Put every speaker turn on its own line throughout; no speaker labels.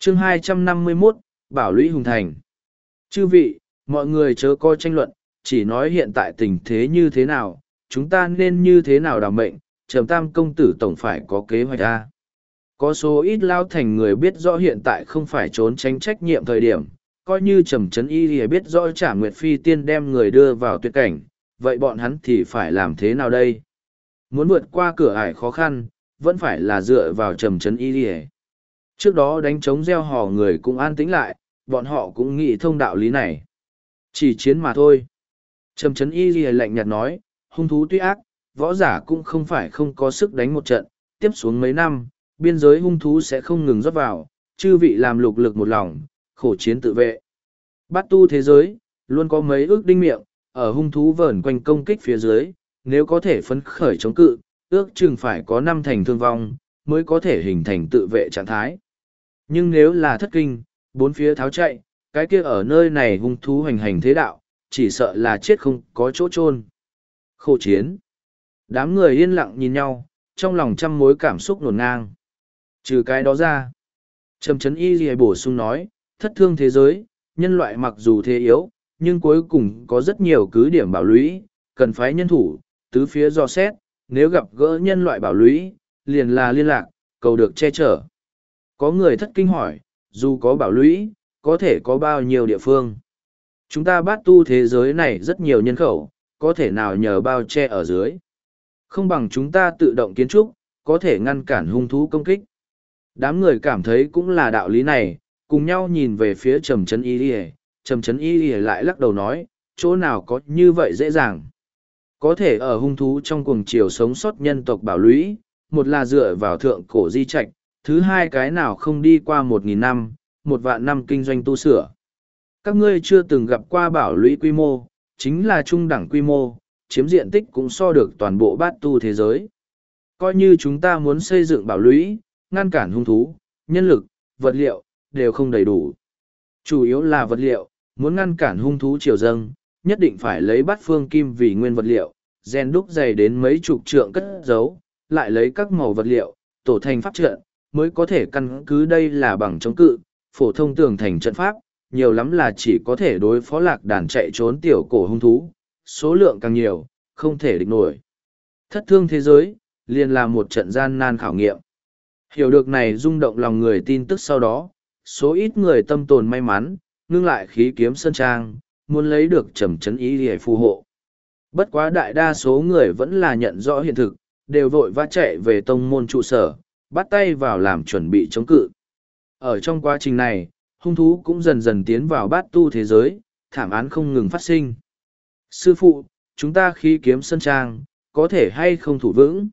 chương 251, Bảo lũy hùng thành. Chư vị, mọi người chớ coi tranh luận, chỉ nói hiện tại tình thế như thế nào, chúng ta nên như thế nào đảm mệnh, Trầm Tam công tử tổng phải có kế hoạch a. Có số ít lao thành người biết rõ hiện tại không phải trốn tránh trách nhiệm thời điểm, coi như Trầm Trấn Y thì biết rõ Trả Nguyệt Phi tiên đem người đưa vào tuyệt cảnh, vậy bọn hắn thì phải làm thế nào đây? Muốn vượt qua cửa ải khó khăn, vẫn phải là dựa vào Trầm Trấn Y thì. Trước đó đánh trống gieo hò người cũng an tĩnh lại, bọn họ cũng nghĩ thông đạo lý này. Chỉ chiến mà thôi. Trầm Trấn Y thì lạnh nhạt nói, hung thú tuy ác, võ giả cũng không phải không có sức đánh một trận, tiếp xuống mấy năm, biên giới hung thú sẽ không ngừng rót vào, chư vị làm lục lực một lòng, khổ chiến tự vệ. Bát tu thế giới, luôn có mấy ước đinh miệng, ở hung thú vờn quanh công kích phía dưới, nếu có thể phấn khởi chống cự, ước chừng phải có 5 thành thương vong, mới có thể hình thành tự vệ trạng thái. Nhưng nếu là thất kinh, bốn phía tháo chạy, cái kia ở nơi này hung thú hoành hành thế đạo, chỉ sợ là chết không có chỗ chôn. Khổ chiến. Đám người yên lặng nhìn nhau, trong lòng trăm mối cảm xúc nổn ngang. Trừ cái đó ra, Trầm Trấn Y Lìa bổ sung nói, thất thương thế giới, nhân loại mặc dù thế yếu, nhưng cuối cùng có rất nhiều cứ điểm bảo lũy, cần phái nhân thủ, tứ phía dò xét, nếu gặp gỡ nhân loại bảo lũy, liền là liên lạc, cầu được che chở. Có người thất kinh hỏi, dù có bảo lũy, có thể có bao nhiêu địa phương? Chúng ta bát tu thế giới này rất nhiều nhân khẩu, có thể nào nhờ bao che ở dưới? Không bằng chúng ta tự động kiến trúc, có thể ngăn cản hung thú công kích. Đám người cảm thấy cũng là đạo lý này, cùng nhau nhìn về phía Trầm Trấn Y Lìa. Trầm Trấn Y Lìa lại lắc đầu nói, chỗ nào có như vậy dễ dàng. Có thể ở hung thú trong cuồng chiều sống sót nhân tộc bảo lũy, một là dựa vào thượng cổ di trạch, thứ hai cái nào không đi qua 1.000 năm, 1.000 năm kinh doanh tu sửa. Các ngươi chưa từng gặp qua bảo lũy quy mô, chính là trung đẳng quy mô, chiếm diện tích cũng so được toàn bộ bát tu thế giới. Coi như chúng ta muốn xây dựng bảo lũy, ngăn cản hung thú, nhân lực, vật liệu, đều không đầy đủ. Chủ yếu là vật liệu, muốn ngăn cản hung thú triều dâng, nhất định phải lấy bát phương kim vì nguyên vật liệu, gen đúc dày đến mấy chục trượng cất giấu, lại lấy các màu vật liệu, tổ thành pháp trận, mới có thể căn cứ đây là bằng chống cự, phổ thông tường thành trận pháp, nhiều lắm là chỉ có thể đối phó lạc đàn chạy trốn tiểu cổ hung thú, số lượng càng nhiều, không thể địch nổi. Thất thương thế giới, liền là một trận gian nan khảo nghiệm. Hiểu được này rung động lòng người tin tức sau đó, số ít người tâm tồn may mắn, ngưng lại khí kiếm sơn trang, muốn lấy được Trầm Trấn Y để phù hộ. Bất quá đại đa số người vẫn là nhận rõ hiện thực, đều vội vã chạy về tông môn trụ sở, bắt tay vào làm chuẩn bị chống cự. Ở trong quá trình này, hung thú cũng dần dần tiến vào bát tu thế giới, thảm án không ngừng phát sinh. Sư phụ, chúng ta khí kiếm sơn trang, có thể hay không thủ vững?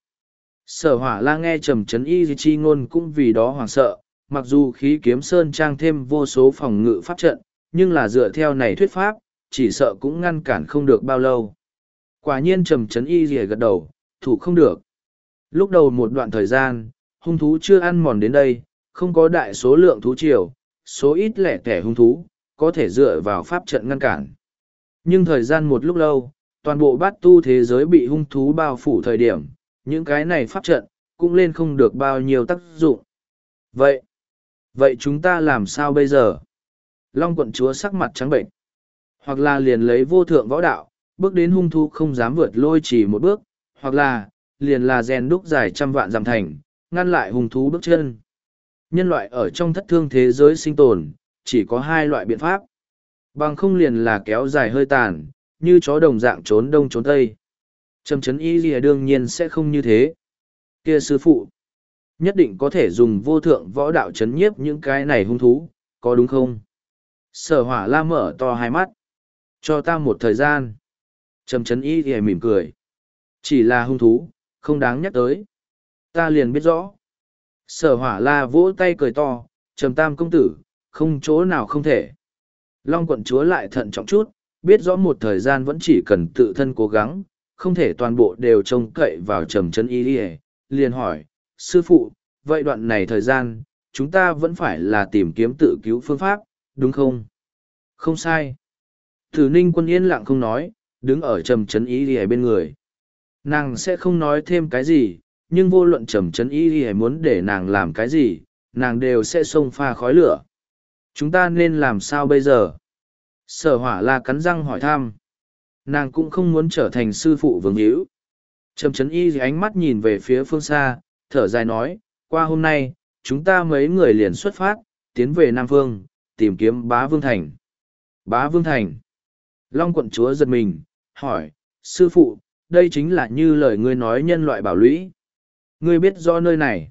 Sở Hỏa La nghe Trầm Trấn Y chi ngôn cũng vì đó hoảng sợ, mặc dù khí kiếm sơn trang thêm vô số phòng ngự pháp trận, nhưng là dựa theo này thuyết pháp, chỉ sợ cũng ngăn cản không được bao lâu. Quả nhiên Trầm Trấn Y gật đầu, thủ không được. Lúc đầu một đoạn thời gian, hung thú chưa ăn mòn đến đây, không có đại số lượng thú triều, số ít lẻ tẻ hung thú, có thể dựa vào pháp trận ngăn cản. Nhưng thời gian một lúc lâu, toàn bộ bát tu thế giới bị hung thú bao phủ thời điểm, những cái này pháp trận, cũng lên không được bao nhiêu tác dụng. Vậy chúng ta làm sao bây giờ? Long quận chúa sắc mặt trắng bệnh. Hoặc là liền lấy vô thượng võ đạo, bước đến hung thú không dám vượt lôi chỉ một bước, hoặc là, liền là rèn đúc dài trăm vạn dặm thành, ngăn lại hung thú bước chân. Nhân loại ở trong thất thương thế giới sinh tồn, chỉ có hai loại biện pháp. Bằng không liền là kéo dài hơi tàn, như chó đồng dạng trốn đông trốn tây. Trầm Trấn Y Lìa đương nhiên sẽ không như thế. Kia sư phụ, nhất định có thể dùng vô thượng võ đạo chấn nhiếp những cái này hung thú, có đúng không? Sở Hỏa La mở to hai mắt. Cho ta một thời gian. Trầm Trấn Y Lìa mỉm cười. Chỉ là hung thú, không đáng nhắc tới. Ta liền biết rõ. Sở Hỏa La vỗ tay cười to, Trầm Tam công tử, không chỗ nào không thể. Long quận chúa lại thận trọng chút, biết rõ một thời gian vẫn chỉ cần tự thân cố gắng, không thể toàn bộ đều trông cậy vào Trầm Trấn Y Lìa, liền hỏi, sư phụ, vậy đoạn này thời gian, chúng ta vẫn phải là tìm kiếm tự cứu phương pháp, đúng không? Không sai. Thử Ninh Quân yên lặng không nói, đứng ở Trầm Trấn Y Lìa bên người. Nàng sẽ không nói thêm cái gì, nhưng vô luận Trầm Trấn Y Lìa muốn để nàng làm cái gì, nàng đều sẽ xông pha khói lửa. Chúng ta nên làm sao bây giờ? Sở Hỏa La cắn răng hỏi thăm. Nàng cũng không muốn trở thành sư phụ vương hữu. Trầm Trấn Y ánh mắt nhìn về phía phương xa, thở dài nói, qua hôm nay, chúng ta mấy người liền xuất phát, tiến về Nam Phương, tìm kiếm Bá Vương Thành. Bá Vương Thành. Long quận chúa giật mình, hỏi, sư phụ, đây chính là như lời ngươi nói nhân loại bảo lũy. Ngươi biết rõ nơi này.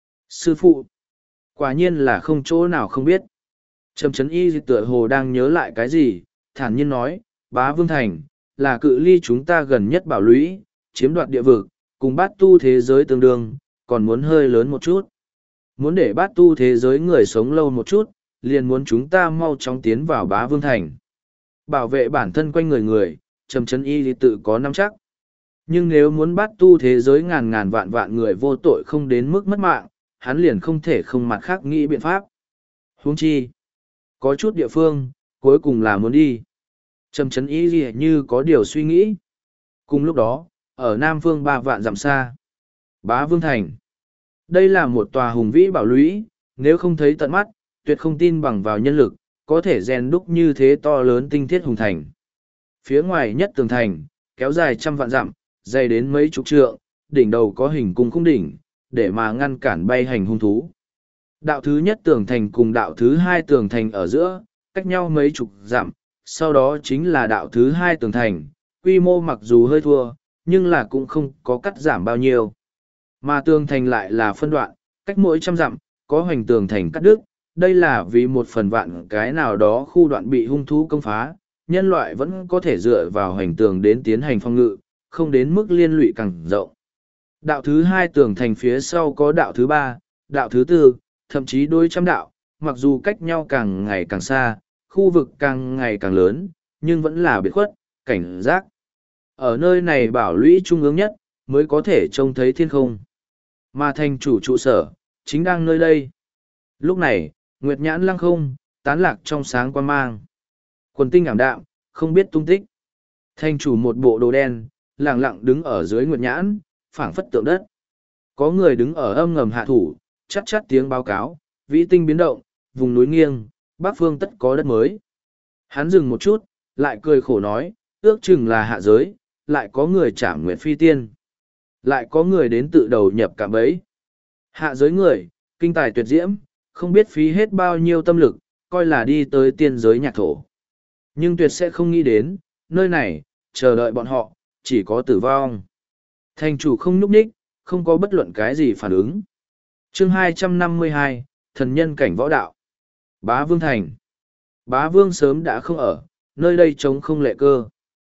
Sư phụ, quả nhiên là không chỗ nào không biết. Trầm Trấn Y tựa hồ đang nhớ lại cái gì, thản nhiên nói, Bá Vương Thành, là cự ly chúng ta gần nhất bảo lũy, chiếm đoạt địa vực, cùng bát tu thế giới tương đương, còn muốn hơi lớn một chút. Muốn để bát tu thế giới người sống lâu một chút, liền muốn chúng ta mau chóng tiến vào Bá Vương Thành. Bảo vệ bản thân quanh người người, Trầm Trấn Y thì tự có nắm chắc. Nhưng nếu muốn bát tu thế giới ngàn ngàn vạn vạn người vô tội không đến mức mất mạng, hắn liền không thể không mặt khác nghĩ biện pháp. Huống chi, có chút địa phương, cuối cùng là muốn đi. Trầm Trấn Y như có điều suy nghĩ. Cùng lúc đó, ở Nam Phương 3 vạn dặm xa, Bá Vương Thành. Đây là một tòa hùng vĩ bảo lũy, nếu không thấy tận mắt, tuyệt không tin bằng vào nhân lực, có thể rèn đúc như thế to lớn tinh thiết hùng thành. Phía ngoài nhất tường thành, kéo dài trăm vạn dặm, dày đến mấy chục trượng, đỉnh đầu có hình cung khung đỉnh, để mà ngăn cản bay hành hung thú. Đạo thứ nhất tường thành cùng đạo thứ hai tường thành ở giữa, cách nhau mấy chục dặm, sau đó chính là đạo thứ hai tường thành, quy mô mặc dù hơi thua, nhưng là cũng không có cắt giảm bao nhiêu. Mà tường thành lại là phân đoạn, cách mỗi trăm dặm, có hoành tường thành cắt đứt, đây là vì một phần vạn cái nào đó khu đoạn bị hung thú công phá, nhân loại vẫn có thể dựa vào hoành tường đến tiến hành phòng ngự, không đến mức liên lụy càng rộng. Đạo thứ hai tường thành phía sau có đạo thứ ba, đạo thứ tư, thậm chí đôi trăm đạo, mặc dù cách nhau càng ngày càng xa, khu vực càng ngày càng lớn, nhưng vẫn là biệt khuất, cảnh giác. Ở nơi này bảo lũy trung ương nhất, mới có thể trông thấy thiên không. Mà thành chủ trụ sở, chính đang nơi đây. Lúc này, Nguyệt Nhãn lăng không, tán lạc trong sáng quan mang. Quần tinh ảm đạm, không biết tung tích. Thành chủ một bộ đồ đen, lặng lặng đứng ở dưới Nguyệt Nhãn, phảng phất tượng đất. Có người đứng ở âm ngầm hạ thủ, chát chát tiếng báo cáo, vĩ tinh biến động, vùng núi nghiêng, bắc phương tất có đất mới. Hắn dừng một chút, lại cười khổ nói, ước chừng là hạ giới, lại có người trảm nguyệt phi tiên. Lại có người đến tự đầu nhập cả bấy. Hạ giới người, kinh tài tuyệt diễm, không biết phí hết bao nhiêu tâm lực, coi là đi tới tiên giới nhạc thổ. Nhưng tuyệt sẽ không nghĩ đến, nơi này, chờ đợi bọn họ, chỉ có tử vong. Thành chủ không nhúc nhích, không có bất luận cái gì phản ứng. Chương 252, Thần nhân cảnh võ đạo. Bá Vương Thành. Bá Vương sớm đã không ở, nơi đây trống không lệ cơ.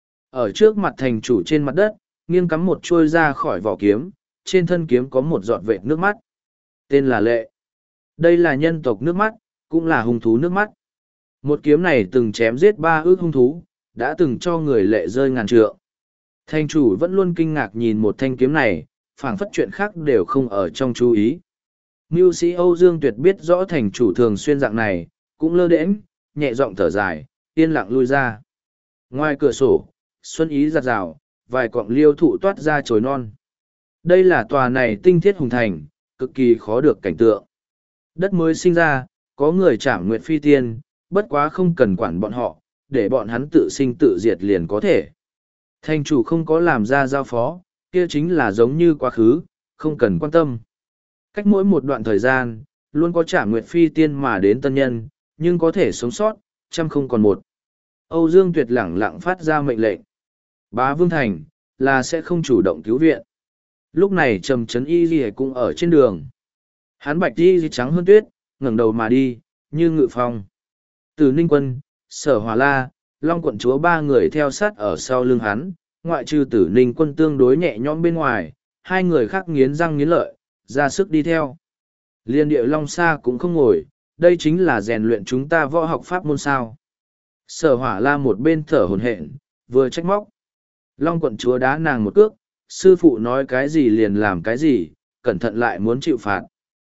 Ở trước mặt thành chủ trên mặt đất, nghiêng cắm một trôi ra khỏi vỏ kiếm, trên thân kiếm có một giọt vệt nước mắt. Tên là Lệ. Đây là nhân tộc nước mắt, cũng là hung thú nước mắt. Một kiếm này từng chém giết 3 ước hung thú, đã từng cho người Lệ rơi ngàn trượng. Thành chủ vẫn luôn kinh ngạc nhìn một thanh kiếm này, phảng phất chuyện khác đều không ở trong chú ý. Mưu sĩ Âu Dương Tuyệt biết rõ thành chủ thường xuyên dạng này, cũng lơ đễnh, nhẹ giọng thở dài, yên lặng lui ra. Ngoài cửa sổ, xuân ý giặt rào, vài cọng liêu thụ toát ra chồi non. Đây là tòa này tinh thiết hùng thành, cực kỳ khó được cảnh tượng. Đất mới sinh ra, có người trảm nguyệt phi tiên, bất quá không cần quản bọn họ, để bọn hắn tự sinh tự diệt liền có thể. Thành chủ không có làm ra giao phó, kia chính là giống như quá khứ, không cần quan tâm. Cách mỗi một đoạn thời gian, luôn có trảm nguyệt phi tiên mà đến tân nhân, nhưng có thể sống sót, trăm không còn một. Âu Dương Tuyệt lẳng lặng phát ra mệnh lệnh. Bá Vương Thành, là sẽ không chủ động cứu viện. Lúc này Trầm Trấn Y Ghi cũng ở trên đường. Hắn bạch y trắng hơn tuyết, ngẩng đầu mà đi, như ngự phong. Từ Ninh Quân, Sở Hỏa La, Long quận chúa 3 người theo sát ở sau lưng hắn, ngoại trừ Tử Ninh Quân tương đối nhẹ nhõm bên ngoài, 2 người khác nghiến răng nghiến lợi, ra sức đi theo. Liên địa Long Sa cũng không ngồi, đây chính là rèn luyện chúng ta võ học pháp môn sao. Sở Hỏa La một bên thở hổn hển, vừa trách móc. Long quận chúa đá nàng một cước, sư phụ nói cái gì liền làm cái gì, cẩn thận lại muốn chịu phạt.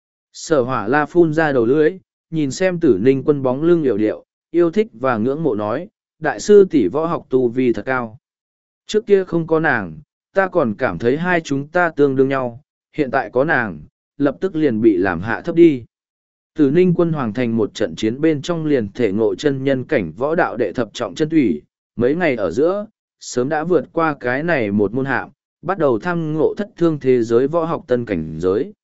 Sở Hỏa La phun ra đầu lưỡi, nhìn xem Tử Ninh Quân bóng lưng yểu điệu, yêu thích và ngưỡng mộ nói, đại sư tỷ võ học tu vi thật cao. Trước kia không có nàng, ta còn cảm thấy hai chúng ta tương đương nhau, hiện tại có nàng, lập tức liền bị làm hạ thấp đi. Tử Ninh quân hoàng thành một trận chiến bên trong liền thể ngộ chân nhân cảnh võ đạo đệ thập trọng chân thủy, mấy ngày ở giữa, sớm đã vượt qua cái này một môn hạng, bắt đầu thăm ngộ thất thương thế giới võ học tân cảnh giới.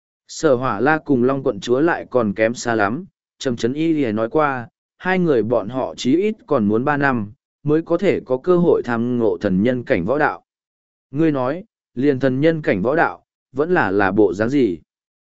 Sở Hỏa La cùng Long quận chúa lại còn kém xa lắm, Trầm Trấn Y thì nói qua, hai người bọn họ chí ít còn muốn 3 năm, mới có thể có cơ hội tham ngộ thần nhân cảnh võ đạo. Ngươi nói, liền thần nhân cảnh võ đạo, vẫn là bộ dáng gì?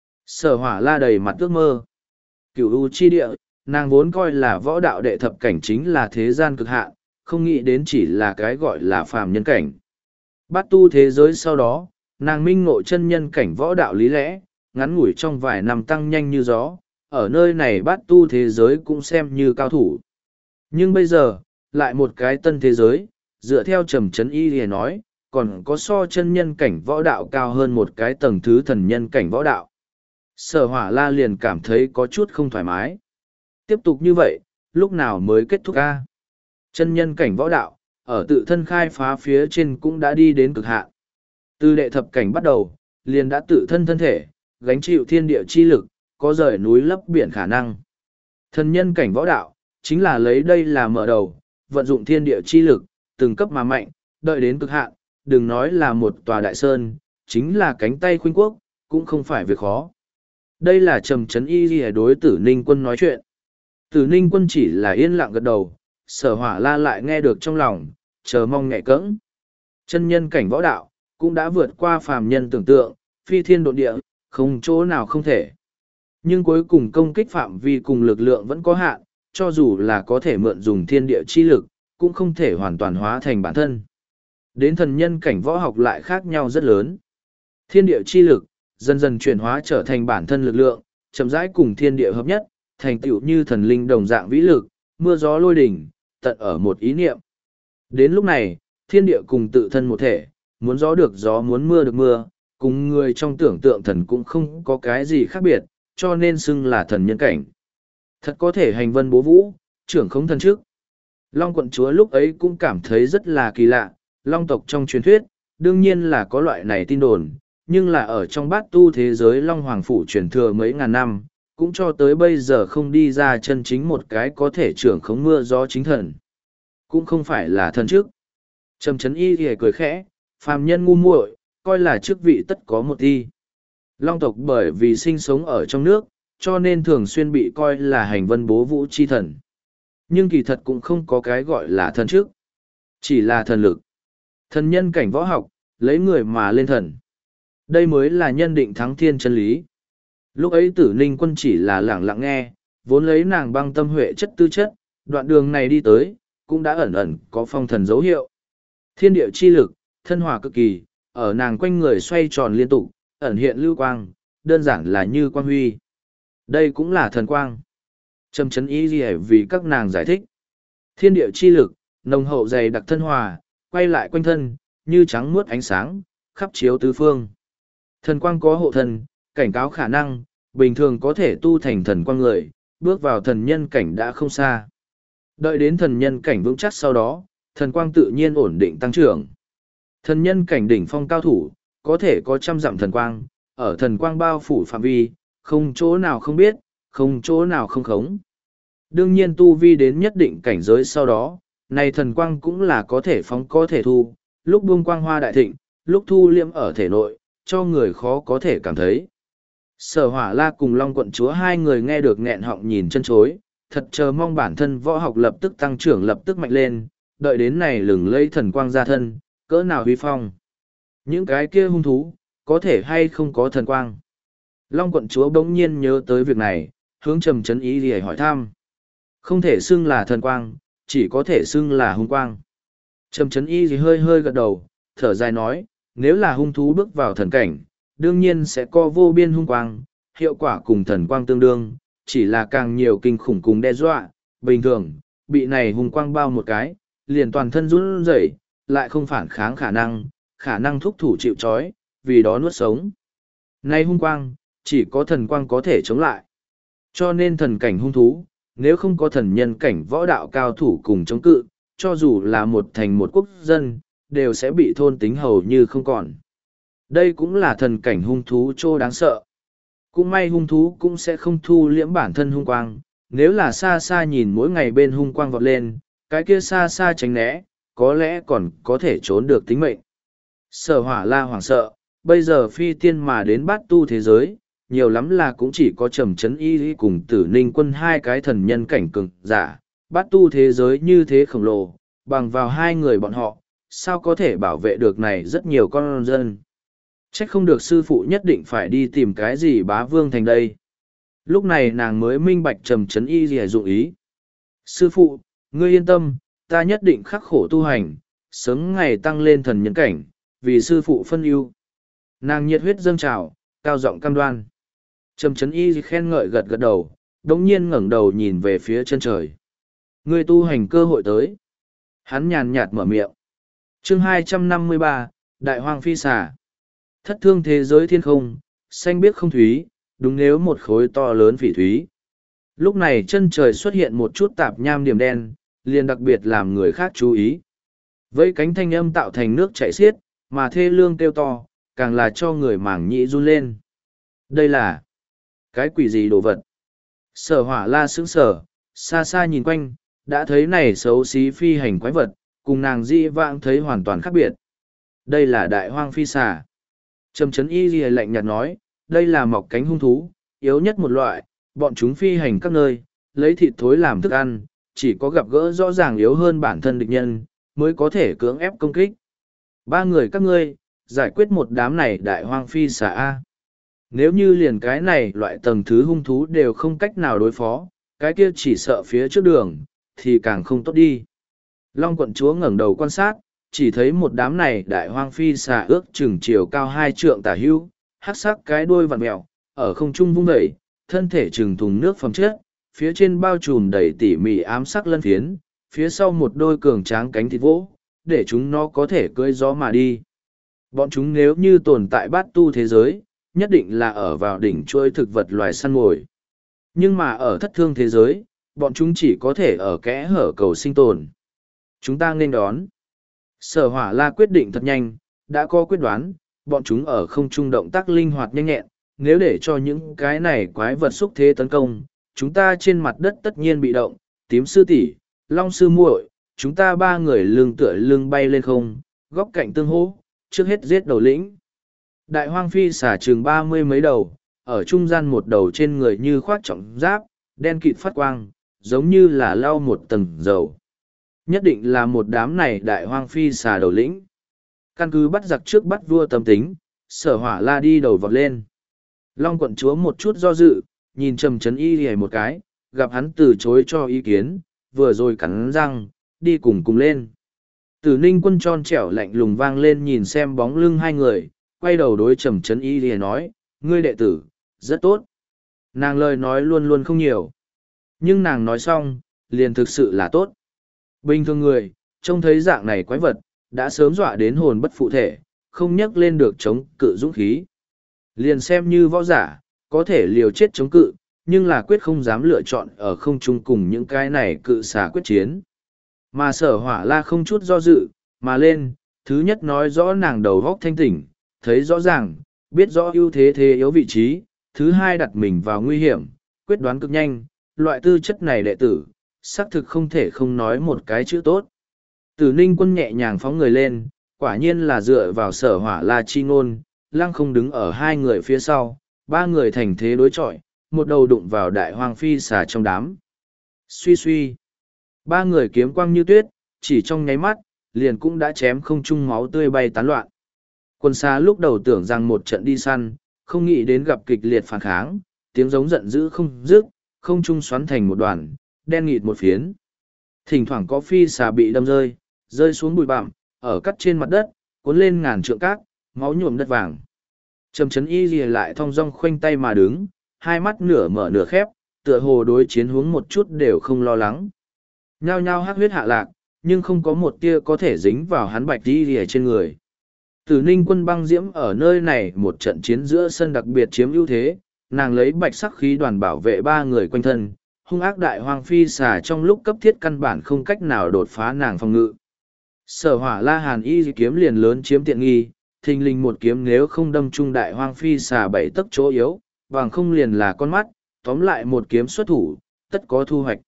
Sở Hỏa La đầy mặt ước mơ. Cửu U chi địa, nàng vốn coi là võ đạo đệ thập cảnh chính là thế gian cực hạn, không nghĩ đến chỉ là cái gọi là phàm nhân cảnh. Bát tu thế giới sau đó, nàng minh ngộ chân nhân cảnh võ đạo lý lẽ, ngắn ngủi trong vài năm tăng nhanh như gió, ở nơi này bát tu thế giới cũng xem như cao thủ. Nhưng bây giờ, lại một cái tân thế giới, dựa theo Trầm Trấn Y thì nói, còn có so chân nhân cảnh võ đạo cao hơn một cái tầng thứ thần nhân cảnh võ đạo. Sở Hỏa La liền cảm thấy có chút không thoải mái. Tiếp tục như vậy, lúc nào mới kết thúc ca? Chân nhân cảnh võ đạo, ở tự thân khai phá phía trên cũng đã đi đến cực hạn. Từ đệ thập cảnh bắt đầu, liền đã tự thân thân thể, gánh chịu thiên địa chi lực, có rời núi lấp biển khả năng. Thần nhân cảnh võ đạo, chính là lấy đây là mở đầu, vận dụng thiên địa chi lực, từng cấp mà mạnh, đợi đến cực hạn, đừng nói là một tòa đại sơn, chính là cánh tay khuynh quốc, cũng không phải việc khó. Đây là Trầm Trấn Y Ghi đối Tử Ninh quân nói chuyện. Tử Ninh quân chỉ là yên lặng gật đầu, Sở Hỏa La lại nghe được trong lòng, chờ mong nhẹ cẫng. Chân nhân cảnh võ đạo, cũng đã vượt qua phàm nhân tưởng tượng, phi thiên độ địa, không chỗ nào không thể. Nhưng cuối cùng công kích phạm vi cùng lực lượng vẫn có hạn, cho dù là có thể mượn dùng thiên địa chi lực, cũng không thể hoàn toàn hóa thành bản thân. Đến thần nhân cảnh võ học lại khác nhau rất lớn. Thiên địa chi lực, dần dần chuyển hóa trở thành bản thân lực lượng, chậm rãi cùng thiên địa hợp nhất, thành tựu như thần linh đồng dạng vĩ lực, mưa gió lôi đỉnh, tận ở một ý niệm. Đến lúc này, thiên địa cùng tự thân một thể, muốn gió được gió muốn mưa được mưa, cùng người trong tưởng tượng thần cũng không có cái gì khác biệt, cho nên xưng là thần nhân cảnh. Thật có thể hành vân bố vũ, trưởng không thần trước. Long quận chúa lúc ấy cũng cảm thấy rất là kỳ lạ, long tộc trong truyền thuyết, đương nhiên là có loại này tin đồn, nhưng là ở trong bát tu thế giới long hoàng phủ truyền thừa mấy ngàn năm, cũng cho tới bây giờ không đi ra chân chính một cái có thể trưởng khống mưa gió chính thần. Cũng không phải là thần trước. Trầm Trấn Y thì cười khẽ, phàm nhân ngu muội, coi là chức vị tất có một thi. Long tộc bởi vì sinh sống ở trong nước, cho nên thường xuyên bị coi là hành vân bố vũ chi thần. Nhưng kỳ thật cũng không có cái gọi là thần trước. Chỉ là thần lực. Thần nhân cảnh võ học, lấy người mà lên thần. Đây mới là nhân định thắng thiên chân lý. Lúc ấy Tử Ninh quân chỉ là lẳng lặng nghe, vốn lấy nàng băng tâm huệ chất tư chất, đoạn đường này đi tới, cũng đã ẩn ẩn có phong thần dấu hiệu. Thiên địa chi lực, thân hòa cực kỳ, ở nàng quanh người xoay tròn liên tục, ẩn hiện lưu quang, đơn giản là như quang huy. Đây cũng là thần quang. Trầm Trấn Y gì vì các nàng giải thích. Thiên địa chi lực, nồng hậu dày đặc thân hòa, quay lại quanh thân, như trắng muốt ánh sáng, khắp chiếu tứ phương. Thần quang có hộ thần, cảnh cáo khả năng, bình thường có thể tu thành thần quang người, bước vào thần nhân cảnh đã không xa. Đợi đến thần nhân cảnh vững chắc sau đó, thần quang tự nhiên ổn định tăng trưởng. Thần nhân cảnh đỉnh phong cao thủ, có thể có trăm dặm thần quang, ở thần quang bao phủ phạm vi, không chỗ nào không biết, không chỗ nào không khống. Đương nhiên tu vi đến nhất định cảnh giới sau đó, này thần quang cũng là có thể phóng có thể thu, lúc buông quang hoa đại thịnh, lúc thu liễm ở thể nội, cho người khó có thể cảm thấy. Sở Hỏa La cùng Long quận chúa hai người nghe được nghẹn họng nhìn chân chối, thật chờ mong bản thân võ học lập tức tăng trưởng lập tức mạnh lên, đợi đến này lừng lây thần quang ra thân, cỡ nào huy phong. Những cái kia hung thú, có thể hay không có thần quang. Long quận chúa bỗng nhiên nhớ tới việc này, hướng Trầm Trấn Y để hỏi thăm. Không thể xưng là thần quang, chỉ có thể xưng là hung quang. Trầm Trấn Y hơi hơi gật đầu, thở dài nói, nếu là hung thú bước vào thần cảnh, đương nhiên sẽ có vô biên hung quang, hiệu quả cùng thần quang tương đương, chỉ là càng nhiều kinh khủng cùng đe dọa, bình thường, bị này hung quang bao một cái, liền toàn thân run rẩy, lại không phản kháng khả năng thúc thủ chịu trói, vì đó nuốt sống. Nay hung quang, chỉ có thần quang có thể chống lại. Cho nên thần cảnh hung thú, nếu không có thần nhân cảnh võ đạo cao thủ cùng chống cự, cho dù là một thành một quốc dân, đều sẽ bị thôn tính hầu như không còn. Đây cũng là thần cảnh hung thú trô đáng sợ. cũng may hung thú cũng sẽ không thu liễm bản thân hung quang, nếu là xa xa nhìn mỗi ngày bên hung quang vọt lên, cái kia xa xa tránh né, có lẽ còn có thể trốn được tính mệnh. Sở Hỏa La hoảng sợ, bây giờ phi tiên mà đến bát tu thế giới, nhiều lắm là cũng chỉ có Trầm Chấn Y cùng Tử Ninh Quân hai cái thần nhân cảnh cường giả, bát tu thế giới như thế khổng lồ, bằng vào hai người bọn họ, sao có thể bảo vệ được này rất nhiều con dân. Trách không được sư phụ nhất định phải đi tìm cái gì bá vương thành đây. Lúc này nàng mới minh bạch Trầm Chấn Y gì dụng ý. Sư phụ, ngươi yên tâm, ta nhất định khắc khổ tu hành, sớm ngày tăng lên thần nhân cảnh, vì sư phụ phân ưu. Nàng nhiệt huyết dâng trào, cao giọng cam đoan. Trầm Chấn Y khen ngợi gật gật đầu, đống nhiên ngẩng đầu nhìn về phía chân trời. Ngươi tu hành cơ hội tới. Hắn nhàn nhạt mở miệng. Chương 253, Đại Hoang Phi Xà. Thất thương thế giới thiên không, xanh biếc không thúy, đúng nếu một khối to lớn phỉ thúy. Lúc này chân trời xuất hiện một chút tạp nham điểm đen, liền đặc biệt làm người khác chú ý. Với cánh thanh âm tạo thành nước chảy xiết, mà thê lương kêu to, càng là cho người mảng nhĩ run lên. Đây là cái quỷ gì đồ vật? Sở Hỏa La sững sờ, xa xa nhìn quanh, đã thấy này xấu xí phi hành quái vật, cùng nàng dĩ vãng thấy hoàn toàn khác biệt. Đây là Đại Hoang Phi Xà. Trầm Chấn Y lìa lạnh nhạt nói, đây là mọc cánh hung thú, yếu nhất một loại, bọn chúng phi hành các nơi, lấy thịt thối làm thức ăn, chỉ có gặp gỡ rõ ràng yếu hơn bản thân địch nhân, mới có thể cưỡng ép công kích. Ba người các ngươi, giải quyết một đám này Đại Hoang Phi Xà A. Nếu như liền cái này loại tầng thứ hung thú đều không cách nào đối phó, cái kia chỉ sợ phía trước đường, thì càng không tốt đi. Long quận chúa ngẩng đầu quan sát, chỉ thấy một đám này Đại Hoang Phi Xà ước chừng chiều cao 2 trượng tả hữu, hắc sắc cái đuôi vặn mèo, ở không trung vung đẩy, thân thể chừng thùng nước phẩm chất, phía trên bao trùm đầy tỉ mỉ ám sắc lân phiến, phía sau một đôi cường tráng cánh thịt vỗ, để chúng nó có thể cưỡi gió mà đi. Bọn chúng nếu như tồn tại bát tu thế giới, nhất định là ở vào đỉnh chuỗi thực vật loài săn mồi. Nhưng mà ở thất thương thế giới, bọn chúng chỉ có thể ở kẽ hở cầu sinh tồn. Chúng ta nên đón. Sở Hỏa La quyết định thật nhanh, đã có quyết đoán, bọn chúng ở không trung động tác linh hoạt nhanh nhẹn, nếu để cho những cái này quái vật xúc thế tấn công, chúng ta trên mặt đất tất nhiên bị động, tím sư tỷ, long sư muội, chúng ta ba người lưng tựa lưng bay lên không, góc cạnh tương hỗ, trước hết giết đầu lĩnh. Đại Hoang Phi Xà chừng 30 mấy đầu, ở trung gian một đầu trên người như khoác trọng giáp, đen kịt phát quang, giống như là lau một tầng dầu. Nhất định là một đám này Đại Hoang Phi Xà đầu lĩnh. Căn cứ bắt giặc trước bắt vua tâm tính, Sở Hỏa La đi đầu vọt lên. Long quận chúa một chút do dự, nhìn Trầm Chấn Y lìa một cái, gặp hắn từ chối cho ý kiến, vừa rồi cắn răng, đi cùng lên. Tử Ninh Quân tròn trẻo lạnh lùng vang lên nhìn xem bóng lưng hai người, quay đầu đối Trầm Chấn Y lìa nói, ngươi đệ tử, rất tốt. Nàng lời nói luôn luôn không nhiều. Nhưng nàng nói xong, liền thực sự là tốt. Bình thường người, trông thấy dạng này quái vật, đã sớm dọa đến hồn bất phụ thể, không nhắc lên được chống cự dũng khí. Liền xem như võ giả, có thể liều chết chống cự, nhưng là quyết không dám lựa chọn ở không chung cùng những cái này cự xả quyết chiến. Mà Sở Hỏa La không chút do dự, mà lên, thứ nhất nói rõ nàng đầu góc thanh tỉnh, thấy rõ ràng, biết rõ ưu thế thế yếu vị trí, thứ hai đặt mình vào nguy hiểm, quyết đoán cực nhanh, loại tư chất này đệ tử, xác thực không thể không nói một cái chữ tốt. Tử Ninh Quân nhẹ nhàng phóng người lên, quả nhiên là dựa vào Sở Hỏa La chi ngôn, lăng không đứng ở hai người phía sau, ba người thành thế đối chọi, một đầu đụng vào Đại Hoang Phi Xà trong đám. Suy suy, ba người kiếm quang như tuyết, chỉ trong nháy mắt, liền cũng đã chém không trung máu tươi bay tán loạn. Quân xa lúc đầu tưởng rằng một trận đi săn, không nghĩ đến gặp kịch liệt phản kháng, tiếng giống giận dữ không dứt, không trung xoắn thành một đoàn, đen nghịt một phiến. Thỉnh thoảng có phi xà bị đâm rơi xuống bụi bặm, ở cắt trên mặt đất, cuốn lên ngàn trượng cát, máu nhuộm đất vàng. Trầm Chấn Y lìa lại thong dong khoanh tay mà đứng, hai mắt nửa mở nửa khép, tựa hồ đối chiến hướng một chút đều không lo lắng. Nhao nhao hắc huyết hạ lạc, nhưng không có một tia có thể dính vào hắn bạch y lìa trên người. Tử Ninh Quân băng diễm ở nơi này một trận chiến giữa sân đặc biệt chiếm ưu thế, nàng lấy bạch sắc khí đoàn bảo vệ ba người quanh thân, hung ác Đại Hoang Phi Xà trong lúc cấp thiết căn bản không cách nào đột phá nàng phòng ngự. Sở Hỏa La Hàn y kiếm liền lớn chiếm tiện nghi, thình lình một kiếm nếu không đâm trung Đại Hoang Phi Xà bảy tấc chỗ yếu, bằng không liền là con mắt, tóm lại một kiếm xuất thủ, tất có thu hoạch.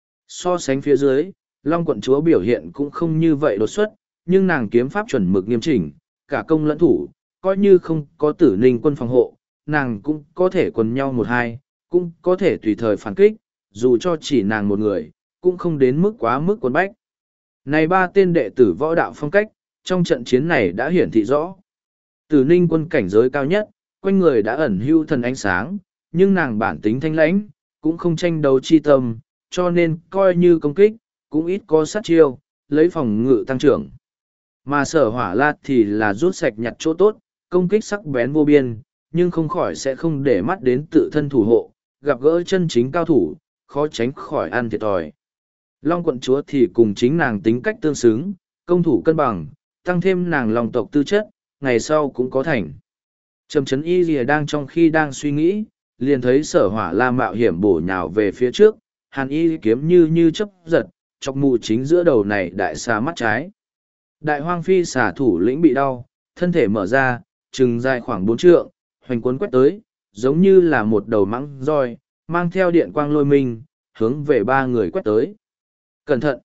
So sánh phía dưới, Long quận chúa biểu hiện cũng không như vậy đột xuất, nhưng nàng kiếm pháp chuẩn mực nghiêm chỉnh, cả công lẫn thủ, coi như không có Tử Ninh quân phòng hộ, nàng cũng có thể quần nhau một hai, cũng có thể tùy thời phản kích, dù cho chỉ nàng một người, cũng không đến mức quá mức quần bách. Này ba tên đệ tử võ đạo phong cách, trong trận chiến này đã hiển thị rõ. Tử Ninh quân cảnh giới cao nhất, quanh người đã ẩn hưu thần ánh sáng, nhưng nàng bản tính thanh lãnh, cũng không tranh đấu chi tâm, cho nên coi như công kích, cũng ít có sát chiêu, lấy phòng ngự tăng trưởng. Mà Sở Hỏa La thì là rút sạch nhặt chỗ tốt, công kích sắc bén vô biên, nhưng không khỏi sẽ không để mắt đến tự thân thủ hộ, gặp gỡ chân chính cao thủ, khó tránh khỏi ăn thiệt thòi. Long quận chúa thì cùng chính nàng tính cách tương xứng, công thủ cân bằng, tăng thêm nàng lòng tộc tư chất, ngày sau cũng có thành. Trầm Chấn Y Lìa trong khi đang suy nghĩ, liền thấy Sở Hỏa La mạo hiểm bổ nhào về phía trước, Hàn Y kiếm như chớp giật, chọc mù chính giữa đầu này đại xà mắt trái. Đại hoang phi xà thủ lĩnh bị đau, thân thể mở ra, chừng dài khoảng 4 trượng, hoành cuốn quét tới, giống như là một đầu mãng roi, mang theo điện quang lôi minh, hướng về ba người quét tới. Cẩn thận!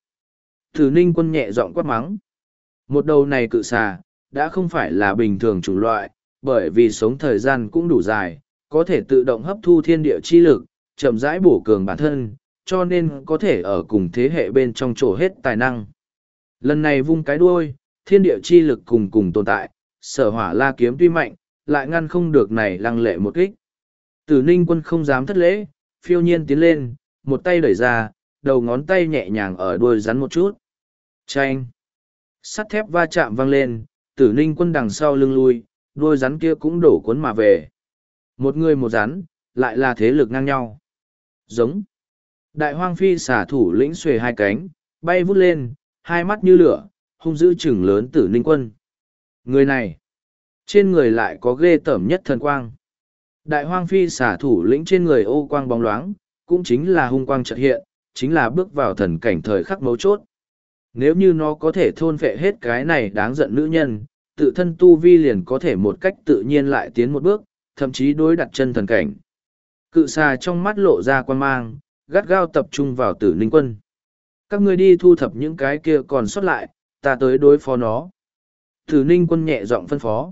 Tử Ninh quân nhẹ giọng quát mắng. Một đầu này cự xà, đã không phải là bình thường chủng loại, bởi vì sống thời gian cũng đủ dài, có thể tự động hấp thu thiên địa chi lực, chậm rãi bổ cường bản thân, cho nên có thể ở cùng thế hệ bên trong trổ hết tài năng. Lần này vung cái đuôi, thiên địa chi lực cùng tồn tại, Sở Hỏa La kiếm tuy mạnh, lại ngăn không được này lăng lệ một kích. Tử Ninh quân không dám thất lễ, phiêu nhiên tiến lên, một tay đẩy ra, đầu ngón tay nhẹ nhàng ở đuôi rắn một chút. Chanh! Sắt thép va chạm vang lên, Tử Ninh quân đằng sau lưng lui, đuôi rắn kia cũng đổ cuốn mà về. Một người một rắn, lại là thế lực ngang nhau. Giống! Đại hoang phi xả thủ lĩnh xuề hai cánh, bay vút lên, hai mắt như lửa, hung dữ chừng lớn Tử Ninh quân. Người này, trên người lại có ghê tởm nhất thần quang. Đại hoang phi xả thủ lĩnh trên người ô quang bóng loáng, cũng chính là hung quang chợt hiện, chính là bước vào thần cảnh thời khắc mấu chốt. Nếu như nó có thể thôn phệ hết cái này đáng giận nữ nhân, tự thân tu vi liền có thể một cách tự nhiên lại tiến một bước, thậm chí đối đặt chân thần cảnh. Cự xà trong mắt lộ ra quan mang, gắt gao tập trung vào Tử Ninh quân. Các ngươi đi thu thập những cái kia còn sót lại, ta tới đối phó nó. Tử Ninh quân nhẹ giọng phân phó.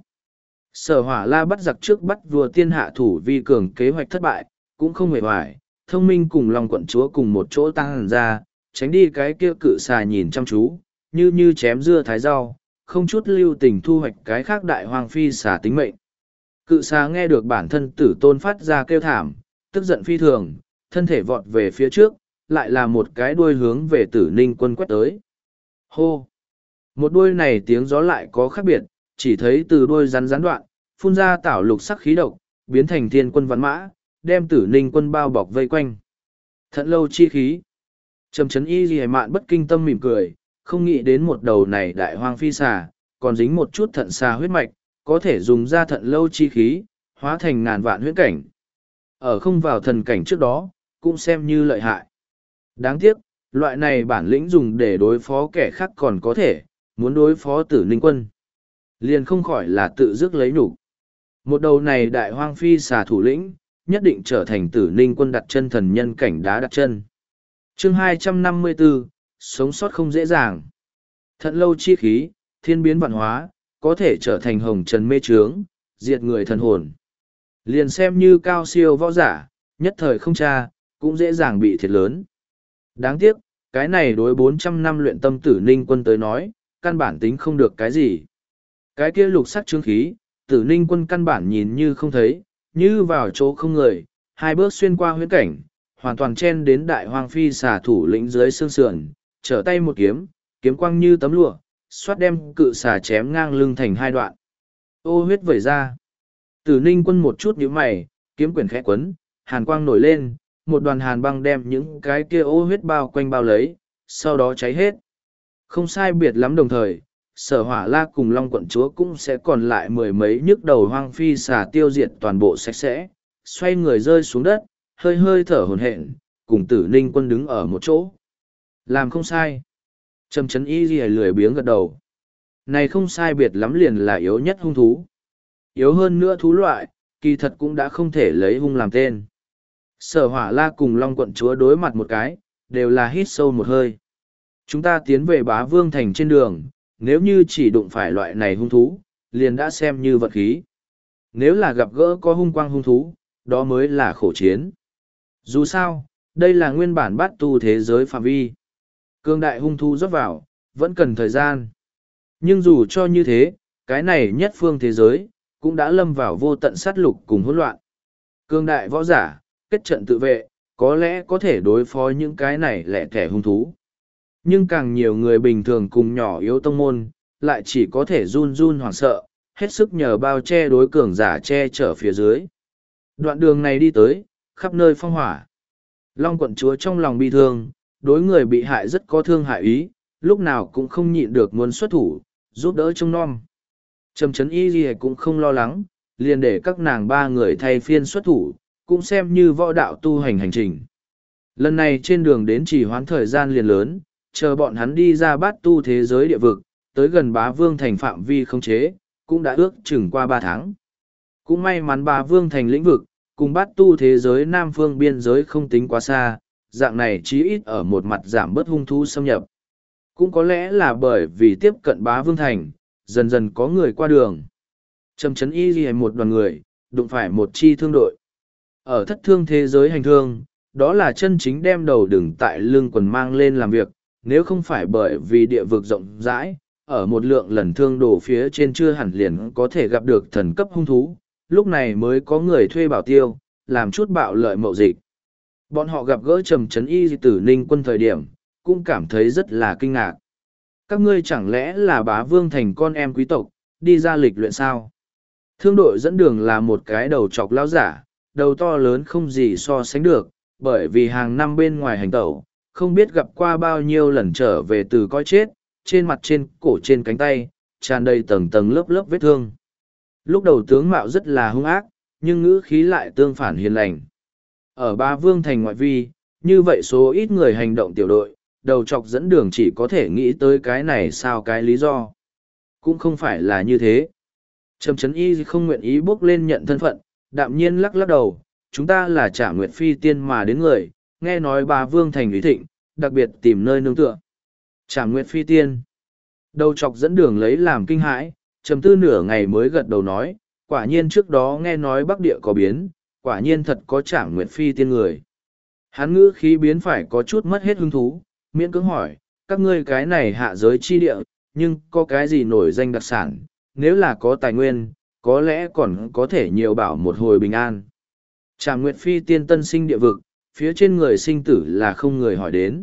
Sở Hỏa La bắt giặc trước bắt vua tiên hạ thủ vi cường kế hoạch thất bại, cũng không hề hoài, thông minh cùng Long quận chúa cùng một chỗ tăng hẳn ra, tránh đi cái kia cự xà nhìn chăm chú, như chém dưa thái rau, không chút lưu tình thu hoạch cái khác đại hoang phi xà tính mệnh. Cự xà nghe được bản thân tử tôn phát ra kêu thảm, tức giận phi thường, thân thể vọt về phía trước, lại là một cái đuôi hướng về Tử Ninh quân quét tới. Hô! Một đuôi này tiếng gió lại có khác biệt, chỉ thấy từ đuôi rắn đoạn, phun ra tảo lục sắc khí độc, biến thành thiên quân văn mã, đem Tử Ninh quân bao bọc vây quanh. Thận lâu chi khí. Trầm Chấn Y Lìa mạn bất kinh tâm mỉm cười, không nghĩ đến một đầu này đại hoang phi xà, còn dính một chút thận xà huyết mạch, có thể dùng ra thận lâu chi khí, hóa thành ngàn vạn huyết cảnh. Ở không vào thần cảnh trước đó, cũng xem như lợi hại. Đáng tiếc, loại này bản lĩnh dùng để đối phó kẻ khác còn có thể, muốn đối phó Tử Ninh quân. Liền không khỏi là tự dứt lấy nhục. Một đầu này đại hoang phi xà thủ lĩnh, nhất định trở thành Tử Ninh quân đặt chân thần nhân cảnh đá đặt chân. Chương 254, sống sót không dễ dàng. Thận lâu chi khí, thiên biến vạn hóa, có thể trở thành hồng trần mê trướng, diệt người thần hồn. Liền xem như cao siêu võ giả, nhất thời không tra, cũng dễ dàng bị thiệt lớn. Đáng tiếc, cái này đối 400 năm luyện tâm Tử Ninh quân tới nói, căn bản tính không được cái gì. Cái kia lục sắc trương khí, Tử Ninh quân căn bản nhìn như không thấy, như vào chỗ không người, hai bước xuyên qua huyễn cảnh, hoàn toàn chen đến đại hoang phi xà thủ lĩnh dưới xương sườn, trở tay một kiếm, kiếm quang như tấm lụa, xoát đem cự xà chém ngang lưng thành hai đoạn. Ô huyết vẩy ra. Tử Ninh quân một chút nhíu mày, kiếm quyển khẽ quấn, hàn quang nổi lên, một đoàn hàn băng đem những cái kia ô huyết bao quanh bao lấy, sau đó cháy hết. Không sai biệt lắm đồng thời, Sở Hỏa La cùng Long quận chúa cũng sẽ còn lại mười mấy nhức đầu hoang phi xà tiêu diệt toàn bộ sạch sẽ, xoay người rơi xuống đất, hơi hơi thở hổn hển, cùng Tử Ninh quân đứng ở một chỗ. Làm không sai. Trầm Chấn Y Lìa lười biếng gật đầu. Này không sai biệt lắm liền là yếu nhất hung thú. Yếu hơn nữa thú loại, kỳ thật cũng đã không thể lấy hung làm tên. Sở Hỏa La cùng Long quận chúa đối mặt một cái, đều là hít sâu một hơi. Chúng ta tiến về Bá Vương Thành trên đường, nếu như chỉ đụng phải loại này hung thú, liền đã xem như vận khí. Nếu là gặp gỡ có hung quang hung thú, đó mới là khổ chiến. Dù sao, đây là nguyên bản bát tu thế giới phạm vi. Cương đại hung thú rót vào, vẫn cần thời gian. Nhưng dù cho như thế, cái này nhất phương thế giới, cũng đã lâm vào vô tận sát lục cùng hỗn loạn. Cương đại võ giả, kết trận tự vệ, có lẽ có thể đối phó những cái này lẻ thẻ hung thú. Nhưng càng nhiều người bình thường cùng nhỏ yếu tông môn, lại chỉ có thể run run hoảng sợ, hết sức nhờ bao che đối cường giả che chở phía dưới. Đoạn đường này đi tới, khắp nơi phong hỏa. Long quận chúa trong lòng bi thương, đối người bị hại rất có thương hại ý, lúc nào cũng không nhịn được muốn xuất thủ, giúp đỡ trông nom. Trầm Trấn Y Ghi cũng không lo lắng, liền để các nàng ba người thay phiên xuất thủ, cũng xem như võ đạo tu hành hành trình. Lần này trên đường đến chỉ hoãn thời gian liền lớn, chờ bọn hắn đi ra bát tu thế giới địa vực, tới gần Bá Vương Thành phạm vi không chế, cũng đã ước chừng qua 3 tháng. Cũng may mắn Bá Vương Thành lĩnh vực, cùng bát tu thế giới Nam Phương biên giới không tính quá xa, dạng này chí ít ở một mặt giảm bớt hung thú xâm nhập. Cũng có lẽ là bởi vì tiếp cận Bá Vương Thành, dần dần có người qua đường. Trầm Trấn Y Ghi một đoàn người, đụng phải một chi thương đội. Ở thất thương thế giới hành thương, đó là chân chính đem đầu đừng tại lưng quần mang lên làm việc, nếu không phải bởi vì địa vực rộng rãi, ở một lượng lần thương đổ phía trên chưa hẳn liền có thể gặp được thần cấp hung thú, lúc này mới có người thuê bảo tiêu, làm chút bạo lợi mậu dịch. Bọn họ gặp gỡ Trầm Trấn Y Tử Ninh quân thời điểm, cũng cảm thấy rất là kinh ngạc. Các ngươi chẳng lẽ là Bá Vương Thành con em quý tộc, đi ra lịch luyện sao? Thương đội dẫn đường là một cái đầu chọc lão giả, đầu to lớn không gì so sánh được, bởi vì hàng năm bên ngoài hành tẩu, không biết gặp qua bao nhiêu lần trở về từ coi chết, trên mặt trên cổ trên cánh tay, tràn đầy tầng tầng lớp lớp vết thương. Lúc đầu tướng mạo rất là hung ác, nhưng ngữ khí lại tương phản hiền lành. Ở Bá Vương Thành ngoại vi, như vậy số ít người hành động tiểu đội, đầu chọc dẫn đường chỉ có thể nghĩ tới cái này sao cái lý do. Cũng không phải là như thế. Trầm Trấn Y không nguyện ý bước lên nhận thân phận, đạm nhiên lắc lắc đầu, chúng ta là Trả Nguyệt Phi tiên mà đến người, nghe nói Bá Vương Thành Lý Thịnh, đặc biệt tìm nơi nương tựa. Trả Nguyệt Phi tiên. Đầu chọc dẫn đường lấy làm kinh hãi, trầm tư nửa ngày mới gật đầu nói, quả nhiên trước đó nghe nói Bắc Địa có biến, quả nhiên thật có Trả Nguyệt Phi tiên người. Hắn ngữ khí biến phải có chút mất hết hứng thú, miễn cưỡng hỏi, các ngươi cái này hạ giới chi địa, nhưng có cái gì nổi danh đặc sản, nếu là có tài nguyên, có lẽ còn có thể nhiều bảo một hồi bình an. Trảm Nguyệt Phi tiên tân sinh địa vực, phía trên người sinh tử là không người hỏi đến.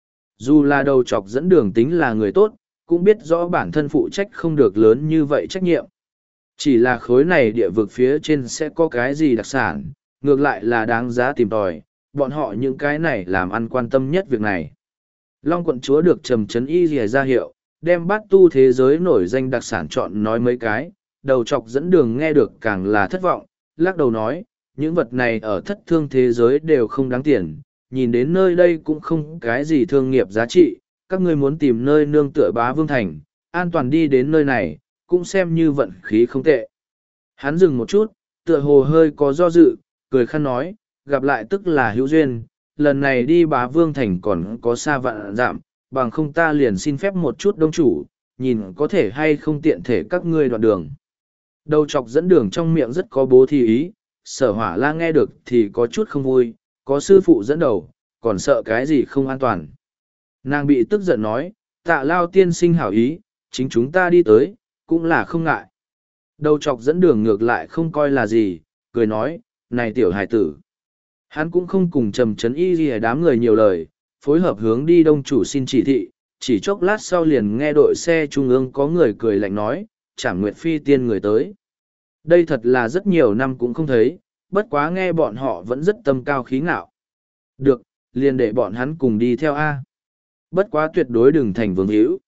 Dù là đầu chọc dẫn đường tính là người tốt, cũng biết rõ bản thân phụ trách không được lớn như vậy trách nhiệm. Chỉ là khối này địa vực phía trên sẽ có cái gì đặc sản, ngược lại là đáng giá tìm tòi, bọn họ những cái này làm ăn quan tâm nhất việc này. Long quận chúa được Trầm Trấn Y rìa ra hiệu, đem bát tu thế giới nổi danh đặc sản chọn nói mấy cái, đầu chọc dẫn đường nghe được càng là thất vọng, lắc đầu nói, những vật này ở thất thương thế giới đều không đáng tiền, nhìn đến nơi đây cũng không cái gì thương nghiệp giá trị, các ngươi muốn tìm nơi nương tựa Bá Vương Thành, an toàn đi đến nơi này, cũng xem như vận khí không tệ. Hắn dừng một chút, tựa hồ hơi có do dự, cười khăn nói, gặp lại tức là hữu duyên, lần này đi Bá Vương Thành còn có xa vạn dặm, bằng không ta liền xin phép một chút đông chủ, nhìn có thể hay không tiện thể các ngươi đoạn đường. Đầu chọc dẫn đường trong miệng rất có bố thí ý, Sở Hỏa La nghe được thì có chút không vui, có sư phụ dẫn đầu, còn sợ cái gì không an toàn. Nàng bị tức giận nói, Tạ Lao tiên sinh hảo ý, chính chúng ta đi tới, cũng là không ngại. Đầu chọc dẫn đường ngược lại không coi là gì, cười nói, này tiểu hài tử. Hắn cũng không cùng Trầm Trấn Y gì đám người nhiều lời, phối hợp hướng đi đông chủ xin chỉ thị, chỉ chốc lát sau liền nghe đội xe trung ương có người cười lạnh nói, Trảm Nguyệt Phi tiên người tới. Đây thật là rất nhiều năm cũng không thấy, bất quá nghe bọn họ vẫn rất tâm cao khí ngạo. Được, liền để bọn hắn cùng đi theo A. Bất quá tuyệt đối đừng thành vương hữu.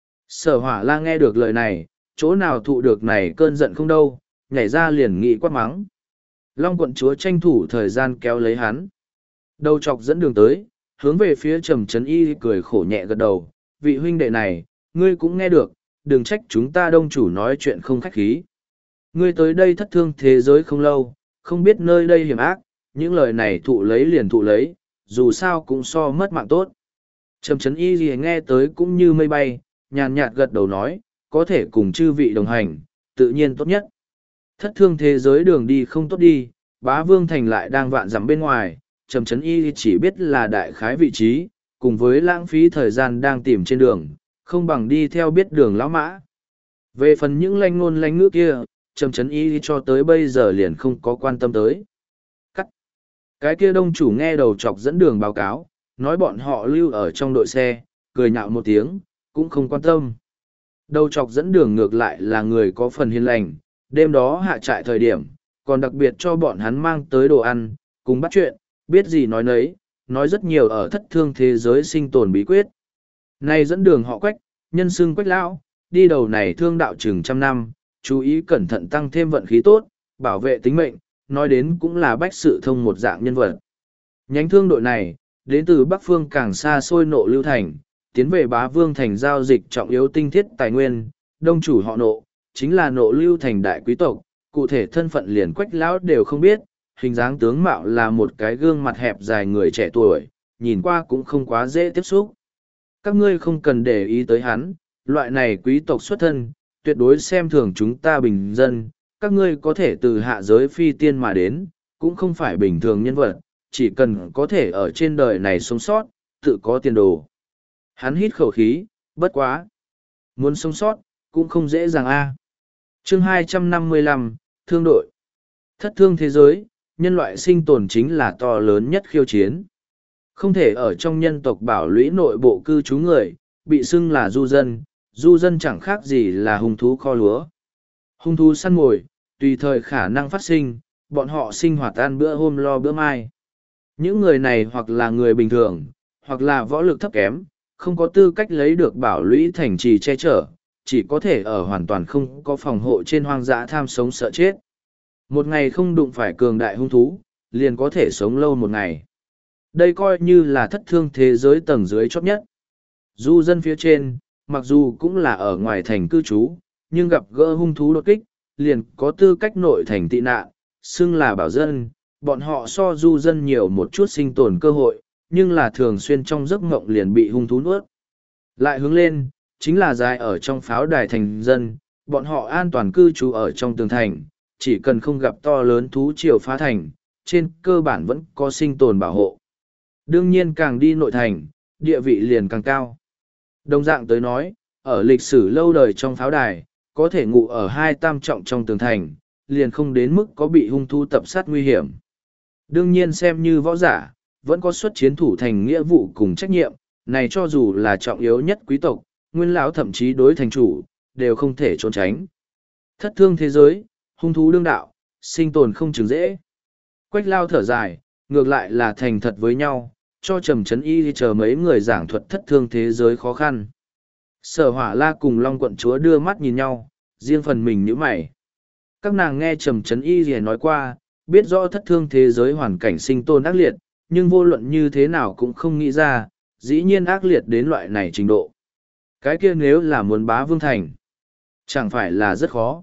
Sở Hỏa La nghe được lời này, chỗ nào thụ được này cơn giận không đâu, nhảy ra liền nghĩ quát mắng. Long quận chúa tranh thủ thời gian kéo lấy hắn. Đầu chọc dẫn đường tới, hướng về phía Trầm Trấn Y cười khổ nhẹ gật đầu. Vị huynh đệ này, ngươi cũng nghe được, đừng trách chúng ta đông chủ nói chuyện không khách khí. Ngươi tới đây thất thương thế giới không lâu, không biết nơi đây hiểm ác, những lời này thụ lấy liền thụ lấy, dù sao cũng so mất mạng tốt. Trầm Trấn Y gì nghe tới cũng như mây bay, nhàn nhạt gật đầu nói, có thể cùng chư vị đồng hành, tự nhiên tốt nhất. Thất thương thế giới đường đi không tốt đi, Bá Vương Thành lại đang vạn dặm bên ngoài, Trầm Trấn Y chỉ biết là đại khái vị trí, cùng với lãng phí thời gian đang tìm trên đường, không bằng đi theo biết đường lão mã. Về phần những lanh ngôn lanh ngữ kia, Trầm Trấn Y cho tới bây giờ liền không có quan tâm tới. Cắt. Cái kia đông chủ nghe đầu chọc dẫn đường báo cáo, nói bọn họ lưu ở trong đội xe, cười nhạo một tiếng, cũng không quan tâm. Đầu chọc dẫn đường ngược lại là người có phần hiền lành, đêm đó hạ trại thời điểm, còn đặc biệt cho bọn hắn mang tới đồ ăn, cùng bắt chuyện, biết gì nói nấy, nói rất nhiều ở thất thương thế giới sinh tồn bí quyết. Này dẫn đường họ Quách, nhân xưng Quách lão, đi đầu này thương đạo chừng trăm năm, chú ý cẩn thận tăng thêm vận khí tốt, bảo vệ tính mệnh, nói đến cũng là bách sự thông một dạng nhân vật. Nhánh thương đội này, đến từ Bắc Phương càng xa xôi Nộ Lưu Thành, tiến về Bá Vương Thành giao dịch trọng yếu tinh thiết tài nguyên, đông chủ họ Nộ, chính là Nộ Lưu Thành đại quý tộc, cụ thể thân phận liền Quách lão đều không biết, hình dáng tướng mạo là một cái gương mặt hẹp dài người trẻ tuổi, nhìn qua cũng không quá dễ tiếp xúc. Các ngươi không cần để ý tới hắn, loại này quý tộc xuất thân, tuyệt đối xem thường chúng ta bình dân, các ngươi có thể từ hạ giới phi tiên mà đến, cũng không phải bình thường nhân vật, chỉ cần có thể ở trên đời này sống sót, tự có tiền đồ. Hắn hít khẩu khí, bất quá. Muốn sống sót, cũng không dễ dàng a. Chương 255, Thương đội. Thất thương thế giới, nhân loại sinh tồn chính là to lớn nhất khiêu chiến. Không thể ở trong nhân tộc bảo lũy nội bộ cư trú người, bị xưng là du dân chẳng khác gì là hung thú kho lúa. Hung thú săn mồi, tùy thời khả năng phát sinh, bọn họ sinh hoạt ăn bữa hôm lo bữa mai. Những người này hoặc là người bình thường, hoặc là võ lực thấp kém, không có tư cách lấy được bảo lũy thành trì che chở, chỉ có thể ở hoàn toàn không có phòng hộ trên hoang dã tham sống sợ chết. Một ngày không đụng phải cường đại hung thú, liền có thể sống lâu một ngày. Đây coi như là thất thương thế giới tầng dưới chót nhất. Du dân phía trên, mặc dù cũng là ở ngoài thành cư trú, nhưng gặp gỡ hung thú đột kích, liền có tư cách nội thành tị nạn, xưng là bảo dân, bọn họ so du dân nhiều một chút sinh tồn cơ hội, nhưng là thường xuyên trong giấc mộng liền bị hung thú nuốt. Lại hướng lên, chính là dài ở trong pháo đài thành dân, bọn họ an toàn cư trú ở trong tường thành, chỉ cần không gặp to lớn thú triều phá thành, trên cơ bản vẫn có sinh tồn bảo hộ. Đương nhiên càng đi nội thành, địa vị liền càng cao. Đồng dạng tới nói, ở lịch sử lâu đời trong pháo đài, có thể ngụ ở hai tam trọng trong tường thành, liền không đến mức có bị hung thú tập sát nguy hiểm. Đương nhiên xem như võ giả, vẫn có xuất chiến thủ thành nghĩa vụ cùng trách nhiệm, này cho dù là trọng yếu nhất quý tộc, nguyên lão thậm chí đối thành chủ, đều không thể trốn tránh. Thất thương thế giới, hung thú đương đạo, sinh tồn không chừng dễ. Quách lao thở dài, ngược lại là thành thật với nhau, cho Trầm Trấn Y chờ mấy người giảng thuật thất thương thế giới khó khăn. Sở Hỏa La cùng Long quận chúa đưa mắt nhìn nhau, riêng phần mình nhíu mày. Các nàng nghe Trầm Trấn Y nói qua, biết rõ thất thương thế giới hoàn cảnh sinh tồn ác liệt, nhưng vô luận như thế nào cũng không nghĩ ra, dĩ nhiên ác liệt đến loại này trình độ. Cái kia nếu là muốn bá vương thành, chẳng phải là rất khó.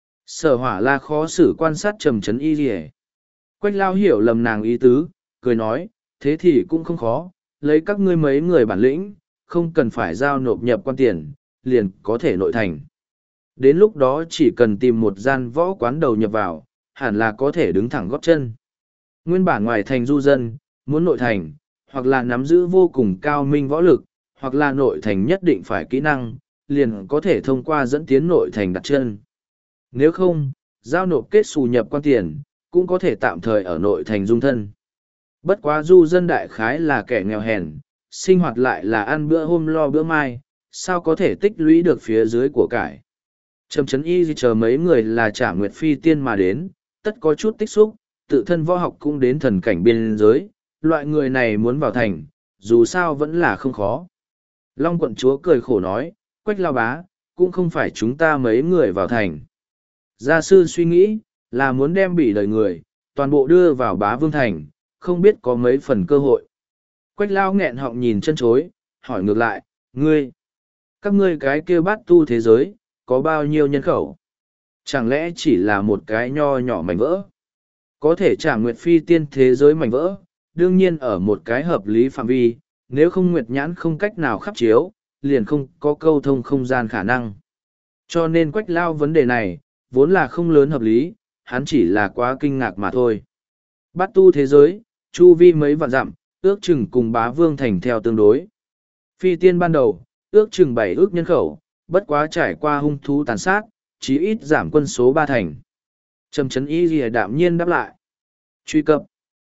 Sở Hỏa La khó xử quan sát Trầm Trấn Y. Quách lao hiểu lầm nàng ý tứ, cười nói, thế thì cũng không khó, lấy các ngươi mấy người bản lĩnh, không cần phải giao nộp nhập quan tiền, liền có thể nội thành. Đến lúc đó chỉ cần tìm một gian võ quán đầu nhập vào, hẳn là có thể đứng thẳng góp chân. Nguyên bản ngoài thành du dân, muốn nội thành, hoặc là nắm giữ vô cùng cao minh võ lực, hoặc là nội thành nhất định phải kỹ năng, liền có thể thông qua dẫn tiến nội thành đặt chân. Nếu không, giao nộp kết xù nhập quan tiền, cũng có thể tạm thời ở nội thành dung thân. Bất quá du dân đại khái là kẻ nghèo hèn, sinh hoạt lại là ăn bữa hôm lo bữa mai, sao có thể tích lũy được phía dưới của cải. Trầm Trấn Y chờ mấy người là trả nguyệt phi tiên mà đến, tất có chút tích xúc, tự thân võ học cũng đến thần cảnh biên giới, loại người này muốn vào thành, dù sao vẫn là không khó. Long quận chúa cười khổ nói, Quách lao bá, cũng không phải chúng ta mấy người vào thành. Gia sư suy nghĩ, là muốn đem bị đời người, toàn bộ đưa vào bá vương thành, không biết có mấy phần cơ hội. Quách lao nghẹn họng nhìn chân chối, hỏi ngược lại, các ngươi cái kia bát tu thế giới, có bao nhiêu nhân khẩu? Chẳng lẽ chỉ là một cái nho nhỏ mảnh vỡ? Có thể trả nguyệt phi tiên thế giới mảnh vỡ, đương nhiên ở một cái hợp lý phạm vi, nếu không nguyệt nhãn không cách nào khắp chiếu, liền không có câu thông không gian khả năng. Cho nên Quách Lao vấn đề này, vốn là không lớn hợp lý, hắn chỉ là quá kinh ngạc mà thôi. Bát tu thế giới, chu vi mấy vạn dặm, ước chừng cùng Bá Vương thành theo tương đối. Phi tiên ban đầu, ước chừng 7 ước nhân khẩu, bất quá trải qua hung thú tàn sát, chí ít giảm quân số 3 thành. Trầm chấn y lìa đạm nhiên đáp lại. Truy cập.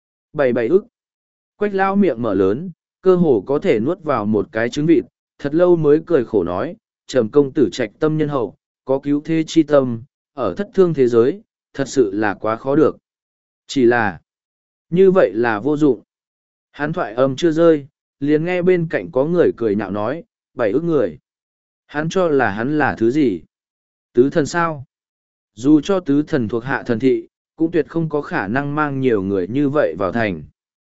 77 ức. Quách Lao miệng mở lớn, cơ hồ có thể nuốt vào một cái trứng vịt, thật lâu mới cười khổ nói, Trầm công tử trạch tâm nhân hậu, có cứu thế chi tâm, ở thất thương thế giới, thật sự là quá khó được. Chỉ là, như vậy là vô dụng. Hắn thoại âm chưa rơi, liền nghe bên cạnh có người cười nhạo nói, 7 ức người. Hắn cho là hắn là thứ gì? Tứ thần sao? Dù cho tứ thần thuộc hạ thần thị, cũng tuyệt không có khả năng mang nhiều người như vậy vào thành.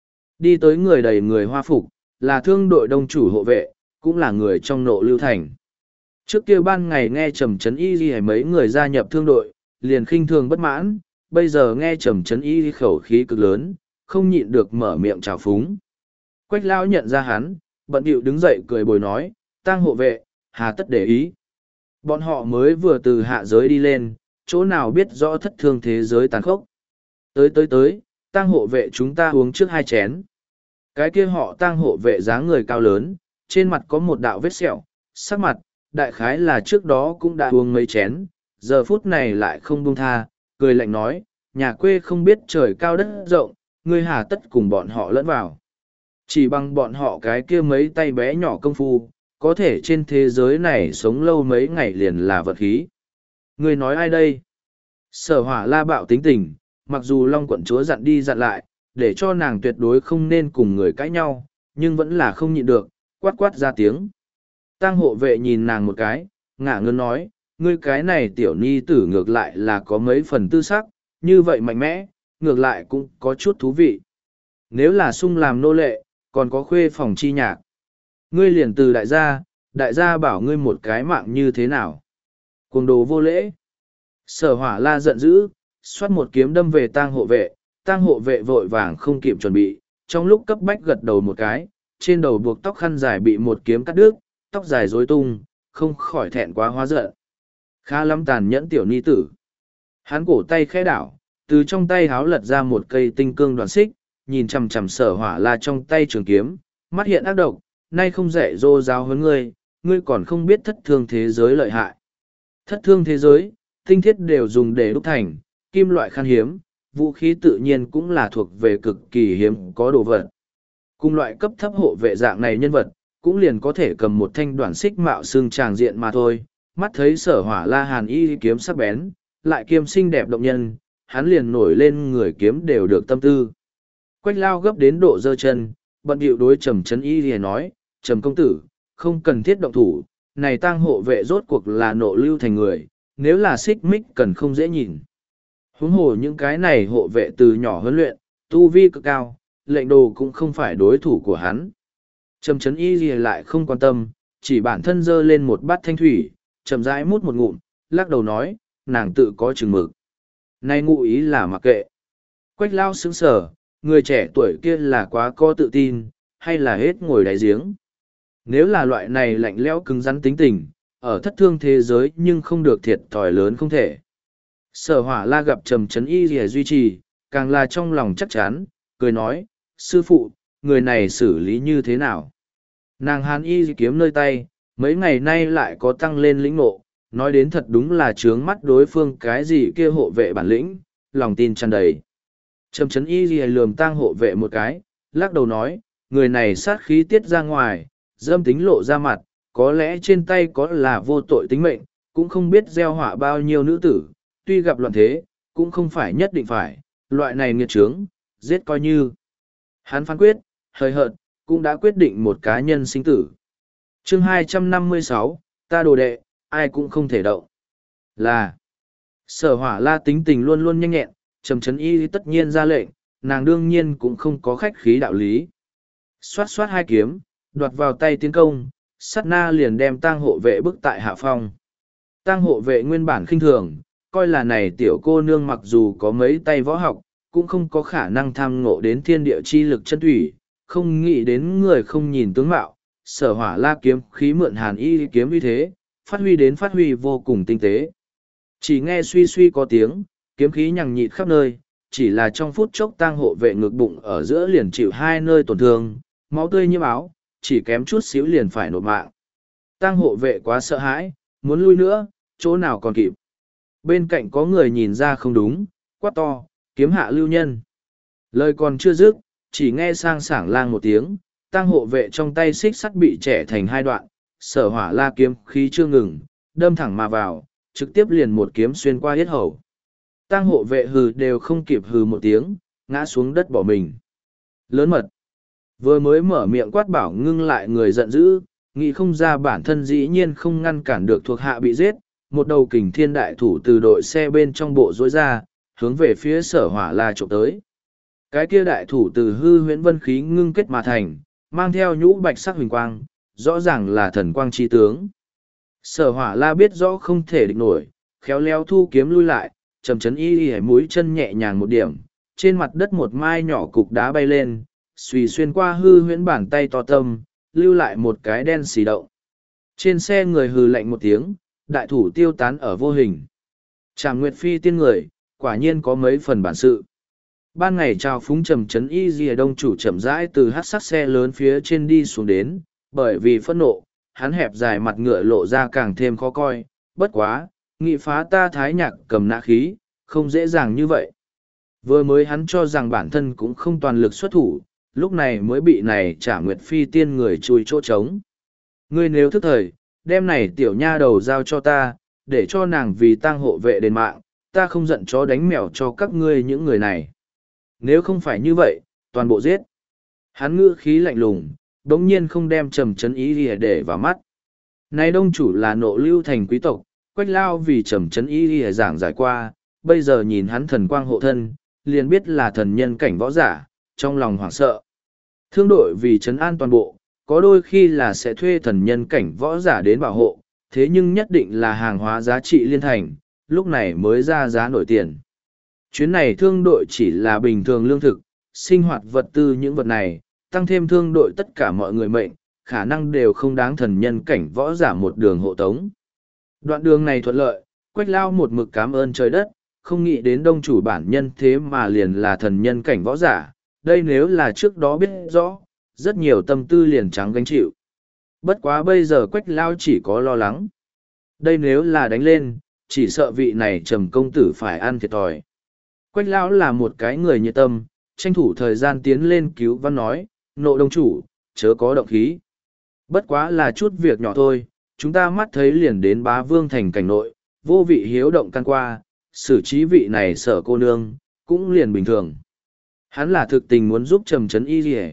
Đi tới người đầy người hoa phục, là thương đội đông chủ hộ vệ, cũng là người trong nộ lưu thành. Trước kia ban ngày nghe Trầm Trấn Y Ghi mấy người gia nhập thương đội, liền khinh thường bất mãn, bây giờ nghe Trầm Trấn Y khẩu khí cực lớn, không nhịn được mở miệng trào phúng. Quách Lao nhận ra hắn, bận điệu đứng dậy cười bồi nói, tang hộ vệ, hà tất để ý. Bọn họ mới vừa từ hạ giới đi lên, chỗ nào biết rõ thất thương thế giới tàn khốc. Tới, tang hộ vệ chúng ta uống trước 2 chén. Cái kia họ tang hộ vệ dáng người cao lớn, trên mặt có một đạo vết sẹo, sắc mặt, đại khái là trước đó cũng đã uống mấy chén, giờ phút này lại không buông tha, cười lạnh nói, nhà quê không biết trời cao đất rộng, ngươi hà tất cùng bọn họ lẫn vào. Chỉ bằng bọn họ cái kia mấy tay bé nhỏ công phu, có thể trên thế giới này sống lâu mấy ngày liền là vật khí. Ngươi nói ai đây? Sở Hỏa La bạo tính tình, mặc dù Long quận chúa dặn đi dặn lại, để cho nàng tuyệt đối không nên cùng người cãi nhau, nhưng vẫn là không nhịn được, quát quát ra tiếng. Tang hộ vệ nhìn nàng một cái, ngả ngớn nói, ngươi cái này tiểu ni tử ngược lại là có mấy phần tư sắc, như vậy mạnh mẽ, ngược lại cũng có chút thú vị. Nếu là sung làm nô lệ, còn có khuê phòng chi nhạc. Ngươi liền từ đại gia bảo ngươi một cái mạng như thế nào. Cuồng đồ vô lễ. Sở Hỏa La giận dữ, xoát một kiếm đâm về tang hộ vệ vội vàng không kịp chuẩn bị, trong lúc cấp bách gật đầu một cái, trên đầu buộc tóc khăn dài bị một kiếm cắt đứt, tóc dài rối tung, không khỏi thẹn quá hóa giận. Khá lắm tàn nhẫn tiểu ni tử. Hắn cổ tay khẽ đảo, từ trong tay háo lật ra một cây tinh cương đoạn xích, nhìn chằm chằm Sở Hỏa La trong tay trường kiếm, mắt hiện ác độc, nay không dạy dỗ giáo huấn ngươi, ngươi còn không biết thất thương thế giới lợi hại. Thất thương thế giới, tinh thiết đều dùng để đúc thành, kim loại khan hiếm, vũ khí tự nhiên cũng là thuộc về cực kỳ hiếm có đồ vật. Cùng loại cấp thấp hộ vệ dạng này nhân vật, cũng liền có thể cầm một thanh đoạn xích mạo xương tràng diện mà thôi. Mắt thấy Sở Hỏa La hàn y kiếm sắc bén, lại kiêm xinh đẹp động nhân, hắn liền nổi lên người kiếm đều được tâm tư. Quách Lao gấp đến độ giơ chân, bận điệu đối Trầm Trấn Y liền nói, Trầm công tử, không cần thiết động thủ, này tang hộ vệ rốt cuộc là nộ lưu thành người, nếu là xích mích cần không dễ nhìn. Huống hồ những cái này hộ vệ từ nhỏ huấn luyện, tu vi cực cao, lệnh đồ cũng không phải đối thủ của hắn. Trầm Trấn Y gì lại không quan tâm, chỉ bản thân dơ lên một bát thanh thủy, chậm rãi mút một ngụm, lắc đầu nói, nàng tự có chừng mực. Nay ngụ ý là mặc kệ. Quách Lao sững sờ, người trẻ tuổi kia là quá có tự tin, hay là hết ngồi đáy giếng. Nếu là loại này lạnh lẽo cứng rắn tính tình, ở thất thương thế giới nhưng không được thiệt thòi lớn không thể. Sở Hỏa La gặp Trầm Trấn Y rìa duy trì, càng là trong lòng chắc chắn, cười nói, sư phụ, người này xử lý như thế nào? Nàng hàn y kiếm nơi tay, mấy ngày nay lại có tăng lên lĩnh ngộ, nói đến thật đúng là trướng mắt đối phương cái gì kia hộ vệ bản lĩnh, lòng tin tràn đầy. Trầm Trấn Y rìa lườm tang hộ vệ một cái, lắc đầu nói, người này sát khí tiết ra ngoài, dâm tính lộ ra mặt, có lẽ trên tay có là vô tội tính mệnh, cũng không biết gieo họa bao nhiêu nữ tử, tuy gặp loạn thế, cũng không phải nhất định phải, loại này nghiệt trướng, giết coi như. Hắn phán quyết, hời hợt, cũng đã quyết định một cá nhân sinh tử. Chương 256, ta đồ đệ, ai cũng không thể động. Là, Sở Hỏa La tính tình luôn luôn nhanh nhẹn, Trầm Trấn Y tất nhiên ra lệnh, nàng đương nhiên cũng không có khách khí đạo lý. Xoát xoát 2 kiếm, đoạt vào tay tiến công, sát na liền đem tang hộ vệ bức tại hạ phong. Tang hộ vệ nguyên bản khinh thường, coi là này tiểu cô nương mặc dù có mấy tay võ học, cũng không có khả năng tham ngộ đến thiên địa chi lực chân thủy, không nghĩ đến người không nhìn tướng mạo, sở hỏa la kiếm khí mượn hàn y kiếm uy thế, phát huy vô cùng tinh tế. Chỉ nghe suy suy có tiếng, kiếm khí nhằng nhịt khắp nơi, chỉ là trong phút chốc tang hộ vệ ngực bụng ở giữa liền chịu hai nơi tổn thương, máu tươi nhiễm áo, chỉ kém chút xíu liền phải nộp mạng. Tang hộ vệ quá sợ hãi, muốn lui nữa, chỗ nào còn kịp. Bên cạnh có người nhìn ra không đúng, quát to, kiếm hạ lưu nhân. Lời còn chưa dứt, chỉ nghe sang sảng lang một tiếng, tang hộ vệ trong tay xích sắt bị trẻ thành hai đoạn, sở hỏa la kiếm khí chưa ngừng, đâm thẳng mà vào, trực tiếp liền một kiếm xuyên qua yết hầu. Tang hộ vệ hừ đều không kịp hừ một tiếng, ngã xuống đất bỏ mình. Lớn mật. Vừa mới mở miệng quát bảo ngưng lại người giận dữ, nghĩ không ra bản thân dĩ nhiên không ngăn cản được thuộc hạ bị giết, một đầu kình thiên đại thủ từ đội xe bên trong bộ rối ra, hướng về phía sở hỏa la trộm tới. Cái kia đại thủ từ hư huyễn vân khí ngưng kết mà thành, mang theo nhũ bạch sắc huỳnh quang, rõ ràng là thần quang chi tướng. Sở hỏa la biết rõ không thể địch nổi, khéo léo thu kiếm lui lại, trầm chấn y mũi chân nhẹ nhàng một điểm, trên mặt đất một mai nhỏ cục đá bay lên, xùy xuyên qua hư huyễn bàn tay to tâm, lưu lại một cái đen xì động. Trên xe người hừ lạnh một tiếng, đại thủ tiêu tán ở vô hình. Trảm Nguyệt Phi tiên người, quả nhiên có mấy phần bản sự. Ban ngày trao phúng trầm chấn y dìa đông chủ chậm rãi từ hát sắc xe lớn phía trên đi xuống đến, bởi vì phẫn nộ, hắn hẹp dài mặt ngựa lộ ra càng thêm khó coi, bất quá, nghị phá ta thái nhạc cầm nã khí, không dễ dàng như vậy. Vừa mới hắn cho rằng bản thân cũng không toàn lực xuất thủ, lúc này mới bị này trả Nguyệt Phi tiên người chui chỗ trống. Ngươi nếu thức thời, đem này tiểu nha đầu giao cho ta, để cho nàng vì tang hộ vệ đền mạng, ta không giận chó đánh mèo cho các ngươi những người này. Nếu không phải như vậy, toàn bộ giết. Hắn ngữ khí lạnh lùng, đống nhiên không đem trầm chấn ý lìa để vào mắt. Này đông chủ là nộ lưu thành quý tộc, Quách Lao vì trầm chấn ý lìa giảng giải qua, bây giờ nhìn hắn thần quang hộ thân, liền biết là thần nhân cảnh võ giả, trong lòng hoảng sợ. Thương đội vì trấn an toàn bộ, có đôi khi là sẽ thuê thần nhân cảnh võ giả đến bảo hộ, thế nhưng nhất định là hàng hóa giá trị liên thành, lúc này mới ra giá nổi tiền. Chuyến này thương đội chỉ là bình thường lương thực, sinh hoạt vật tư những vật này, tăng thêm thương đội tất cả mọi người mệnh, khả năng đều không đáng thần nhân cảnh võ giả một đường hộ tống. Đoạn đường này thuận lợi, Quách Lao một mực cảm ơn trời đất, không nghĩ đến đông chủ bản nhân thế mà liền là thần nhân cảnh võ giả, đây nếu là trước đó biết rõ, rất nhiều tâm tư liền trắng gánh chịu. Bất quá bây giờ Quách Lao chỉ có lo lắng. Đây nếu là đánh lên, chỉ sợ vị này trầm công tử phải ăn thiệt thòi. Quách Lão là một cái người nhiệt tâm, tranh thủ thời gian tiến lên cứu văn nói, nộ đông chủ, chớ có động khí. Bất quá là chút việc nhỏ thôi, chúng ta mắt thấy liền đến Bá Vương thành cảnh nội, vô vị hiếu động can qua, xử trí vị này sở cô nương, cũng liền bình thường. Hắn là thực tình muốn giúp trầm trấn y rỉa.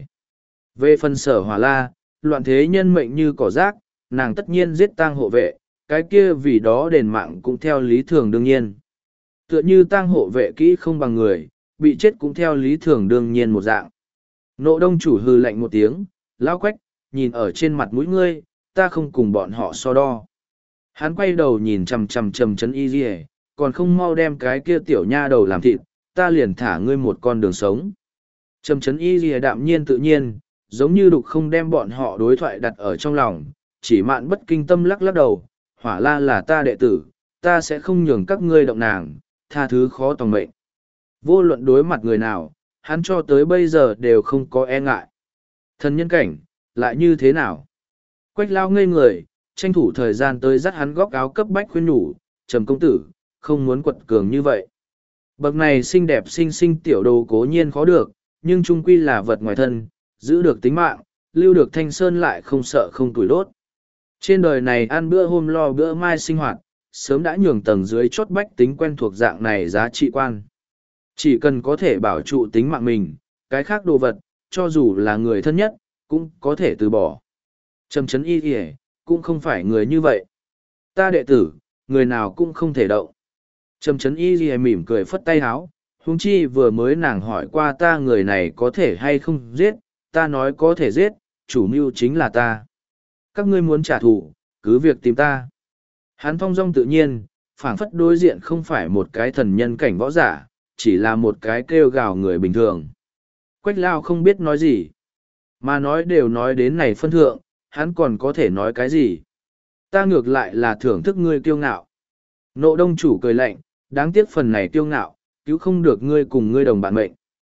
Về phần sở hỏa la, loạn thế nhân mệnh như cỏ rác, nàng tất nhiên giết tang hộ vệ, cái kia vì đó đền mạng cũng theo lý thường đương nhiên. Tựa như tang hộ vệ kỹ không bằng người, bị chết cũng theo lý thường đương nhiên một dạng. Nộ đông chủ hư lạnh một tiếng, lão Quách, nhìn ở trên mặt mũi ngươi, ta không cùng bọn họ so đo. Hắn quay đầu nhìn chằm chằm trầm chấn y rỉa, còn không mau đem cái kia tiểu nha đầu làm thịt, ta liền thả ngươi một con đường sống. Trầm chấn y rỉa đạm nhiên tự nhiên, giống như đục không đem bọn họ đối thoại đặt ở trong lòng, chỉ mạn bất kinh tâm lắc lắc đầu, hỏa la là ta đệ tử, ta sẽ không nhường các ngươi động nàng, tha thứ khó tòng mệnh. Vô luận đối mặt người nào, hắn cho tới bây giờ đều không có e ngại. Thần nhân cảnh, lại như thế nào? Quách Lao ngây người, tranh thủ thời gian tới dắt hắn góc áo cấp bách khuyên nhủ, trầm công tử, không muốn quật cường như vậy. Bậc này xinh đẹp xinh xinh tiểu đồ cố nhiên khó được, nhưng trung quy là vật ngoài thân, giữ được tính mạng, lưu được thanh sơn lại không sợ không tuổi đốt. Trên đời này ăn bữa hôm lo bữa mai sinh hoạt, sớm đã nhường tầng dưới chốt bách tính quen thuộc dạng này giá trị quan. Chỉ cần có thể bảo trụ tính mạng mình, cái khác đồ vật, cho dù là người thân nhất, cũng có thể từ bỏ. Trầm chấn y kìa, cũng không phải người như vậy. Ta đệ tử, người nào cũng không thể động. Trầm chấn y kìa mỉm cười phất tay háo, huống chi vừa mới nàng hỏi qua ta người này có thể hay không giết, ta nói có thể giết, chủ mưu chính là ta. Các ngươi muốn trả thù, cứ việc tìm ta. Hắn thong dong tự nhiên, phảng phất đối diện không phải một cái thần nhân cảnh võ giả, chỉ là một cái kêu gào người bình thường. Quách Lao không biết nói gì. Mà nói đều nói đến này phân thượng, hắn còn có thể nói cái gì? Ta ngược lại là thưởng thức ngươi kiêu ngạo. Nộ đông chủ cười lạnh, đáng tiếc phần này kiêu ngạo, cứu không được ngươi cùng ngươi đồng bạn mệnh.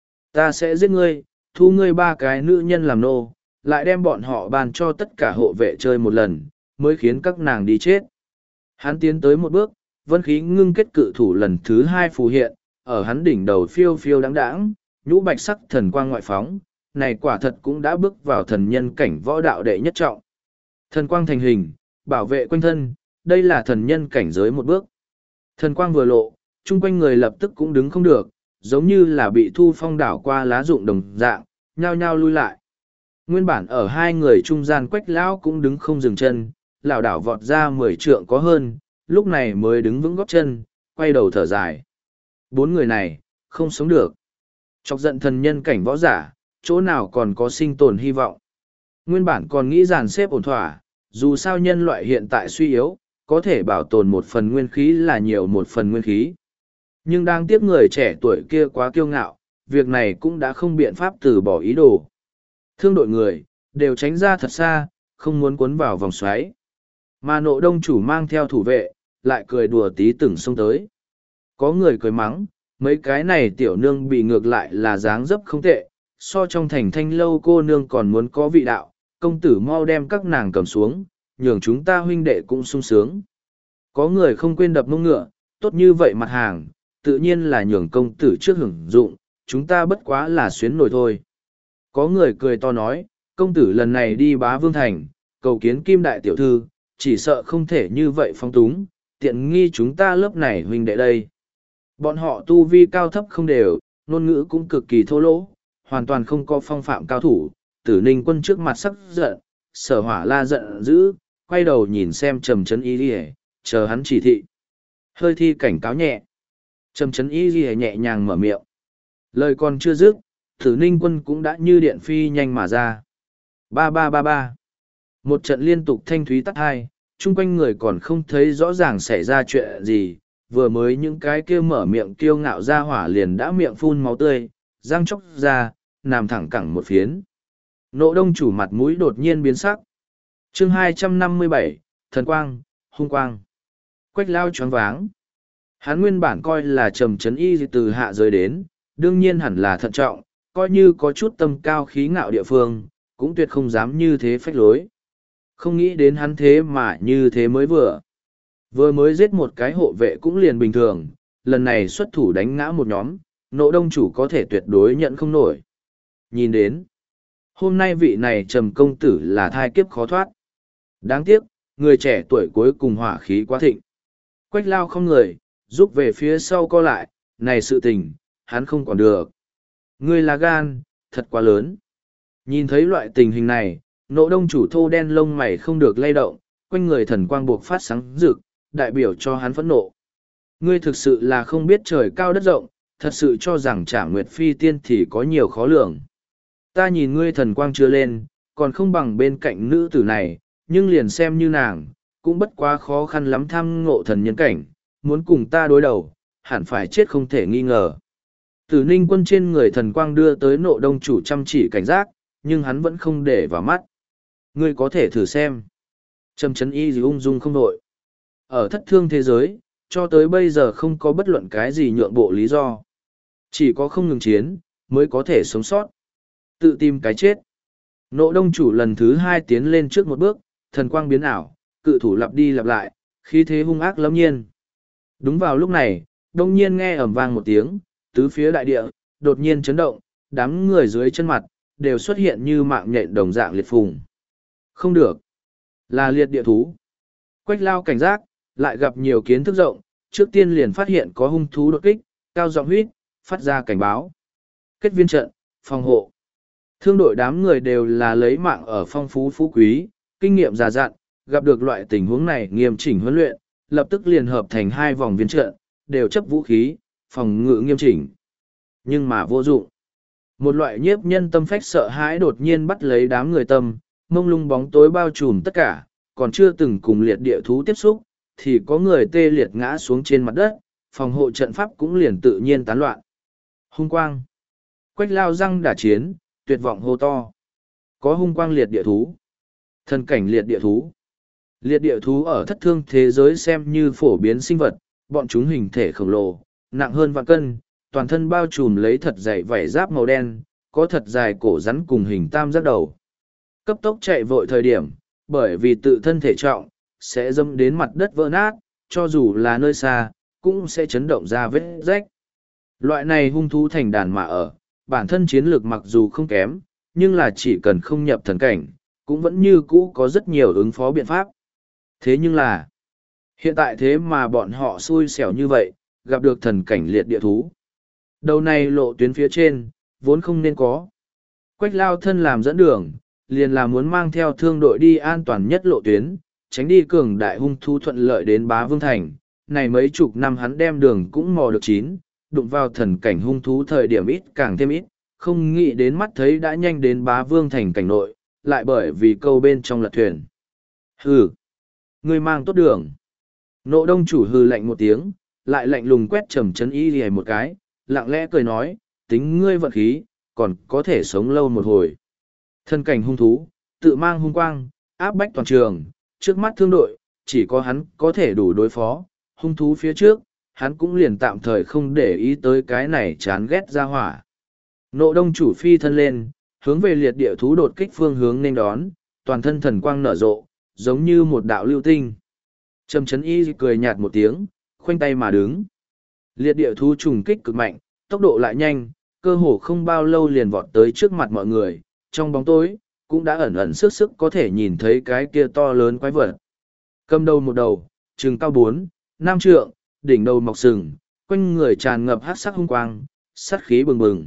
Ta sẽ giết ngươi, thu ngươi 3 cái nữ nhân làm nô, lại đem bọn họ bàn cho tất cả hộ vệ chơi một lần, mới khiến các nàng đi chết. Hắn tiến tới một bước, vân khí ngưng kết cự thủ lần thứ 2 phù hiện, ở hắn đỉnh đầu phiêu phiêu đáng đáng, nhũ bạch sắc thần quang ngoại phóng, này quả thật cũng đã bước vào thần nhân cảnh võ đạo đệ nhất trọng. Thần quang thành hình, bảo vệ quanh thân, đây là thần nhân cảnh giới một bước. Thần quang vừa lộ, chung quanh người lập tức cũng đứng không được, giống như là bị thu phong đảo qua lá rụng đồng dạng, nhao nhao lui lại. Nguyên bản ở hai người trung gian Quách Lão cũng đứng không dừng chân, lảo đảo vọt ra 10 trượng có hơn, lúc này mới đứng vững gót chân, quay đầu thở dài. 4 người này, không sống được. Chọc giận thần nhân cảnh võ giả, chỗ nào còn có sinh tồn hy vọng. Nguyên bản còn nghĩ dàn xếp ổn thỏa, dù sao nhân loại hiện tại suy yếu, có thể bảo tồn một phần nguyên khí là nhiều một phần nguyên khí. Nhưng đang tiếc người trẻ tuổi kia quá kiêu ngạo, việc này cũng đã không biện pháp từ bỏ ý đồ. Thương đội người, đều tránh ra thật xa, không muốn cuốn vào vòng xoáy. Mà nộ đông chủ mang theo thủ vệ, lại cười đùa tí từng xông tới. Có người cười mắng, mấy cái này tiểu nương bị ngược lại là dáng dấp không tệ, so trong thành thanh lâu cô nương còn muốn có vị đạo, công tử mau đem các nàng cầm xuống, nhường chúng ta huynh đệ cũng sung sướng. Có người không quên đập mông ngựa, tốt như vậy mặt hàng, tự nhiên là nhường công tử trước hưởng dụng, chúng ta bất quá là xuyến nổi thôi. Có người cười to nói, công tử lần này đi Bá Vương Thành, cầu kiến Kim Đại Tiểu Thư, chỉ sợ không thể như vậy phong túng, tiện nghi chúng ta lớp này huynh đệ đây. Bọn họ tu vi cao thấp không đều, ngôn ngữ cũng cực kỳ thô lỗ, hoàn toàn không có phong phạm cao thủ. Tử Ninh Quân trước mặt sắc giận, Sở Hỏa La giận dữ, quay đầu nhìn xem Trầm Chấn Y Lìa, chờ hắn chỉ thị. Hơi thi cảnh cáo nhẹ. Trầm Chấn Y Lìa nhẹ nhàng mở miệng. Lời còn chưa dứt, Tử Ninh Quân cũng đã như điện phi nhanh mà ra. Ba ba ba ba. Một trận liên tục thanh thúy tắt hai, chung quanh người còn không thấy rõ ràng xảy ra chuyện gì, vừa mới những cái kia mở miệng kiêu ngạo ra hỏa liền đã miệng phun máu tươi, răng chóc ra, nằm thẳng cẳng một phiến. Nộ đông chủ mặt mũi đột nhiên biến sắc. Chương 257, Thần Quang, Hung Quang. Quách Lao choáng váng. Hắn nguyên bản coi là Trầm Chấn Y từ hạ giới đến, đương nhiên hẳn là thận trọng, coi như có chút tâm cao khí ngạo địa phương, cũng tuyệt không dám như thế phách lối. Không nghĩ đến hắn thế mà như thế mới vừa. Vừa mới giết một cái hộ vệ cũng liền bình thường, lần này xuất thủ đánh ngã một nhóm, nộ đông chủ có thể tuyệt đối nhận không nổi. Nhìn đến, hôm nay vị này Trầm công tử là thai kiếp khó thoát. Đáng tiếc, người trẻ tuổi cuối cùng hỏa khí quá thịnh. Quách Lao không người, giúp về phía sau co lại, này sự tình, hắn không còn được. Ngươi là gan, thật quá lớn. Nhìn thấy loại tình hình này, nộ đông chủ thô đen lông mày không được lay động, quanh người thần quang buộc phát sáng rực, đại biểu cho hắn phẫn nộ. Ngươi thực sự là không biết trời cao đất rộng, thật sự cho rằng trả nguyệt phi tiên thì có nhiều khó lường. Ta nhìn ngươi thần quang chưa lên, còn không bằng bên cạnh nữ tử này, nhưng liền xem như nàng, cũng bất quá khó khăn lắm tham ngộ thần nhân cảnh, muốn cùng ta đối đầu, hẳn phải chết không thể nghi ngờ. Tử Ninh Quân trên người thần quang đưa tới nộ đông chủ chăm chỉ cảnh giác, nhưng hắn vẫn không để vào mắt. Ngươi có thể thử xem. Trầm Chấn Y ung dung không đội. Ở thất thương thế giới, cho tới bây giờ không có bất luận cái gì nhượng bộ lý do. Chỉ có không ngừng chiến, mới có thể sống sót. Tự tìm cái chết. Nộ đông chủ lần thứ 2 tiến lên trước một bước, thần quang biến ảo, cự thủ lặp đi lặp lại, khí thế hung ác lâm nhiên. Đúng vào lúc này, đông nhiên nghe ầm vang một tiếng, tứ phía đại địa, đột nhiên chấn động, đám người dưới chân mặt, đều xuất hiện như mạng nhện đồng dạng liệt phùng. Không được. Là liệt địa thú. Quách Lao cảnh giác, lại gặp nhiều kiến thức rộng, trước tiên liền phát hiện có hung thú đột kích, cao giọng huýt, phát ra cảnh báo. Kết viên trận, phòng hộ. Thương đội đám người đều là lấy mạng ở phong phú phú quý, kinh nghiệm già dặn, gặp được loại tình huống này nghiêm chỉnh huấn luyện, lập tức liền hợp thành 2 vòng viên trận, đều chấp vũ khí, phòng ngự nghiêm chỉnh. Nhưng mà vô dụng. Một loại nhiếp nhân tâm phách sợ hãi đột nhiên bắt lấy đám người tâm, mông lung bóng tối bao trùm tất cả, còn chưa từng cùng liệt địa thú tiếp xúc, thì có người tê liệt ngã xuống trên mặt đất, phòng hộ trận pháp cũng liền tự nhiên tán loạn. Hung quang. Quách lao răng đả chiến, tuyệt vọng hô to. Có hung quang liệt địa thú. Thần cảnh liệt địa thú. Liệt địa thú ở thất thương thế giới xem như phổ biến sinh vật, bọn chúng hình thể khổng lồ, nặng hơn vạn cân, toàn thân bao trùm lấy thật dày vảy giáp màu đen, có thật dài cổ rắn cùng hình tam giác đầu. Cấp tốc chạy vội thời điểm, bởi vì tự thân thể trọng, sẽ dâm đến mặt đất vỡ nát, cho dù là nơi xa, cũng sẽ chấn động ra vết rách. Loại này hung thú thành đàn mà ở, bản thân chiến lược mặc dù không kém, nhưng là chỉ cần không nhập thần cảnh, cũng vẫn như cũ có rất nhiều ứng phó biện pháp. Thế nhưng là, hiện tại thế mà bọn họ xui xẻo như vậy, gặp được thần cảnh liệt địa thú. Đầu này lộ tuyến phía trên, vốn không nên có. Quách lao thân làm dẫn đường, liền là muốn mang theo thương đội đi an toàn nhất lộ tuyến, tránh đi cường đại hung thú thuận lợi đến Bá Vương Thành. Này mấy chục năm hắn đem đường cũng mò được chín, đụng vào thần cảnh hung thú thời điểm ít càng thêm ít, không nghĩ đến mắt thấy đã nhanh đến Bá Vương Thành cảnh nội, lại bởi vì câu bên trong lật thuyền. Hừ! Ngươi mang tốt đường. Nộ đông chủ hừ lạnh một tiếng, lại lạnh lùng quét trầm chấn y lìa một cái, lặng lẽ cười nói, tính ngươi vận khí, còn có thể sống lâu một hồi. Thân cảnh hung thú, tự mang hung quang, áp bách toàn trường, trước mắt thương đội, chỉ có hắn có thể đủ đối phó, hung thú phía trước, hắn cũng liền tạm thời không để ý tới cái này chán ghét ra hỏa. Nộ đông chủ phi thân lên, hướng về liệt địa thú đột kích phương hướng nên đón, toàn thân thần quang nở rộ, giống như một đạo lưu tinh. Trầm chấn y cười nhạt một tiếng, khoanh tay mà đứng. Liệt địa thú trùng kích cực mạnh, tốc độ lại nhanh, cơ hồ không bao lâu liền vọt tới trước mặt mọi người, trong bóng tối, cũng đã ẩn ẩn sức sức có thể nhìn thấy cái kia to lớn quái vật. Cầm đầu một đầu, chừng cao 4, 5 trượng, đỉnh đầu mọc sừng, quanh người tràn ngập hắc sắc hung quang, sát khí bừng bừng.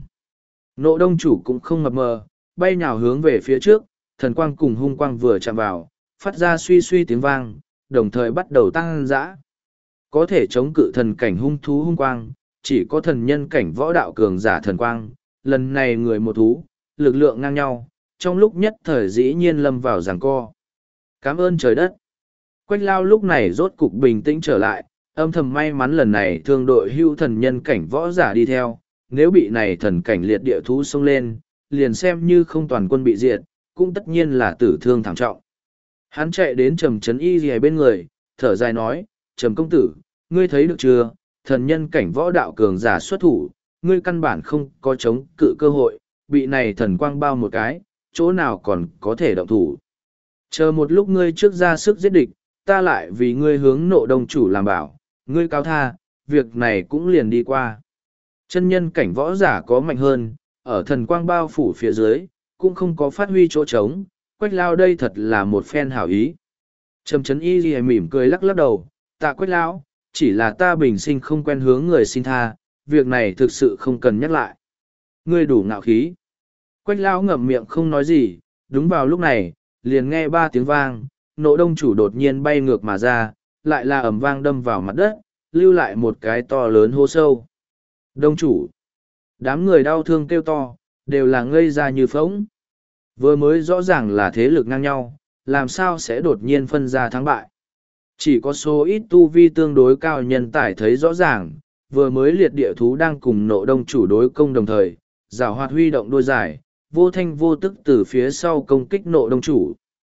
Nộ đông chủ cũng không mập mờ, bay nhào hướng về phía trước, thần quang cùng hung quang vừa chạm vào, phát ra suy suy tiếng vang, đồng thời bắt đầu tăng dã. Có thể chống cự thần cảnh hung thú hung quang, chỉ có thần nhân cảnh võ đạo cường giả thần quang, lần này người một thú, lực lượng ngang nhau, trong lúc nhất thời dĩ nhiên lâm vào giằng co. Cảm ơn trời đất. Quách lao lúc này rốt cục bình tĩnh trở lại, âm thầm may mắn lần này thương đội hưu thần nhân cảnh võ giả đi theo, nếu bị này thần cảnh liệt địa thú xông lên, liền xem như không toàn quân bị diệt, cũng tất nhiên là tử thương thảm trọng. Hắn chạy đến Trầm Trấn Y Lìa bên người, thở dài nói, Trầm công tử, ngươi thấy được chưa, thần nhân cảnh võ đạo cường giả xuất thủ, ngươi căn bản không có chống cự cơ hội, bị này thần quang bao một cái, chỗ nào còn có thể động thủ. Chờ một lúc ngươi trước ra sức giết địch, ta lại vì ngươi hướng nộ đông chủ làm bảo, ngươi cao tha, việc này cũng liền đi qua. Chân nhân cảnh võ giả có mạnh hơn, ở thần quang bao phủ phía dưới, cũng không có phát huy chỗ trống, Quách lao đây thật là một phen hảo ý. Trầm Trấn Y Ghi mỉm cười lắc lắc đầu, tạ Quách lão, chỉ là ta bình sinh không quen hướng người xin tha, việc này thực sự không cần nhắc lại. Ngươi đủ ngạo khí. Quách lão ngậm miệng không nói gì, đúng vào lúc này, liền nghe 3 tiếng vang, nộ đông chủ đột nhiên bay ngược mà ra, lại là ầm vang đâm vào mặt đất, lưu lại một cái to lớn hố sâu. Đông chủ. Đám người đau thương kêu to, đều là ngây ra như phỗng. Vừa mới rõ ràng là thế lực ngang nhau, làm sao sẽ đột nhiên phân ra thắng bại. Chỉ có số ít tu vi tương đối cao nhân tài thấy rõ ràng, vừa mới liệt địa thú đang cùng nộ đông chủ đối công đồng thời, giảo hoạt huy động đôi giải, vô thanh vô tức từ phía sau công kích nộ đông chủ.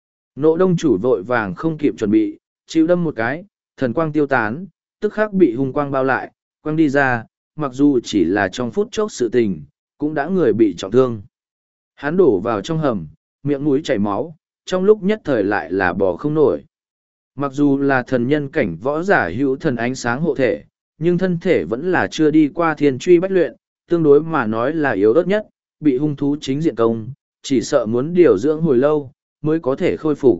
Nộ đông chủ vội vàng không kịp chuẩn bị, chịu đâm một cái, thần quang tiêu tán, tức khắc bị hung quang bao lại, quang đi ra, mặc dù chỉ là trong phút chốc sự tình, cũng đã người bị trọng thương. Hắn đổ vào trong hầm, miệng mũi chảy máu, trong lúc nhất thời lại là bò không nổi. Mặc dù là thần nhân cảnh võ giả hữu thần ánh sáng hộ thể, nhưng thân thể vẫn là chưa đi qua thiên truy bách luyện, tương đối mà nói là yếu ớt nhất, bị hung thú chính diện công, chỉ sợ muốn điều dưỡng hồi lâu, mới có thể khôi phục.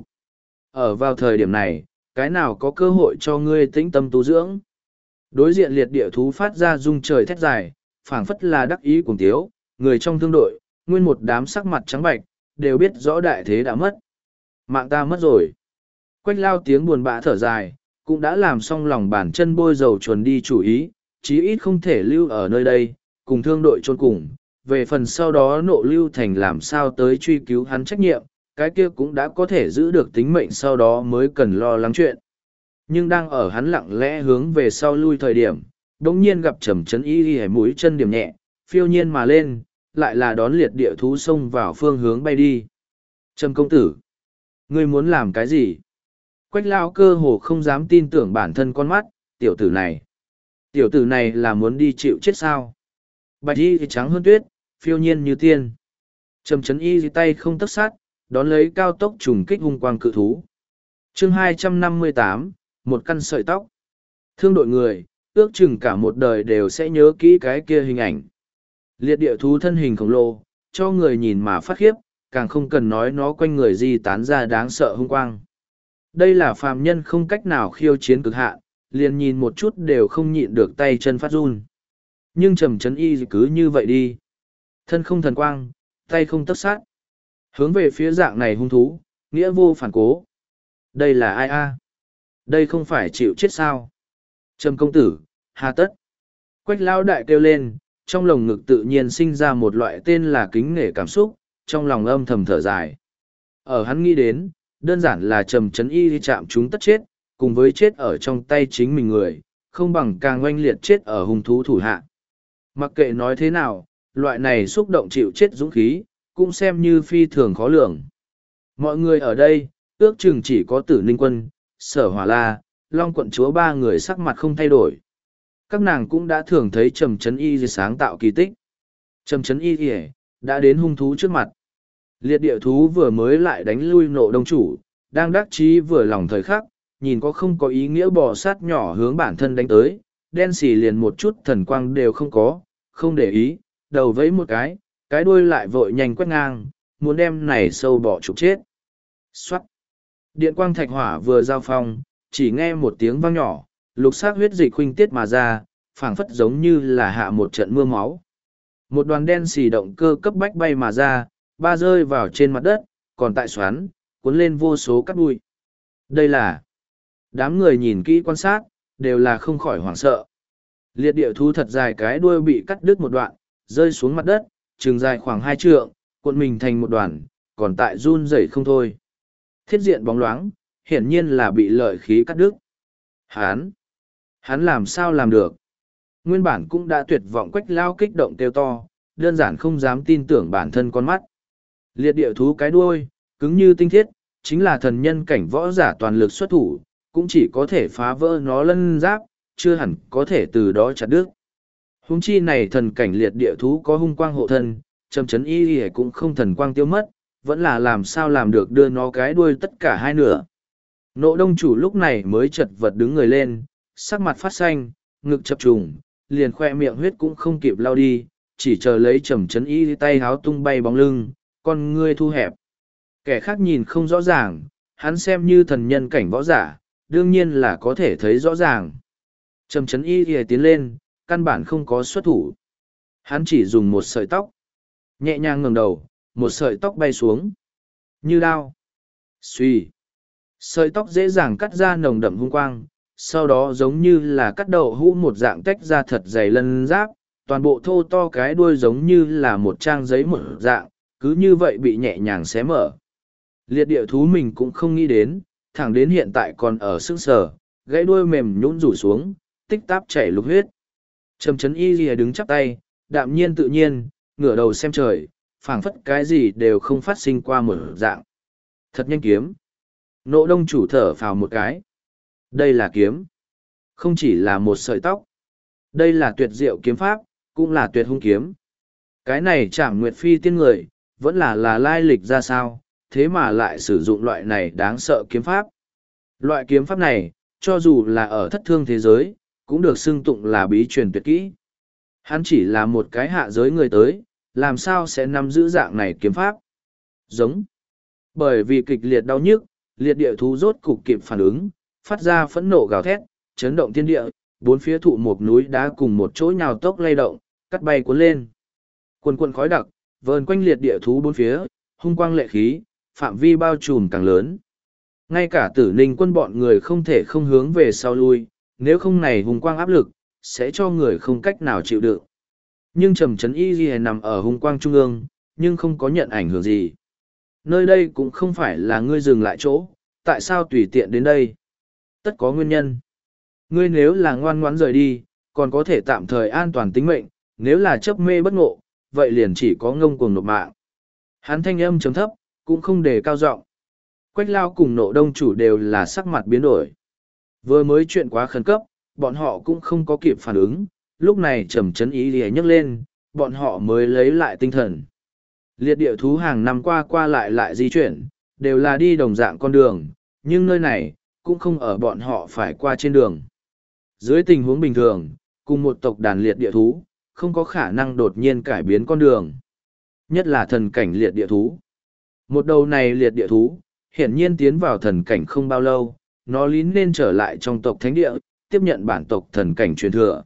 Ở vào thời điểm này, cái nào có cơ hội cho ngươi tĩnh tâm tu dưỡng? Đối diện liệt địa thú phát ra rung trời thét dài, phảng phất là đắc ý cùng tiếu, người trong thương đội, nguyên một đám sắc mặt trắng bạch, đều biết rõ đại thế đã mất. Mạng ta mất rồi. Quách lao tiếng buồn bã thở dài, cũng đã làm xong lòng bàn chân bôi dầu chuồn đi chủ ý, chí ít không thể lưu ở nơi đây, cùng thương đội chôn cùng. Về phần sau đó nộ lưu thành làm sao tới truy cứu hắn trách nhiệm, cái kia cũng đã có thể giữ được tính mệnh sau đó mới cần lo lắng chuyện. Nhưng đang ở hắn lặng lẽ hướng về sau lui thời điểm, đống nhiên gặp Trầm Trấn Y Ghi mũi chân điểm nhẹ, phiêu nhiên mà lên, lại là đón liệt địa thú xông vào phương hướng bay đi. Trầm công tử, ngươi muốn làm cái gì? Quách lao cơ hồ không dám tin tưởng bản thân con mắt, tiểu tử này. Tiểu tử này là muốn đi chịu chết sao? Bạch y thì trắng hơn tuyết, phiêu nhiên như tiên. Trầm chấn y tay không tấc sát, đón lấy cao tốc trùng kích hung quang cự thú. Chương 258, một căn sợi tóc. Thương đội người, ước chừng cả một đời đều sẽ nhớ kỹ cái kia hình ảnh. Liệt địa thú thân hình khổng lồ, cho người nhìn mà phát khiếp, càng không cần nói nó quanh người di tán ra đáng sợ hung quang. Đây là phàm nhân không cách nào khiêu chiến cực hạn, liền nhìn một chút đều không nhịn được tay chân phát run. Nhưng trầm chấn y cứ như vậy đi. Thân không thần quang, tay không tấc sát. Hướng về phía dạng này hung thú, nghĩa vô phản cố. Đây là ai a? Đây không phải chịu chết sao? Trầm công tử, hà tất. Quách lao đại kêu lên, trong lồng ngực tự nhiên sinh ra một loại tên là kính nể cảm xúc, trong lòng âm thầm thở dài. Ở hắn nghĩ đến, đơn giản là trầm chấn y đi chạm chúng tất chết, cùng với chết ở trong tay chính mình người, không bằng càng oanh liệt chết ở hung thú thủ hạ. Mặc kệ nói thế nào, loại này xúc động chịu chết dũng khí, cũng xem như phi thường khó lường. Mọi người ở đây, ước chừng chỉ có Tử Ninh Quân, Sở Hỏa La, Long quận chúa ba người sắc mặt không thay đổi. Các nàng cũng đã thường thấy Trầm Chấn Y sáng tạo kỳ tích. Trầm Chấn Y đã đến hung thú trước mặt. Liệt địa thú vừa mới lại đánh lui Nộ Đông chủ, đang đắc chí vừa lòng thời khắc, nhìn có không có ý nghĩa bò sát nhỏ hướng bản thân đánh tới, đen xì liền một chút thần quang đều không có, không để ý, đầu vẫy một cái đuôi lại vội nhanh quét ngang, muốn đem này sâu bỏ trục chết. Xoát! Điện quang thạch hỏa vừa giao phong, chỉ nghe một tiếng vang nhỏ, lục sắc huyết dịch huynh tiết mà ra, phảng phất giống như là hạ một trận mưa máu. Một đoàn đen xì động cơ cấp bách bay mà ra, ba rơi vào trên mặt đất, còn tại xoắn, cuốn lên vô số cát bụi. Đây là... Đám người nhìn kỹ quan sát, đều là không khỏi hoảng sợ. Liệt địa thú thật dài cái đuôi bị cắt đứt một đoạn, rơi xuống mặt đất, trường dài khoảng 2 trượng, cuộn mình thành một đoàn, còn tại run rẩy không thôi. Thiết diện bóng loáng, hiển nhiên là bị lợi khí cắt đứt. Hắn làm sao làm được? Nguyên bản cũng đã tuyệt vọng Quách lao kích động kêu to, đơn giản không dám tin tưởng bản thân con mắt. Liệt địa thú cái đuôi, cứng như tinh thiết, chính là thần nhân cảnh võ giả toàn lực xuất thủ, cũng chỉ có thể phá vỡ nó lân giáp, chưa hẳn có thể từ đó chặt đứt. Huống chi này thần cảnh liệt địa thú có hung quang hộ thân, Trầm Chấn Y cũng không thần quang tiêu mất, vẫn là làm sao làm được đưa nó cái đuôi tất cả hai nửa. Nộ Đông chủ lúc này mới chật vật đứng người lên, sắc mặt phát xanh, ngực chập trùng, liền khoe miệng huyết cũng không kịp lau đi, chỉ chờ lấy Trầm Chấn Y tay háo tung bay bóng lưng, con ngươi thu hẹp. Kẻ khác nhìn không rõ ràng, hắn xem như thần nhân cảnh võ giả, đương nhiên là có thể thấy rõ ràng. Trầm Chấn Y tiến lên, căn bản không có xuất thủ. Hắn chỉ dùng một sợi tóc. Nhẹ nhàng ngẩng đầu, một sợi tóc bay xuống. Như đao. Xuy. Sợi tóc dễ dàng cắt ra nồng đậm hung quang, sau đó giống như là cắt đậu hũ một dạng tách ra thật dày lân giáp, toàn bộ thô to cái đuôi giống như là một trang giấy một dạng, cứ như vậy bị nhẹ nhàng xé mở. Liệt địa thú mình cũng không nghĩ đến, thẳng đến hiện tại còn ở sững sờ, gãy đuôi mềm nhũn rủ xuống, tích táp chảy lục huyết. Trầm Chấn Y lìa đứng chắp tay, đạm nhiên tự nhiên, ngửa đầu xem trời, phảng phất cái gì đều không phát sinh qua một dạng. Thật nhanh kiếm. Nộ Đông chủ thở phào một cái. Đây là kiếm. Không chỉ là một sợi tóc. Đây là tuyệt diệu kiếm pháp, cũng là tuyệt hung kiếm. Cái này Trảm Nguyệt Phi tiên người, vẫn là lai lịch ra sao, thế mà lại sử dụng loại này đáng sợ kiếm pháp. Loại kiếm pháp này, cho dù là ở thất thương thế giới, cũng được xưng tụng là bí truyền tuyệt kỹ. Hắn chỉ là một cái hạ giới người tới, làm sao sẽ nắm giữ dạng này kiếm pháp. Giống. Bởi vì kịch liệt đau nhức, liệt địa thú rốt cục kịp phản ứng, phát ra phẫn nộ gào thét, chấn động thiên địa, bốn phía thụ một núi đá cùng một chỗ nhào tốc lay động, cắt bay cuốn lên. Quần quần khói đặc, vờn quanh liệt địa thú bốn phía, hung quang lệ khí, phạm vi bao trùm càng lớn. Ngay cả Tử Ninh Quân bọn người không thể không hướng về sau lui, nếu không này hung quang áp lực, sẽ cho người không cách nào chịu đựng. Nhưng Trầm Chấn Y nằm ở hung quang trung ương, nhưng không có nhận ảnh hưởng gì. Nơi đây cũng không phải là ngươi dừng lại chỗ, tại sao tùy tiện đến đây? Tất có nguyên nhân. Ngươi nếu là ngoan ngoãn rời đi, còn có thể tạm thời an toàn tính mệnh, nếu là chấp mê bất ngộ, vậy liền chỉ có ngông cuồng nộp mạng. Hắn thanh âm chấm thấp, cũng không đề cao giọng. Quách Lao cùng Nộ Đông chủ đều là sắc mặt biến đổi. Vừa mới chuyện quá khẩn cấp, bọn họ cũng không có kịp phản ứng, lúc này Trầm Chấn Ý lìa nhấc lên, bọn họ mới lấy lại tinh thần. Liệt địa thú hàng năm qua lại di chuyển, đều là đi đồng dạng con đường, nhưng nơi này, cũng không ở bọn họ phải qua trên đường. Dưới tình huống bình thường, cùng một tộc đàn liệt địa thú, không có khả năng đột nhiên cải biến con đường. Nhất là thần cảnh liệt địa thú. Một đầu này liệt địa thú, hiển nhiên tiến vào thần cảnh không bao lâu, nó lín nên trở lại trong tộc thánh địa, tiếp nhận bản tộc thần cảnh truyền thừa.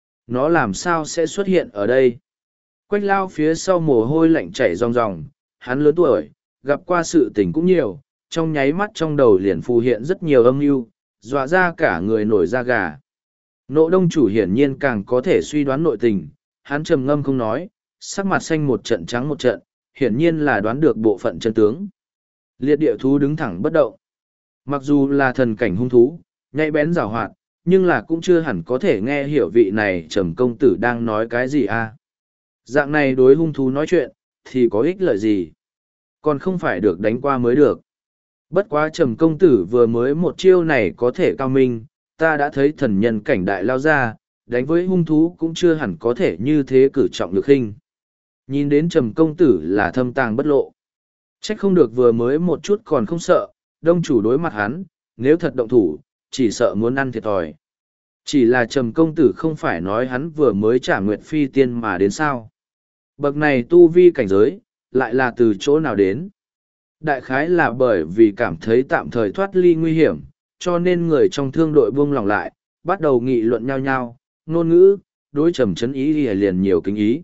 Nó làm sao sẽ xuất hiện ở đây? Quách Lao phía sau mồ hôi lạnh chảy ròng ròng, hắn lớn tuổi, gặp qua sự tình cũng nhiều, trong nháy mắt trong đầu liền phù hiện rất nhiều âm mưu, dọa ra cả người nổi da gà. Nộ Đông chủ hiển nhiên càng có thể suy đoán nội tình, hắn trầm ngâm không nói, sắc mặt xanh một trận trắng một trận, hiển nhiên là đoán được bộ phận chân tướng. Liệt địa thú đứng thẳng bất động. Mặc dù là thần cảnh hung thú, nhạy bén giảo hoạt, nhưng là cũng chưa hẳn có thể nghe hiểu vị này Trầm công tử đang nói cái gì à. Dạng này đối hung thú nói chuyện, thì có ích lợi gì? Còn không phải được đánh qua mới được. Bất quá Trầm công tử vừa mới một chiêu này có thể cao minh, ta đã thấy thần nhân cảnh đại lao ra, đánh với hung thú cũng chưa hẳn có thể như thế cử trọng lực hình. Nhìn đến Trầm công tử là thâm tàng bất lộ. Trách không được vừa mới một chút còn không sợ, đông chủ đối mặt hắn, nếu thật động thủ, chỉ sợ muốn ăn thiệt thòi. Chỉ là Trầm công tử không phải nói hắn vừa mới trả nguyệt phi tiên mà đến sao. Bậc này tu vi cảnh giới, lại là từ chỗ nào đến. Đại khái là bởi vì cảm thấy tạm thời thoát ly nguy hiểm, cho nên người trong thương đội buông lòng lại, bắt đầu nghị luận nhau nhau, ngôn ngữ, đối Trầm Chấn Ý liền nhiều kính ý.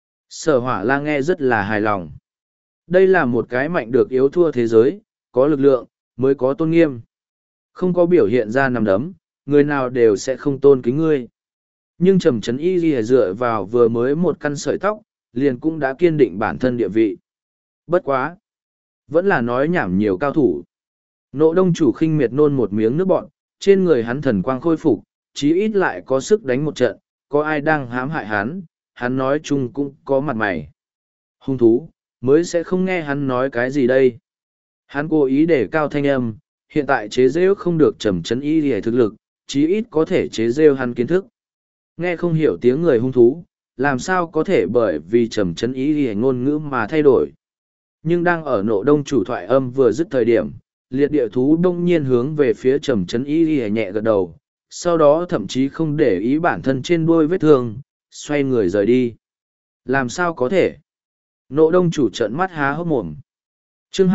Sở Hỏa La nghe rất là hài lòng. Đây là một cái mạnh được yếu thua thế giới, có lực lượng, mới có tôn nghiêm. Không có biểu hiện ra nằm đấm, người nào đều sẽ không tôn kính ngươi. Nhưng Trầm Chấn Ý dựa vào vừa mới một căn sợi tóc, liền cũng đã kiên định bản thân địa vị. Bất quá. Vẫn là nói nhảm nhiều cao thủ. Nộ Đông chủ khinh miệt nôn một miếng nước bọn, trên người hắn thần quang khôi phục, chí ít lại có sức đánh một trận, có ai đang hãm hại hắn nói chung cũng có mặt mày. Hung thú, mới sẽ không nghe hắn nói cái gì đây. Hắn cố ý để cao thanh âm, hiện tại chế rêu không được Trầm Chấn Ý để thực lực, chí ít có thể chế rêu hắn kiến thức. Nghe không hiểu tiếng người hung thú, làm sao có thể bởi vì Trầm Chấn Ý để ngôn ngữ mà thay đổi. Nhưng đang ở Nộ Đông chủ thoại âm vừa dứt thời điểm, liệt địa thú đông nhiên hướng về phía Trầm Chấn Ý nhẹ gật đầu, sau đó thậm chí không để ý bản thân trên đuôi vết thương, xoay người rời đi. Làm sao có thể? Nộ Đông chủ trợn mắt há hốc mồm. Chương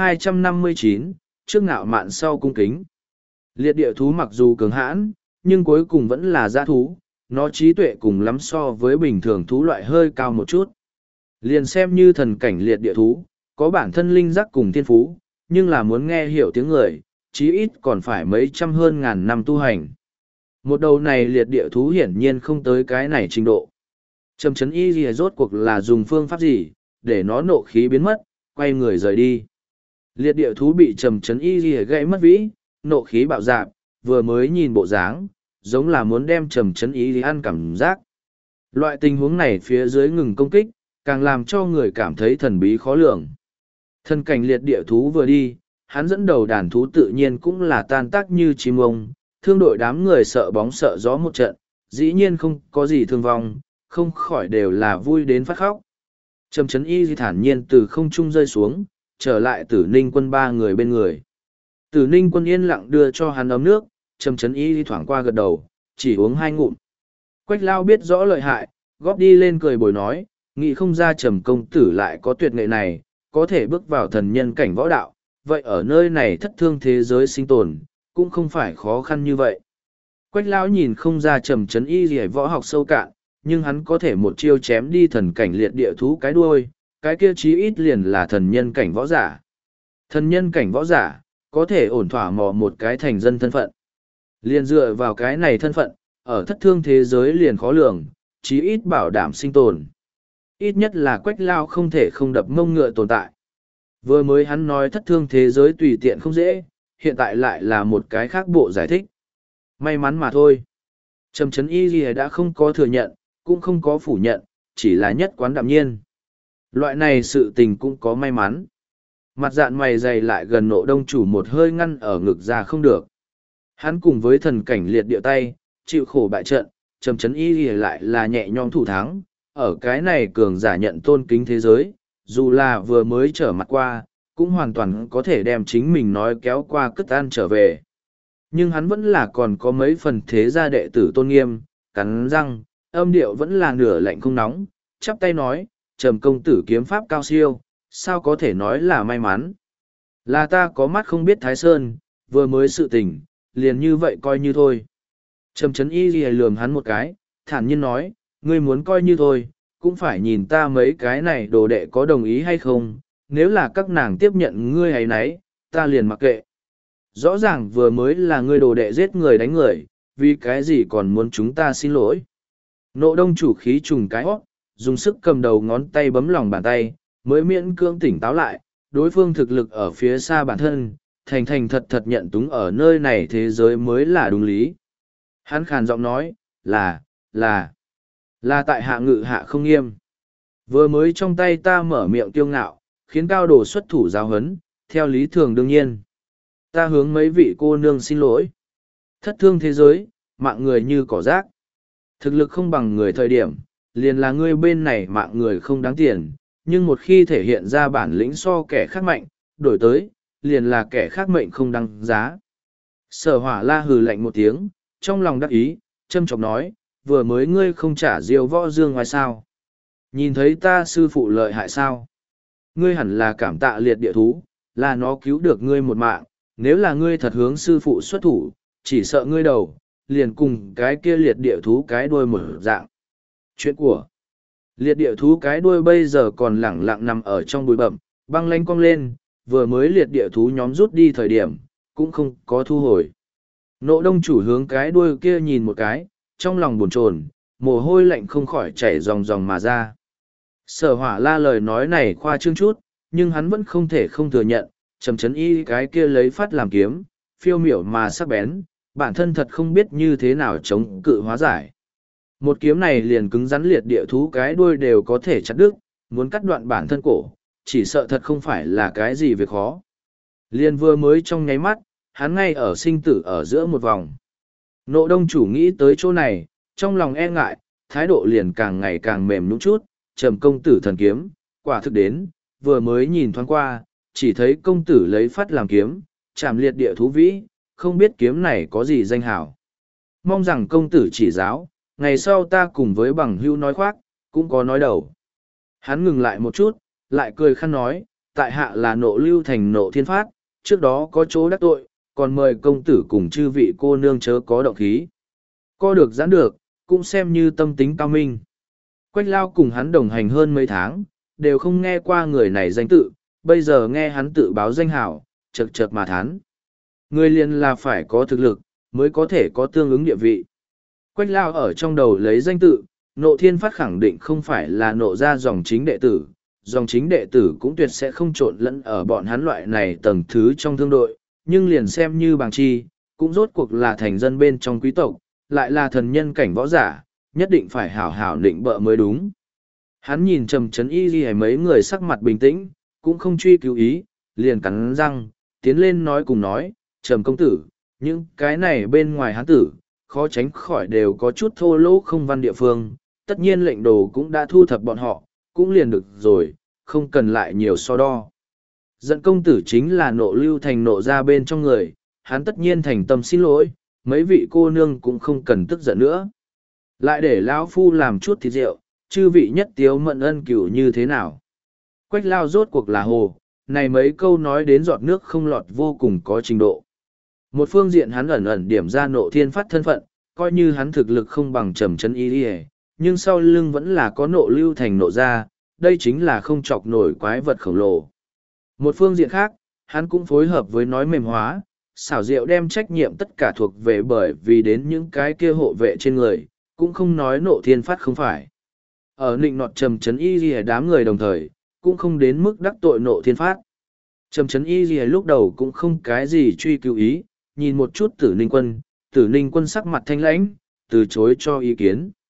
259, trước ngạo mạn sau cung kính. Liệt địa thú mặc dù cường hãn, nhưng cuối cùng vẫn là dã thú, nó trí tuệ cùng lắm so với bình thường thú loại hơi cao một chút. Liền xem như thần cảnh liệt địa thú, có bản thân linh giác cùng thiên phú, nhưng là muốn nghe hiểu tiếng người, chí ít còn phải mấy trăm hơn ngàn năm tu hành. Một đầu này liệt địa thú hiển nhiên không tới cái này trình độ. Trầm Chấn Ý gì rốt cuộc là dùng phương pháp gì, để nó nộ khí biến mất, quay người rời đi. Liệt địa thú bị Trầm Chấn Ý gì gãy mất vĩ, nộ khí bạo dạp, vừa mới nhìn bộ dáng, giống là muốn đem Trầm Chấn Ý gì ăn cảm giác. Loại tình huống này phía dưới ngừng công kích, càng làm cho người cảm thấy thần bí khó lường. Thần cảnh liệt địa thú vừa đi, hắn dẫn đầu đàn thú tự nhiên cũng là tan tác như chim ông, thương đội đám người sợ bóng sợ gió một trận, dĩ nhiên không có gì thương vong, không khỏi đều là vui đến phát khóc. Trầm Chấn Ý thản nhiên từ không trung rơi xuống, trở lại Tử Ninh quân ba người bên người. Tử Ninh quân yên lặng đưa cho hắn ấm nước, Trầm Chấn Ý thoảng qua gật đầu, chỉ uống 2 ngụm. Quách Lao biết rõ lợi hại, góp đi lên cười bồi nói, nghĩ không ra Trầm công tử lại có tuyệt nghệ này, có thể bước vào thần nhân cảnh võ đạo, vậy ở nơi này thất thương thế giới sinh tồn, cũng không phải khó khăn như vậy. Quách Lão nhìn không ra Trầm Chấn Ý gì võ học sâu cạn, nhưng hắn có thể một chiêu chém đi thần cảnh liệt địa thú cái đuôi, cái kia chí ít liền là thần nhân cảnh võ giả. Thần nhân cảnh võ giả, có thể ổn thỏa mò một cái thành dân thân phận. Liền dựa vào cái này thân phận, ở thất thương thế giới liền khó lường, chí ít bảo đảm sinh tồn. Ít nhất là Quách Lao không thể không đập mông ngựa tồn tại. Vừa mới hắn nói thất thương thế giới tùy tiện không dễ, hiện tại lại là một cái khác bộ giải thích. May mắn mà thôi. Trầm Chấn Ý gì đã không có thừa nhận, cũng không có phủ nhận, chỉ là nhất quán đạm nhiên. Loại này sự tình cũng có may mắn. Mặt dạn mày dày lại gần Nộ Đông Chủ một hơi ngăn ở ngực ra không được. Hắn cùng với thần cảnh liệt địa tay, chịu khổ bại trận, trầm chấn y lại là nhẹ nhõm thủ thắng. Ở cái này cường giả nhận tôn kính thế giới, dù là vừa mới trở mặt qua, cũng hoàn toàn có thể đem chính mình nói kéo qua cất ăn trở về. Nhưng hắn vẫn là còn có mấy phần thế gia đệ tử tôn nghiêm, cắn răng, âm điệu vẫn là nửa lạnh không nóng, chắp tay nói, Trầm công tử kiếm pháp cao siêu, sao có thể nói là may mắn. Là ta có mắt không biết Thái Sơn, vừa mới sự tình, liền như vậy coi như thôi. Trầm chấn y ghi lườm hắn một cái, thản nhiên nói, ngươi muốn coi như thôi, cũng phải nhìn ta mấy cái này đồ đệ có đồng ý hay không, nếu là các nàng tiếp nhận ngươi hay nấy, ta liền mặc kệ. Rõ ràng vừa mới là ngươi đồ đệ giết người đánh người, vì cái gì còn muốn chúng ta xin lỗi. Nộ Đông Chủ khí trùng cái hót, dùng sức cầm đầu ngón tay bấm lòng bàn tay, mới miễn cưỡng tỉnh táo lại, đối phương thực lực ở phía xa bản thân, thành thành thật thật nhận túng ở nơi này thế giới mới là đúng lý. Hắn khàn giọng nói, là tại hạ ngự hạ không nghiêm. Vừa mới trong tay ta mở miệng kiêu ngạo, khiến cao đồ xuất thủ giáo hấn, theo lý thường đương nhiên. Ta hướng mấy vị cô nương xin lỗi. Thất thương thế giới, mạng người như cỏ rác. Thực lực không bằng người thời điểm, liền là ngươi bên này mạng người không đáng tiền, nhưng một khi thể hiện ra bản lĩnh so kẻ khác mạnh, đổi tới, liền là kẻ khác mệnh không đăng giá. Sở Hỏa La hừ lạnh một tiếng, trong lòng đắc ý, châm chọc nói, vừa mới ngươi không trả diêu võ dương ngoài sao. Nhìn thấy ta sư phụ lợi hại sao. Ngươi hẳn là cảm tạ liệt địa thú, là nó cứu được ngươi một mạng, nếu là ngươi thật hướng sư phụ xuất thủ, chỉ sợ ngươi đầu, liền cùng cái kia liệt địa thú cái đuôi một dạng. Chuyện của liệt địa thú cái đuôi bây giờ còn lẳng lặng nằm ở trong bụi bậm, băng lanh cong lên, vừa mới liệt địa thú nhóm rút đi thời điểm, cũng không có thu hồi. Nộ Đông Chủ hướng cái đuôi kia nhìn một cái, trong lòng buồn chồn, mồ hôi lạnh không khỏi chảy ròng ròng mà ra. Sở Hỏa La lời nói này khoa trương chút, nhưng hắn vẫn không thể không thừa nhận, trầm chấn y cái kia lấy phát làm kiếm, phiêu miểu mà sắc bén, bản thân thật không biết như thế nào chống cự hóa giải. Một kiếm này liền cứng rắn liệt địa thú cái đuôi đều có thể chặt đứt, muốn cắt đoạn bản thân cổ, chỉ sợ thật không phải là cái gì việc khó. Liền vừa mới trong nháy mắt, hắn ngay ở sinh tử ở giữa một vòng. Nộ Đông Chủ nghĩ tới chỗ này, trong lòng e ngại, thái độ liền càng ngày càng mềm nhũn chút, Trầm công tử thần kiếm, quả thực đến, vừa mới nhìn thoáng qua, chỉ thấy công tử lấy phát làm kiếm, chạm liệt địa thú vĩ, không biết kiếm này có gì danh hảo. Mong rằng công tử chỉ giáo, ngày sau ta cùng với bằng hữu nói khoác, cũng có nói đầu. Hắn ngừng lại một chút, lại cười khăn nói, tại hạ là Nộ Lưu Thành Nộ Thiên Phát, trước đó có chỗ đắc tội, còn mời công tử cùng chư vị cô nương chớ có động khí. Co được giãn được, cũng xem như tâm tính cao minh. Quách Lao cùng hắn đồng hành hơn mấy tháng, đều không nghe qua người này danh tự, bây giờ nghe hắn tự báo danh hảo, chật chật mà thán. Người liền là phải có thực lực, mới có thể có tương ứng địa vị. Quách Lao ở trong đầu lấy danh tự, Nộ Thiên Phát khẳng định không phải là nộ ra dòng chính đệ tử, dòng chính đệ tử cũng tuyệt sẽ không trộn lẫn ở bọn hắn loại này tầng thứ trong thương đội, nhưng liền xem như bằng chi, cũng rốt cuộc là thành dân bên trong quý tộc, lại là thần nhân cảnh võ giả, nhất định phải hảo hảo định bợ mới đúng. Hắn nhìn Trầm Chấn Y Ghi mấy người sắc mặt bình tĩnh, cũng không truy cứu ý, liền cắn răng, tiến lên nói cùng nói, Trầm công tử, những cái này bên ngoài hắn tử, khó tránh khỏi đều có chút thô lỗ không văn địa phương, tất nhiên lệnh đồ cũng đã thu thập bọn họ, cũng liền được rồi, không cần lại nhiều so đo. Giận công tử chính là Nộ Lưu Thành nộ ra bên trong người, hắn tất nhiên thành tâm xin lỗi, mấy vị cô nương cũng không cần tức giận nữa. Lại để lão phu làm chút thịt rượu, chư vị nhất tiếu mận ân cửu như thế nào. Quách Lao rốt cuộc là hồ, này mấy câu nói đến giọt nước không lọt vô cùng có trình độ. Một phương diện hắn ẩn ẩn điểm ra Nộ Thiên Phát thân phận, coi như hắn thực lực không bằng Trầm Chấn Y, nhưng sau lưng vẫn là có Nộ Lưu Thành nộ ra, đây chính là không chọc nổi quái vật khổng lồ. Một phương diện khác, hắn cũng phối hợp với nói mềm hóa, xảo diệu đem trách nhiệm tất cả thuộc về bởi vì đến những cái kia hộ vệ trên người, cũng không nói Nộ Thiên Phát không phải. Ở nịnh nọt Trầm Chấn Y Ghi đám người đồng thời, cũng không đến mức đắc tội Nộ Thiên Phát. Trầm Chấn Y Ghi lúc đầu cũng không cái gì truy cứu ý, nhìn một chút Tử Ninh Quân sắc mặt thanh lãnh, từ chối cho ý kiến.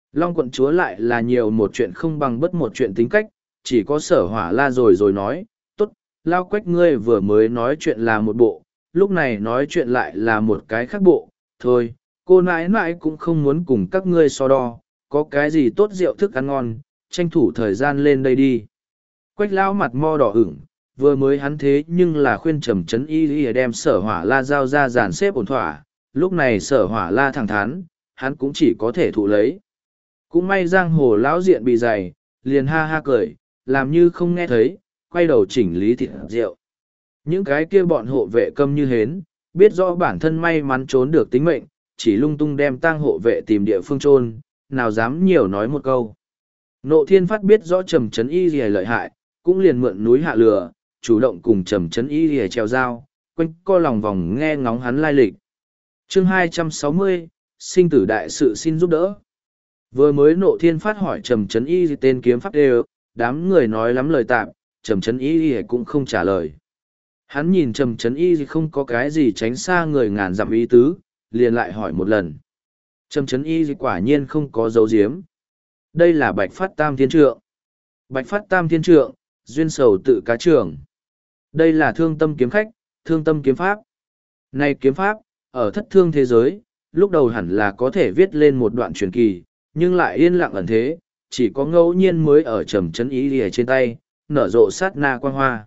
Long quận chúa lại là nhiều một chuyện không bằng bất một chuyện tính cách, chỉ có Sở Hỏa La rồi nói, tốt, Lao Quách ngươi vừa mới nói chuyện là một bộ, lúc này nói chuyện lại là một cái khác bộ, thôi, cô nãi nãi cũng không muốn cùng các ngươi so đo, có cái gì tốt rượu thức ăn ngon, tranh thủ thời gian lên đây đi. Quách Lao mặt mo đỏ ửng, vừa mới hắn thế nhưng là khuyên Trầm Trấn Y đem Sở Hỏa La giao ra dàn xếp ổn thỏa, lúc này Sở Hỏa La thẳng thắn, hắn cũng chỉ có thể thụ lấy. Cũng may giang hồ lão diện bị dày, liền ha ha cười, làm như không nghe thấy, quay đầu chỉnh lý thịt rượu. Những cái kia bọn hộ vệ câm như hến, biết rõ bản thân may mắn trốn được tính mệnh, chỉ lung tung đem tang hộ vệ tìm địa phương chôn, nào dám nhiều nói một câu. Nộ Thiên Phát biết rõ Trầm Trấn Y gì lợi hại, cũng liền mượn núi hạ lửa, chủ động cùng Trầm Trấn Y gì treo dao, quanh co lòng vòng nghe ngóng hắn lai lịch. Chương 260, sinh tử đại sự xin giúp đỡ. Vừa mới Nộ Thiên Phát hỏi Trầm Trấn Y tên kiếm pháp đều, đám người nói lắm lời tạm, Trầm Trấn Y cũng không trả lời. Hắn nhìn Trầm Trấn Y không có cái gì tránh xa người ngàn dặm ý tứ, liền lại hỏi một lần. Trầm Trấn Y quả nhiên không có dấu diếm. Đây là Bạch Phát Tam Thiên Trượng. Bạch Phát Tam Thiên Trượng, duyên sầu tự cá trường. Đây là thương tâm kiếm khách, thương tâm kiếm pháp. Này kiếm pháp, ở thất thương thế giới, lúc đầu hẳn là có thể viết lên một đoạn truyền kỳ, nhưng lại yên lặng ẩn thế, chỉ có ngẫu nhiên mới ở Trầm Trấn Y lìa trên tay, nở rộ sát na quang hoa.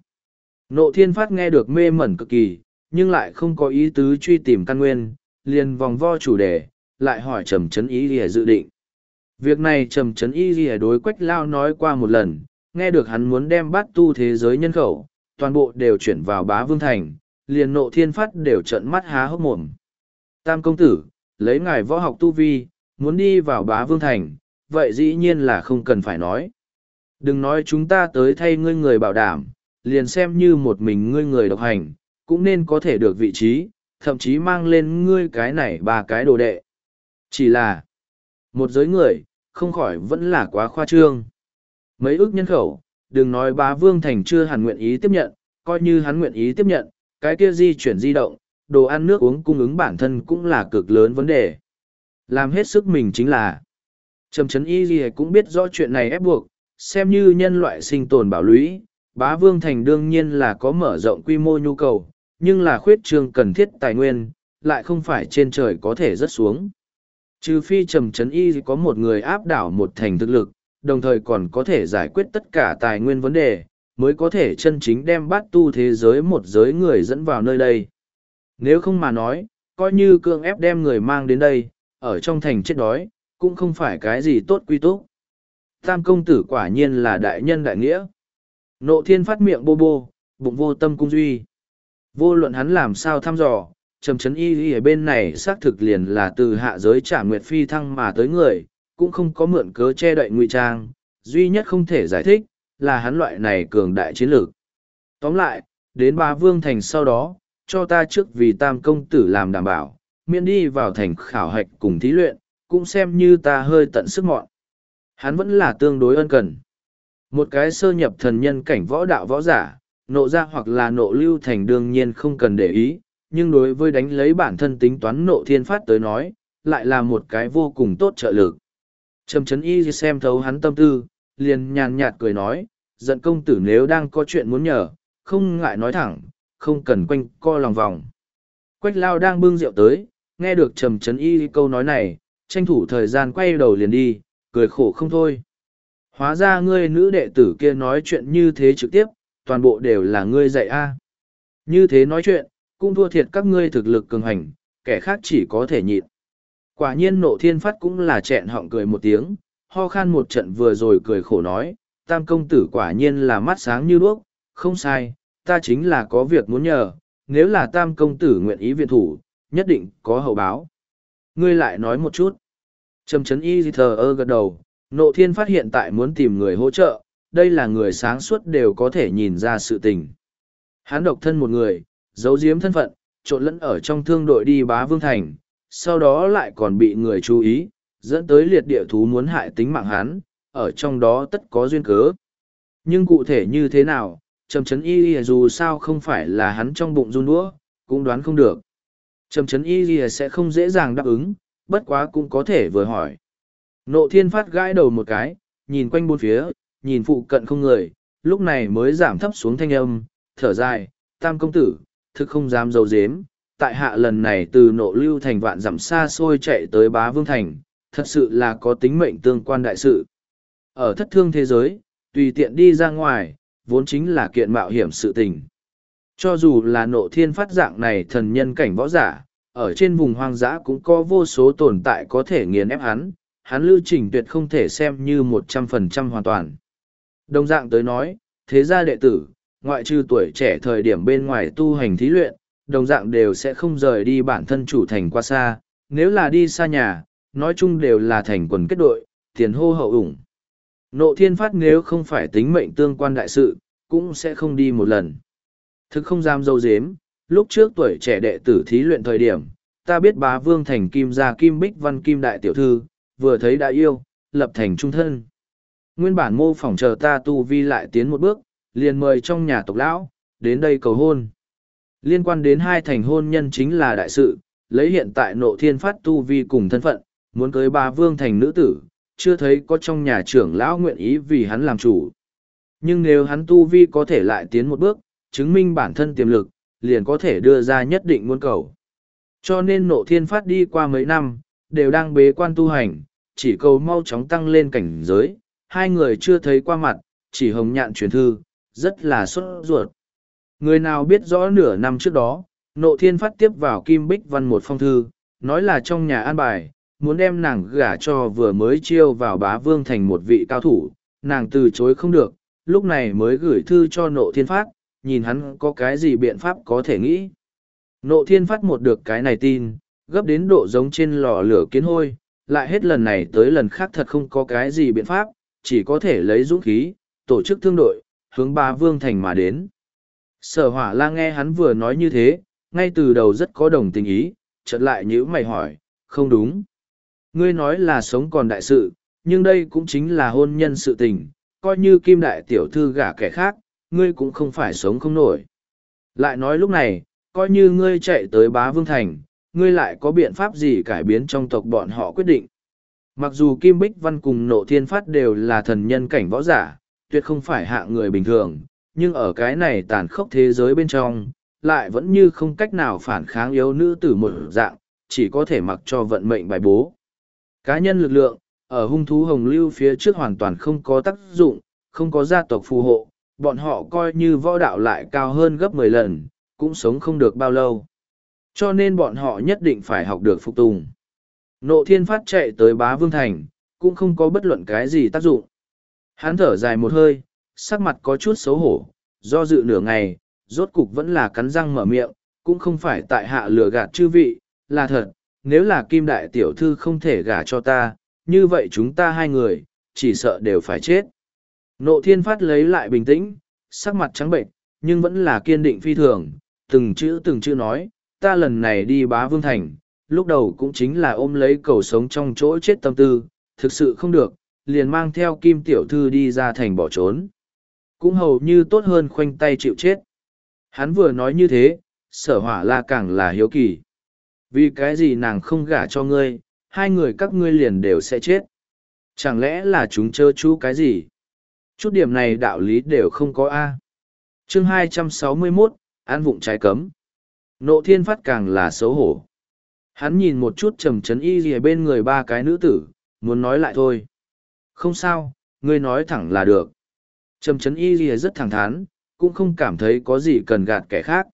Nộ Thiên Phát nghe được mê mẩn cực kỳ, nhưng lại không có ý tứ truy tìm căn nguyên, liền vòng vo chủ đề, lại hỏi Trầm Trấn Y lìa dự định. Việc này Trầm Trấn Y lìa đối Quách Lao nói qua một lần, nghe được hắn muốn đem bát tu thế giới nhân khẩu, toàn bộ đều chuyển vào Bá Vương Thành, liền Nộ Thiên Phát đều trợn mắt há hốc mồm. Tam công tử, lấy ngài võ học tu vi, muốn đi vào Bá Vương Thành, vậy dĩ nhiên là không cần phải nói. Đừng nói chúng ta tới thay ngươi người bảo đảm, liền xem như một mình ngươi người độc hành, cũng nên có thể được vị trí, thậm chí mang lên ngươi cái này ba cái đồ đệ. Chỉ là, một giới người, không khỏi vẫn là quá khoa trương. Mấy ước nhân khẩu, đừng nói Bá Vương Thành chưa hẳn nguyện ý tiếp nhận, coi như hắn nguyện ý tiếp nhận, cái kia di chuyển di động, đồ ăn nước uống cung ứng bản thân cũng là cực lớn vấn đề. Làm hết sức mình chính là, Trầm Trấn Y gì cũng biết rõ chuyện này ép buộc, xem như nhân loại sinh tồn bảo lũy, Bá Vương Thành đương nhiên là có mở rộng quy mô nhu cầu, nhưng là khuyết trương cần thiết tài nguyên, lại không phải trên trời có thể rớt xuống. Trừ phi Trầm Trấn Y có một người áp đảo một thành thực lực, đồng thời còn có thể giải quyết tất cả tài nguyên vấn đề, mới có thể chân chính đem bát tu thế giới một giới người dẫn vào nơi đây. Nếu không mà nói, coi như cưỡng ép đem người mang đến đây, ở trong thành chết đói, cũng không phải cái gì tốt quy túc. Tam công tử quả nhiên là đại nhân đại nghĩa. Nộ Thiên Phát miệng bô bô, bụng vô tâm cung duy. Vô luận hắn làm sao thăm dò, Trầm Trấn Y ở bên này xác thực liền là từ hạ giới trả nguyệt phi thăng mà tới người, cũng không có mượn cớ che đậy ngụy trang, duy nhất không thể giải thích, là hắn loại này cường đại chiến lược. Tóm lại, đến Bá Vương Thành sau đó, cho ta trước vì Tam công tử làm đảm bảo, miễn đi vào thành khảo hạch cùng thí luyện, cũng xem như ta hơi tận sức mọn. Hắn vẫn là tương đối ân cần. Một cái sơ nhập thần nhân cảnh võ đạo võ giả, nộ ra hoặc là nộ lưu thành đương nhiên không cần để ý, nhưng đối với đánh lấy bản thân tính toán Nộ Thiên Phát tới nói, lại là một cái vô cùng tốt trợ lực. Trầm Trấn Y xem thấu hắn tâm tư, liền nhàn nhạt cười nói, giận công tử nếu đang có chuyện muốn nhờ, không ngại nói thẳng, không cần quanh co lòng vòng. Quách Lao đang bưng rượu tới, nghe được Trầm Trấn Y câu nói này, tranh thủ thời gian quay đầu liền đi, cười khổ không thôi. Hóa ra ngươi nữ đệ tử kia nói chuyện như thế trực tiếp, toàn bộ đều là ngươi dạy a. Như thế nói chuyện, cũng thua thiệt các ngươi thực lực cường hành, kẻ khác chỉ có thể nhịn. Quả nhiên Nộ Thiên Phát cũng là chẹn họng cười một tiếng, ho khan một trận vừa rồi cười khổ nói, Tam công tử quả nhiên là mắt sáng như đuốc, không sai, ta chính là có việc muốn nhờ, nếu là Tam công tử nguyện ý viện thủ, nhất định có hậu báo. Ngươi lại nói một chút. Trầm Trấn Y thờ ơ gật đầu, Nộ Thiên Phát hiện tại muốn tìm người hỗ trợ, đây là người sáng suốt đều có thể nhìn ra sự tình. Hắn độc thân một người, giấu giếm thân phận, trộn lẫn ở trong thương đội đi Bá Vương Thành, sau đó lại còn bị người chú ý, dẫn tới liệt địa thú muốn hại tính mạng hắn, ở trong đó tất có duyên cớ. Nhưng cụ thể như thế nào, Trầm Trấn Y dù sao không phải là hắn trong bụng run đũa, cũng đoán không được. Trầm Trấn Y sẽ không dễ dàng đáp ứng, bất quá cũng có thể vừa hỏi. Nộ thiên phát gãi đầu một cái, nhìn quanh bốn phía, nhìn phụ cận không người, lúc này mới giảm thấp xuống thanh âm, thở dài, tam công tử, thực không dám giấu giếm, tại hạ lần này từ nộ lưu thành vạn dặm xa xôi chạy tới bá vương thành, thật sự là có tính mệnh tương quan đại sự. Ở thất thương thế giới, tùy tiện đi ra ngoài, vốn chính là kiện mạo hiểm sự tình. Cho dù là nộ thiên phát dạng này thần nhân cảnh võ giả, ở trên vùng hoang dã cũng có vô số tồn tại có thể nghiền ép hắn lưu trình tuyệt không thể xem như 100% hoàn toàn. Đồng dạng tới nói, thế gia đệ tử, ngoại trừ tuổi trẻ thời điểm bên ngoài tu hành thí luyện, đồng dạng đều sẽ không rời đi bản thân chủ thành qua xa, nếu là đi xa nhà, nói chung đều là thành quần kết đội, tiền hô hậu ủng. Nộ thiên phát nếu không phải tính mệnh tương quan đại sự, cũng sẽ không đi một lần. Thực không dám dâu dếm, lúc trước tuổi trẻ đệ tử thí luyện thời điểm, ta biết bá vương thành kim gia kim bích văn kim đại tiểu thư, vừa thấy đã yêu, lập thành trung thân. Nguyên bản mô phỏng chờ ta tu vi lại tiến một bước, liền mời trong nhà tộc lão, đến đây cầu hôn. Liên quan đến hai thành hôn nhân chính là đại sự, lấy hiện tại nộ thiên phát tu vi cùng thân phận, muốn cưới bá vương thành nữ tử, chưa thấy có trong nhà trưởng lão nguyện ý vì hắn làm chủ. Nhưng nếu hắn tu vi có thể lại tiến một bước, chứng minh bản thân tiềm lực, liền có thể đưa ra nhất định muốn cầu. Cho nên nộ thiên phát đi qua mấy năm, đều đang bế quan tu hành, chỉ cầu mau chóng tăng lên cảnh giới, hai người chưa thấy qua mặt, chỉ hồng nhạn truyền thư, rất là sốt ruột. Người nào biết rõ nửa năm trước đó, nộ thiên phát tiếp vào Kim Bích Văn một phong thư, nói là trong nhà an bài, muốn đem nàng gả cho vừa mới chiêu vào bá vương thành một vị cao thủ, nàng từ chối không được, lúc này mới gửi thư cho nộ thiên phát, nhìn hắn có cái gì biện pháp có thể nghĩ. Nộ thiên phát một được cái này tin, gấp đến độ giống trên lò lửa kiến hôi, lại hết lần này tới lần khác thật không có cái gì biện pháp, chỉ có thể lấy dũng khí, tổ chức thương đội, hướng bá vương thành mà đến. Sở hỏa la nghe hắn vừa nói như thế, ngay từ đầu rất có đồng tình ý, chợt lại nhữ mày hỏi, không đúng. Ngươi nói là sống còn đại sự, nhưng đây cũng chính là hôn nhân sự tình, coi như kim đại tiểu thư gả kẻ khác, ngươi cũng không phải sống không nổi. Lại nói lúc này, coi như ngươi chạy tới bá vương thành, ngươi lại có biện pháp gì cải biến trong tộc bọn họ quyết định. Mặc dù Kim Bích Văn cùng Nộ Thiên Phát đều là thần nhân cảnh võ giả, tuyệt không phải hạng người bình thường, nhưng ở cái này tàn khốc thế giới bên trong, lại vẫn như không cách nào phản kháng yếu nữ tử một dạng, chỉ có thể mặc cho vận mệnh bài bố. Cá nhân lực lượng, ở hung thú hồng lưu phía trước hoàn toàn không có tác dụng, không có gia tộc phù hộ, bọn họ coi như võ đạo lại cao hơn gấp 10 lần, cũng sống không được bao lâu. Cho nên bọn họ nhất định phải học được phục tùng. Nộ Thiên Phát chạy tới bá vương thành, cũng không có bất luận cái gì tác dụng. Hắn thở dài một hơi, sắc mặt có chút xấu hổ, do dự nửa ngày, rốt cục vẫn là cắn răng mở miệng, cũng không phải tại hạ lừa gạt chư vị, là thật, nếu là Kim Đại Tiểu Thư không thể gả cho ta, như vậy chúng ta hai người, chỉ sợ đều phải chết. Nộ Thiên Phát lấy lại bình tĩnh, sắc mặt trắng bệnh, nhưng vẫn là kiên định phi thường, từng chữ nói, ta lần này đi bá vương thành, lúc đầu cũng chính là ôm lấy cầu sống trong chỗ chết tâm tư, thực sự không được, liền mang theo Kim Tiểu Thư đi ra thành bỏ trốn. Cũng hầu như tốt hơn khoanh tay chịu chết. Hắn vừa nói như thế, sở hỏa la càng là hiếu kỳ. Vì cái gì nàng không gả cho ngươi, hai người các ngươi liền đều sẽ chết. Chẳng lẽ là chúng chơ chú cái gì? Chút điểm này đạo lý đều không có A. Chương 261, An vụng trái cấm. Nộ Thiên Phát càng là xấu hổ. Hắn nhìn một chút trầm trấn y gì bên người ba cái nữ tử, muốn nói lại thôi. Không sao, ngươi nói thẳng là được. Trầm trấn y gì rất thẳng thắn, cũng không cảm thấy có gì cần gạt kẻ khác.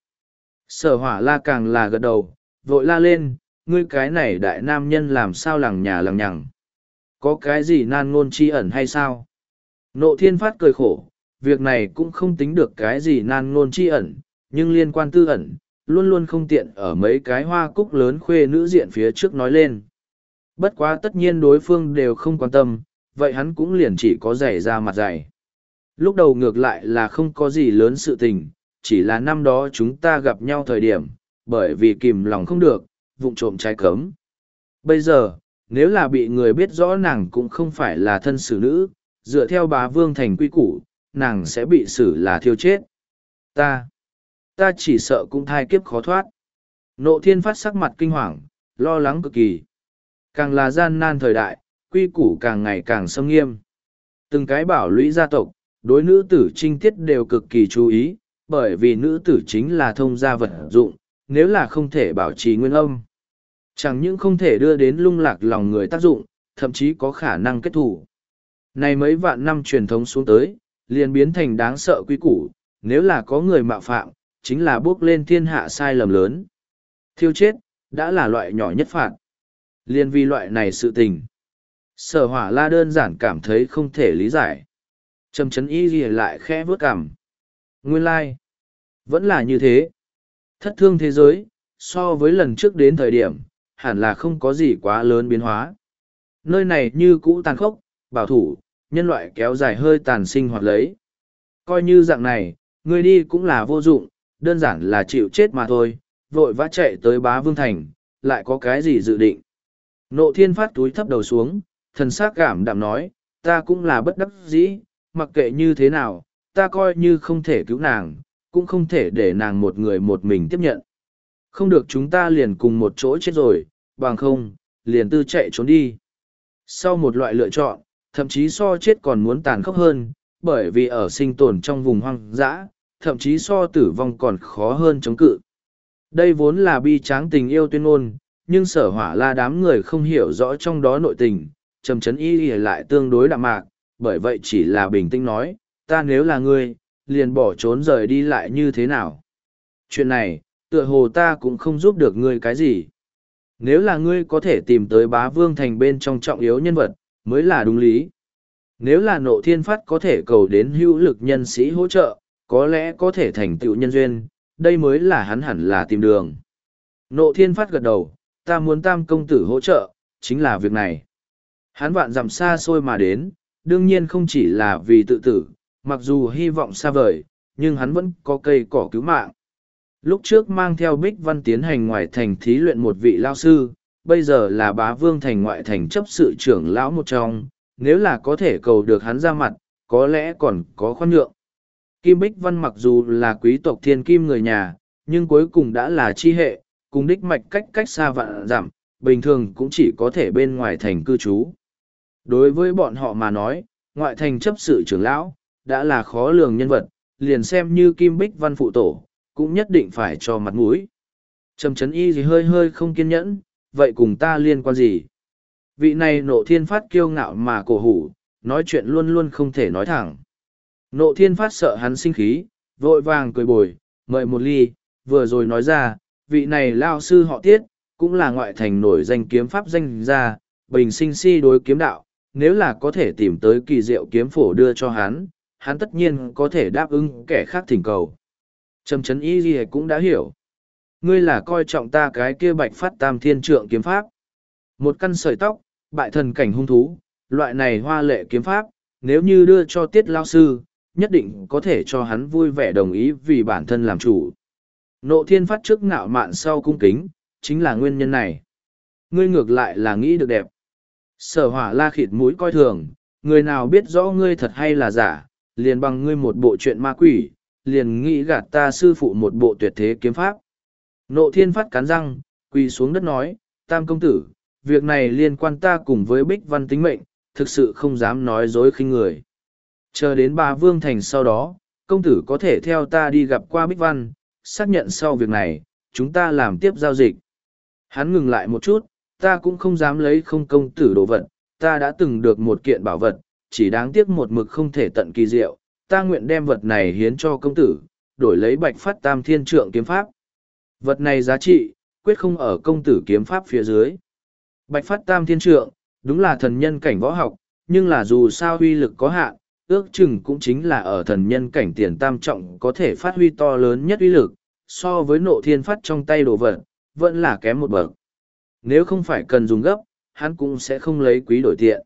Sở hỏa la càng là gật đầu, vội la lên, ngươi cái này đại nam nhân làm sao lằng nhà lằng nhằng. Có cái gì nan ngôn chi ẩn hay sao? Nộ Thiên Phát cười khổ, việc này cũng không tính được cái gì nan ngôn chi ẩn, nhưng liên quan tư ẩn, luôn luôn không tiện ở mấy cái hoa cúc lớn khuê nữ diện phía trước nói lên. Bất quá tất nhiên đối phương đều không quan tâm, vậy hắn cũng liền chỉ có giày ra mặt dày. Lúc đầu ngược lại là không có gì lớn sự tình, chỉ là năm đó chúng ta gặp nhau thời điểm, bởi vì kìm lòng không được, vụng trộm trái cấm. Bây giờ, nếu là bị người biết rõ nàng cũng không phải là thân xử nữ, dựa theo bá vương thành quy củ, nàng sẽ bị xử là thiêu chết. Ta chỉ sợ cũng thai kiếp khó thoát. Nộ Thiên Phát sắc mặt kinh hoàng, lo lắng cực kỳ. Càng là gian nan thời đại, quy củ càng ngày càng xâm nghiêm. Từng cái bảo lũy gia tộc, đối nữ tử trinh tiết đều cực kỳ chú ý, bởi vì nữ tử chính là thông gia vật dụng, nếu là không thể bảo trì nguyên âm. Chẳng những không thể đưa đến lung lạc lòng người tác dụng, thậm chí có khả năng kết thủ. Này mấy vạn năm truyền thống xuống tới, liền biến thành đáng sợ quy củ, nếu là có người mạo phạm, chính là bước lên thiên hạ sai lầm lớn. Thiêu chết, đã là loại nhỏ nhất phạt. Liên vì loại này sự tình. Sở Hỏa La đơn giản cảm thấy không thể lý giải. Trầm Chấn Y Ghi lại khẽ vớt cằm. Nguyên lai, vẫn là như thế. Thất thương thế giới, so với lần trước đến thời điểm, hẳn là không có gì quá lớn biến hóa. Nơi này như cũ tàn khốc, bảo thủ, nhân loại kéo dài hơi tàn sinh hoạt lấy. Coi như dạng này, người đi cũng là vô dụng, đơn giản là chịu chết mà thôi, vội vã chạy tới Bá Vương Thành, lại có cái gì dự định. Nộ Thiên Phát túi thấp đầu xuống, thần sắc cảm đạm nói, ta cũng là bất đắc dĩ, mặc kệ như thế nào, ta coi như không thể cứu nàng, cũng không thể để nàng một người một mình tiếp nhận. Không được chúng ta liền cùng một chỗ chết rồi, bằng không, liền tư chạy trốn đi. Sau một loại lựa chọn, thậm chí so chết còn muốn tàn khốc hơn, bởi vì ở sinh tồn trong vùng hoang dã, thậm chí so tử vong còn khó hơn chống cự. Đây vốn là bi tráng tình yêu tuyên ngôn, nhưng Sở Hỏa La đám người không hiểu rõ trong đó nội tình, Trầm Chấn Y lại tương đối đạm mạc, bởi vậy chỉ là bình tĩnh nói, ta nếu là ngươi, liền bỏ trốn rời đi lại như thế nào. Chuyện này, tựa hồ ta cũng không giúp được ngươi cái gì. Nếu là ngươi có thể tìm tới Bá Vương Thành bên trong trọng yếu nhân vật, mới là đúng lý. Nếu là Nộ Thiên Phát có thể cầu đến hữu lực nhân sĩ hỗ trợ, có lẽ có thể thành tựu nhân duyên, đây mới là hắn hẳn là tìm đường. Nộ Thiên Phát gật đầu, ta muốn Tam công tử hỗ trợ, chính là việc này. Hắn vạn dặm xa xôi mà đến, đương nhiên không chỉ là vì tự tử, mặc dù hy vọng xa vời, nhưng hắn vẫn có cây cỏ cứu mạng. Lúc trước mang theo Bích Văn tiến hành ngoài thành thí luyện một vị lao sư, bây giờ là Bá Vương Thành ngoại thành chấp sự trưởng lão một trong, nếu là có thể cầu được hắn ra mặt, có lẽ còn có khoan nhượng. Kim Bích Văn mặc dù là quý tộc thiên kim người nhà, nhưng cuối cùng đã là chi hệ, cùng đích mạch cách xa vạn dặm, bình thường cũng chỉ có thể bên ngoài thành cư trú. Đối với bọn họ mà nói, ngoại thành chấp sự trưởng lão, đã là khó lường nhân vật, liền xem như Kim Bích Văn phụ tổ, cũng nhất định phải cho mặt mũi. Trầm Chấn Y gì hơi hơi không kiên nhẫn, vậy cùng ta liên quan gì? Vị này Nộ Thiên Phát kiêu ngạo mà cổ hủ, nói chuyện luôn luôn không thể nói thẳng. Nộ Thiên Phát sợ hắn sinh khí, vội vàng cười bồi, mời một ly, vừa rồi nói ra, vị này lao sư họ Tiết, cũng là ngoại thành nổi danh kiếm pháp danh gia, bình sinh si đối kiếm đạo, nếu là có thể tìm tới kỳ diệu kiếm phổ đưa cho hắn tất nhiên có thể đáp ứng kẻ khác thỉnh cầu. Trầm Chấn Y gì cũng đã hiểu. Ngươi là coi trọng ta cái kia Bạch Phát Tam Thiên Trượng kiếm pháp. Một căn sợi tóc, bại thần cảnh hung thú, loại này hoa lệ kiếm pháp, nếu như đưa cho Tiết lao sư, nhất định có thể cho hắn vui vẻ đồng ý vì bản thân làm chủ. Nộ Thiên Phát trước ngạo mạn sau cung kính, chính là nguyên nhân này. Ngươi ngược lại là nghĩ được đẹp. Sở Hỏa La khịt mũi coi thường, người nào biết rõ ngươi thật hay là giả, liền bằng ngươi một bộ chuyện ma quỷ, liền nghĩ gạt ta sư phụ một bộ tuyệt thế kiếm pháp. Nộ Thiên Phát cắn răng, quỳ xuống đất nói, Tam công tử, việc này liên quan ta cùng với Bích Văn tính mệnh, thực sự không dám nói dối khinh người. Chờ đến Bá Vương Thành sau đó, công tử có thể theo ta đi gặp qua Bích Văn, xác nhận sau việc này, chúng ta làm tiếp giao dịch. Hắn ngừng lại một chút, ta cũng không dám lấy không công tử đồ vật, ta đã từng được một kiện bảo vật, chỉ đáng tiếc một mực không thể tận kỳ diệu, ta nguyện đem vật này hiến cho công tử, đổi lấy Bạch Phát Tam Thiên Trượng kiếm pháp. Vật này giá trị, quyết không ở công tử kiếm pháp phía dưới. Bạch Phát Tam Thiên Trượng, đúng là thần nhân cảnh võ học, nhưng là dù sao uy lực có hạn, ước chừng cũng chính là ở thần nhân cảnh tiền tam trọng có thể phát huy to lớn nhất uy lực, so với Nộ Thiên Phát trong tay đồ vật, vẫn là kém một bậc. Nếu không phải cần dùng gấp, hắn cũng sẽ không lấy quý đổi tiện.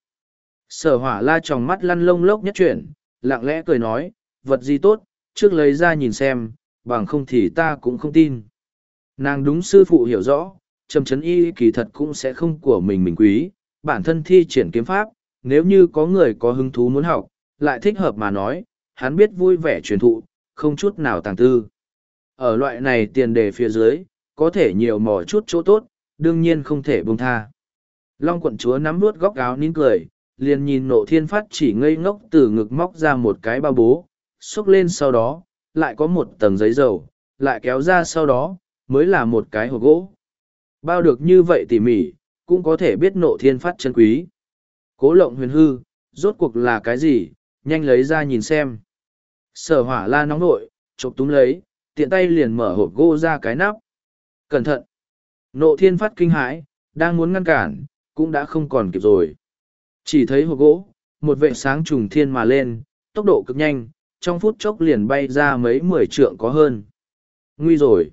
Sở Hỏa La tròng mắt lăn lông lốc nhất chuyển, lặng lẽ cười nói, vật gì tốt, trước lấy ra nhìn xem, bằng không thì ta cũng không tin. Nàng đúng sư phụ hiểu rõ, Trầm Chấn Y kỳ thật cũng sẽ không của mình quý, bản thân thi triển kiếm pháp, nếu như có người có hứng thú muốn học, lại thích hợp mà nói, hắn biết vui vẻ truyền thụ, không chút nào tàng tư. Ở loại này tiền đề phía dưới, có thể nhiều mò chút chỗ tốt, đương nhiên không thể buông tha. Long quận chúa nắm nuốt góc áo nín cười, liền nhìn Nộ Thiên Phát chỉ ngây ngốc từ ngực móc ra một cái bao bố, xốc lên sau đó, lại có một tầng giấy dầu, lại kéo ra sau đó, mới là một cái hộp gỗ. Bao được như vậy tỉ mỉ, cũng có thể biết Nộ Thiên Phát chân quý. Cố Lộng Huyền hư, rốt cuộc là cái gì, nhanh lấy ra nhìn xem. Sở Hỏa La nóng nội, chộp túm lấy, tiện tay liền mở hộp gỗ ra cái nắp. Cẩn thận! Nộ Thiên Phát kinh hãi, đang muốn ngăn cản, cũng đã không còn kịp rồi. Chỉ thấy hộp gỗ, một vệ sáng trùng thiên mà lên, tốc độ cực nhanh, trong phút chốc liền bay ra mấy 10 trượng có hơn. Nguy rồi!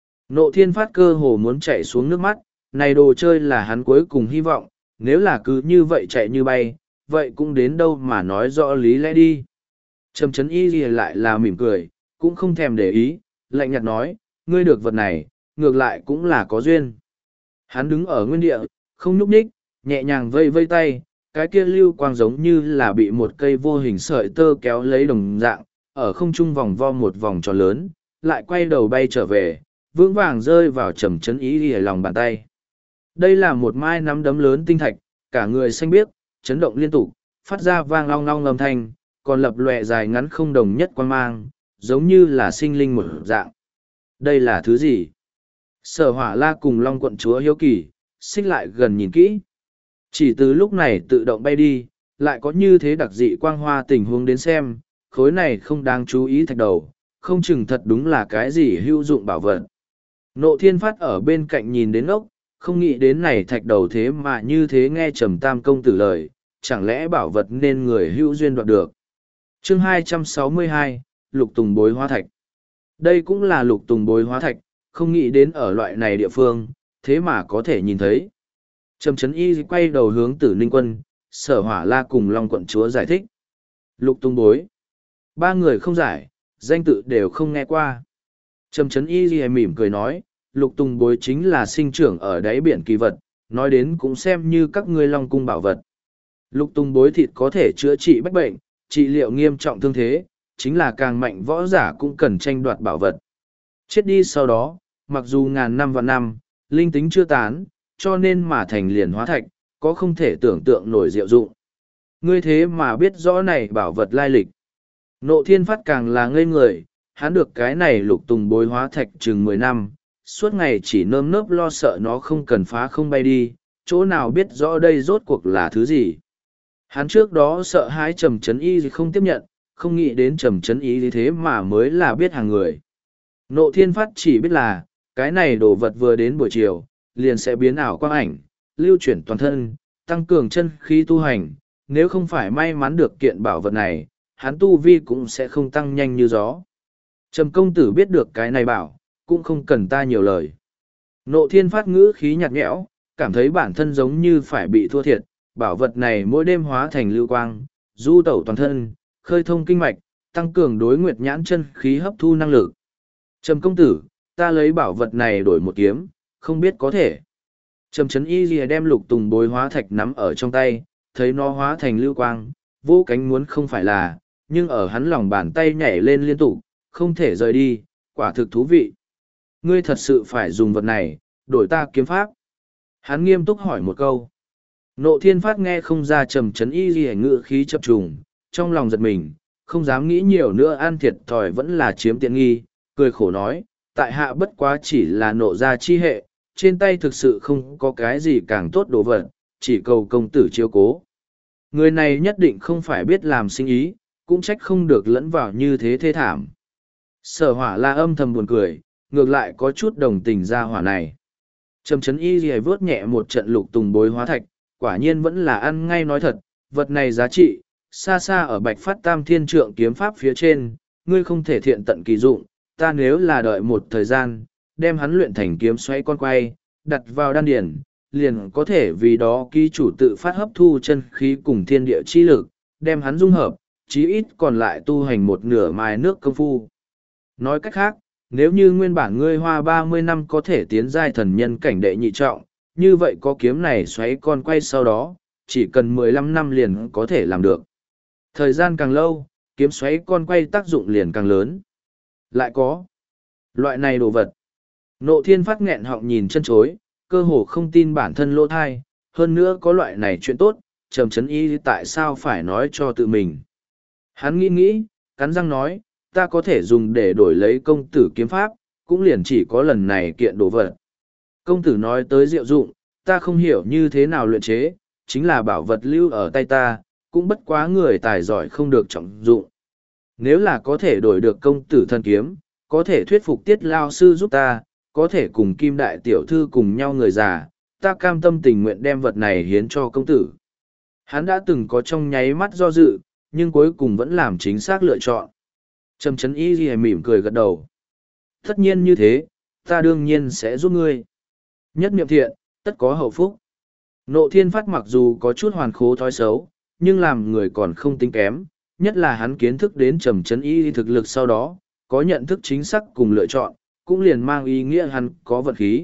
Nộ Thiên Phát cơ hồ muốn chạy xuống nước mắt, này đồ chơi là hắn cuối cùng hy vọng, nếu là cứ như vậy chạy như bay, vậy cũng đến đâu mà nói rõ lý lẽ đi. Trầm Chấn Y gì lại là mỉm cười, cũng không thèm để ý, lạnh nhạt nói, ngươi được vật này, ngược lại cũng là có duyên. Hắn đứng ở nguyên địa, không nhúc nhích, nhẹ nhàng vây vây tay, cái kia lưu quang giống như là bị một cây vô hình sợi tơ kéo lấy đồng dạng, ở không trung vòng vo một vòng tròn lớn, lại quay đầu bay trở về, vững vàng rơi vào Trầm Chấn Y gì lòng bàn tay. Đây là một mai nắm đấm lớn tinh thạch, cả người xanh biếc, chấn động liên tục, phát ra vang long long âm thanh, còn lập lòe dài ngắn không đồng nhất quan mang, giống như là sinh linh một dạng. Đây là thứ gì? Sở Hỏa La cùng Long quận chúa hiếu kỳ, xích lại gần nhìn kỹ. Chỉ từ lúc này tự động bay đi, lại có như thế đặc dị quang hoa tình huống đến xem, khối này không đáng chú ý thạch đầu, không chừng thật đúng là cái gì hữu dụng bảo vật. Nộ Thiên Phát ở bên cạnh nhìn đến ốc, không nghĩ đến này thạch đầu thế mà như thế nghe Trầm Tam công tử lời, chẳng lẽ bảo vật nên người hữu duyên đoạt được. Chương 262, Lục Tùng Bối Hóa Thạch. Đây cũng là Lục Tùng Bối Hóa Thạch, không nghĩ đến ở loại này địa phương, thế mà có thể nhìn thấy. Trầm Chấn Y quay đầu hướng Tử Ninh Quân, Sở Hỏa La cùng Long quận chúa giải thích. Lục Tùng Bối. Ba người không giải, danh tự đều không nghe qua. Trầm Chấn Y mỉm cười nói, Lục Tùng Bối chính là sinh trưởng ở đáy biển kỳ vật, nói đến cũng xem như các ngươi Long cung bảo vật. Lục Tùng Bối thịt có thể chữa trị bách bệnh, trị liệu nghiêm trọng thương thế, chính là càng mạnh võ giả cũng cần tranh đoạt bảo vật. Chết đi sau đó, mặc dù ngàn năm và năm, linh tính chưa tán, cho nên mà thành liền hóa thạch, có không thể tưởng tượng nổi diệu dụng. Ngươi thế mà biết rõ này bảo vật lai lịch. Nộ Thiên Phát càng là ngây người, hắn được cái này Lục Tùng Bối hóa thạch chừng 10 năm, suốt ngày chỉ nơm nớp lo sợ nó không cần phá không bay đi, chỗ nào biết rõ đây rốt cuộc là thứ gì. Hắn trước đó sợ hãi Trầm Chấn Y không tiếp nhận, không nghĩ đến Trầm Chấn Y thế mà mới là biết hàng người. Nộ Thiên Phát chỉ biết là, cái này đồ vật vừa đến buổi chiều, liền sẽ biến ảo quang ảnh, lưu chuyển toàn thân, tăng cường chân khí tu hành, nếu không phải may mắn được kiện bảo vật này, hắn tu vi cũng sẽ không tăng nhanh như gió. Trầm công tử biết được cái này bảo, cũng không cần ta nhiều lời. Nộ Thiên Phát ngữ khí nhạt nhẽo, cảm thấy bản thân giống như phải bị thua thiệt, bảo vật này mỗi đêm hóa thành lưu quang, du tẩu toàn thân, khơi thông kinh mạch, tăng cường đối nguyệt nhãn chân khí hấp thu năng lực. Trầm công tử, ta lấy bảo vật này đổi một kiếm, không biết có thể. Trầm Chấn Y lìa đem Lục Tùng Bối hóa thạch nắm ở trong tay, thấy nó hóa thành lưu quang, vô cánh muốn không phải là, nhưng ở hắn lòng bàn tay nhảy lên liên tục, không thể rời đi, quả thực thú vị. Ngươi thật sự phải dùng vật này, đổi ta kiếm pháp. Hắn nghiêm túc hỏi một câu. Nộ Thiên Phát nghe không ra Trầm Chấn Y lìa ngự khí chập trùng, trong lòng giật mình, không dám nghĩ nhiều nữa, ăn thiệt thòi vẫn là chiếm tiện nghi, cười khổ nói, tại hạ bất quá chỉ là nộ gia chi hệ, trên tay thực sự không có cái gì càng tốt đồ vật, chỉ cầu công tử chiếu cố. Người này nhất định không phải biết làm sinh ý, cũng trách không được lẫn vào như thế thê thảm. Sở Hỏa La âm thầm buồn cười, ngược lại có chút đồng tình ra hỏa này. Trầm Chấn Y lìa vớt nhẹ một trận Lục Tùng Bối hóa thạch, quả nhiên vẫn là ăn ngay nói thật, vật này giá trị, xa xa ở Bạch Phát Tam Thiên Trượng kiếm pháp phía trên, ngươi không thể thiện tận kỳ dụng, ta nếu là đợi một thời gian, đem hắn luyện thành kiếm xoay con quay, đặt vào đan điển, liền có thể vì đó ký chủ tự phát hấp thu chân khí cùng thiên địa chi lực, đem hắn dung hợp, chí ít còn lại tu hành một nửa mài nước công phu. Nói cách khác, nếu như nguyên bản ngươi hoa 30 năm có thể tiến giai thần nhân cảnh đệ nhị trọng, như vậy có kiếm này xoáy con quay sau đó, chỉ cần 15 năm liền có thể làm được. Thời gian càng lâu, kiếm xoáy con quay tác dụng liền càng lớn. Lại có loại này đồ vật. Nộ Thiên Phát nghẹn họng nhìn chân chối, cơ hồ không tin bản thân lỗ thai, hơn nữa có loại này chuyện tốt, Trầm Chấn Y tại sao phải nói cho tự mình. Hắn nghĩ nghĩ, cắn răng nói, ta có thể dùng để đổi lấy công tử kiếm pháp, cũng liền chỉ có lần này kiện đồ vật. Công tử nói tới diệu dụng, ta không hiểu như thế nào luyện chế, chính là bảo vật lưu ở tay ta, cũng bất quá người tài giỏi không được trọng dụng. Nếu là có thể đổi được công tử thần kiếm, có thể thuyết phục tiết lao sư giúp ta, có thể cùng kim đại tiểu thư cùng nhau người già, ta cam tâm tình nguyện đem vật này hiến cho công tử. Hắn đã từng có trong nháy mắt do dự, nhưng cuối cùng vẫn làm chính xác lựa chọn. Trầm Chấn Y Ghi mỉm cười gật đầu. Tất nhiên như thế, ta đương nhiên sẽ giúp ngươi. Nhất niệm thiện, tất có hậu phúc. Nộ Thiên Phát mặc dù có chút hoàn khố thói xấu, nhưng làm người còn không tính kém, nhất là hắn kiến thức đến Trầm Chấn Y thực lực sau đó, có nhận thức chính xác cùng lựa chọn, cũng liền mang ý nghĩa hắn có vận khí.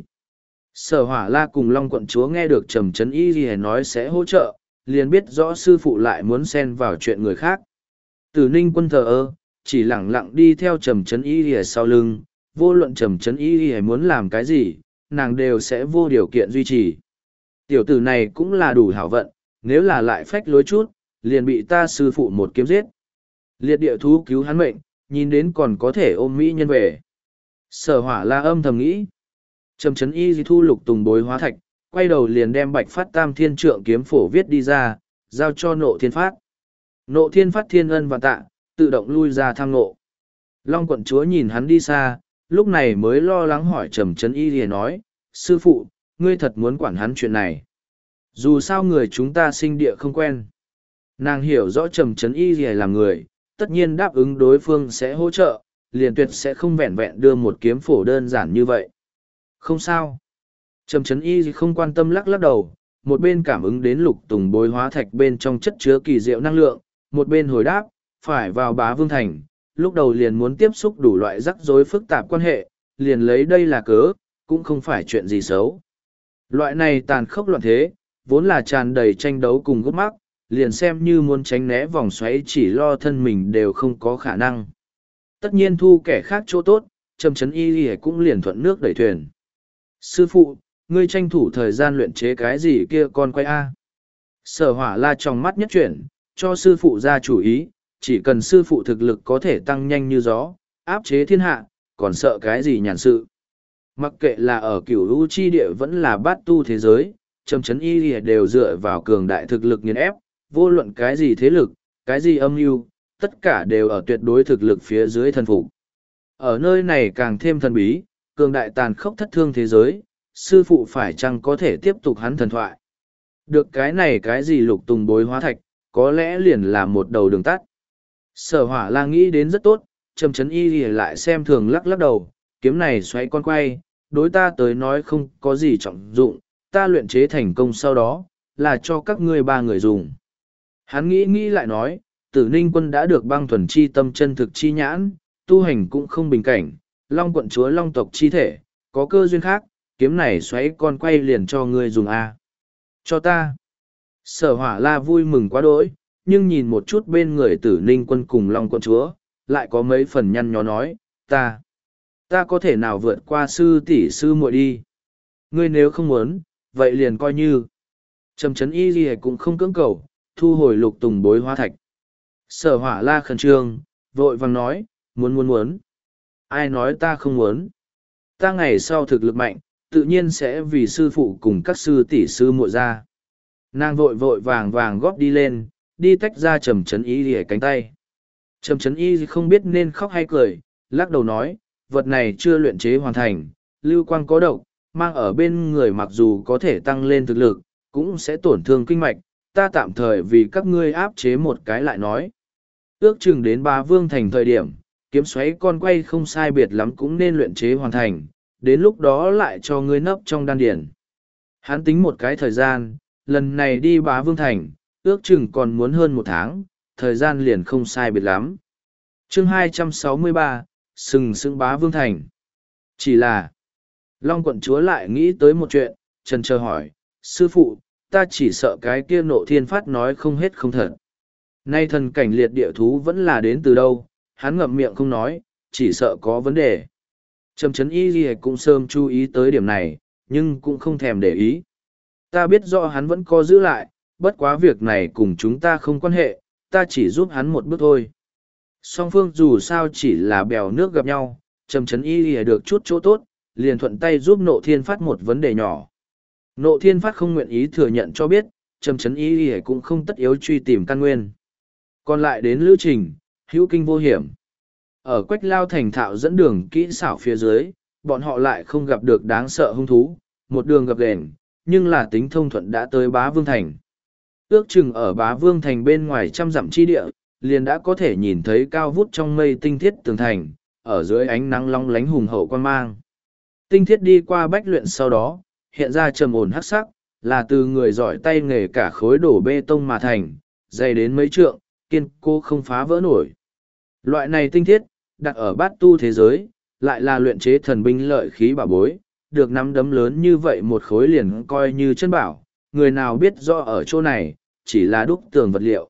Sở Hỏa La cùng Long quận chúa nghe được Trầm Chấn Y nói sẽ hỗ trợ, liền biết rõ sư phụ lại muốn xen vào chuyện người khác. Tử Ninh Quân thờ ơ, chỉ lẳng lặng đi theo Trầm Chấn Y sau lưng, vô luận Trầm Chấn Y muốn làm cái gì, nàng đều sẽ vô điều kiện duy trì. Tiểu tử này cũng là đủ hảo vận, nếu là lại phách lối chút, liền bị ta sư phụ một kiếm giết. Liệt địa thú cứu hắn mệnh, nhìn đến còn có thể ôm mỹ nhân về. Sở Hỏa La âm thầm nghĩ. Trầm Chấn Y thu lục tùng bối hóa thạch, quay đầu liền đem Bạch Phát Tam Thiên Trượng kiếm phổ viết đi ra, giao cho Nộ Thiên Phát. Nộ Thiên Phát thiên ân và tạ, tự động lui ra tham nộ. Long quận chúa nhìn hắn đi xa, lúc này mới lo lắng hỏi Trầm Chấn Y thì nói, sư phụ, ngươi thật muốn quản hắn chuyện này. Dù sao người chúng ta sinh địa không quen. Nàng hiểu rõ Trầm Chấn Y thì làm người, tất nhiên đáp ứng đối phương sẽ hỗ trợ, liền tuyệt sẽ không vẹn vẹn đưa một kiếm phổ đơn giản như vậy. Không sao. Trầm Chấn Y không quan tâm lắc lắc đầu, một bên cảm ứng đến lục tùng bối hóa thạch bên trong chất chứa kỳ diệu năng lượng, một bên hồi đáp, phải vào Bá Vương Thành, lúc đầu liền muốn tiếp xúc đủ loại rắc rối phức tạp quan hệ, liền lấy đây là cớ, cũng không phải chuyện gì xấu. Loại này tàn khốc loạn thế, vốn là tràn đầy tranh đấu cùng gốc mắc, liền xem như muốn tránh né vòng xoáy chỉ lo thân mình đều không có khả năng. Tất nhiên thu kẻ khác chỗ tốt, Trầm Chấn Y cũng liền thuận nước đẩy thuyền. Sư phụ, ngươi tranh thủ thời gian luyện chế cái gì kia con quay A. Sở Hỏa La trong mắt nhất chuyển, cho sư phụ ra chủ ý, chỉ cần sư phụ thực lực có thể tăng nhanh như gió, áp chế thiên hạ, còn sợ cái gì nhàn sự. Mặc kệ là ở cửu lũ chi địa vẫn là bát tu thế giới, Trầm Chấn Y đều dựa vào cường đại thực lực nghiền ép, vô luận cái gì thế lực, cái gì âm mưu, tất cả đều ở tuyệt đối thực lực phía dưới thần phục. Ở nơi này càng thêm thần bí, cường đại tàn khốc thất thương thế giới, sư phụ phải chăng có thể tiếp tục hắn thần thoại. Được cái này cái gì lục tùng bối hóa thạch, có lẽ liền là một đầu đường tắt. Sở Hỏa La nghĩ đến rất tốt, Trầm Chấn Y lại xem thường lắc lắc đầu, kiếm này xoay con quay, đối ta tới nói không có gì trọng dụng, ta luyện chế thành công sau đó, là cho các ngươi ba người dùng. Hắn nghĩ lại nói, Tử Ninh Quân đã được băng thuần chi tâm chân thực chi nhãn, tu hành cũng không bình cảnh, Long quận chúa Long tộc chi thể, có cơ duyên khác, kiếm này xoáy con quay liền cho ngươi dùng A. Cho ta. Sở Hỏa La vui mừng quá đỗi, nhưng nhìn một chút bên người Tử Ninh Quân cùng Long quận chúa, lại có mấy phần nhăn nhó nói, ta có thể nào vượt qua sư tỷ sư muội đi. Ngươi nếu không muốn, vậy liền coi như. Trầm Chấn Y gì cũng không cưỡng cầu, thu hồi lục tùng bối hóa thạch. Sở Hỏa La khẩn trương, vội vàng nói, muốn. Ai nói ta không muốn. Ta ngày sau thực lực mạnh, tự nhiên sẽ vì sư phụ cùng các sư tỷ sư muội ra. Nàng vội vàng góp đi lên, đi tách ra Trầm Chấn Y lìa cánh tay. Trầm Chấn Y không biết nên khóc hay cười, lắc đầu nói, vật này chưa luyện chế hoàn thành, lưu quang có độc, mang ở bên người mặc dù có thể tăng lên thực lực, cũng sẽ tổn thương kinh mạch, ta tạm thời vì các ngươi áp chế một cái lại nói. Ước chừng đến Bá Vương Thành thời điểm, kiếm xoáy con quay không sai biệt lắm cũng nên luyện chế hoàn thành, đến lúc đó lại cho ngươi nấp trong đan điển. Hắn tính một cái thời gian, lần này đi Bá Vương Thành, ước chừng còn muốn hơn một tháng, thời gian liền không sai biệt lắm. Chương 263, sừng sững Bá Vương Thành. Chỉ là, Long quận chúa lại nghĩ tới một chuyện, trần chờ hỏi, sư phụ, ta chỉ sợ cái kia Nộ Thiên Phát nói không hết không thật. Nay thần cảnh liệt địa thú vẫn là đến từ đâu, hắn ngậm miệng không nói, chỉ sợ có vấn đề. Trầm Chấn Y Ghi cũng sớm chú ý tới điểm này, nhưng cũng không thèm để ý. Ta biết rõ hắn vẫn có giữ lại, bất quá việc này cùng chúng ta không quan hệ, ta chỉ giúp hắn một bước thôi. Song phương dù sao chỉ là bèo nước gặp nhau, Trầm Trấn Y lìa được chút chỗ tốt, liền thuận tay giúp Nộ Thiên Phát một vấn đề nhỏ. Nộ Thiên Phát không nguyện ý thừa nhận cho biết, Trầm Trấn Y lìa cũng không tất yếu truy tìm căn nguyên. Còn lại đến lữ trình, hữu kinh vô hiểm. Ở Quách Lao thành thạo dẫn đường kỹ xảo phía dưới, bọn họ lại không gặp được đáng sợ hung thú, một đường gập ghềnh, nhưng là tính thông thuận đã tới Bá Vương Thành. Ước chừng ở Bá Vương Thành bên ngoài trăm dặm chi địa, liền đã có thể nhìn thấy cao vút trong mây tinh thiết tường thành, ở dưới ánh nắng long lánh hùng hậu quan mang. Tinh thiết đi qua bách luyện sau đó, hiện ra trầm ổn hắc sắc, là từ người giỏi tay nghề cả khối đổ bê tông mà thành, dày đến mấy trượng, kiên cố không phá vỡ nổi. Loại này tinh thiết, đặt ở bát tu thế giới, lại là luyện chế thần binh lợi khí bảo bối, được nắm đấm lớn như vậy một khối liền coi như chân bảo, người nào biết rõ ở chỗ này, chỉ là đúc tường vật liệu.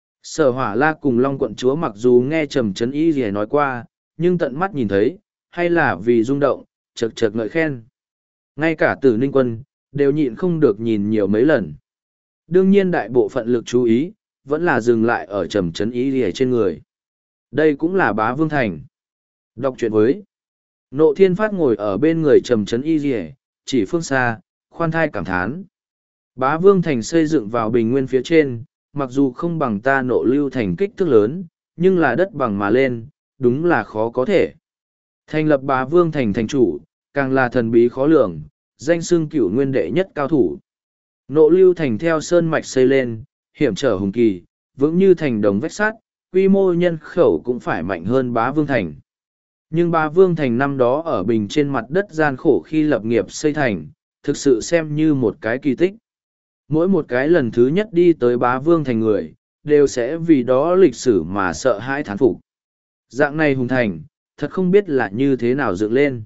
Sở Hỏa La cùng Long quận chúa mặc dù nghe Trầm Trấn Y gì nói qua, nhưng tận mắt nhìn thấy, hay là vì rung động, chật chật ngợi khen. Ngay cả Tử Ninh Quân, đều nhịn không được nhìn nhiều mấy lần. Đương nhiên đại bộ phận lực chú ý, vẫn là dừng lại ở Trầm Trấn Y gì trên người. Đây cũng là Bá Vương Thành. Đọc truyện với Nộ Thiên Phát ngồi ở bên người Trầm Trấn Y gì, chỉ phương xa, khoan thai cảm thán. Bá Vương Thành xây dựng vào bình nguyên phía trên, mặc dù không bằng ta Nộ Lưu Thành kích thước lớn, nhưng là đất bằng mà lên, đúng là khó có thể. Thành lập Bá Vương Thành thành chủ, càng là thần bí khó lường, danh xưng cửu nguyên đệ nhất cao thủ. Nộ Lưu Thành theo sơn mạch xây lên, hiểm trở hùng kỳ, vững như thành đồng vách sắt, quy mô nhân khẩu cũng phải mạnh hơn Bá Vương Thành. Nhưng Bá Vương Thành năm đó ở bình trên mặt đất gian khổ khi lập nghiệp xây thành, thực sự xem như một cái kỳ tích. Mỗi một cái lần thứ nhất đi tới Bá Vương Thành người, đều sẽ vì đó lịch sử mà sợ hãi thán phục. Dạng này hùng thành, thật không biết là như thế nào dựng lên.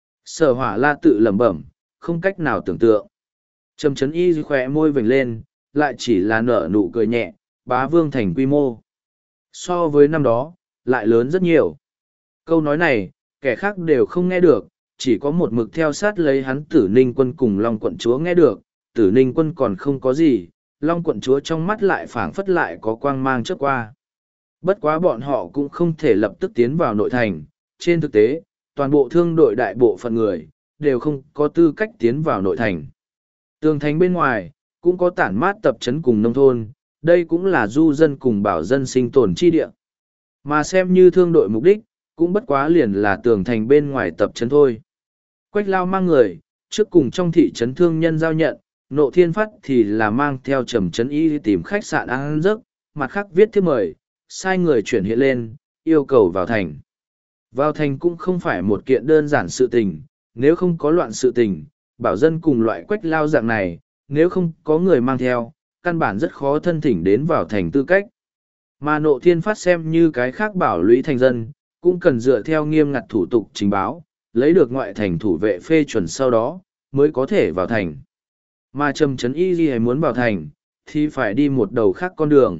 Sở Hỏa La tự lẩm bẩm, không cách nào tưởng tượng. Trầm Trấn Y khỏe môi vểnh lên, lại chỉ là nở nụ cười nhẹ, Bá Vương Thành quy mô. So với năm đó, lại lớn rất nhiều. Câu nói này, kẻ khác đều không nghe được, chỉ có một mực theo sát lấy hắn Tử Ninh Quân cùng Long quận chúa nghe được. Tử Ninh Quân còn không có gì, Long quận chúa trong mắt lại phảng phất lại có quang mang trước qua. Bất quá bọn họ cũng không thể lập tức tiến vào nội thành, trên thực tế, toàn bộ thương đội đại bộ phận người, đều không có tư cách tiến vào nội thành. Tường thành bên ngoài, cũng có tản mát tập trấn cùng nông thôn, đây cũng là du dân cùng bảo dân sinh tồn chi địa. Mà xem như thương đội mục đích, cũng bất quá liền là tường thành bên ngoài tập trấn thôi. Quách Lao mang người, trước cùng trong thị trấn thương nhân giao nhận, Nộ Thiên Phát thì là mang theo Trầm Trấn Y đi tìm khách sạn ăn giấc, mặt khác viết thiếp mời, sai người chuyển hiện lên, yêu cầu vào thành. Vào thành cũng không phải một kiện đơn giản sự tình, nếu không có loạn sự tình, bảo dân cùng loại Quách Lao dạng này, nếu không có người mang theo, căn bản rất khó thân thỉnh đến vào thành tư cách. Mà Nộ Thiên Phát xem như cái khác bảo lũy thành dân, cũng cần dựa theo nghiêm ngặt thủ tục trình báo, lấy được ngoại thành thủ vệ phê chuẩn sau đó, mới có thể vào thành. Mà Trầm Trấn Y gì muốn vào thành, thì phải đi một đầu khác con đường.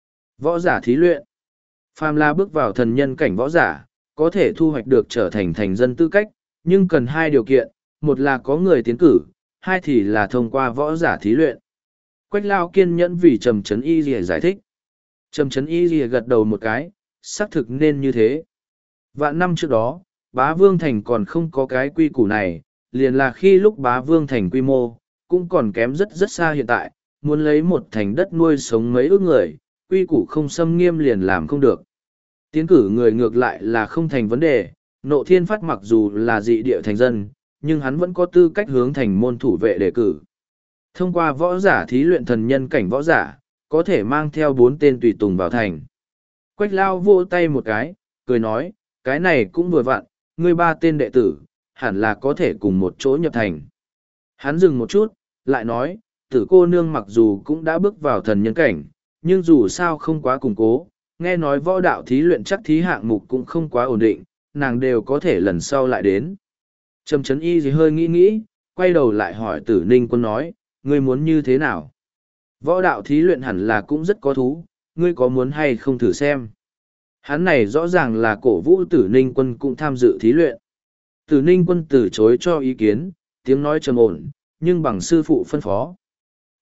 Võ giả thí luyện. Phàm là bước vào thần nhân cảnh võ giả, có thể thu hoạch được trở thành thành dân tư cách, nhưng cần hai điều kiện, một là có người tiến cử, hai thì là thông qua võ giả thí luyện. Quách Lao kiên nhẫn vì Trầm Trấn Y gì giải thích. Trầm Trấn Y gì gật đầu một cái, xác thực nên như thế. Vạn năm trước đó, Bá Vương Thành còn không có cái quy củ này, liền là khi lúc Bá Vương Thành quy mô, cũng còn kém rất rất xa hiện tại, muốn lấy một thành đất nuôi sống mấy ước người, quy củ không xâm nghiêm liền làm không được. Tiến cử người ngược lại là không thành vấn đề, Nộ Thiên Phát mặc dù là dị địa thành dân, nhưng hắn vẫn có tư cách hướng thành môn thủ vệ đề cử. Thông qua võ giả thí luyện thần nhân cảnh võ giả, có thể mang theo 4 tên tùy tùng vào thành. Quách Lao vỗ tay một cái, cười nói, cái này cũng vừa vặn, ngươi 3 tên đệ tử, hẳn là có thể cùng một chỗ nhập thành. Hắn dừng một chút, lại nói, Tử cô nương mặc dù cũng đã bước vào thần nhân cảnh, nhưng dù sao không quá củng cố, nghe nói võ đạo thí luyện chắc thí hạng mục cũng không quá ổn định, nàng đều có thể lần sau lại đến. Trầm Trấn Y gì hơi nghĩ nghĩ, quay đầu lại hỏi Tử Ninh Quân nói, ngươi muốn như thế nào? Võ đạo thí luyện hẳn là cũng rất có thú, ngươi có muốn hay không thử xem? Hắn này rõ ràng là cổ vũ Tử Ninh Quân cũng tham dự thí luyện. Tử Ninh Quân từ chối cho ý kiến, tiếng nói trầm ổn, nhưng bằng sư phụ phân phó,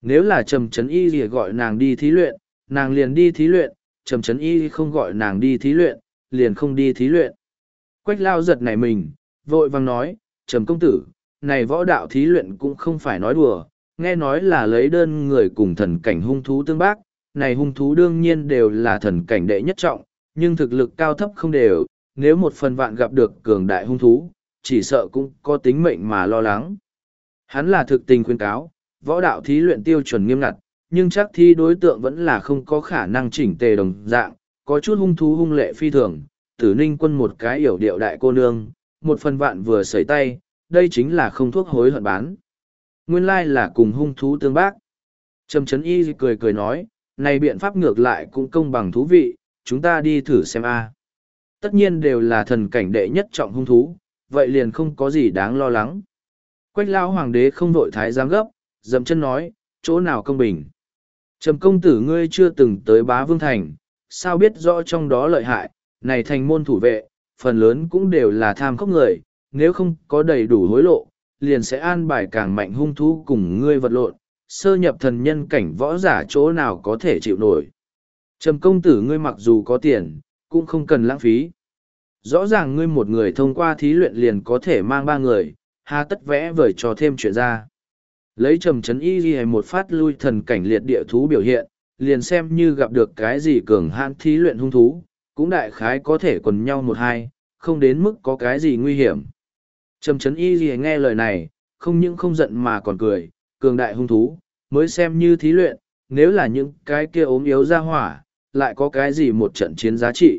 Nếu là Trầm Trấn Y thì gọi nàng đi thí luyện, nàng liền đi thí luyện, Trầm Trấn Y không gọi nàng đi thí luyện, liền không đi thí luyện. Quách Lao giật nảy mình, vội vàng nói, Trầm công tử, này võ đạo thí luyện cũng không phải nói đùa, nghe nói là lấy đơn người cùng thần cảnh hung thú tương bác, này hung thú đương nhiên đều là thần cảnh đệ nhất trọng, nhưng thực lực cao thấp không đều, nếu một phần vạn gặp được cường đại hung thú, chỉ sợ cũng có tính mệnh mà lo lắng. Hắn là thực tình khuyên cáo, võ đạo thí luyện tiêu chuẩn nghiêm ngặt, nhưng chắc thi đối tượng vẫn là không có khả năng chỉnh tề đồng dạng, có chút hung thú hung lệ phi thường, Tử Ninh Quân một cái yểu điệu đại cô nương, một phần vạn vừa sấy tay, đây chính là không thuốc hối hận bán. Nguyên lai là cùng hung thú tương bác. Trầm Trấn Y cười cười nói, này biện pháp ngược lại cũng công bằng thú vị, chúng ta đi thử xem a. Tất nhiên đều là thần cảnh đệ nhất trọng hung thú, vậy liền không có gì đáng lo lắng. Quách Lão hoàng đế không vội thái giám gấp, dậm chân nói, chỗ nào công bình. Trầm công tử ngươi chưa từng tới Bá Vương Thành, sao biết rõ trong đó lợi hại, này thành môn thủ vệ, phần lớn cũng đều là tham khốc người, nếu không có đầy đủ hối lộ, liền sẽ an bài càng mạnh hung thú cùng ngươi vật lộn, sơ nhập thần nhân cảnh võ giả chỗ nào có thể chịu nổi. Trầm công tử ngươi mặc dù có tiền, cũng không cần lãng phí. Rõ ràng ngươi một người thông qua thí luyện liền có thể mang ba người, hà tất vẽ vời cho thêm chuyện ra. Lấy Trầm Trấn Y ghi một phát lui thần cảnh liệt địa thú biểu hiện, liền xem như gặp được cái gì cường hãn thí luyện hung thú, cũng đại khái có thể quần nhau một hai, không đến mức có cái gì nguy hiểm. Trầm Trấn Y ghi nghe lời này, không những không giận mà còn cười, cường đại hung thú, mới xem như thí luyện, nếu là những cái kia ốm yếu ra hỏa, lại có cái gì một trận chiến giá trị.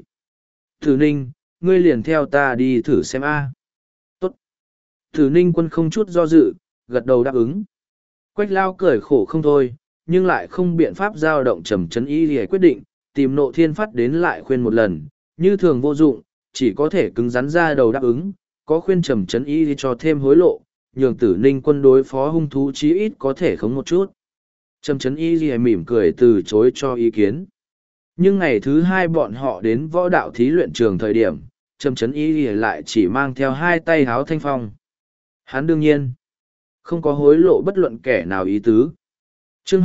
Tử Ninh, ngươi liền theo ta đi thử xem a. Tốt. Tử Ninh Quân không chút do dự, gật đầu đáp ứng. Quách Lao cười khổ không thôi, nhưng lại không biện pháp giao động Trầm Trấn Y để quyết định, tìm Nộ Thiên Phát đến lại khuyên một lần, như thường vô dụng, chỉ có thể cứng rắn ra đầu đáp ứng, có khuyên Trầm Trấn Y cho thêm hối lộ, nhường Tử Ninh Quân đối phó hung thú chí ít có thể khống một chút. Trầm Trấn Y mỉm cười từ chối cho ý kiến. Nhưng ngày thứ hai bọn họ đến võ đạo thí luyện trường thời điểm, Trầm Trấn Y lại chỉ mang theo hai tay háo thanh phong. Hắn đương nhiên không có hối lộ bất luận kẻ nào ý tứ. Chương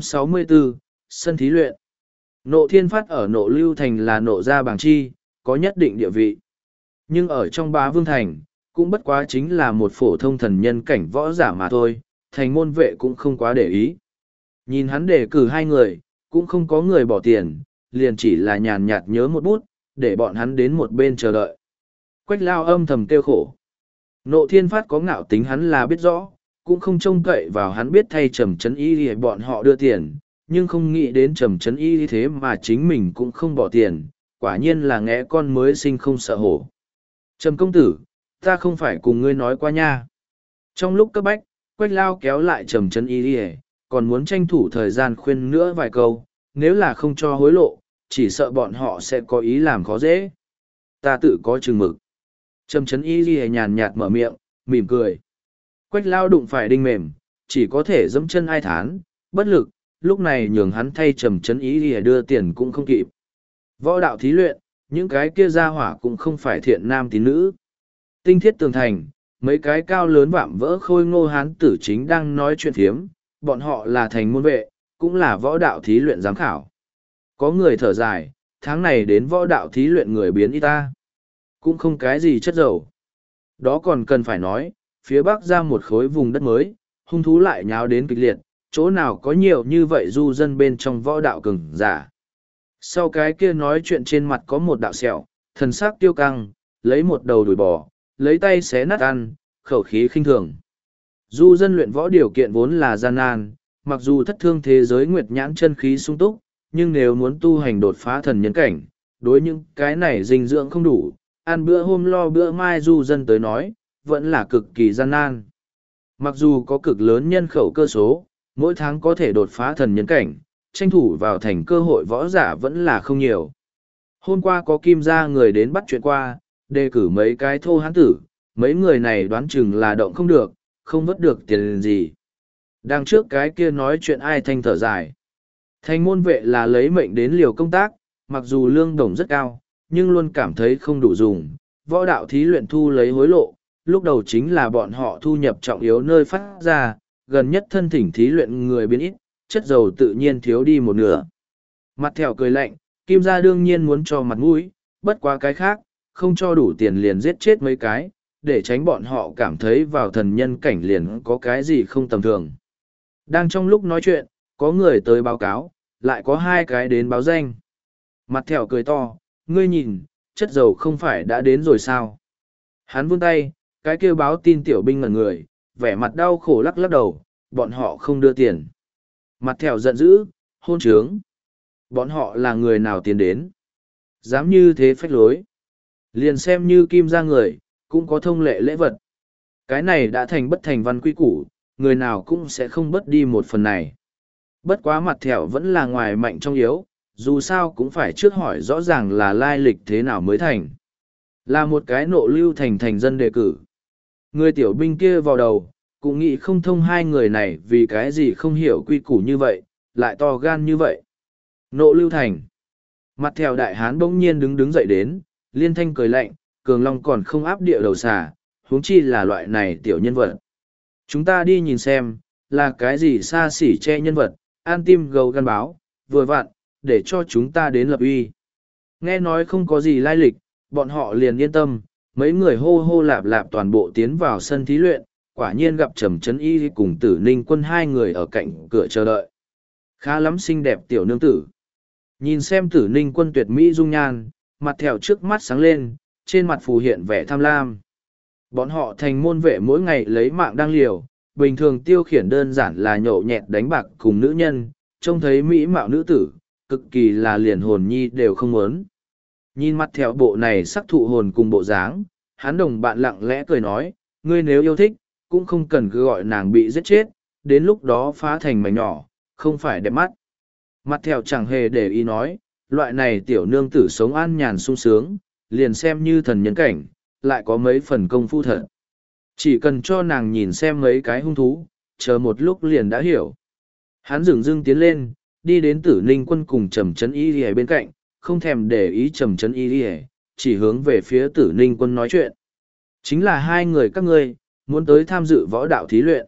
264, sân thí luyện. Nộ Thiên Phát ở Nộ Lưu Thành là nộ gia bảng chi, có nhất định địa vị. Nhưng ở trong Bá Vương Thành, cũng bất quá chính là một phổ thông thần nhân cảnh võ giả mà thôi, thành môn vệ cũng không quá để ý. Nhìn hắn đề cử hai người, cũng không có người bỏ tiền, liền chỉ là nhàn nhạt nhớ một bút, để bọn hắn đến một bên chờ đợi. Quách Lao âm thầm kêu khổ. Nộ Thiên Phát có ngạo tính hắn là biết rõ, cũng không trông cậy vào hắn biết thay Trầm Trấn Y để bọn họ đưa tiền, nhưng không nghĩ đến Trầm Trấn Y thế mà chính mình cũng không bỏ tiền, quả nhiên là ngẽ con mới sinh không sợ hổ. Trầm công tử, ta không phải cùng ngươi nói qua nha. Trong lúc cấp bách, Quách Lao kéo lại Trầm Trấn Y còn muốn tranh thủ thời gian khuyên nữa vài câu, nếu là không cho hối lộ, chỉ sợ bọn họ sẽ có ý làm khó dễ. Ta tự có chừng mực. Trầm Trấn Y nhàn nhạt mở miệng, mỉm cười. Quách Lao đụng phải đinh mềm, chỉ có thể dẫm chân ai thán, bất lực, lúc này nhường hắn thay Trầm Trấn Y đưa tiền cũng không kịp. Võ đạo thí luyện, những cái kia ra hỏa cũng không phải thiện nam tín nữ. Tinh thiết tường thành, mấy cái cao lớn vạm vỡ khôi ngô hán tử chính đang nói chuyện phiếm, bọn họ là thành môn vệ, cũng là võ đạo thí luyện giám khảo. Có người thở dài, tháng này đến võ đạo thí luyện người biến y ta. Cũng không cái gì chất dầu. Đó còn cần phải nói, phía bắc ra một khối vùng đất mới, hung thú lại nháo đến kịch liệt, chỗ nào có nhiều như vậy du dân bên trong võ đạo cường giả. Sau cái kia nói chuyện trên mặt có một đạo sẹo, thần sắc tiêu căng, lấy một đầu đùi bò, lấy tay xé nát ăn, khẩu khí khinh thường. Du dân luyện võ điều kiện vốn là gian nan, mặc dù thất thương thế giới nguyệt nhãn chân khí sung túc, nhưng nếu muốn tu hành đột phá thần nhân cảnh, đối những cái này dinh dưỡng không đủ, ăn bữa hôm lo bữa mai du dân tới nói, vẫn là cực kỳ gian nan. Mặc dù có cực lớn nhân khẩu cơ số, mỗi tháng có thể đột phá thần nhân cảnh, tranh thủ vào thành cơ hội võ giả vẫn là không nhiều. Hôm qua có kim gia người đến bắt chuyện qua, đề cử mấy cái thô hán tử, mấy người này đoán chừng là động không được, không vất được tiền gì. Đằng trước cái kia nói chuyện ai thanh thở dài. Thành môn vệ là lấy mệnh đến liều công tác, mặc dù lương đồng rất cao, nhưng luôn cảm thấy không đủ dùng. Võ đạo thí luyện thu lấy hối lộ, lúc đầu chính là bọn họ thu nhập trọng yếu nơi phát ra, gần nhất thân thỉnh thí luyện người biến ít, chất dầu tự nhiên thiếu đi một nửa. Mặt thẹo cười lạnh, Kim gia đương nhiên muốn cho mặt mũi, bất quá cái khác, không cho đủ tiền liền giết chết mấy cái, để tránh bọn họ cảm thấy vào thần nhân cảnh liền có cái gì không tầm thường. Đang trong lúc nói chuyện, có người tới báo cáo, lại có hai cái đến báo danh. Mặt thẹo cười to, ngươi nhìn, chất dầu không phải đã đến rồi sao? Hắn vươn tay, cái kêu báo tin tiểu binh ngẩn người, vẻ mặt đau khổ lắc lắc đầu, bọn họ không đưa tiền. Mặt thẹo giận dữ, hôn trướng. Bọn họ là người nào tiến đến? Dám như thế phách lối. Liền xem như Kim gia người, cũng có thông lệ lễ vật. Cái này đã thành bất thành văn quy củ, người nào cũng sẽ không bớt đi một phần này. Bất quá mặt thẹo vẫn là ngoài mạnh trong yếu, dù sao cũng phải trước hỏi rõ ràng là lai lịch thế nào mới thành. Là một cái nộ lưu thành dân đề cử. Người tiểu binh kia vào đầu, cũng nghĩ không thông hai người này vì cái gì không hiểu quy củ như vậy, lại to gan như vậy. Nộ lưu thành. Mặt thẹo đại hán bỗng nhiên đứng dậy đến, liên thanh cười lạnh, cường long còn không áp địa đầu xà, huống chi là loại này tiểu nhân vật. Chúng ta đi nhìn xem, là cái gì xa xỉ che nhân vật, an tim gầu gan báo, vừa vặn, để cho chúng ta đến lập uy. Nghe nói không có gì lai lịch, bọn họ liền yên tâm, mấy người hô hô lạp lạp toàn bộ tiến vào sân thí luyện, quả nhiên gặp Trầm Trấn Y cùng Tử Ninh Quân hai người ở cạnh cửa chờ đợi. Khá lắm xinh đẹp tiểu nương tử. Nhìn xem Tử Ninh Quân tuyệt mỹ dung nhan, mặt thẹo trước mắt sáng lên, trên mặt phù hiện vẻ tham lam. Bọn họ thành môn vệ mỗi ngày lấy mạng đang liều, bình thường tiêu khiển đơn giản là nhậu nhẹt đánh bạc cùng nữ nhân, trông thấy mỹ mạo nữ tử, cực kỳ là liền hồn nhi đều không muốn. Nhìn mặt thẹo bộ này sắc thụ hồn cùng bộ dáng, hắn đồng bạn lặng lẽ cười nói, ngươi nếu yêu thích, cũng không cần cứ gọi nàng bị giết chết, đến lúc đó phá thành mảnh nhỏ, không phải đẹp mắt. Mặt thẹo chẳng hề để ý nói, loại này tiểu nương tử sống an nhàn sung sướng, liền xem như thần nhân cảnh, lại có mấy phần công phu thật. Chỉ cần cho nàng nhìn xem mấy cái hung thú, chờ một lúc liền đã hiểu. Hắn dửng dưng tiến lên, đi đến Tử Ninh Quân cùng Trầm Trấn Y Lìa bên cạnh, không thèm để ý Trầm Trấn Y Lìa, chỉ hướng về phía Tử Ninh Quân nói chuyện. Chính là hai người các ngươi, muốn tới tham dự võ đạo thí luyện.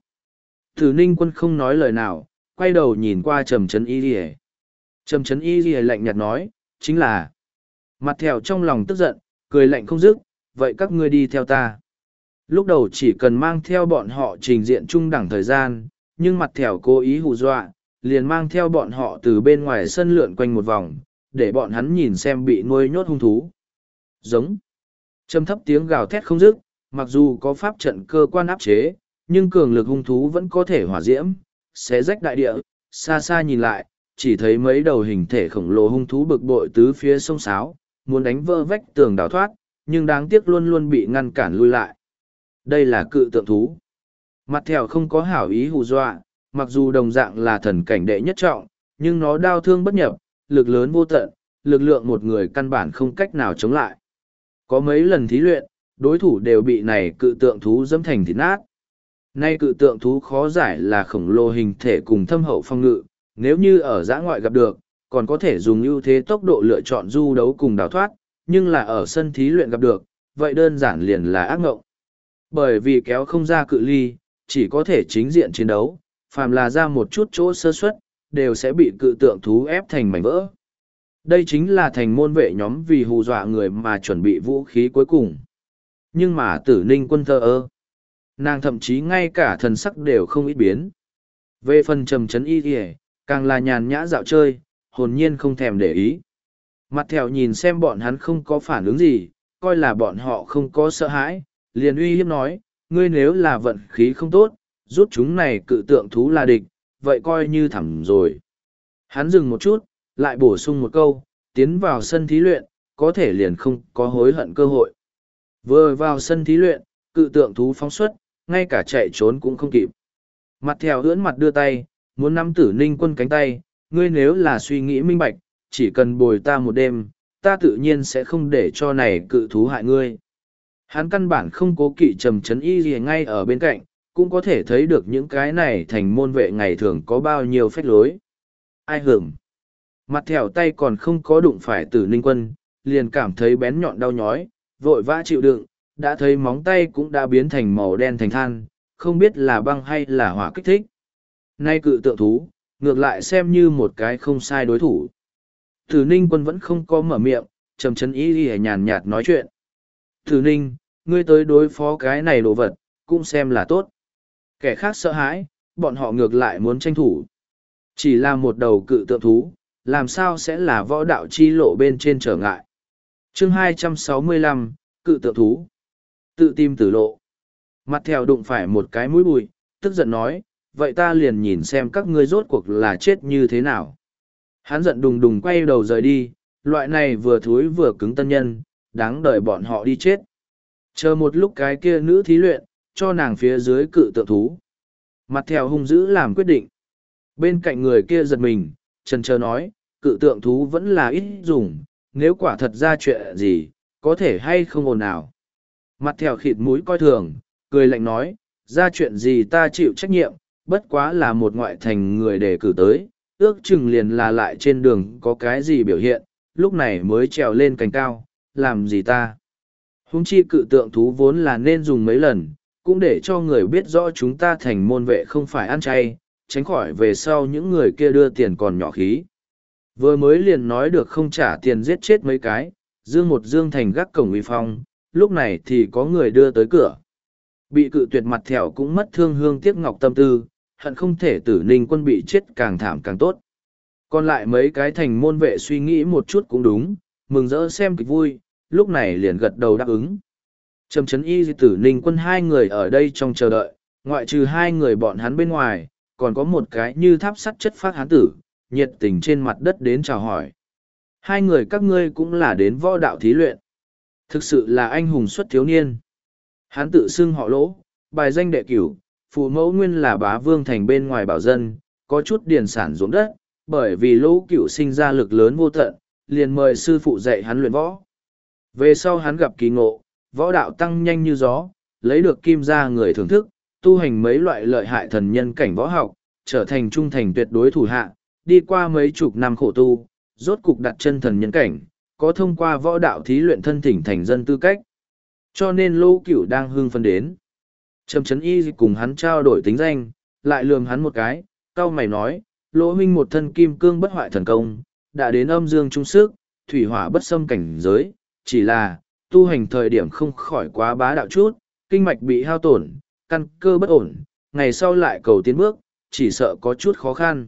Tử Ninh Quân không nói lời nào, quay đầu nhìn qua Trầm Trấn Y Lìa. Trầm Trấn Y Lìa lạnh nhạt nói, chính là. Mặt thẹo trong lòng tức giận, cười lạnh không dứt, vậy các ngươi đi theo ta. Lúc đầu chỉ cần mang theo bọn họ trình diện trung đẳng thời gian, nhưng mặt thẹo cố ý hù dọa, liền mang theo bọn họ từ bên ngoài sân lượn quanh một vòng, để bọn hắn nhìn xem bị nuôi nhốt hung thú. Giống. Trầm thấp tiếng gào thét không dứt, mặc dù có pháp trận cơ quan áp chế, nhưng cường lực hung thú vẫn có thể hỏa diễm, xé rách đại địa, xa xa nhìn lại, chỉ thấy mấy đầu hình thể khổng lồ hung thú bực bội tứ phía sông sáo, muốn đánh vỡ vách tường đào thoát, nhưng đáng tiếc luôn luôn bị ngăn cản lui lại. Đây là cự tượng thú. Mặt thẹo không có hảo ý hù dọa, mặc dù đồng dạng là thần cảnh đệ nhất trọng, nhưng nó đau thương bất nhập, lực lớn vô tận, lực lượng một người căn bản không cách nào chống lại. Có mấy lần thí luyện, đối thủ đều bị này cự tượng thú dẫm thành thịt nát. Nay cự tượng thú khó giải là khổng lồ hình thể cùng thâm hậu phong ngự, nếu như ở giã ngoại gặp được, còn có thể dùng ưu thế tốc độ lựa chọn du đấu cùng đào thoát, nhưng là ở sân thí luyện gặp được, vậy đơn giản liền là ác ngộng. Bởi vì kéo không ra cự ly, chỉ có thể chính diện chiến đấu, phàm là ra một chút chỗ sơ suất, đều sẽ bị cự tượng thú ép thành mảnh vỡ. Đây chính là thành môn vệ nhóm vì hù dọa người mà chuẩn bị vũ khí cuối cùng. Nhưng mà Tử Ninh Quân thờ ơ. Nàng thậm chí ngay cả thần sắc đều không ít biến. Về phần Trầm Trấn Y Lìa, càng là nhàn nhã dạo chơi, hồn nhiên không thèm để ý. Mặt thẹo nhìn xem bọn hắn không có phản ứng gì, coi là bọn họ không có sợ hãi, liền uy hiếp nói, ngươi nếu là vận khí không tốt, rút chúng này cự tượng thú là địch, vậy coi như thẳm rồi. Hắn dừng một chút, lại bổ sung một câu, tiến vào sân thí luyện, có thể liền không có hối hận cơ hội. Vừa vào sân thí luyện, cự tượng thú phóng xuất, ngay cả chạy trốn cũng không kịp. Mặt thẹo ưỡn mặt đưa tay, muốn nắm Tử Ninh Quân cánh tay, ngươi nếu là suy nghĩ minh bạch, chỉ cần bồi ta một đêm, ta tự nhiên sẽ không để cho này cự thú hại ngươi. Hắn căn bản không cố kỵ Trầm Trấn Y gì ngay ở bên cạnh, cũng có thể thấy được những cái này thành môn vệ ngày thường có bao nhiêu phách lối. Ai hưởng. Mặt thẹo tay còn không có đụng phải Tử Ninh Quân, liền cảm thấy bén nhọn đau nhói, vội vã chịu đựng, đã thấy móng tay cũng đã biến thành màu đen thành than, không biết là băng hay là hỏa kích thích. Nay cự tượng thú, ngược lại xem như một cái không sai đối thủ. Tử Ninh Quân vẫn không có mở miệng, Trầm Trấn Y nhàn nhạt nói chuyện. Tử Ninh, ngươi tới đối phó cái này đồ vật, cũng xem là tốt. Kẻ khác sợ hãi, bọn họ ngược lại muốn tranh thủ. Chỉ là một đầu cự tượng thú, làm sao sẽ là võ đạo chi lộ bên trên trở ngại. Chương 265, cự tượng thú. Tự tìm tử lộ. Mặt thèo đụng phải một cái mũi bụi, tức giận nói, vậy ta liền nhìn xem các ngươi rốt cuộc là chết như thế nào. Hắn giận đùng đùng quay đầu rời đi, loại này vừa thúi vừa cứng tân nhân, đáng đợi bọn họ đi chết. Chờ một lúc cái kia nữ thí luyện, cho nàng phía dưới cự tượng thú. Mặt thèo hung dữ làm quyết định. Bên cạnh người kia giật mình, chần chờ nói, cự tượng thú vẫn là ít dùng, nếu quả thật ra chuyện gì, có thể hay không ồn ào. Mặt thèo khịt mũi coi thường, cười lạnh nói, ra chuyện gì ta chịu trách nhiệm, bất quá là một ngoại thành người đề cử tới, ước chừng liền là lại trên đường có cái gì biểu hiện, lúc này mới trèo lên cành cao, làm gì ta. Hung chi cự tượng thú vốn là nên dùng mấy lần, cũng để cho người biết rõ chúng ta thành môn vệ không phải ăn chay, tránh khỏi về sau những người kia đưa tiền còn nhỏ khí. Vừa mới liền nói được không trả tiền giết chết mấy cái, dương thành gác cổng uy phong, lúc này thì có người đưa tới cửa. Bị cự tuyệt mặt thẹo cũng mất thương hương tiếc ngọc tâm tư, hận không thể Tử Ninh Quân bị chết càng thảm càng tốt. Còn lại mấy cái thành môn vệ suy nghĩ một chút cũng đúng, mừng rỡ xem kịch vui, lúc này liền gật đầu đáp ứng. Trầm Trấn Y Tử Ninh Quân hai người ở đây trong chờ đợi, ngoại trừ hai người bọn hắn bên ngoài, còn có một cái như tháp sắt chất phác hán tử, nhiệt tình trên mặt đất đến chào hỏi. Hai người các ngươi cũng là đến võ đạo thí luyện. Thực sự là anh hùng xuất thiếu niên. Hán tự xưng họ Lỗ, bài danh đệ cửu, phụ mẫu nguyên là bá vương thành bên ngoài bảo dân, có chút điền sản ruộng đất, bởi vì Lỗ Cửu sinh ra lực lớn vô tận, liền mời sư phụ dạy hắn luyện võ. Về sau hắn gặp kỳ ngộ, võ đạo tăng nhanh như gió, lấy được kim gia người thưởng thức, tu hành mấy loại lợi hại thần nhân cảnh võ học, trở thành trung thành tuyệt đối thủ hạ, đi qua mấy chục năm khổ tu, rốt cục đặt chân thần nhân cảnh, có thông qua võ đạo thí luyện thân thỉnh thành dân tư cách. Cho nên Lỗ Cửu đang hưng phấn đến. Trầm Trấn Y cùng hắn trao đổi tính danh, lại lườm hắn một cái, cau mày nói, Lỗ huynh một thân kim cương bất hoại thần công, đã đến âm dương trung sức, thủy hỏa bất xâm cảnh giới, chỉ là, tu hành thời điểm không khỏi quá bá đạo chút, kinh mạch bị hao tổn, căn cơ bất ổn, ngày sau lại cầu tiến bước, chỉ sợ có chút khó khăn.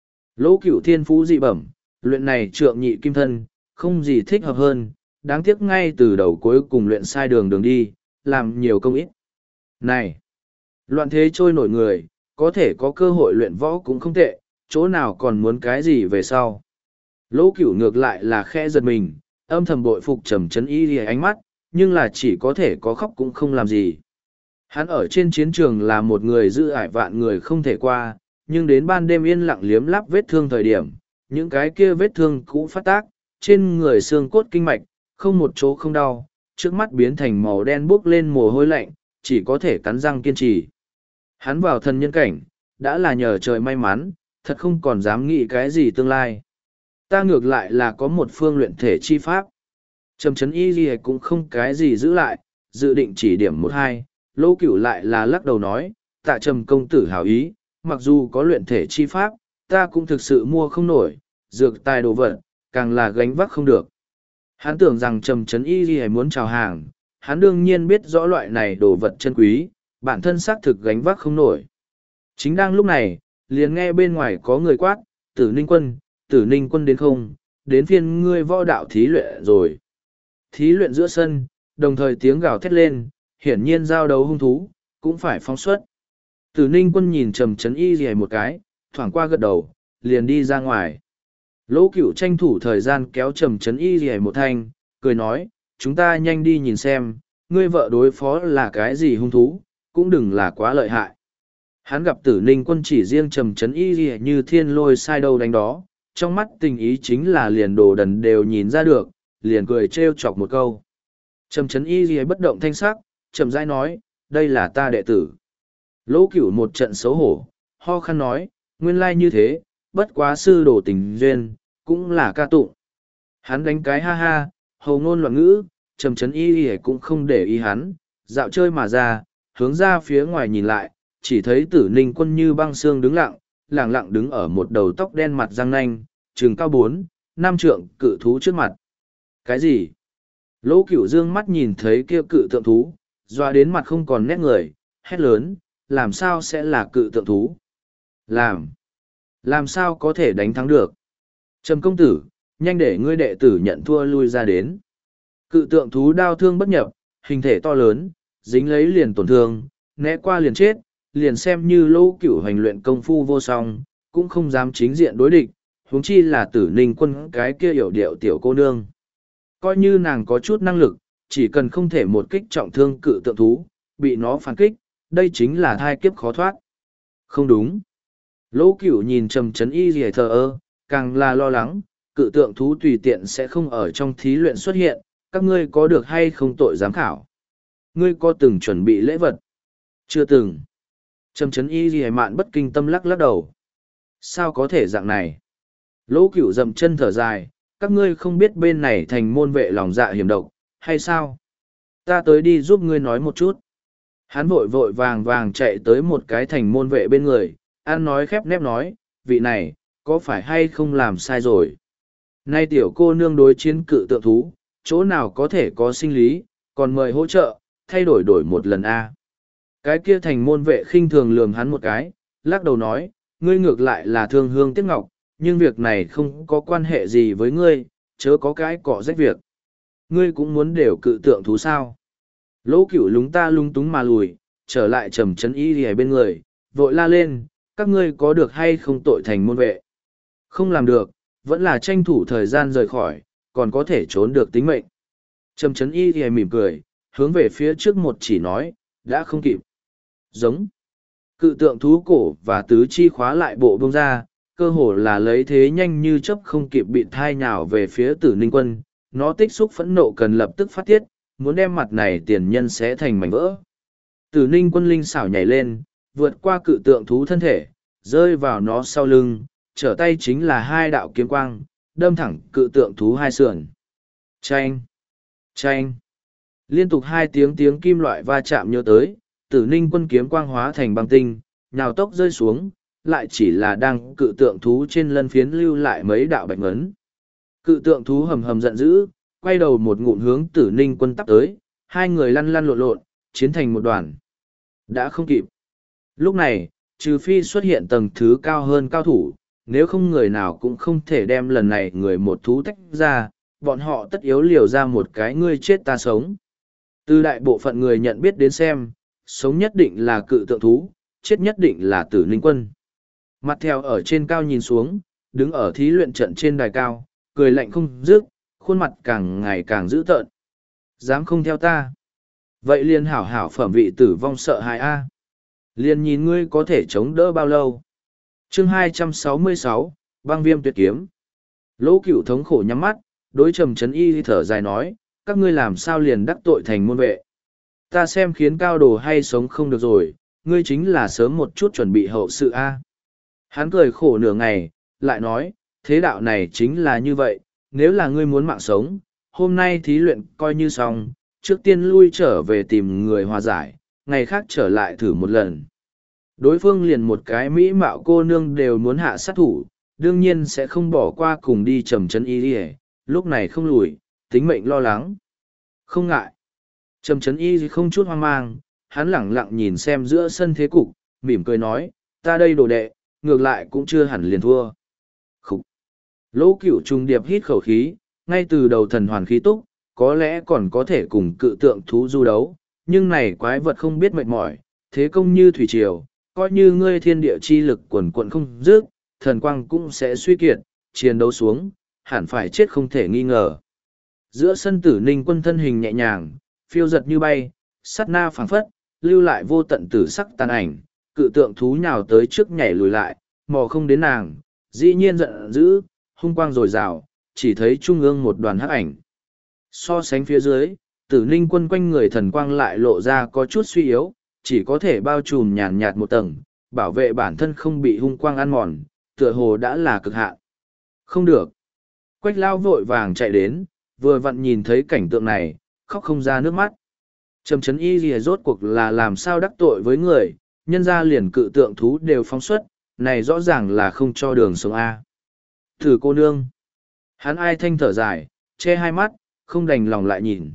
Lỗ Cửu thiên phú dị bẩm, luyện này trượng nhị kim thân, không gì thích hợp hơn, đáng tiếc ngay từ đầu cuối cùng luyện sai đường đi, làm nhiều công ít. Này! Loạn thế trôi nổi người, có thể có cơ hội luyện võ cũng không tệ, chỗ nào còn muốn cái gì về sau. Lỗ Cửu ngược lại là khẽ giật mình, âm thầm bội phục Trầm Trấn Y lìa ánh mắt, nhưng là chỉ có thể có khóc cũng không làm gì. Hắn ở trên chiến trường là một người giữ ải vạn người không thể qua, nhưng đến ban đêm yên lặng liếm láp vết thương thời điểm, những cái kia vết thương cũ phát tác, trên người xương cốt kinh mạch, không một chỗ không đau, trước mắt biến thành màu đen buốc lên mồ hôi lạnh, chỉ có thể cắn răng kiên trì. Hắn vào thần nhân cảnh, đã là nhờ trời may mắn, thật không còn dám nghĩ cái gì tương lai. Ta ngược lại là có một phương luyện thể chi pháp. Trầm Trấn Y gì cũng không cái gì giữ lại, dự định chỉ điểm một hai, Lỗ Cửu lại là lắc đầu nói, tạ Trầm công tử hảo ý, mặc dù có luyện thể chi pháp, ta cũng thực sự mua không nổi, dược tài đồ vật, càng là gánh vác không được. Hắn tưởng rằng Trầm Trấn Y gì muốn chào hàng, hắn đương nhiên biết rõ loại này đồ vật chân quý, bản thân xác thực gánh vác không nổi. Chính đang lúc này, liền nghe bên ngoài có người quát, Tử Ninh Quân đến không, đến phiên ngươi võ đạo thí luyện rồi. Thí luyện giữa sân, đồng thời tiếng gào thét lên, hiển nhiên giao đấu hung thú, cũng phải phóng xuất. Tử Ninh Quân nhìn Trầm Trấn Y gì một cái, thoảng qua gật đầu, liền đi ra ngoài. Lỗ Cửu tranh thủ thời gian kéo Trầm Trấn Y gì một thanh, cười nói, chúng ta nhanh đi nhìn xem, ngươi vợ đối phó là cái gì hung thú, cũng đừng là quá lợi hại. Hắn gặp Tử Ninh Quân chỉ riêng Trầm Trấn Y gì như thiên lôi sai đâu đánh đó, trong mắt tình ý chính là liền đồ đần đều nhìn ra được, liền cười trêu chọc một câu. Trầm Trấn Y gì bất động thanh sắc, chậm rãi nói, đây là ta đệ tử. Lỗ Cửu một trận xấu hổ, ho khăn nói, nguyên lai như thế, bất quá sư đồ tình duyên, cũng là ca tụng. Hắn đánh cái ha ha, hầu ngôn loạn ngữ, Trầm Trấn Y cũng không để ý hắn, dạo chơi mà ra, hướng ra phía ngoài nhìn lại, chỉ thấy Tử Ninh Quân như băng xương đứng lặng, lẳng lặng đứng ở một đầu tóc đen mặt răng nanh, chừng cao 4, 5 trượng cự thú trước mặt. Cái gì? Lỗ Cửu dương mắt nhìn thấy kia cự tượng thú, doa đến mặt không còn nét người, hét lớn, làm sao sẽ là cự tượng thú? Làm sao có thể đánh thắng được? Trầm công tử, nhanh để ngươi đệ tử nhận thua lui ra đến. Cự tượng thú đao thương bất nhập, hình thể to lớn, dính lấy liền tổn thương, né qua liền chết, liền xem như Lỗ Cửu hành luyện công phu vô song, cũng không dám chính diện đối địch, huống chi là Tử Ninh Quân cái kia yểu điệu tiểu cô nương. Coi như nàng có chút năng lực, chỉ cần không thể một kích trọng thương cự tượng thú, bị nó phản kích, đây chính là thai kiếp khó thoát. Không đúng. Lỗ Cửu nhìn Trầm Trấn Y rìa thờ ơ, càng là lo lắng, cự tượng thú tùy tiện sẽ không ở trong thí luyện xuất hiện, các ngươi có được hay không tội giám khảo? Ngươi có từng chuẩn bị lễ vật? Chưa từng. Trầm Trấn Y rìa mạn bất kinh tâm lắc lắc đầu. Sao có thể dạng này? Lỗ Cửu dậm chân thở dài, các ngươi không biết bên này thành môn vệ lòng dạ hiểm độc, hay sao? Ta tới đi giúp ngươi nói một chút. Hắn vội vội vàng vàng chạy tới một cái thành môn vệ bên người, ăn nói khép nép nói, vị này, có phải hay không làm sai rồi? Nay tiểu cô nương đối chiến cự tượng thú, chỗ nào có thể có sinh lý, còn mời hỗ trợ, thay đổi một lần a. Cái kia thành môn vệ khinh thường lườm hắn một cái, lắc đầu nói, ngươi ngược lại là thương hương tiếc ngọc, nhưng việc này không có quan hệ gì với ngươi, chớ có cái cọ rách việc. Ngươi cũng muốn đều cự tượng thú sao? Lỗ Cửu lúng ta lung túng mà lùi, trở lại Trầm Trấn Y rìa bên người, vội la lên, các ngươi có được hay không tội thành môn vệ? Không làm được, vẫn là tranh thủ thời gian rời khỏi, còn có thể trốn được tính mệnh. Trầm Trấn Y rìa mỉm cười, hướng về phía trước một chỉ nói, đã không kịp. Giống. Cự tượng thú cổ và tứ chi khóa lại bộ bông ra, cơ hồ là lấy thế nhanh như chớp không kịp bị thai nhào về phía Tử Ninh Quân, nó tích xúc phẫn nộ cần lập tức phát tiết, muốn đem mặt này tiền nhân xé thành mảnh vỡ. Tử Ninh Quân linh xảo nhảy lên, vượt qua cự tượng thú thân thể, rơi vào nó sau lưng, trở tay chính là hai đạo kiếm quang, đâm thẳng cự tượng thú hai sườn. Chanh! Chanh! Liên tục hai tiếng kim loại va chạm nhớ tới, Tử Ninh Quân kiếm quang hóa thành băng tinh, nhào tốc rơi xuống, lại chỉ là đang cự tượng thú trên lân phiến lưu lại mấy đạo bạch ấn. Cự tượng thú hầm hầm giận dữ, quay đầu một ngụm hướng Tử Ninh Quân tắp tới, hai người lăn lăn lộn lộn, chiến thành một đoàn. Đã không kịp. Lúc này, trừ phi xuất hiện tầng thứ cao hơn cao thủ, nếu không người nào cũng không thể đem lần này người một thú tách ra, bọn họ tất yếu liều ra một cái ngươi chết ta sống. Từ đại bộ phận người nhận biết đến xem, sống nhất định là cự tượng thú, chết nhất định là Tử Ninh Quân. Mặt theo ở trên cao nhìn xuống, đứng ở thí luyện trận trên đài cao, cười lạnh không dứt, khuôn mặt càng ngày càng dữ tợn. Dám không theo ta? Vậy liền hảo hảo phẩm vị tử vong sợ hãi a. Liền nhìn ngươi có thể chống đỡ bao lâu. Chương 266, băng viêm tuyệt kiếm. Lỗ Cửu thống khổ nhắm mắt, đối Trầm Trấn Y thở dài nói, các ngươi làm sao liền đắc tội thành môn vệ. Ta xem khiến cao đồ hay sống không được rồi, ngươi chính là sớm một chút chuẩn bị hậu sự a. Hắn cười khổ nửa ngày, lại nói, thế đạo này chính là như vậy, nếu là ngươi muốn mạng sống, hôm nay thí luyện coi như xong, trước tiên lui trở về tìm người hòa giải, ngày khác trở lại thử một lần. Đối phương liền một cái mỹ mạo cô nương đều muốn hạ sát thủ, đương nhiên sẽ không bỏ qua cùng đi Trầm Trấn Y đi, lúc này không lùi, tính mệnh lo lắng. Không ngại. Trầm Trấn Y không chút hoang mang, hắn lẳng lặng nhìn xem giữa sân thế cục, mỉm cười nói, ta đây đồ đệ, ngược lại cũng chưa hẳn liền thua. Khúc. Lỗ Cửu trùng điệp hít khẩu khí, ngay từ đầu thần hoàn khí túc, có lẽ còn có thể cùng cự tượng thú du đấu, nhưng này quái vật không biết mệt mỏi, thế công như thủy triều, coi như ngươi thiên địa chi lực quần quận không dứt, thần quang cũng sẽ suy kiệt, chiến đấu xuống, hẳn phải chết không thể nghi ngờ. Giữa sân Tử Ninh Quân thân hình nhẹ nhàng, phiêu giật như bay, sát na phảng phất, lưu lại vô tận tử sắc tàn ảnh, cự tượng thú nhào tới trước nhảy lùi lại, mò không đến nàng, dĩ nhiên giận dữ, hung quang dồi dào, chỉ thấy trung ương một đoàn hắc ảnh. So sánh phía dưới, Tử Ninh Quân quanh người thần quang lại lộ ra có chút suy yếu, chỉ có thể bao trùm nhàn nhạt một tầng, bảo vệ bản thân không bị hung quang ăn mòn, tựa hồ đã là cực hạn. Không được. Quách lao vội vàng chạy đến, vừa vặn nhìn thấy cảnh tượng này, khóc không ra nước mắt. Trầm Trấn Y rìa rốt cuộc là làm sao đắc tội với người, nhân ra liền cự tượng thú đều phóng xuất, này rõ ràng là không cho đường sống A. Thử cô nương. Hắn ai thanh thở dài, che hai mắt, không đành lòng lại nhìn.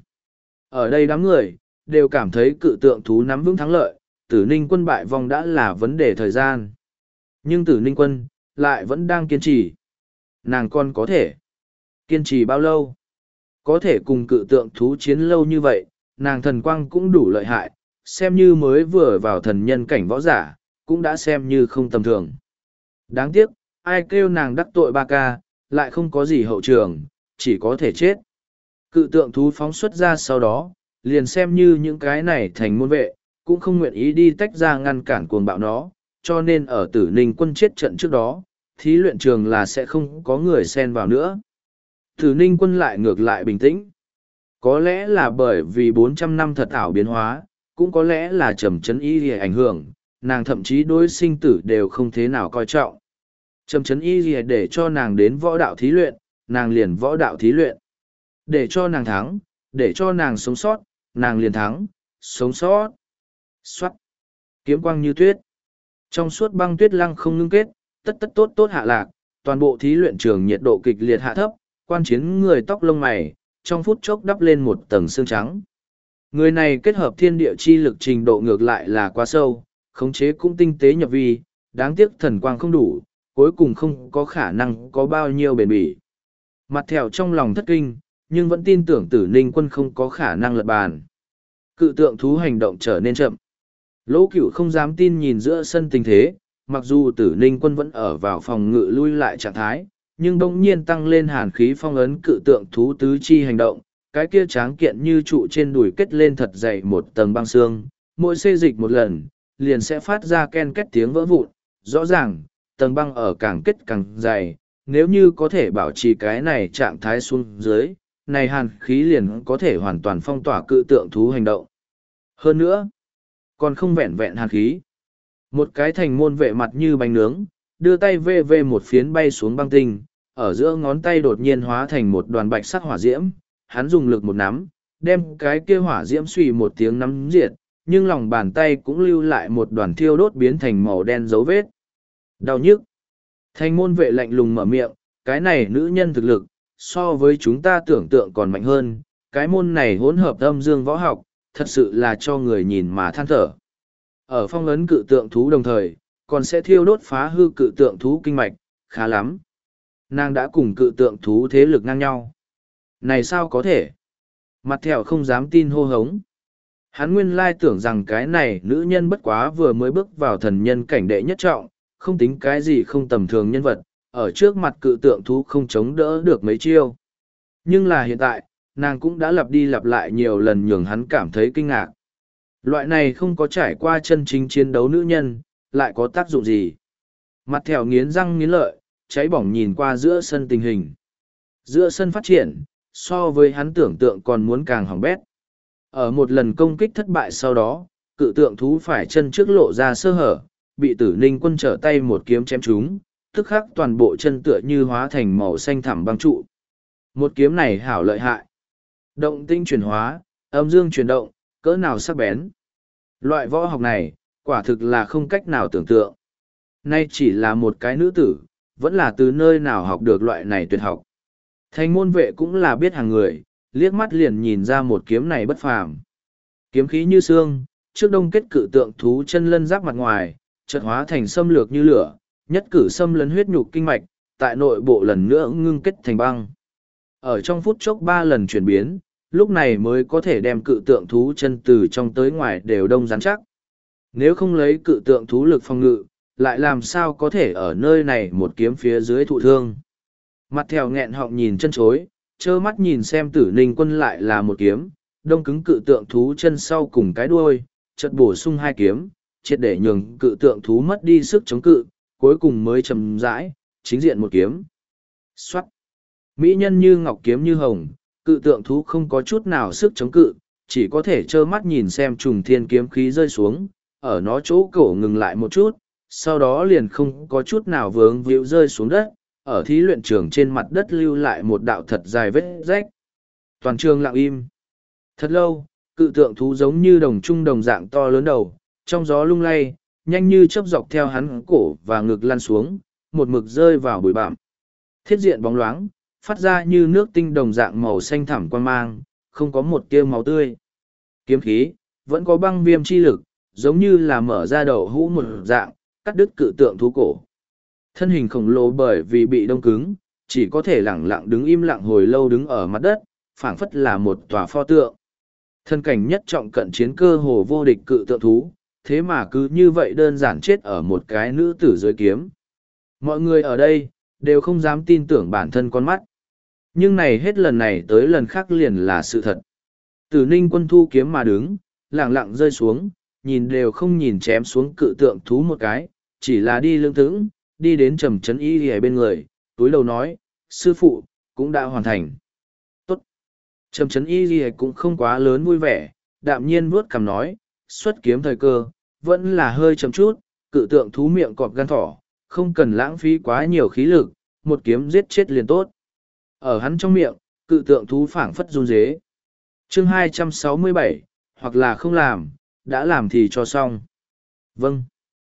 Ở đây đám người, đều cảm thấy cự tượng thú nắm vững thắng lợi, tử ninh quân bại vong đã là vấn đề thời gian. Nhưng tử ninh quân, lại vẫn đang kiên trì. Nàng còn có thể kiên trì bao lâu? Có thể cùng cự tượng thú chiến lâu như vậy, nàng thần quang cũng đủ lợi hại, xem như mới vừa vào thần nhân cảnh võ giả, cũng đã xem như không tầm thường. Đáng tiếc, ai kêu nàng đắc tội ba ca, lại không có gì hậu trường, chỉ có thể chết. Cự tượng thú phóng xuất ra sau đó, liền xem như những cái này thành môn vệ, cũng không nguyện ý đi tách ra ngăn cản cuồng bạo nó, cho nên ở tử ninh quân chết trận trước đó, thí luyện trường là sẽ không có người xen vào nữa. Tử ninh quân lại ngược lại bình tĩnh. Có lẽ là bởi vì 400 năm thật ảo biến hóa, cũng có lẽ là trầm chấn y gì ảnh hưởng, nàng thậm chí đối sinh tử đều không thế nào coi trọng. Trầm chấn y gì để cho nàng đến võ đạo thí luyện, nàng liền võ đạo thí luyện. Để cho nàng thắng, để cho nàng sống sót, nàng liền thắng, sống sót. Xoát. Kiếm quang như tuyết. Trong suốt băng tuyết lăng không ngưng kết, tất tất tốt tốt hạ lạc, toàn bộ thí luyện trường nhiệt độ kịch liệt hạ thấp, quan chiến người tóc lông mày, trong phút chốc đắp lên một tầng xương trắng. Người này kết hợp thiên địa chi lực trình độ ngược lại là quá sâu, khống chế cũng tinh tế nhập vi, đáng tiếc thần quang không đủ, cuối cùng không có khả năng có bao nhiêu bền bỉ. Mặt thèo trong lòng thất kinh, nhưng vẫn tin tưởng tử ninh quân không có khả năng lật bàn. Cự tượng thú hành động trở nên chậm. Lỗ Cửu không dám tin nhìn giữa sân tình thế, mặc dù tử ninh quân vẫn ở vào phòng ngự lui lại trạng thái, nhưng bỗng nhiên tăng lên hàn khí phong ấn cự tượng thú tứ chi hành động, cái kia tráng kiện như trụ trên đùi kết lên thật dày một tầng băng xương, mỗi xê dịch một lần, liền sẽ phát ra ken két tiếng vỡ vụn, rõ ràng, tầng băng ở càng kết càng dày, nếu như có thể bảo trì cái này trạng thái xuống dưới, này hàn khí liền có thể hoàn toàn phong tỏa cự tượng thú hành động. Hơn nữa, còn không vẹn vẹn hàn khí. Một cái thành môn vệ mặt như bánh nướng, đưa tay vê vê một phiến bay xuống băng tinh, ở giữa ngón tay đột nhiên hóa thành một đoàn bạch sắc hỏa diễm, hắn dùng lực một nắm, đem cái kia hỏa diễm suy một tiếng nắm diệt, nhưng lòng bàn tay cũng lưu lại một đoàn thiêu đốt biến thành màu đen dấu vết. Đau nhức. Thành môn vệ lạnh lùng mở miệng, cái này nữ nhân thực lực, so với chúng ta tưởng tượng còn mạnh hơn, cái môn này hỗn hợp âm dương võ học, thật sự là cho người nhìn mà than thở. Ở phong ấn cự tượng thú đồng thời, còn sẽ thiêu đốt phá hư cự tượng thú kinh mạch, khá lắm. Nàng đã cùng cự tượng thú thế lực ngang nhau. Này sao có thể? Mặt thẹo không dám tin hô hống. Hắn nguyên lai tưởng rằng cái này nữ nhân bất quá vừa mới bước vào thần nhân cảnh đệ nhất trọng, không tính cái gì không tầm thường nhân vật, ở trước mặt cự tượng thú không chống đỡ được mấy chiêu. Nhưng là hiện tại, nàng cũng đã lặp đi lặp lại nhiều lần nhường hắn cảm thấy kinh ngạc. Loại này không có trải qua chân chính chiến đấu nữ nhân, lại có tác dụng gì? Mặt thẹo nghiến răng nghiến lợi, cháy bỏng nhìn qua giữa sân tình hình. Giữa sân phát triển, so với hắn tưởng tượng còn muốn càng hỏng bét. Ở một lần công kích thất bại sau đó, cự tượng thú phải chân trước lộ ra sơ hở, bị tử ninh quân trở tay một kiếm chém trúng, tức khắc toàn bộ chân tựa như hóa thành màu xanh thẳm băng trụ. Một kiếm này hảo lợi hại. Động tinh chuyển hóa, âm dương chuyển động, cỡ nào sắc bén. Loại võ học này, quả thực là không cách nào tưởng tượng. Nay chỉ là một cái nữ tử, vẫn là từ nơi nào học được loại này tuyệt học. Thành môn vệ cũng là biết hàng người, liếc mắt liền nhìn ra một kiếm này bất phàm. Kiếm khí như xương, trước đông kết cự tượng thú chân lân giáp mặt ngoài, chợt hóa thành xâm lược như lửa, nhất cử xâm lấn huyết nhục kinh mạch, tại nội bộ lần nữa ngưng kết thành băng. Ở trong phút chốc 3 lần chuyển biến, lúc này mới có thể đem cự tượng thú chân từ trong tới ngoài đều đông rắn chắc. Nếu không lấy cự tượng thú lực phòng ngự, lại làm sao có thể ở nơi này một kiếm phía dưới thụ thương. Mặt thèo nghẹn họng nhìn chân chối, trơ mắt nhìn xem tử ninh quân lại là một kiếm, đông cứng cự tượng thú chân sau cùng cái đuôi, chợt bổ sung 2 kiếm, triệt để nhường cự tượng thú mất đi sức chống cự, cuối cùng mới chầm rãi, chính diện một kiếm. Xoát! Mỹ nhân như ngọc kiếm như hồng, cự tượng thú không có chút nào sức chống cự, chỉ có thể trơ mắt nhìn xem trùng thiên kiếm khí rơi xuống, ở nó chỗ cổ ngừng lại một chút, sau đó liền không có chút nào vướng víu rơi xuống đất, ở thí luyện trường trên mặt đất lưu lại một đạo thật dài vết rách. Toàn trường lặng im. Thật lâu, cự tượng thú giống như đồng trung đồng dạng to lớn đầu, trong gió lung lay, nhanh như chớp dọc theo hắn cổ và ngực lăn xuống, một mực rơi vào bụi bặm. Thiết diện bóng loáng, phát ra như nước tinh đồng dạng màu xanh thẳm quan mang, không có một tia máu tươi. Kiếm khí, vẫn có băng viêm chi lực, giống như là mở ra đầu hũ một dạng, cắt đứt cự tượng thú cổ. Thân hình khổng lồ bởi vì bị đông cứng, chỉ có thể lẳng lặng đứng im lặng hồi lâu đứng ở mặt đất, phảng phất là một tòa pho tượng. Thân cảnh nhất trọng cận chiến cơ hồ vô địch cự tượng thú, thế mà cứ như vậy đơn giản chết ở một cái nữ tử dưới kiếm. Mọi người ở đây, đều không dám tin tưởng bản thân con mắt. Nhưng này hết lần này tới lần khác liền là sự thật. Tử Ninh Quân thu kiếm mà đứng, lẳng lặng rơi xuống, nhìn đều không nhìn chém xuống cự tượng thú một cái, chỉ là đi lưng thững, đi đến Trầm Chấn Y ở bên người, túi đầu nói, sư phụ, cũng đã hoàn thành. Tốt. Trầm Chấn Y cũng không quá lớn vui vẻ, đạm nhiên vuốt cằm nói, xuất kiếm thời cơ, vẫn là hơi chậm chút, cự tượng thú miệng cọp gan thỏ, không cần lãng phí quá nhiều khí lực, một kiếm giết chết liền tốt. Ở hắn trong miệng, cự tượng thú phảng phất run rế. Chương 267, hoặc là không làm, đã làm thì cho xong. Vâng.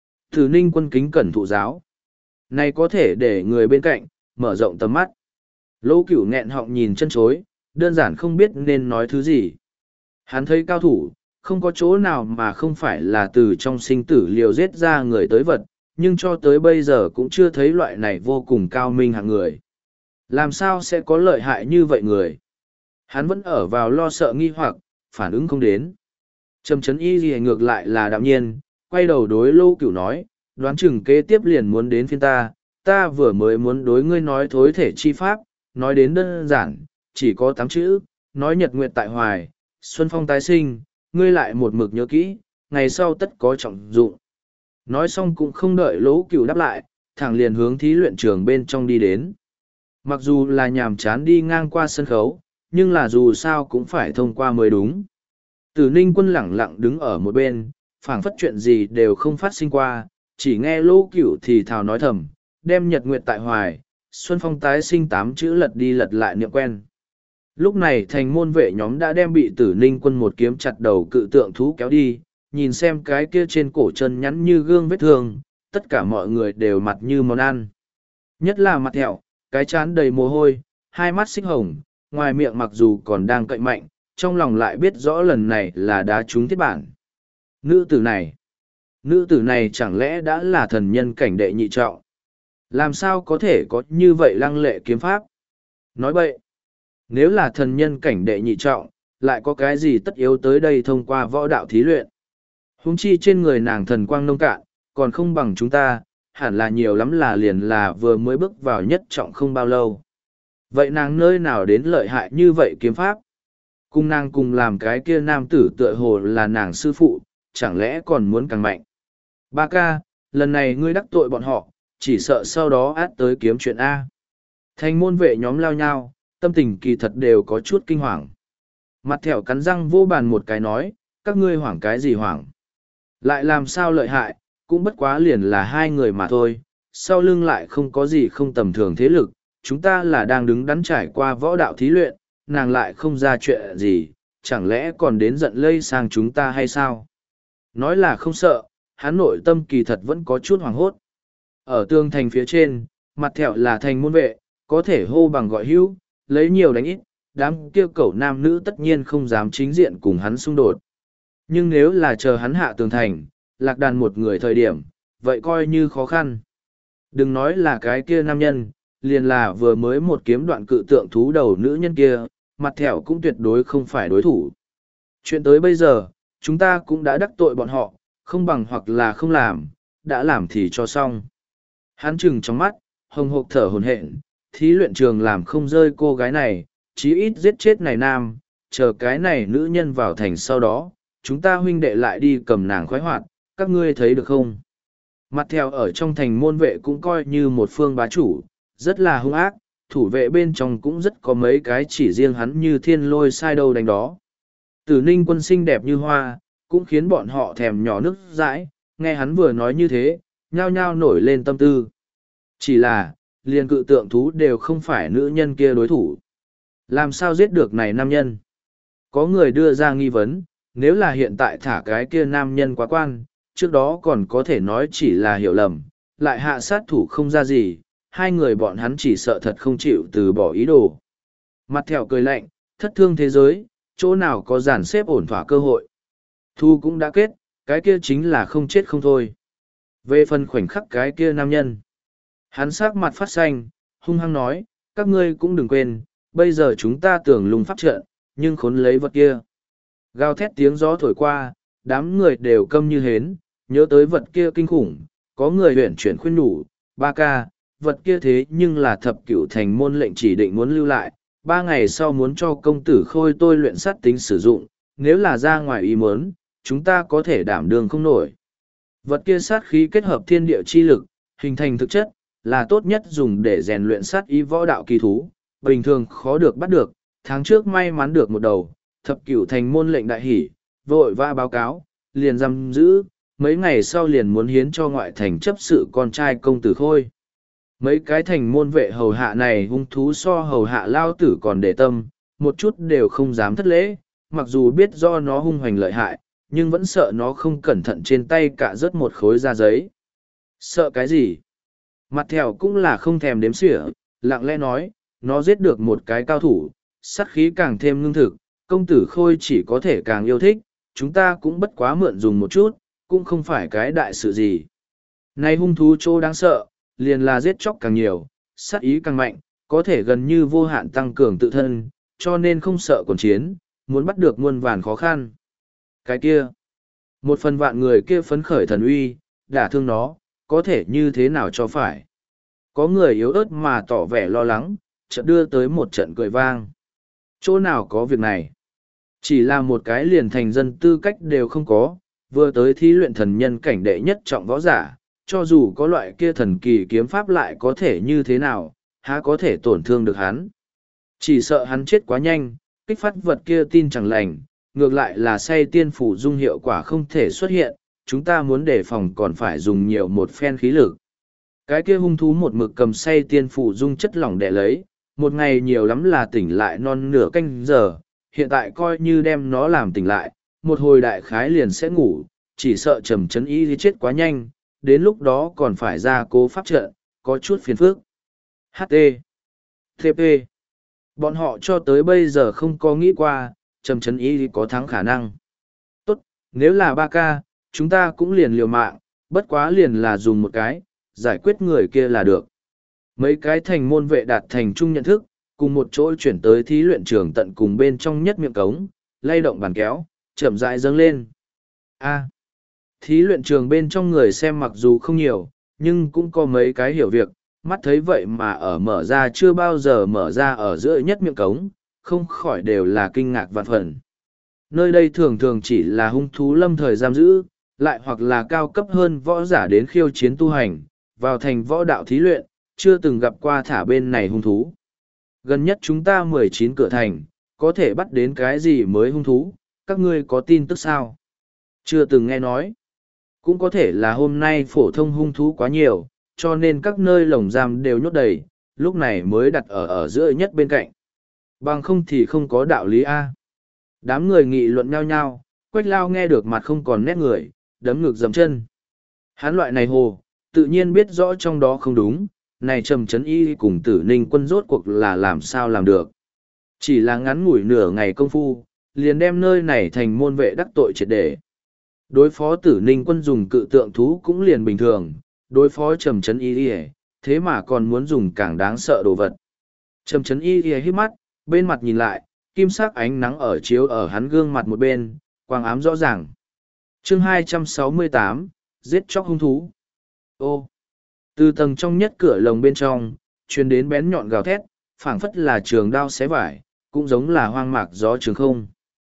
Tử Ninh Quân kính cẩn thụ giáo. Này có thể để người bên cạnh, mở rộng tầm mắt. Lỗ Cửu nghẹn họng nhìn chân chối, đơn giản không biết nên nói thứ gì. Hắn thấy cao thủ, không có chỗ nào mà không phải là từ trong sinh tử liều giết ra người tới vật, nhưng cho tới bây giờ cũng chưa thấy loại này vô cùng cao minh hạng người. Làm sao sẽ có lợi hại như vậy người? Hắn vẫn ở vào lo sợ nghi hoặc, phản ứng không đến. Trầm Chấn Y gì ngược lại là đạm nhiên, quay đầu đối Lô Cửu nói, đoán chừng kế tiếp liền muốn đến phiên ta vừa mới muốn đối ngươi nói thối thể chi pháp, nói đến đơn giản, chỉ có 8 chữ, nói nhật nguyệt tại hoài, xuân phong tái sinh, ngươi lại một mực nhớ kỹ, ngày sau tất có trọng dụng. Nói xong cũng không đợi Lỗ Cửu đáp lại, thẳng liền hướng thí luyện trường bên trong đi đến. Mặc dù là nhàm chán đi ngang qua sân khấu, nhưng là dù sao cũng phải thông qua mới đúng. Tử Ninh Quân lẳng lặng đứng ở một bên, phảng phất chuyện gì đều không phát sinh qua, chỉ nghe Lỗ Cửu thì thào nói thầm, đem nhật nguyệt tại hoài, xuân phong tái sinh 8 chữ lật đi lật lại niệm quen. Lúc này thành môn vệ nhóm đã đem bị Tử Ninh Quân một kiếm chặt đầu cự tượng thú kéo đi, nhìn xem cái kia trên cổ chân nhắn như gương vết thương, tất cả mọi người đều mặt như món ăn. Nhất là mặt thẹo, cái trán đầy mồ hôi, hai mắt xích hồng, ngoài miệng mặc dù còn đang cậy mạnh, trong lòng lại biết rõ lần này là đá trúng thiết bản. Nữ tử này chẳng lẽ đã là thần nhân cảnh đệ nhị trọng? Làm sao có thể có như vậy lăng lệ kiếm pháp? Nói bậy, nếu là thần nhân cảnh đệ nhị trọng, lại có cái gì tất yếu tới đây thông qua võ đạo thí luyện? Huống chi trên người nàng thần quang nông cạn, còn không bằng chúng ta, hẳn là nhiều lắm là liền là vừa mới bước vào nhất trọng không bao lâu. Vậy nàng nơi nào đến lợi hại như vậy kiếm pháp? Cùng nàng cùng làm cái kia nam tử tựa hồ là nàng sư phụ, chẳng lẽ còn muốn càng mạnh? Ba ca, lần này ngươi đắc tội bọn họ, chỉ sợ sau đó át tới kiếm chuyện A. Thành môn vệ nhóm lao nhau, tâm tình kỳ thật đều có chút kinh hoàng. Mặt thẹo cắn răng vô bàn một cái nói, các ngươi hoảng cái gì hoảng? Lại làm sao lợi hại, cũng bất quá liền là hai người mà thôi, sau lưng lại không có gì không tầm thường thế lực, chúng ta là đang đứng đắn trải qua võ đạo thí luyện, nàng lại không ra chuyện gì, chẳng lẽ còn đến giận lây sang chúng ta hay sao? Nói là không sợ, hắn nội tâm kỳ thật vẫn có chút hoảng hốt. Ở tường thành phía trên, mặt thẹo là thành môn vệ, có thể hô bằng gọi hữu, lấy nhiều đánh ít, đám kêu cẩu nam nữ tất nhiên không dám chính diện cùng hắn xung đột. Nhưng nếu là chờ hắn hạ tường thành, lạc đàn một người thời điểm, vậy coi như khó khăn. Đừng nói là cái kia nam nhân, liền là vừa mới một kiếm đoạn cự tượng thú đầu nữ nhân kia, mặt thẹo cũng tuyệt đối không phải đối thủ. Chuyện tới bây giờ, chúng ta cũng đã đắc tội bọn họ, không bằng hoặc là không làm, đã làm thì cho xong. Hắn chừng trong mắt, hồng hộc thở hổn hển, thí luyện trường làm không rơi cô gái này, chí ít giết chết này nam, chờ cái này nữ nhân vào thành sau đó, chúng ta huynh đệ lại đi cầm nàng khoái hoạt, các ngươi thấy được không? Mặt theo ở trong thành môn vệ cũng coi như một phương bá chủ, rất là hung ác, thủ vệ bên trong cũng rất có mấy cái chỉ riêng hắn như thiên lôi sai đâu đánh đó. Tử Ninh Quân xinh đẹp như hoa, cũng khiến bọn họ thèm nhỏ nước dãi, nghe hắn vừa nói như thế, nhao nhao nổi lên tâm tư. Chỉ là, liền cự tượng thú đều không phải nữ nhân kia đối thủ. Làm sao giết được này nam nhân? Có người đưa ra nghi vấn, nếu là hiện tại thả cái kia nam nhân quá quan, trước đó còn có thể nói chỉ là hiểu lầm, lại hạ sát thủ không ra gì, hai người bọn hắn chỉ sợ thật không chịu từ bỏ ý đồ. Mặt thẹo cười lạnh, thất thương thế giới, chỗ nào có dàn xếp ổn thỏa cơ hội. Thu cũng đã kết, cái kia chính là không chết không thôi. Về phần khoảnh khắc cái kia nam nhân, hắn sắc mặt phát xanh, hung hăng nói, các ngươi cũng đừng quên, bây giờ chúng ta tưởng lùng pháp trận, nhưng khốn lấy vật kia. Gào thét tiếng gió thổi qua, đám người đều câm như hến, nhớ tới vật kia kinh khủng, có người huyện chuyển khuyên nhủ, ba ca, vật kia thế nhưng là thập cửu thành môn lệnh chỉ định muốn lưu lại, 3 ngày sau muốn cho công tử khôi tôi luyện sát tính sử dụng, nếu là ra ngoài ý muốn, chúng ta có thể đảm đương không nổi. Vật kia sát khí kết hợp thiên địa chi lực, hình thành thực chất, là tốt nhất dùng để rèn luyện sát ý võ đạo kỳ thú, bình thường khó được bắt được, tháng trước may mắn được một đầu, thập cửu thành môn lệnh đại hỷ, vội vã báo cáo, liền giam giữ, mấy ngày sau liền muốn hiến cho ngoại thành chấp sự con trai công tử khôi. Mấy cái thành môn vệ hầu hạ này hung thú so hầu hạ lao tử còn để tâm, một chút đều không dám thất lễ, mặc dù biết do nó hung hoành lợi hại, nhưng vẫn sợ nó không cẩn thận trên tay cả rớt một khối da giấy. Sợ cái gì? Mặt thèo cũng là không thèm đếm xỉa, lặng lẽ nói, nó giết được một cái cao thủ, sát khí càng thêm ngưng thực, công tử khôi chỉ có thể càng yêu thích, chúng ta cũng bất quá mượn dùng một chút, cũng không phải cái đại sự gì. Này hung thú chỗ đáng sợ, liền là giết chóc càng nhiều, sát ý càng mạnh, có thể gần như vô hạn tăng cường tự thân, cho nên không sợ quần chiến, muốn bắt được muôn vàn khó khăn. Cái kia, một phần vạn người kia phấn khởi thần uy, đả thương nó, có thể như thế nào cho phải. Có người yếu ớt mà tỏ vẻ lo lắng, chợt đưa tới một trận cười vang. Chỗ nào có việc này? Chỉ là một cái liền thành dân tư cách đều không có, vừa tới thí luyện thần nhân cảnh đệ nhất trọng võ giả, cho dù có loại kia thần kỳ kiếm pháp lại có thể như thế nào, há có thể tổn thương được hắn. Chỉ sợ hắn chết quá nhanh, kích phát vật kia tin chẳng lành, ngược lại là say tiên phủ dung hiệu quả không thể xuất hiện, chúng ta muốn đề phòng còn phải dùng nhiều một phen khí lực. Cái kia hung thú một mực cầm say tiên phủ dung chất lỏng để lấy, một ngày nhiều lắm là tỉnh lại non nửa canh giờ, hiện tại coi như đem nó làm tỉnh lại, một hồi đại khái liền sẽ ngủ, chỉ sợ trầm chấn ý thì chết quá nhanh, đến lúc đó còn phải ra cố pháp trận, có chút phiền phức. HT. TP. Bọn họ cho tới bây giờ không có nghĩ qua, trầm chấn ý thì có thắng khả năng. Tốt, nếu là 3K, chúng ta cũng liền liều mạng, bất quá liền là dùng một cái, giải quyết người kia là được. Mấy cái thành môn vệ đạt thành chung nhận thức, cùng một chỗ chuyển tới thí luyện trường tận cùng bên trong nhất miệng cống, lay động bàn kéo, chậm rãi dâng lên. A. Thí luyện trường bên trong người xem mặc dù không nhiều, nhưng cũng có mấy cái hiểu việc, mắt thấy vậy mà ở mở ra chưa bao giờ mở ra ở giữa nhất miệng cống, không khỏi đều là kinh ngạc vạn phần. Nơi đây thường thường chỉ là hung thú lâm thời giam giữ, lại hoặc là cao cấp hơn võ giả đến khiêu chiến tu hành, vào thành võ đạo thí luyện, chưa từng gặp qua thả bên này hung thú. Gần nhất chúng ta 19 cửa thành, có thể bắt đến cái gì mới hung thú, các ngươi có tin tức sao? Chưa từng nghe nói. Cũng có thể là hôm nay phổ thông hung thú quá nhiều, cho nên các nơi lồng giam đều nhốt đầy, lúc này mới đặt ở giữa nhất bên cạnh. Bằng không thì không có đạo lý A. Đám người nghị luận nhau nhau, Quách Lao nghe được mặt không còn nét người, đấm ngực dầm chân. Hán loại này hồ, tự nhiên biết rõ trong đó không đúng, này trầm chấn y cùng tử ninh quân rốt cuộc là làm sao làm được. Chỉ là ngắn ngủi nửa ngày công phu, liền đem nơi này thành môn vệ đắc tội triệt để. Đối phó tử ninh quân dùng cự tượng thú cũng liền bình thường, đối phó trầm chấn y thế mà còn muốn dùng càng đáng sợ đồ vật. Trầm chấn y hít mắt, bên mặt nhìn lại, kim sắc ánh nắng ở chiếu ở hắn gương mặt một bên, quang ám rõ ràng. Chương 268, giết chóc hung thú. Ô! Từ tầng trong nhất cửa lồng bên trong, truyền đến bén nhọn gào thét, phảng phất là trường đao xé vải, cũng giống là hoang mạc gió trường không.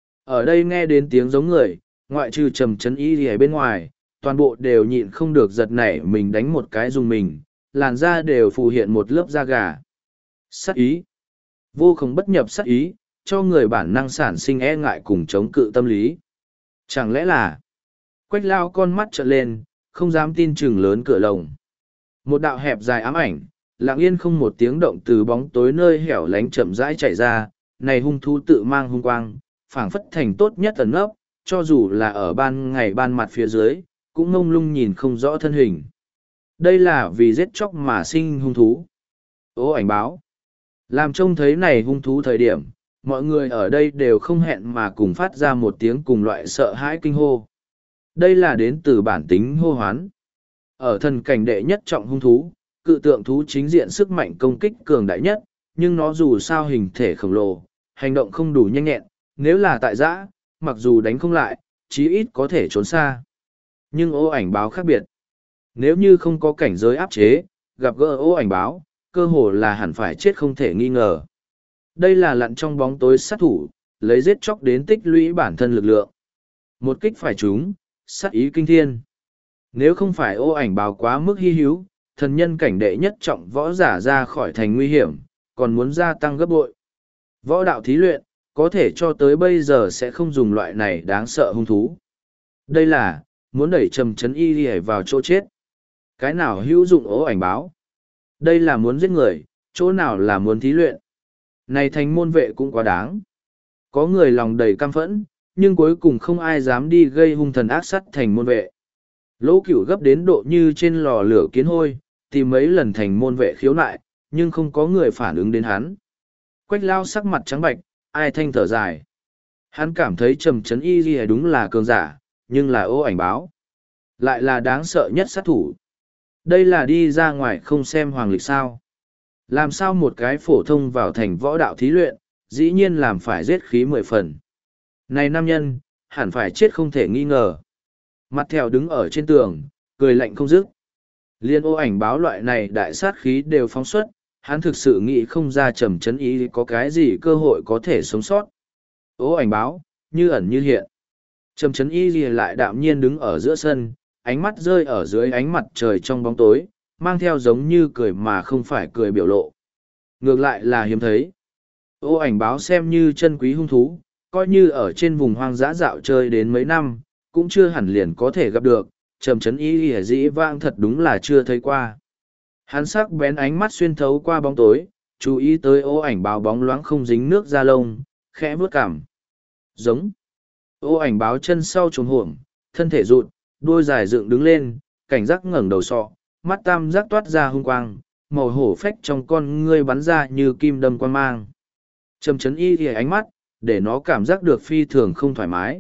Ở đây nghe đến tiếng giống người, ngoại trừ trầm chấn y ở bên ngoài, toàn bộ đều nhịn không được giật nảy mình đánh một cái dùng mình, làn da đều phù hiện một lớp da gà. Sát ý. Vô không bất nhập sát ý, cho người bản năng sản sinh e ngại cùng chống cự tâm lý. Chẳng lẽ là... Quách Lao con mắt trợn lên, không dám tin chừng lớn cửa lồng. Một đạo hẹp dài ám ảnh, lặng yên không một tiếng động từ bóng tối nơi hẻo lánh chậm rãi chạy ra, này hung thú tự mang hung quang, phảng phất thành tốt nhất ẩn nấp, cho dù là ở ban ngày ban mặt phía dưới, cũng ngông lung nhìn không rõ thân hình. Đây là vì giết chóc mà sinh hung thú. Ô ảnh báo. Làm trông thấy này hung thú thời điểm, mọi người ở đây đều không hẹn mà cùng phát ra một tiếng cùng loại sợ hãi kinh hô. Đây là đến từ bản tính hô hoán. Ở thần cảnh đệ nhất trọng hung thú, cự tượng thú chính diện sức mạnh công kích cường đại nhất, nhưng nó dù sao hình thể khổng lồ, hành động không đủ nhanh nhẹn, nếu là tại giã, mặc dù đánh không lại, chí ít có thể trốn xa. Nhưng ô ảnh báo khác biệt. Nếu như không có cảnh giới áp chế, gặp gỡ ô ảnh báo, cơ hồ là hẳn phải chết không thể nghi ngờ. Đây là lặn trong bóng tối sát thủ, lấy giết chóc đến tích lũy bản thân lực lượng. Một kích phải trúng, sát ý kinh thiên. Nếu không phải ô ảnh báo quá mức hy hữu, thần nhân cảnh đệ nhất trọng võ giả ra khỏi thành nguy hiểm, còn muốn gia tăng gấp bội. Võ đạo thí luyện, có thể cho tới bây giờ sẽ không dùng loại này đáng sợ hung thú. Đây là, muốn đẩy Trầm Trấn Y vào chỗ chết. Cái nào hữu dụng ố ảnh báo? Đây là muốn giết người, chỗ nào là muốn thí luyện? Này thành môn vệ cũng quá đáng. Có người lòng đầy căm phẫn, nhưng cuối cùng không ai dám đi gây hung thần ác sát thành môn vệ. Lỗ Cửu gấp đến độ như trên lò lửa kiến hôi, tìm mấy lần thành môn vệ khiếu nại, nhưng không có người phản ứng đến hắn. Quách Lao sắc mặt trắng bạch, ai thanh thở dài. Hắn cảm thấy Trầm Trấn Y đúng là cường giả, nhưng là ô ảnh báo. Lại là đáng sợ nhất sát thủ. Đây là đi ra ngoài không xem hoàng lịch sao. Làm sao một cái phổ thông vào thành võ đạo thí luyện, dĩ nhiên làm phải giết khí 10 phần. Này nam nhân, hẳn phải chết không thể nghi ngờ. Mặt thèo đứng ở trên tường, cười lạnh không dứt. Liên ô ảnh báo loại này đại sát khí đều phóng xuất, hắn thực sự nghĩ không ra Trầm Trấn Y có cái gì cơ hội có thể sống sót. Ô ảnh báo, như ẩn như hiện. Trầm Trấn Y lại đạm nhiên đứng ở giữa sân, ánh mắt rơi ở dưới ánh mặt trời trong bóng tối, mang theo giống như cười mà không phải cười biểu lộ. Ngược lại là hiếm thấy. Ô ảnh báo xem như chân quý hung thú, coi như ở trên vùng hoang dã dạo chơi đến mấy năm, cũng chưa hẳn liền có thể gặp được, Trầm Trấn Y dĩ vãng thật đúng là chưa thấy qua. Hắn sắc bén ánh mắt xuyên thấu qua bóng tối, chú ý tới ô ảnh báo bóng loáng không dính nước da lông, khẽ vuốt cảm. Giống. Ô ảnh báo chân sau trồm hổm, thân thể rụt, đuôi dài dựng đứng lên, cảnh giác ngẩng đầu sọ, mắt tam giác toát ra hung quang, màu hổ phách trong con ngươi bắn ra như kim đâm quang mang. Trầm Trấn Y thì ánh mắt, để nó cảm giác được phi thường không thoải mái.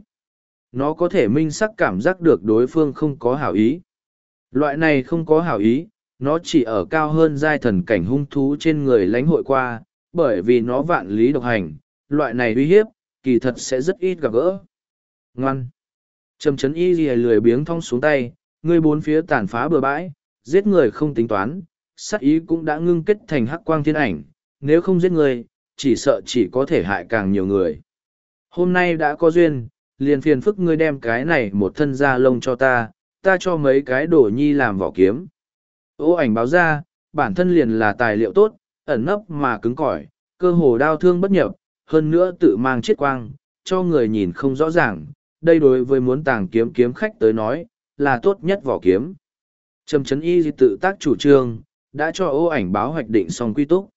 Nó có thể minh sắc cảm giác được đối phương không có hảo ý. Loại này không có hảo ý, nó chỉ ở cao hơn giai thần cảnh hung thú trên người lãnh hội qua, bởi vì nó vạn lý độc hành, loại này uy hiếp, kỳ thật sẽ rất ít gặp gỡ. Ngoan! Trầm Trấn Y lười biếng thong xuống tay, ngươi bốn phía tàn phá bừa bãi, giết người không tính toán, sát ý cũng đã ngưng kết thành hắc quang thiên ảnh, nếu không giết người, chỉ sợ chỉ có thể hại càng nhiều người. Hôm nay đã có duyên, liền phiền phức ngươi đem cái này một thân da lông cho ta cho mấy cái đồ nhi làm vỏ kiếm. Ô ảnh báo ra, bản thân liền là tài liệu tốt, ẩn nấp mà cứng cỏi, cơ hồ đau thương bất nhập, hơn nữa tự mang chiết quang, cho người nhìn không rõ ràng. Đây đối với muốn tàng kiếm kiếm khách tới nói, là tốt nhất vỏ kiếm. Trầm Trấn Y tự tác chủ trương, đã cho ô ảnh báo hoạch định xong quy túc.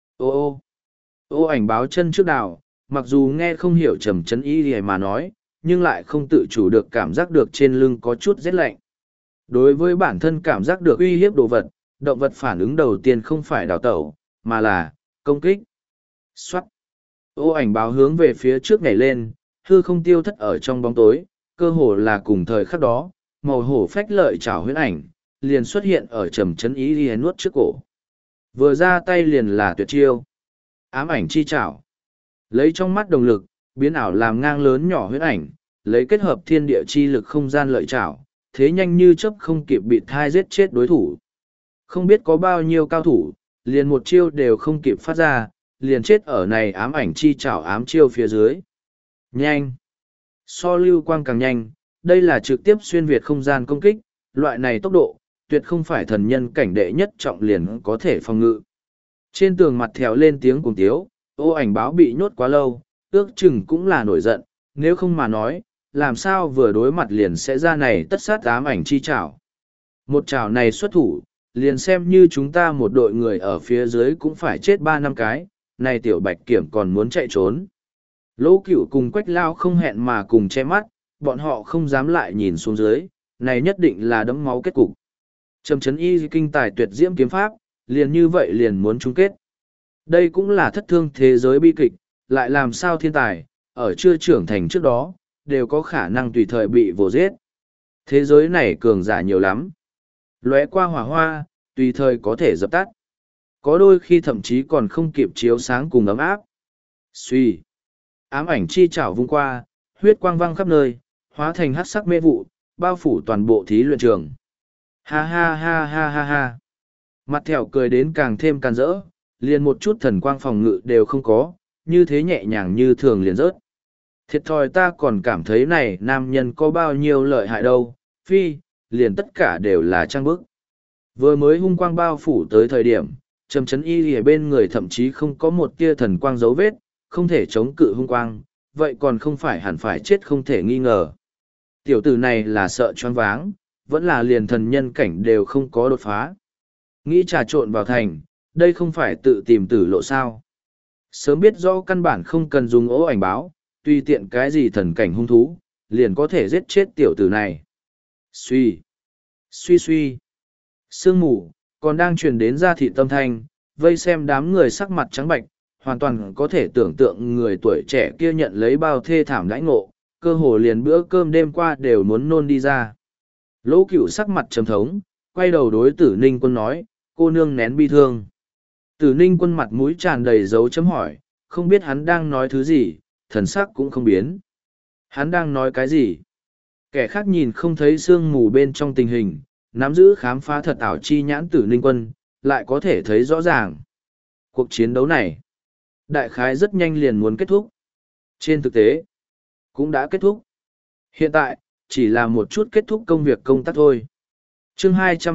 Ô ảnh báo chân trước đào, mặc dù nghe không hiểu Trầm Trấn Y mà nói, nhưng lại không tự chủ được cảm giác được trên lưng có chút rét lạnh. Đối với bản thân cảm giác được uy hiếp đồ vật, động vật phản ứng đầu tiên không phải đào tẩu, mà là công kích. Xoát! Ô ảnh báo hướng về phía trước nhảy lên, hư không tiêu thất ở trong bóng tối, cơ hồ là cùng thời khắc đó, màu hổ phách lợi chảo huyễn ảnh, liền xuất hiện ở Trầm Trấn Y nuốt trước cổ. Vừa ra tay liền là tuyệt chiêu. Ám ảnh chi chảo. Lấy trong mắt đồng lực, biến ảo làm ngang lớn nhỏ huyễn ảnh, lấy kết hợp thiên địa chi lực không gian lợi chảo, thế nhanh như chớp không kịp bị thai giết chết đối thủ. Không biết có bao nhiêu cao thủ, liền một chiêu đều không kịp phát ra, liền chết ở này ám ảnh chi chảo ám chiêu phía dưới. Nhanh! So lưu quang càng nhanh, đây là trực tiếp xuyên việt không gian công kích, loại này tốc độ, tuyệt không phải thần nhân cảnh đệ nhất trọng liền có thể phòng ngự. Trên tường mặt thèo lên tiếng cùng tiếu, ô ảnh báo bị nhốt quá lâu, ước chừng cũng là nổi giận, nếu không mà nói, làm sao vừa đối mặt liền sẽ ra này tất sát ám ảnh chi chảo. Một chảo này xuất thủ, liền xem như chúng ta một đội người ở phía dưới cũng phải chết 3-5 cái, này tiểu bạch kiểm còn muốn chạy trốn. Lỗ Cửu cùng Quách Lao không hẹn mà cùng che mắt, bọn họ không dám lại nhìn xuống dưới, này nhất định là đẫm máu kết cục. Trầm chấn y kinh tài tuyệt diễm kiếm pháp, liền như vậy liền muốn chung kết. Đây cũng là thất thương thế giới bi kịch, lại làm sao thiên tài, ở chưa trưởng thành trước đó, đều có khả năng tùy thời bị vồ giết. Thế giới này cường giả nhiều lắm. Lóe qua hỏa hoa, tùy thời có thể dập tắt. Có đôi khi thậm chí còn không kịp chiếu sáng cùng ấm áp. Suy. Ám ảnh chi chảo vung qua, huyết quang văng khắp nơi, hóa thành hắc sắc mê vụ, bao phủ toàn bộ thí luyện trường. Ha ha ha ha ha ha. Mặt thẻo cười đến càng thêm can rỡ, liền một chút thần quang phòng ngự đều không có, như thế nhẹ nhàng như thường liền rớt. Thiệt thòi ta còn cảm thấy này nam nhân có bao nhiêu lợi hại đâu, phi, liền tất cả đều là trang bức. Vừa mới hung quang bao phủ tới thời điểm, trầm chấn y ở bên người thậm chí không có một tia thần quang dấu vết, không thể chống cự hung quang, vậy còn không phải hẳn phải chết không thể nghi ngờ. Tiểu tử này là sợ choáng váng, vẫn là liền thần nhân cảnh đều không có đột phá. Nghĩ trà trộn vào thành, đây không phải tự tìm tử lộ sao. Sớm biết rõ căn bản không cần dùng ố ảnh báo, tùy tiện cái gì thần cảnh hung thú, liền có thể giết chết tiểu tử này. Suy, suy suy, sương mù, còn đang truyền đến ra thị tâm thanh, vây xem đám người sắc mặt trắng bạch, hoàn toàn có thể tưởng tượng người tuổi trẻ kia nhận lấy bao thê thảm đãi ngộ, cơ hồ liền bữa cơm đêm qua đều muốn nôn đi ra. Lỗ Cửu sắc mặt trầm thống, quay đầu đối Tử Ninh Quân nói, cô nương nén bi thương. Tử Ninh Quân mặt mũi tràn đầy dấu chấm hỏi, không biết hắn đang nói thứ gì, thần sắc cũng không biến. Hắn đang nói cái gì? Kẻ khác nhìn không thấy sương mù bên trong tình hình, nắm giữ khám phá thật ảo chi nhãn Tử Ninh Quân, lại có thể thấy rõ ràng. Cuộc chiến đấu này, đại khái rất nhanh liền muốn kết thúc. Trên thực tế, cũng đã kết thúc. Hiện tại, chỉ là một chút kết thúc công việc công tác thôi. Chương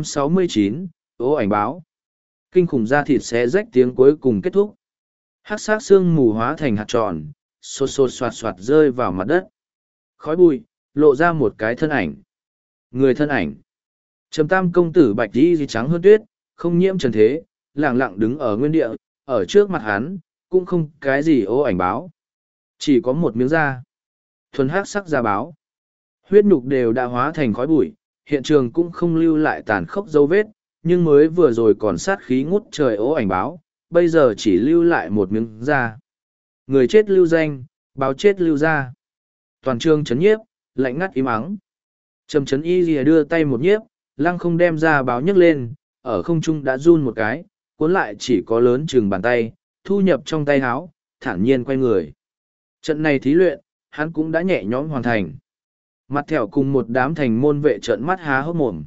269, ố ảnh báo. Kinh khủng da thịt xé rách tiếng cuối cùng kết thúc. Hắc sắc xương mù hóa thành hạt tròn, xô xô xoạt xoạt rơi vào mặt đất. Khói bụi, lộ ra một cái thân ảnh. Người thân ảnh. Trầm Tam công tử bạch đi trắng hơn tuyết, không nhiễm trần thế, lẳng lặng đứng ở nguyên địa, ở trước mặt hắn, cũng không cái gì ố ảnh báo. Chỉ có một miếng da. Thuần hắc sắc da báo. Huyết nhục đều đã hóa thành khói bụi, hiện trường cũng không lưu lại tàn khốc dấu vết, nhưng mới vừa rồi còn sát khí ngút trời ố ảnh báo, bây giờ chỉ lưu lại một miếng da. Người chết lưu danh, báo chết lưu ra. Toàn trường chấn nhiếp, lạnh ngắt im ắng. Trầm chấn y lìa đưa tay một nhiếp, lăng không đem ra báo nhấc lên, ở không trung đã run một cái, cuốn lại chỉ có lớn chừng bàn tay, thu nhập trong tay háo, thản nhiên quay người. Trận này thí luyện, hắn cũng đã nhẹ nhõm hoàn thành. Mặt thẻo cùng một đám thành môn vệ trợn mắt há hốc mồm.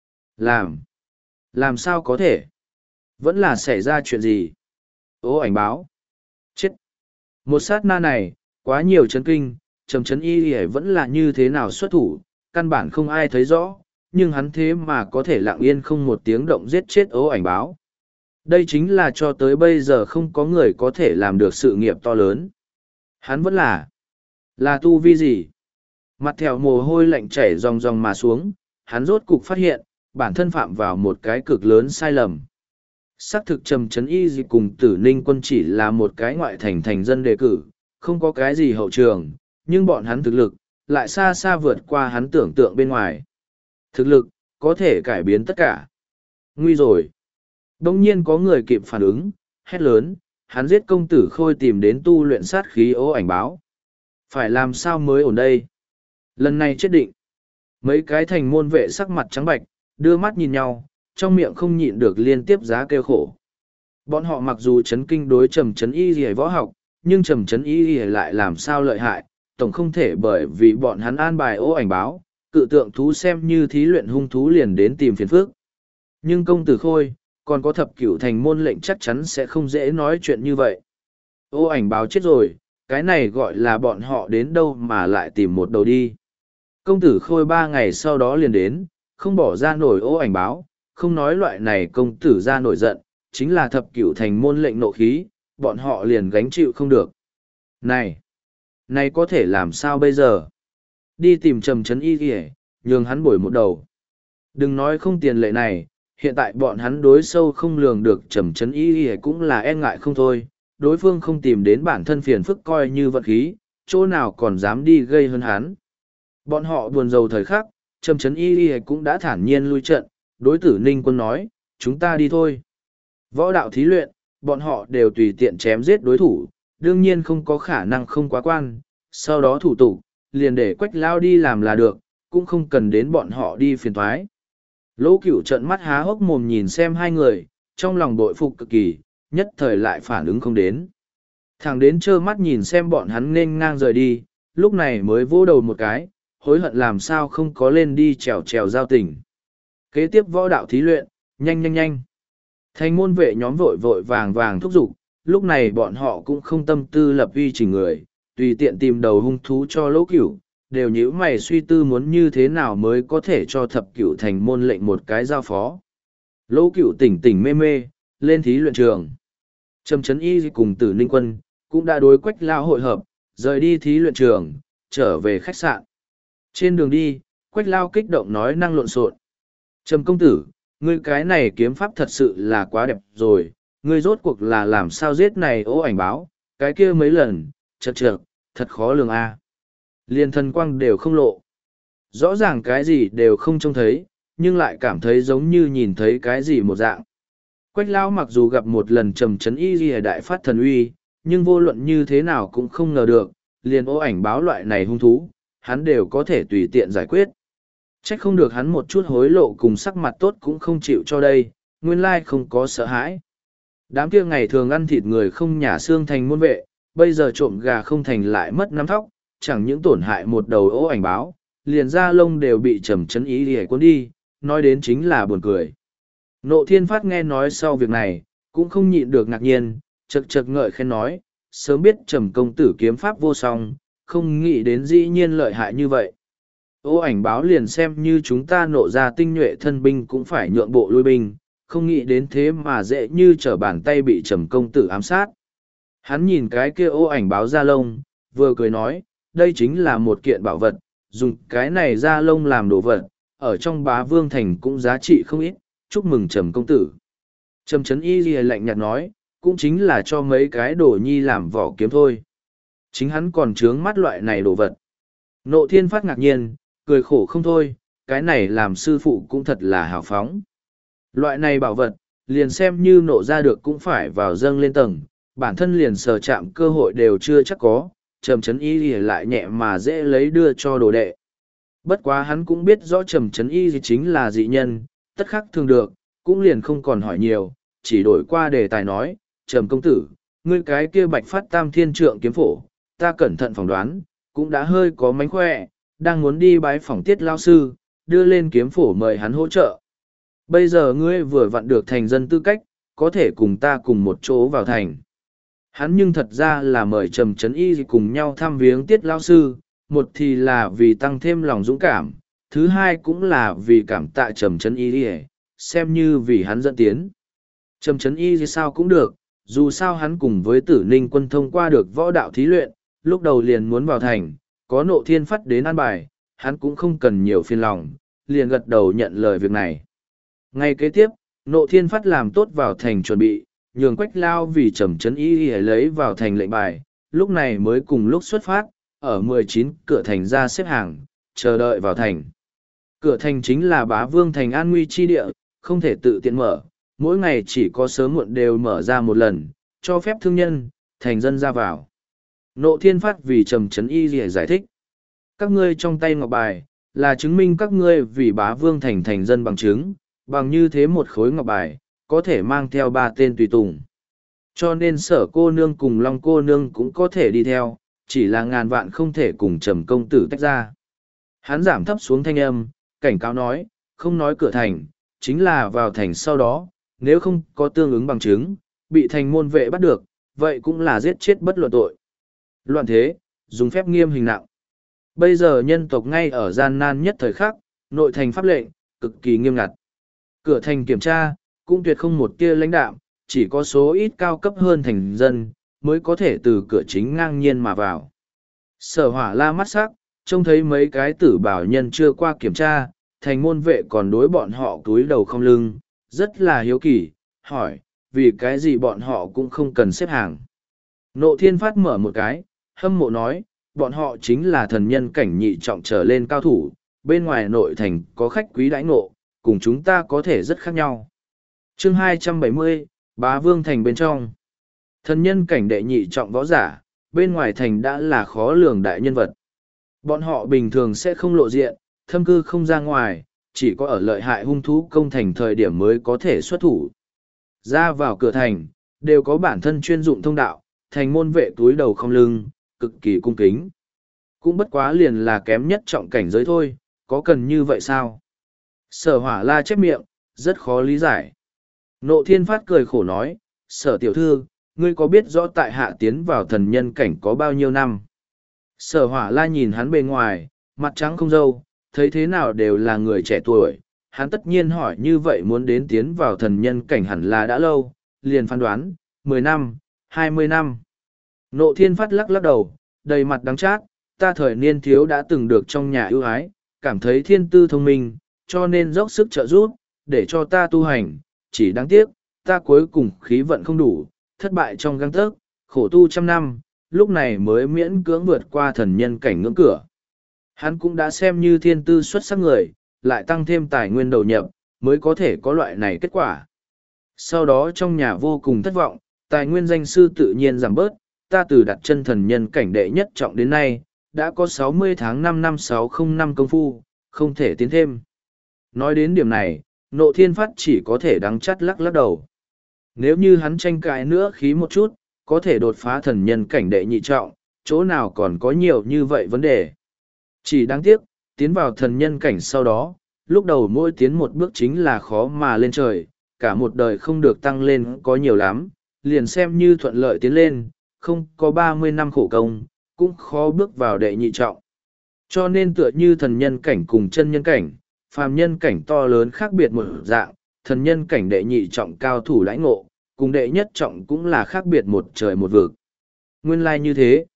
Làm sao có thể? Vẫn là xảy ra chuyện gì? Ố ảnh báo. Chết. Một sát na này, quá nhiều chấn kinh, trầm chấn y y vẫn là như thế nào xuất thủ, căn bản không ai thấy rõ, nhưng hắn thế mà có thể lặng yên không một tiếng động giết chết ố ảnh báo. Đây chính là cho tới bây giờ không có người có thể làm được sự nghiệp to lớn. Hắn vẫn là tu vi gì? Mặt thèo mồ hôi lạnh chảy ròng ròng mà xuống, hắn rốt cục phát hiện, bản thân phạm vào một cái cực lớn sai lầm. Xác thực trầm chấn y gì cùng Tử Ninh Quân chỉ là một cái ngoại thành dân đề cử, không có cái gì hậu trường, nhưng bọn hắn thực lực, lại xa xa vượt qua hắn tưởng tượng bên ngoài. Thực lực, có thể cải biến tất cả. Nguy rồi. Đông nhiên có người kịp phản ứng, hét lớn, hắn giết công tử Khôi tìm đến tu luyện sát khí ố ảnh báo. Phải làm sao mới ổn đây? Lần này chết định. Mấy cái thành môn vệ sắc mặt trắng bạch, đưa mắt nhìn nhau, trong miệng không nhịn được liên tiếp giá kêu khổ. Bọn họ mặc dù chấn kinh đối trầm chấn y gì võ học, nhưng trầm chấn y gì lại làm sao lợi hại, tổng không thể bởi vì bọn hắn an bài ố ảnh báo, cự tượng thú xem như thí luyện hung thú liền đến tìm phiền phức. Nhưng công tử Khôi, còn có thập cửu thành môn lệnh chắc chắn sẽ không dễ nói chuyện như vậy. Ố ảnh báo chết rồi, cái này gọi là bọn họ đến đâu mà lại tìm một đầu đi. Công tử Khôi 3 ngày sau đó liền đến, không bỏ ra nổi ố ảnh báo, không nói loại này công tử ra nổi giận, chính là thập cửu thành môn lệnh nộ khí, bọn họ liền gánh chịu không được. Này có thể làm sao bây giờ? Đi tìm trầm chấn y kìa, nhường hắn bồi một đầu. Đừng nói không tiền lệ này, hiện tại bọn hắn đối sâu không lường được trầm chấn y kìa cũng là e ngại không thôi, đối phương không tìm đến bản thân phiền phức coi như vật khí, chỗ nào còn dám đi gây hơn hắn. Bọn họ buồn rầu thời khắc, Trầm Trấn Y cũng đã thản nhiên lui trận, đối Tử Ninh Quân nói, chúng ta đi thôi. Võ đạo thí luyện, bọn họ đều tùy tiện chém giết đối thủ, đương nhiên không có khả năng không quá quan, sau đó thủ tục, liền để Quách Lao đi làm là được, cũng không cần đến bọn họ đi phiền thoái. Lỗ Cửu trợn mắt há hốc mồm nhìn xem hai người, trong lòng bội phục cực kỳ, nhất thời lại phản ứng không đến. Thằng đến trơ mắt nhìn xem bọn hắn nên ngang rời đi, lúc này mới vỗ đầu một cái, hối hận làm sao không có lên đi trèo trèo giao tình. Kế tiếp võ đạo thí luyện, nhanh nhanh nhanh. Thành môn vệ nhóm vội vội vàng vàng thúc giục, lúc này bọn họ cũng không tâm tư lập uy chỉnh người, tùy tiện tìm đầu hung thú cho Lỗ Cửu, đều nhíu mày suy tư muốn như thế nào mới có thể cho thập cửu thành môn lệnh một cái giao phó. Lỗ Cửu tỉnh tỉnh mê mê, lên thí luyện trường. Trầm Trấn Y cùng Tử Ninh Quân, cũng đã đối Quách Lao hội hợp, rời đi thí luyện trường, trở về khách sạn. Trên đường đi, Quách Lao kích động nói năng lộn xộn. Trầm công tử, ngươi cái này kiếm pháp thật sự là quá đẹp rồi, ngươi rốt cuộc là làm sao giết này ố ảnh báo, cái kia mấy lần, chật chật, thật khó lường a. Liên thần quang đều không lộ. Rõ ràng cái gì đều không trông thấy, nhưng lại cảm thấy giống như nhìn thấy cái gì một dạng. Quách Lao mặc dù gặp một lần Trầm Trấn Y ghi đại phát thần uy, nhưng vô luận như thế nào cũng không ngờ được, liền ố ảnh báo loại này hung thú, hắn đều có thể tùy tiện giải quyết. Trách không được hắn một chút hối lộ cùng sắc mặt tốt cũng không chịu cho đây, nguyên lai không có sợ hãi. Đám kia ngày thường ăn thịt người không nhả xương thành môn vệ, bây giờ trộm gà không thành lại mất nắm thóc, chẳng những tổn hại một đầu ố ảnh báo, liền da lông đều bị Trầm Trấn Y để cuốn đi, nói đến chính là buồn cười. Nộ Thiên Phát nghe nói sau việc này, cũng không nhịn được ngạc nhiên, chật chật ngợi khen nói, sớm biết Trầm công tử kiếm pháp vô song, không nghĩ đến dĩ nhiên lợi hại như vậy. Ô ảnh báo liền xem như chúng ta nộ ra tinh nhuệ thân binh cũng phải nhượng bộ lui binh, không nghĩ đến thế mà dễ như trở bàn tay bị Trầm công tử ám sát. Hắn nhìn cái kia ô ảnh báo da lông, vừa cười nói, đây chính là một kiện bảo vật, dùng cái này da lông làm đồ vật, ở trong Bá Vương Thành cũng giá trị không ít, chúc mừng Trầm công tử. Trầm Trấn Y lìa lạnh nhạt nói, cũng chính là cho mấy cái đồ nhi làm vỏ kiếm thôi. Chính hắn còn trướng mắt loại này đồ vật. Nộ Thiên Phát ngạc nhiên, cười khổ không thôi, cái này làm sư phụ cũng thật là hào phóng. Loại này bảo vật, liền xem như nộ ra được cũng phải vào dâng lên tầng, bản thân liền sờ chạm cơ hội đều chưa chắc có, Trầm Trấn Y lìa lại nhẹ mà dễ lấy đưa cho đồ đệ. Bất quá hắn cũng biết rõ Trầm Trấn Y chính là dị nhân, tất khắc thường được, cũng liền không còn hỏi nhiều, chỉ đổi qua đề tài nói, Trầm công tử, ngươi cái kia bạch phát tam thiên trượng kiếm phổ, ta cẩn thận phỏng đoán, cũng đã hơi có mánh khỏe, đang muốn đi bái phỏng Tiết lao sư, đưa lên kiếm phổ mời hắn hỗ trợ. Bây giờ ngươi vừa vặn được thành dân tư cách, có thể cùng ta cùng một chỗ vào thành. Hắn nhưng thật ra là mời Trầm Trấn Y cùng nhau thăm viếng Tiết lao sư, một thì là vì tăng thêm lòng dũng cảm, thứ hai cũng là vì cảm tạ Trầm Trấn Y, xem như vì hắn dẫn tiến. Trầm Trấn Y sao cũng được, dù sao hắn cùng với Tử Ninh Quân thông qua được võ đạo thí luyện, lúc đầu liền muốn vào thành, có Nộ Thiên Phát đến an bài, hắn cũng không cần nhiều phiền lòng, liền gật đầu nhận lời việc này. Ngay kế tiếp, Nộ Thiên Phát làm tốt vào thành chuẩn bị, nhường Quách Lao vì Trầm Trấn Y lấy vào thành lệnh bài, lúc này mới cùng lúc xuất phát, ở 19 cửa thành ra xếp hàng, chờ đợi vào thành. Cửa thành chính là Bá Vương Thành an nguy chi địa, không thể tự tiện mở, mỗi ngày chỉ có sớm muộn đều mở ra một lần, cho phép thương nhân, thành dân ra vào. Nộ Thiên Phát vì Trầm Trấn Y giải thích. Các ngươi trong tay ngọc bài, là chứng minh các ngươi vì Bá Vương Thành thành dân bằng chứng, bằng như thế một khối ngọc bài, có thể mang theo 3 tên tùy tùng. Cho nên Sở cô nương cùng Long cô nương cũng có thể đi theo, chỉ là ngàn vạn không thể cùng Trầm công tử tách ra. Hắn giảm thấp xuống thanh âm, cảnh cáo nói, không nói cửa thành, chính là vào thành sau đó, nếu không có tương ứng bằng chứng, bị thành môn vệ bắt được, vậy cũng là giết chết bất luận tội. Loạn thế, dùng phép nghiêm hình nặng. Bây giờ nhân tộc ngay ở gian nan nhất thời khắc, nội thành pháp lệnh, cực kỳ nghiêm ngặt. Cửa thành kiểm tra, cũng tuyệt không một tia lãnh đạm, chỉ có số ít cao cấp hơn thành dân, mới có thể từ cửa chính ngang nhiên mà vào. Sở Hỏa La mắt sắc, trông thấy mấy cái tử bảo nhân chưa qua kiểm tra, thành môn vệ còn đối bọn họ túi đầu không lưng, rất là hiếu kỳ, hỏi, vì cái gì bọn họ cũng không cần xếp hàng. Nộ Thiên Phát mở một cái, hâm mộ nói, bọn họ chính là thần nhân cảnh nhị trọng trở lên cao thủ, bên ngoài nội thành có khách quý đãi ngộ, cùng chúng ta có thể rất khác nhau. Chương 270, Bá Vương Thành bên trong. Thần nhân cảnh đệ nhị trọng võ giả, bên ngoài thành đã là khó lường đại nhân vật. Bọn họ bình thường sẽ không lộ diện, thâm cư không ra ngoài, chỉ có ở lợi hại hung thú công thành thời điểm mới có thể xuất thủ. Ra vào cửa thành, đều có bản thân chuyên dụng thông đạo, thành môn vệ túi đầu không lưng, cực kỳ cung kính. Cũng bất quá liền là kém nhất trọng cảnh giới thôi, có cần như vậy sao? Sở Hỏa La chép miệng, rất khó lý giải. Nộ Thiên Phát cười khổ nói, Sở tiểu thư, ngươi có biết rõ tại hạ tiến vào thần nhân cảnh có bao nhiêu năm? Sở Hỏa La nhìn hắn bề ngoài, mặt trắng không râu, thấy thế nào đều là người trẻ tuổi. Hắn tất nhiên hỏi như vậy muốn đến tiến vào thần nhân cảnh hẳn là đã lâu, liền phán đoán, 10 năm, 20 năm. Nộ Thiên Phát lắc lắc đầu, đầy mặt đắng chát, ta thời niên thiếu đã từng được trong nhà ưu ái, cảm thấy thiên tư thông minh, cho nên dốc sức trợ giúp, để cho ta tu hành, chỉ đáng tiếc, ta cuối cùng khí vận không đủ, thất bại trong găng tấc, khổ tu trăm năm, lúc này mới miễn cưỡng vượt qua thần nhân cảnh ngưỡng cửa. Hắn cũng đã xem như thiên tư xuất sắc người, lại tăng thêm tài nguyên đầu nhập, mới có thể có loại này kết quả. Sau đó trong nhà vô cùng thất vọng, tài nguyên danh sư tự nhiên giảm bớt, ta từ đặt chân thần nhân cảnh đệ nhất trọng đến nay, đã có 60 tháng 5 năm 605 công phu, không thể tiến thêm. Nói đến điểm này, Nộ Thiên Phát chỉ có thể đắng chắt lắc lắc đầu. Nếu như hắn tranh cãi nữa khí một chút, có thể đột phá thần nhân cảnh đệ nhị trọng, chỗ nào còn có nhiều như vậy vấn đề. Chỉ đáng tiếc, tiến vào thần nhân cảnh sau đó, lúc đầu mỗi tiến một bước chính là khó mà lên trời, cả một đời không được tăng lên có nhiều lắm, liền xem như thuận lợi tiến lên, không có 30 năm khổ công, cũng khó bước vào đệ nhị trọng. Cho nên tựa như thần nhân cảnh cùng chân nhân cảnh, phàm nhân cảnh to lớn khác biệt một dạng, thần nhân cảnh đệ nhị trọng cao thủ lãnh ngộ, cùng đệ nhất trọng cũng là khác biệt một trời một vực. Nguyên lai như thế.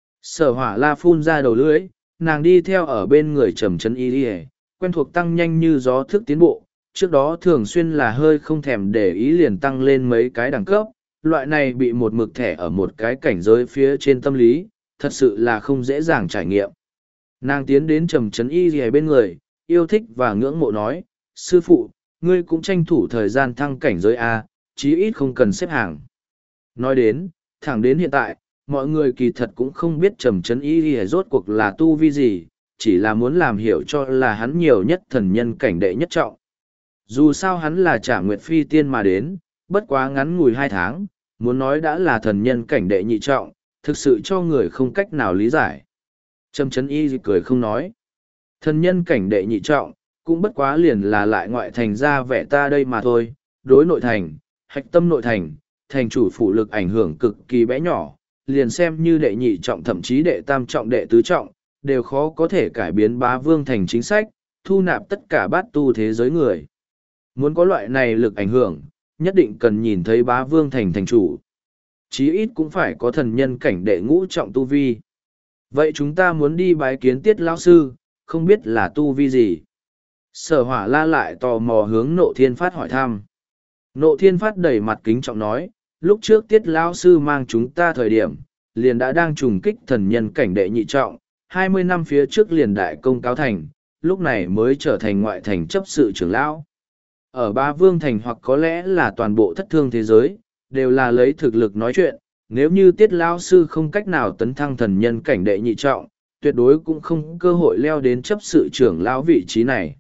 Sở Hỏa La phun ra đầu lưỡi, nàng đi theo ở bên người Trầm Chấn Y, quen thuộc tăng nhanh như gió thức tiến bộ, trước đó thường xuyên là hơi không thèm để ý liền tăng lên mấy cái đẳng cấp, loại này bị một mực thẻ ở một cái cảnh giới phía trên tâm lý, thật sự là không dễ dàng trải nghiệm. Nàng tiến đến Trầm Chấn Y bên người, yêu thích và ngưỡng mộ nói, sư phụ, ngươi cũng tranh thủ thời gian thăng cảnh giới A, chí ít không cần xếp hàng. Nói đến, thẳng đến hiện tại, mọi người kỳ thật cũng không biết Trầm Chấn Y rốt cuộc là tu vi gì, chỉ là muốn làm hiểu cho là hắn nhiều nhất thần nhân cảnh đệ nhất trọng. Dù sao hắn là Trả Nguyệt Phi tiên mà đến, bất quá ngắn ngủi 2 tháng, muốn nói đã là thần nhân cảnh đệ nhị trọng, thực sự cho người không cách nào lý giải. Trầm Chấn Y cười không nói. Thần nhân cảnh đệ nhị trọng, cũng bất quá liền là lại ngoại thành ra vẻ ta đây mà thôi, đối nội thành, hạch tâm nội thành, thành chủ phủ lực ảnh hưởng cực kỳ bé nhỏ, liền xem như đệ nhị trọng thậm chí đệ tam trọng đệ tứ trọng, đều khó có thể cải biến Bá Vương Thành chính sách, thu nạp tất cả bát tu thế giới người. Muốn có loại này lực ảnh hưởng, nhất định cần nhìn thấy Bá Vương Thành thành chủ. Chí ít cũng phải có thần nhân cảnh đệ ngũ trọng tu vi. Vậy chúng ta muốn đi bái kiến Tiết lão sư, không biết là tu vi gì? Sở Hỏa La lại tò mò hướng Nộ Thiên Phát hỏi thăm. Nộ Thiên Phát đẩy mặt kính trọng nói, lúc trước Tiết lão sư mang chúng ta thời điểm, liền đã đang trùng kích thần nhân cảnh đệ nhị trọng, 20 năm phía trước liền đại công cáo thành, lúc này mới trở thành ngoại thành chấp sự trưởng lão. Ở Bá Vương Thành hoặc có lẽ là toàn bộ thất thương thế giới, đều là lấy thực lực nói chuyện, nếu như Tiết lão sư không cách nào tấn thăng thần nhân cảnh đệ nhị trọng, tuyệt đối cũng không cơ hội leo đến chấp sự trưởng lão vị trí này.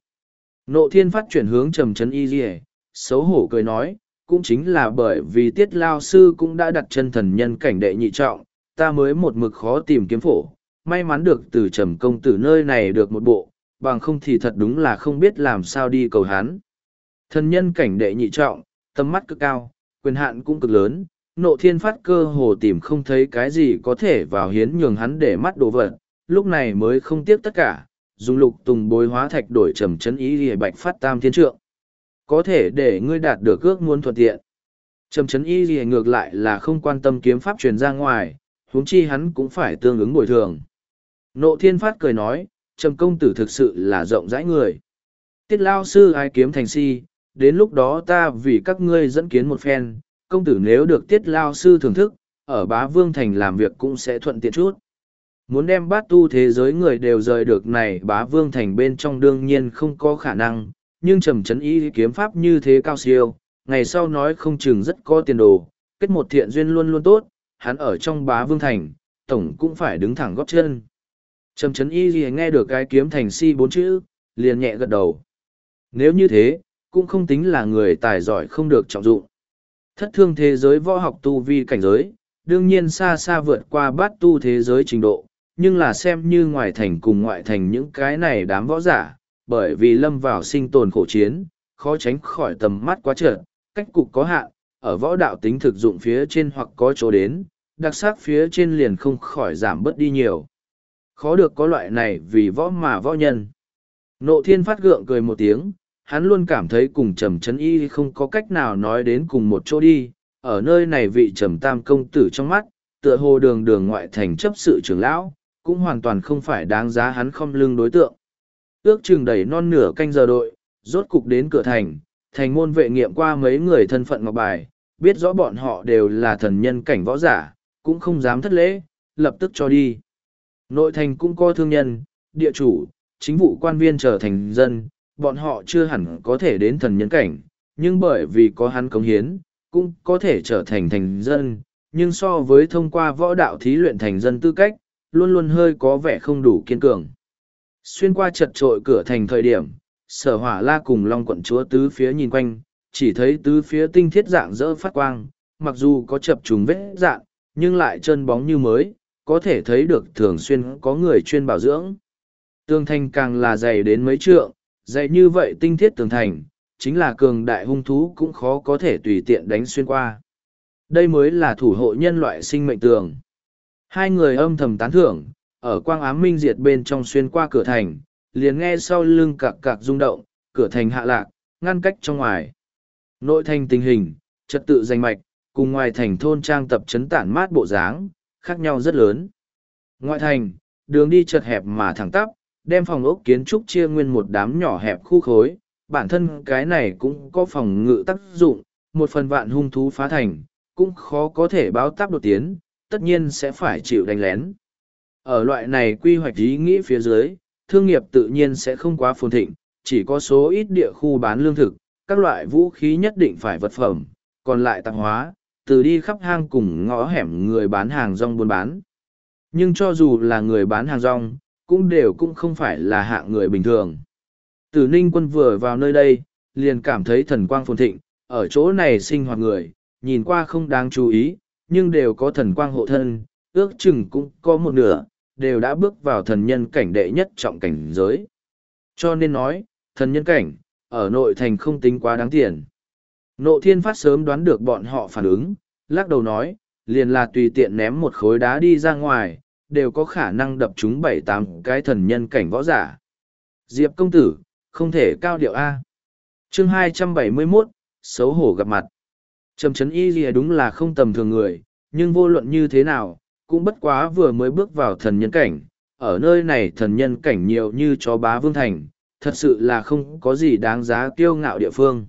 Nộ Thiên Phát chuyển hướng Trầm Chấn Y, xấu hổ cười nói, cũng chính là bởi vì Tiết lão sư cũng đã đặt chân thần nhân cảnh đệ nhị trọng, ta mới một mực khó tìm kiếm phổ, may mắn được từ Trầm công tử nơi này được một bộ, bằng không thì thật đúng là không biết làm sao đi cầu hắn. Thần nhân cảnh đệ nhị trọng, tầm mắt cực cao, quyền hạn cũng cực lớn, Nộ Thiên Phát cơ hồ tìm không thấy cái gì có thể vào hiến nhường hắn để mắt đồ vật, lúc này mới không tiếc tất cả, dùng lục tùng bối hóa thạch đổi Trầm Chấn Y để bạch phát tam thiên trượng. Có thể để ngươi đạt được ước muốn thuận tiện. Trầm Chấn Y ngược lại là không quan tâm kiếm pháp truyền ra ngoài, huống chi hắn cũng phải tương ứng bồi thường. Nộ Thiên Phát cười nói, Trầm công tử thực sự là rộng rãi người. Tiết lao sư ai kiếm thành si, đến lúc đó ta vì các ngươi dẫn kiến một phen, công tử nếu được Tiết lao sư thưởng thức, ở Bá Vương Thành làm việc cũng sẽ thuận tiện chút. Muốn đem bát tu thế giới người đều rời được này Bá Vương Thành bên trong đương nhiên không có khả năng, nhưng trầm trấn y kiếm pháp như thế cao siêu, ngày sau nói không chừng rất có tiền đồ, kết một thiện duyên luôn luôn tốt, hắn ở trong Bá Vương Thành, tổng cũng phải đứng thẳng góp chân. Trầm trấn y nghe được cái kiếm thành si bốn chữ, liền nhẹ gật đầu. Nếu như thế, cũng không tính là người tài giỏi không được trọng dụng. Thất thương thế giới võ học tu vi cảnh giới, đương nhiên xa xa vượt qua bát tu thế giới trình độ, nhưng là xem như ngoài thành cùng ngoại thành những cái này đám võ giả, bởi vì lâm vào sinh tồn khổ chiến, khó tránh khỏi tầm mắt quá trợn, cách cục có hạn, ở võ đạo tính thực dụng phía trên hoặc có chỗ đến, đặc sắc phía trên liền không khỏi giảm bớt đi nhiều. Khó được có loại này vì võ mà võ nhân. Nộ Thiên phát gượng cười một tiếng, hắn luôn cảm thấy cùng Trầm Trấn Y không có cách nào nói đến cùng một chỗ đi, ở nơi này vị Trầm Tam công tử trong mắt, tựa hồ đường đường ngoại thành chấp sự trưởng lão, cũng hoàn toàn không phải đáng giá hắn không lưng đối tượng. Ước chừng đầy non nửa canh giờ đội, rốt cục đến cửa thành, thành môn vệ nghiệm qua mấy người thân phận ngọc bài, biết rõ bọn họ đều là thần nhân cảnh võ giả, cũng không dám thất lễ, lập tức cho đi. Nội thành cũng có thương nhân, địa chủ, chính vụ quan viên trở thành dân, bọn họ chưa hẳn có thể đến thần nhân cảnh, nhưng bởi vì có hắn cống hiến, cũng có thể trở thành thành dân, nhưng so với thông qua võ đạo thí luyện thành dân tư cách, luôn luôn hơi có vẻ không đủ kiên cường. Xuyên qua chật trội cửa thành thời điểm, Sở Hỏa La cùng Long quận chúa tứ phía nhìn quanh, chỉ thấy tứ phía tinh thiết dạng dỡ phát quang, mặc dù có chập trùng vết dạng, nhưng lại trơn bóng như mới, có thể thấy được thường xuyên có người chuyên bảo dưỡng. Tường thành càng là dày đến mấy trượng, dày như vậy tinh thiết tường thành, chính là cường đại hung thú cũng khó có thể tùy tiện đánh xuyên qua. Đây mới là thủ hộ nhân loại sinh mệnh tường. Hai người âm thầm tán thưởng, ở quang ám minh diệt bên trong xuyên qua cửa thành, liền nghe sau lưng cạc cạc rung động, cửa thành hạ lạc, ngăn cách trong ngoài. Nội thành tình hình, trật tự danh mạch, cùng ngoài thành thôn trang tập trấn tản mát bộ dáng, khác nhau rất lớn. Ngoại thành, đường đi chật hẹp mà thẳng tắp, đem phòng ốc kiến trúc chia nguyên một đám nhỏ hẹp khu khối, bản thân cái này cũng có phòng ngự tác dụng, một phần vạn hung thú phá thành, cũng khó có thể báo táp đột tiến, tất nhiên sẽ phải chịu đánh lén. Ở loại này quy hoạch ý nghĩ phía dưới, thương nghiệp tự nhiên sẽ không quá phồn thịnh, chỉ có số ít địa khu bán lương thực, các loại vũ khí nhất định phải vật phẩm, còn lại tạp hóa, từ đi khắp hang cùng ngõ hẻm người bán hàng rong buôn bán. Nhưng cho dù là người bán hàng rong, cũng không phải là hạng người bình thường. Tử Ninh Quân vừa vào nơi đây, liền cảm thấy thần quang phồn thịnh, ở chỗ này sinh hoạt người, nhìn qua không đáng chú ý, nhưng đều có thần quang hộ thân, ước chừng cũng có một nửa, đều đã bước vào thần nhân cảnh đệ nhất trọng cảnh giới. Cho nên nói, thần nhân cảnh, ở nội thành không tính quá đáng tiền. Nộ Thiên Phát sớm đoán được bọn họ phản ứng, lắc đầu nói, liền là tùy tiện ném một khối đá đi ra ngoài, đều có khả năng đập chúng 7-8 cái thần nhân cảnh võ giả. Diệp công tử, không thể cao điệu A. Chương 271, xấu hổ gặp mặt. Trầm Trấn Y Lìa đúng là không tầm thường người, nhưng vô luận như thế nào, cũng bất quá vừa mới bước vào thần nhân cảnh. Ở nơi này thần nhân cảnh nhiều như chó Bá Vương Thành, thật sự là không có gì đáng giá kiêu ngạo địa phương.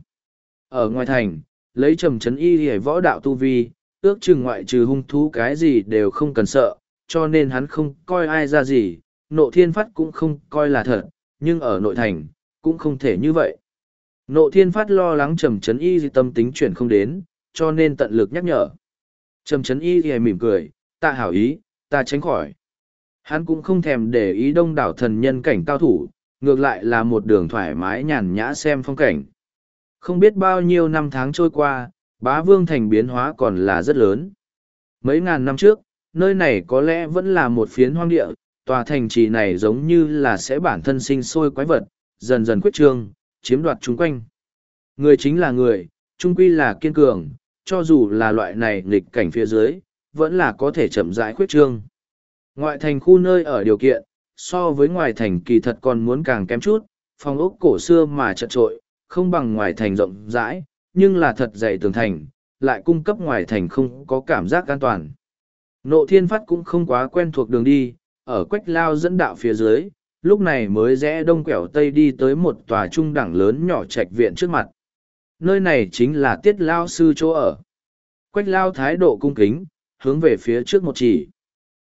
Ở ngoài thành, lấy Trầm Trấn Y Lìa võ đạo tu vi, ước chừng ngoại trừ hung thú cái gì đều không cần sợ, cho nên hắn không coi ai ra gì, Nộ Thiên Phát cũng không coi là thật, nhưng ở nội thành, cũng không thể như vậy. Nộ Thiên Phát lo lắng Trầm Trấn Y tâm tính chuyển không đến, cho nên tận lực nhắc nhở. Trầm Trấn Y mỉm cười, ta hảo ý, ta tránh khỏi. Hắn cũng không thèm để ý đông đảo thần nhân cảnh cao thủ, ngược lại là một đường thoải mái nhàn nhã xem phong cảnh. Không biết bao nhiêu năm tháng trôi qua, Bá Vương Thành biến hóa còn là rất lớn. Mấy ngàn năm trước, nơi này có lẽ vẫn là một phiến hoang địa, tòa thành trì này giống như là sẽ bản thân sinh sôi quái vật, dần dần khuyết trương, chiếm đoạt chung quanh. Người chính là người, trung quy là kiên cường, cho dù là loại này nghịch cảnh phía dưới, vẫn là có thể chậm rãi khuyết trương. Ngoại thành khu nơi ở điều kiện, so với ngoài thành kỳ thật còn muốn càng kém chút, phòng ốc cổ xưa mà chật trội, không bằng ngoài thành rộng rãi, nhưng là thật dày tường thành, lại cung cấp ngoài thành không có cảm giác an toàn. Nộ Thiên Phát cũng không quá quen thuộc đường đi, ở quách lao dẫn đạo phía dưới, lúc này mới rẽ đông quẹo tây đi tới một tòa trung đẳng lớn nhỏ trạch viện trước mặt. Nơi này chính là Tiết Lao sư chỗ ở. Quách lao thái độ cung kính, hướng về phía trước một chỉ.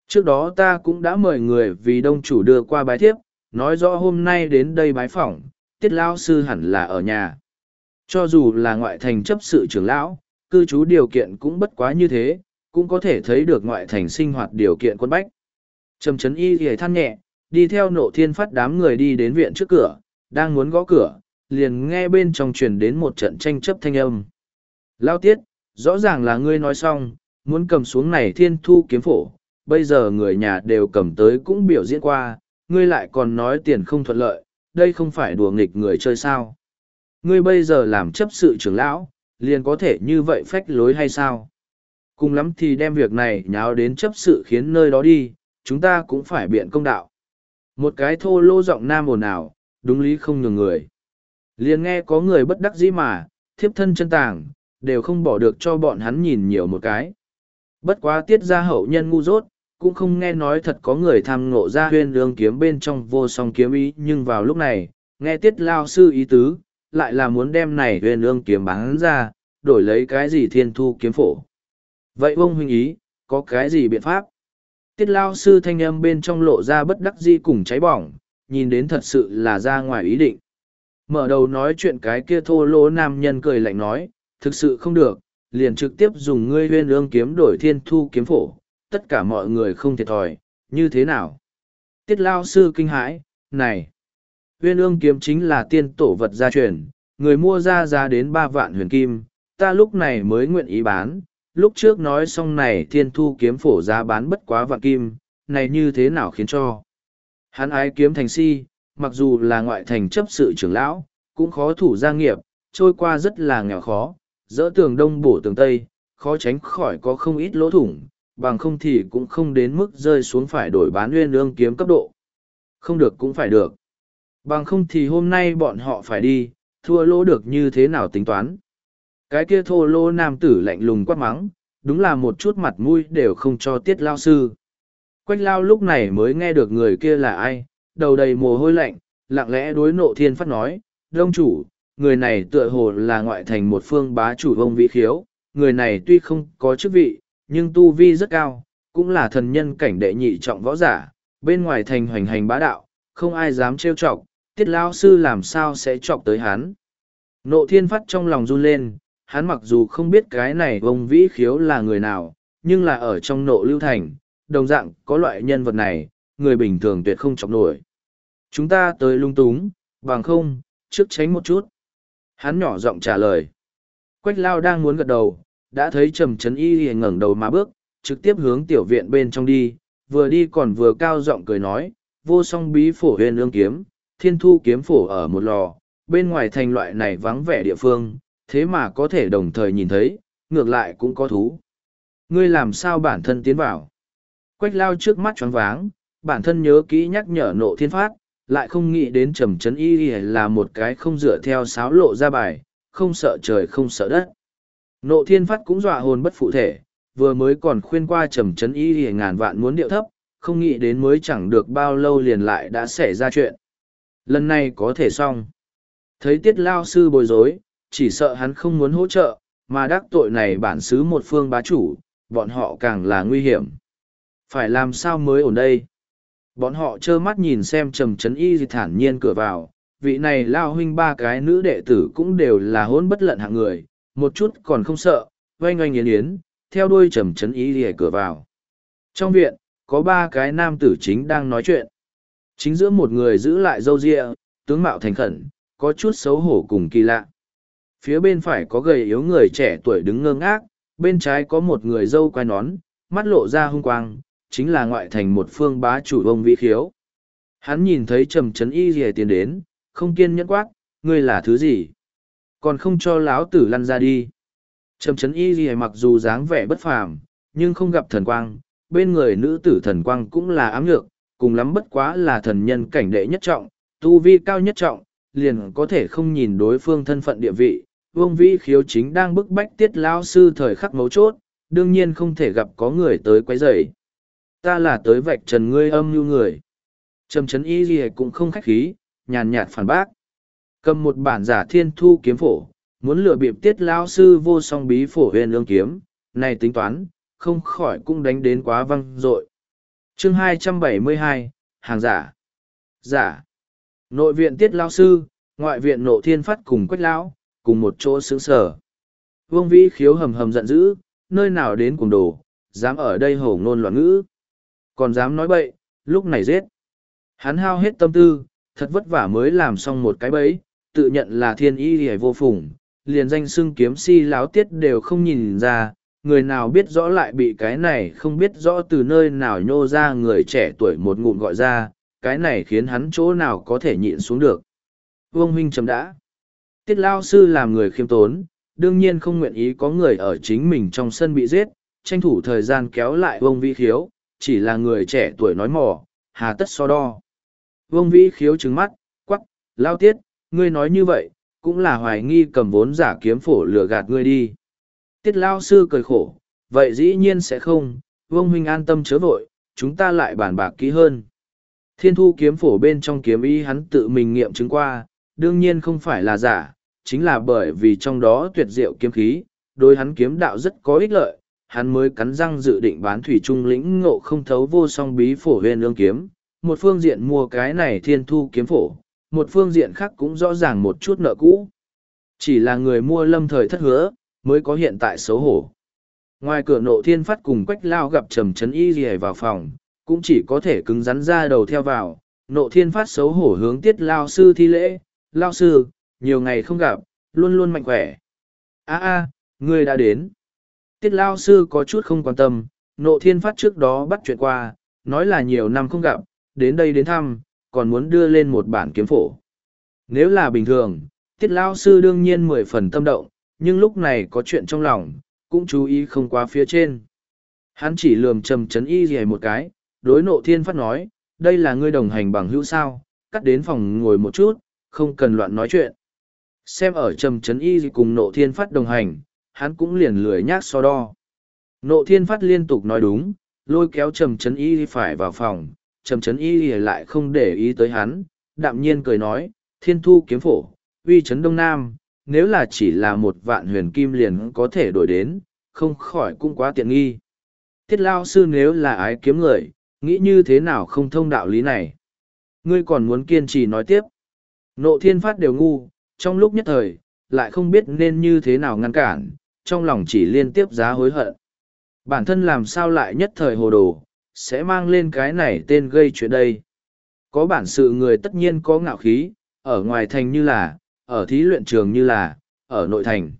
Trước đó ta cũng đã mời người vì đông chủ đưa qua bái thiếp, nói rõ hôm nay đến đây bái phỏng, Tiết lão sư hẳn là ở nhà. Cho dù là ngoại thành chấp sự trưởng lão, cư trú điều kiện cũng bất quá như thế, cũng có thể thấy được ngoại thành sinh hoạt điều kiện quân bách. Trầm Chấn Y thì than nhẹ, đi theo Nộ Thiên Phát đám người đi đến viện trước cửa, đang muốn gõ cửa, liền nghe bên trong truyền đến một trận tranh chấp thanh âm. Lao Tiết, rõ ràng là ngươi nói xong, muốn cầm xuống này Thiên Thu kiếm phổ, bây giờ người nhà đều cầm tới cũng biểu diễn qua, ngươi lại còn nói tiền không thuận lợi, đây không phải đùa nghịch người chơi sao. Ngươi bây giờ làm chấp sự trưởng lão, liền có thể như vậy phách lối hay sao? Cùng lắm thì đem việc này nháo đến chấp sự khiến nơi đó đi, chúng ta cũng phải biện công đạo. Một cái thô lô giọng nam ồn ào, đúng lý không nhường người. Liền nghe có người bất đắc dĩ mà, thiếp thân chân tàng, đều không bỏ được cho bọn hắn nhìn nhiều một cái. Bất quá tiết ra hậu nhân ngu dốt, cũng không nghe nói thật có người tham ngộ ra huyên lương kiếm bên trong vô song kiếm ý, nhưng vào lúc này, nghe tiết lao sư ý tứ, lại là muốn đem này huyên lương kiếm bán ra, đổi lấy cái gì thiên thu kiếm phổ. Vậy ông huynh ý, có cái gì biện pháp? Tiết lao sư thanh âm bên trong lộ ra bất đắc dĩ cùng cháy bỏng, nhìn đến thật sự là ra ngoài ý định. Mở đầu nói chuyện cái kia thô lỗ nam nhân cười lạnh nói, thực sự không được, liền trực tiếp dùng ngươi huyên ương kiếm đổi thiên thu kiếm phổ, tất cả mọi người không thiệt thòi, như thế nào? Tiết lao sư kinh hãi, này, huyên ương kiếm chính là tiên tổ vật gia truyền, người mua ra giá đến 3 vạn huyền kim, ta lúc này mới nguyện ý bán, lúc trước nói xong này thiên thu kiếm phổ giá bán bất quá vạn kim, này như thế nào khiến cho? Hắn ái kiếm thành si, mặc dù là ngoại thành chấp sự trưởng lão, cũng khó thủ gia nghiệp, trôi qua rất là nghèo khó, dỡ tường đông bổ tường tây, khó tránh khỏi có không ít lỗ thủng, bằng không thì cũng không đến mức rơi xuống phải đổi bán nguyên ương kiếm cấp độ. Không được cũng phải được. Bằng không thì hôm nay bọn họ phải đi, thua lỗ được như thế nào tính toán. Cái kia thô lỗ nam tử lạnh lùng quát mắng, đúng là một chút mặt mũi đều không cho tiết lao sư. Quách lao lúc này mới nghe được người kia là ai, đầu đầy mồ hôi lạnh, lặng lẽ đối Nộ Thiên Phát nói, đông chủ, người này tựa hồ là ngoại thành một phương bá chủ ông Vĩ Khiếu, người này tuy không có chức vị, nhưng tu vi rất cao, cũng là thần nhân cảnh đệ nhị trọng võ giả, bên ngoài thành hoành hành bá đạo, không ai dám trêu chọc, tiết lao sư làm sao sẽ chọc tới hắn. Nộ Thiên Phát trong lòng run lên, hắn mặc dù không biết cái này ông Vĩ Khiếu là người nào, nhưng là ở trong Nộ Lưu Thành, đồng dạng có loại nhân vật này, người bình thường tuyệt không chọc nổi. Chúng ta tới lung túng, bằng không, trước tránh một chút. Hắn nhỏ giọng trả lời. Quách lao đang muốn gật đầu, đã thấy Trầm Chấn Y ngẩng đầu mà bước, trực tiếp hướng tiểu viện bên trong đi, vừa đi còn vừa cao giọng cười nói, vô song bí phổ huyền ương kiếm, thiên thu kiếm phổ ở một lò, bên ngoài thành loại này vắng vẻ địa phương, thế mà có thể đồng thời nhìn thấy, ngược lại cũng có thú. Ngươi làm sao bản thân tiến vào? Quách lao trước mắt choáng váng, bản thân nhớ kỹ nhắc nhở Nộ Thiên Phát, lại không nghĩ đến Trầm Chấn Y là một cái không dựa theo sáo lộ ra bài, không sợ trời không sợ đất. Nộ Thiên Phát cũng dọa hồn bất phụ thể, vừa mới còn khuyên qua Trầm Chấn Y ngàn vạn muốn điệu thấp, không nghĩ đến mới chẳng được bao lâu liền lại đã xảy ra chuyện. Lần này có thể xong. Thấy tiết lao sư bối rối, chỉ sợ hắn không muốn hỗ trợ, mà đắc tội này bản xứ một phương bá chủ, bọn họ càng là nguy hiểm. Phải làm sao mới ổn đây? Bọn họ trơ mắt nhìn xem Trầm Chấn Y thản nhiên cửa vào, vị này lao huynh ba cái nữ đệ tử cũng đều là hôn bất lận hạng người, một chút còn không sợ, oanh oanh yến yến, theo đuôi Trầm Chấn Y cửa vào. Trong viện, có 3 cái nam tử chính đang nói chuyện. Chính giữa một người giữ lại râu ria, tướng mạo thành khẩn, có chút xấu hổ cùng kỳ lạ. Phía bên phải có gầy yếu người trẻ tuổi đứng ngơ ngác, bên trái có một người râu quai nón, mắt lộ ra hung quang, chính là ngoại thành một phương bá chủ ông Vĩ Khiếu. Hắn nhìn thấy Trầm Chấn Y rìa tiến đến, không kiên nhẫn quát, ngươi là thứ gì? Còn không cho láo tử lăn ra đi. Trầm Chấn Y rìa mặc dù dáng vẻ bất phàm, nhưng không gặp thần quang, bên người nữ tử thần quang cũng là ám nhược, cùng lắm bất quá là thần nhân cảnh đệ nhất trọng, tu vi cao nhất trọng, liền có thể không nhìn đối phương thân phận địa vị. Vương Vĩ Khiếu chính đang bức bách tiết lao sư thời khắc mấu chốt, đương nhiên không thể gặp có người tới quấy rầy. Ta là tới vạch trần ngươi âm mưu người. Trầm Chấn Y gì cũng không khách khí, nhàn nhạt phản bác. Cầm một bản giả thiên thu kiếm phổ, muốn lừa bịp tiết lao sư vô song bí phổ huyền ương kiếm, này tính toán, không khỏi cũng đánh đến quá văng dội. chương 272, hàng giả. Giả. Nội viện Tiết Lao Sư, ngoại viện Nộ Thiên Phát cùng Quách Lão, cùng một chỗ sướng sở. Vương Vĩ Khiếu hầm hầm giận dữ, nơi nào đến cuồng đồ, dám ở đây hổ ngôn loạn ngữ. Còn dám nói bậy, lúc này giết. Hắn hao hết tâm tư, thật vất vả mới làm xong một cái bẫy, tự nhận là thiên y hề vô phùng, liền danh xưng kiếm si láo tiết đều không nhìn ra, người nào biết rõ lại bị cái này không biết rõ từ nơi nào nhô ra người trẻ tuổi một ngụm gọi ra, cái này khiến hắn chỗ nào có thể nhịn xuống được. Vương huynh chấm đã. Tiết Lao Sư làm người khiêm tốn, đương nhiên không nguyện ý có người ở chính mình trong sân bị giết, tranh thủ thời gian kéo lại Vương Vĩ Khiếu, chỉ là người trẻ tuổi nói mỏ, hà tất so đo. Vương Vĩ Khiếu trừng mắt, quắc, Lao Tiết, ngươi nói như vậy, cũng là hoài nghi cầm vốn giả kiếm phổ lừa gạt ngươi đi. Tiết Lao Sư cười khổ, vậy dĩ nhiên sẽ không, Vương huynh an tâm chớ vội, chúng ta lại bàn bạc kỹ hơn. Thiên thu kiếm phổ bên trong kiếm ý hắn tự mình nghiệm chứng qua, đương nhiên không phải là giả, chính là bởi vì trong đó tuyệt diệu kiếm khí, đối hắn kiếm đạo rất có ích lợi, hắn mới cắn răng dự định bán thủy trung lĩnh ngộ không thấu vô song bí phổ huyền ương kiếm. Một phương diện mua cái này thiên thu kiếm phổ, một phương diện khác cũng rõ ràng một chút nợ cũ. Chỉ là người mua lâm thời thất hứa, mới có hiện tại xấu hổ. Ngoài cửa Nộ Thiên Phát cùng Quách Lao gặp Trầm Trấn Y Lìa vào phòng, cũng chỉ có thể cứng rắn ra đầu theo vào. Nộ Thiên Phát xấu hổ hướng Tiết Lao Sư thi lễ, Lao Sư, nhiều ngày không gặp, luôn luôn mạnh khỏe. Ngươi đã đến. Tiết Lao Sư có chút không quan tâm, Nộ Thiên Phát trước đó bắt chuyện qua, nói là nhiều năm không gặp, đến đây đến thăm, còn muốn đưa lên một bản kiếm phổ. Nếu là bình thường, Tiết Lao Sư đương nhiên 10 phần tâm động, nhưng lúc này có chuyện trong lòng, cũng chú ý không quá phía trên. Hắn chỉ lườm Trầm Trấn Y Lìa một cái, đối Nộ Thiên Phát nói, đây là ngươi đồng hành bằng hữu sao, cắt đến phòng ngồi một chút, không cần loạn nói chuyện. Xem ở Trầm Trấn Y cùng Nộ Thiên Phát đồng hành, hắn cũng liền lười nhác so đo. Nộ Thiên Phát liên tục nói đúng, lôi kéo Trầm Trấn Y phải vào phòng, Trầm Trấn Y lại không để ý tới hắn, đạm nhiên cười nói, thiên thu kiếm phổ, uy chấn Đông Nam, nếu là chỉ là 1.000.000 huyền kim liền có thể đổi đến, không khỏi cũng quá tiện nghi. Tiết Lao Sư nếu là ái kiếm người, nghĩ như thế nào không thông đạo lý này. Ngươi còn muốn kiên trì nói tiếp. Nộ Thiên Phát đều ngu, trong lúc nhất thời, lại không biết nên như thế nào ngăn cản, trong lòng chỉ liên tiếp giá hối hận. Bản thân làm sao lại nhất thời hồ đồ, sẽ mang lên cái này tên gây chuyện đây. Có bản sự người tất nhiên có ngạo khí, ở ngoài thành như là, ở thí luyện trường như là, ở nội thành.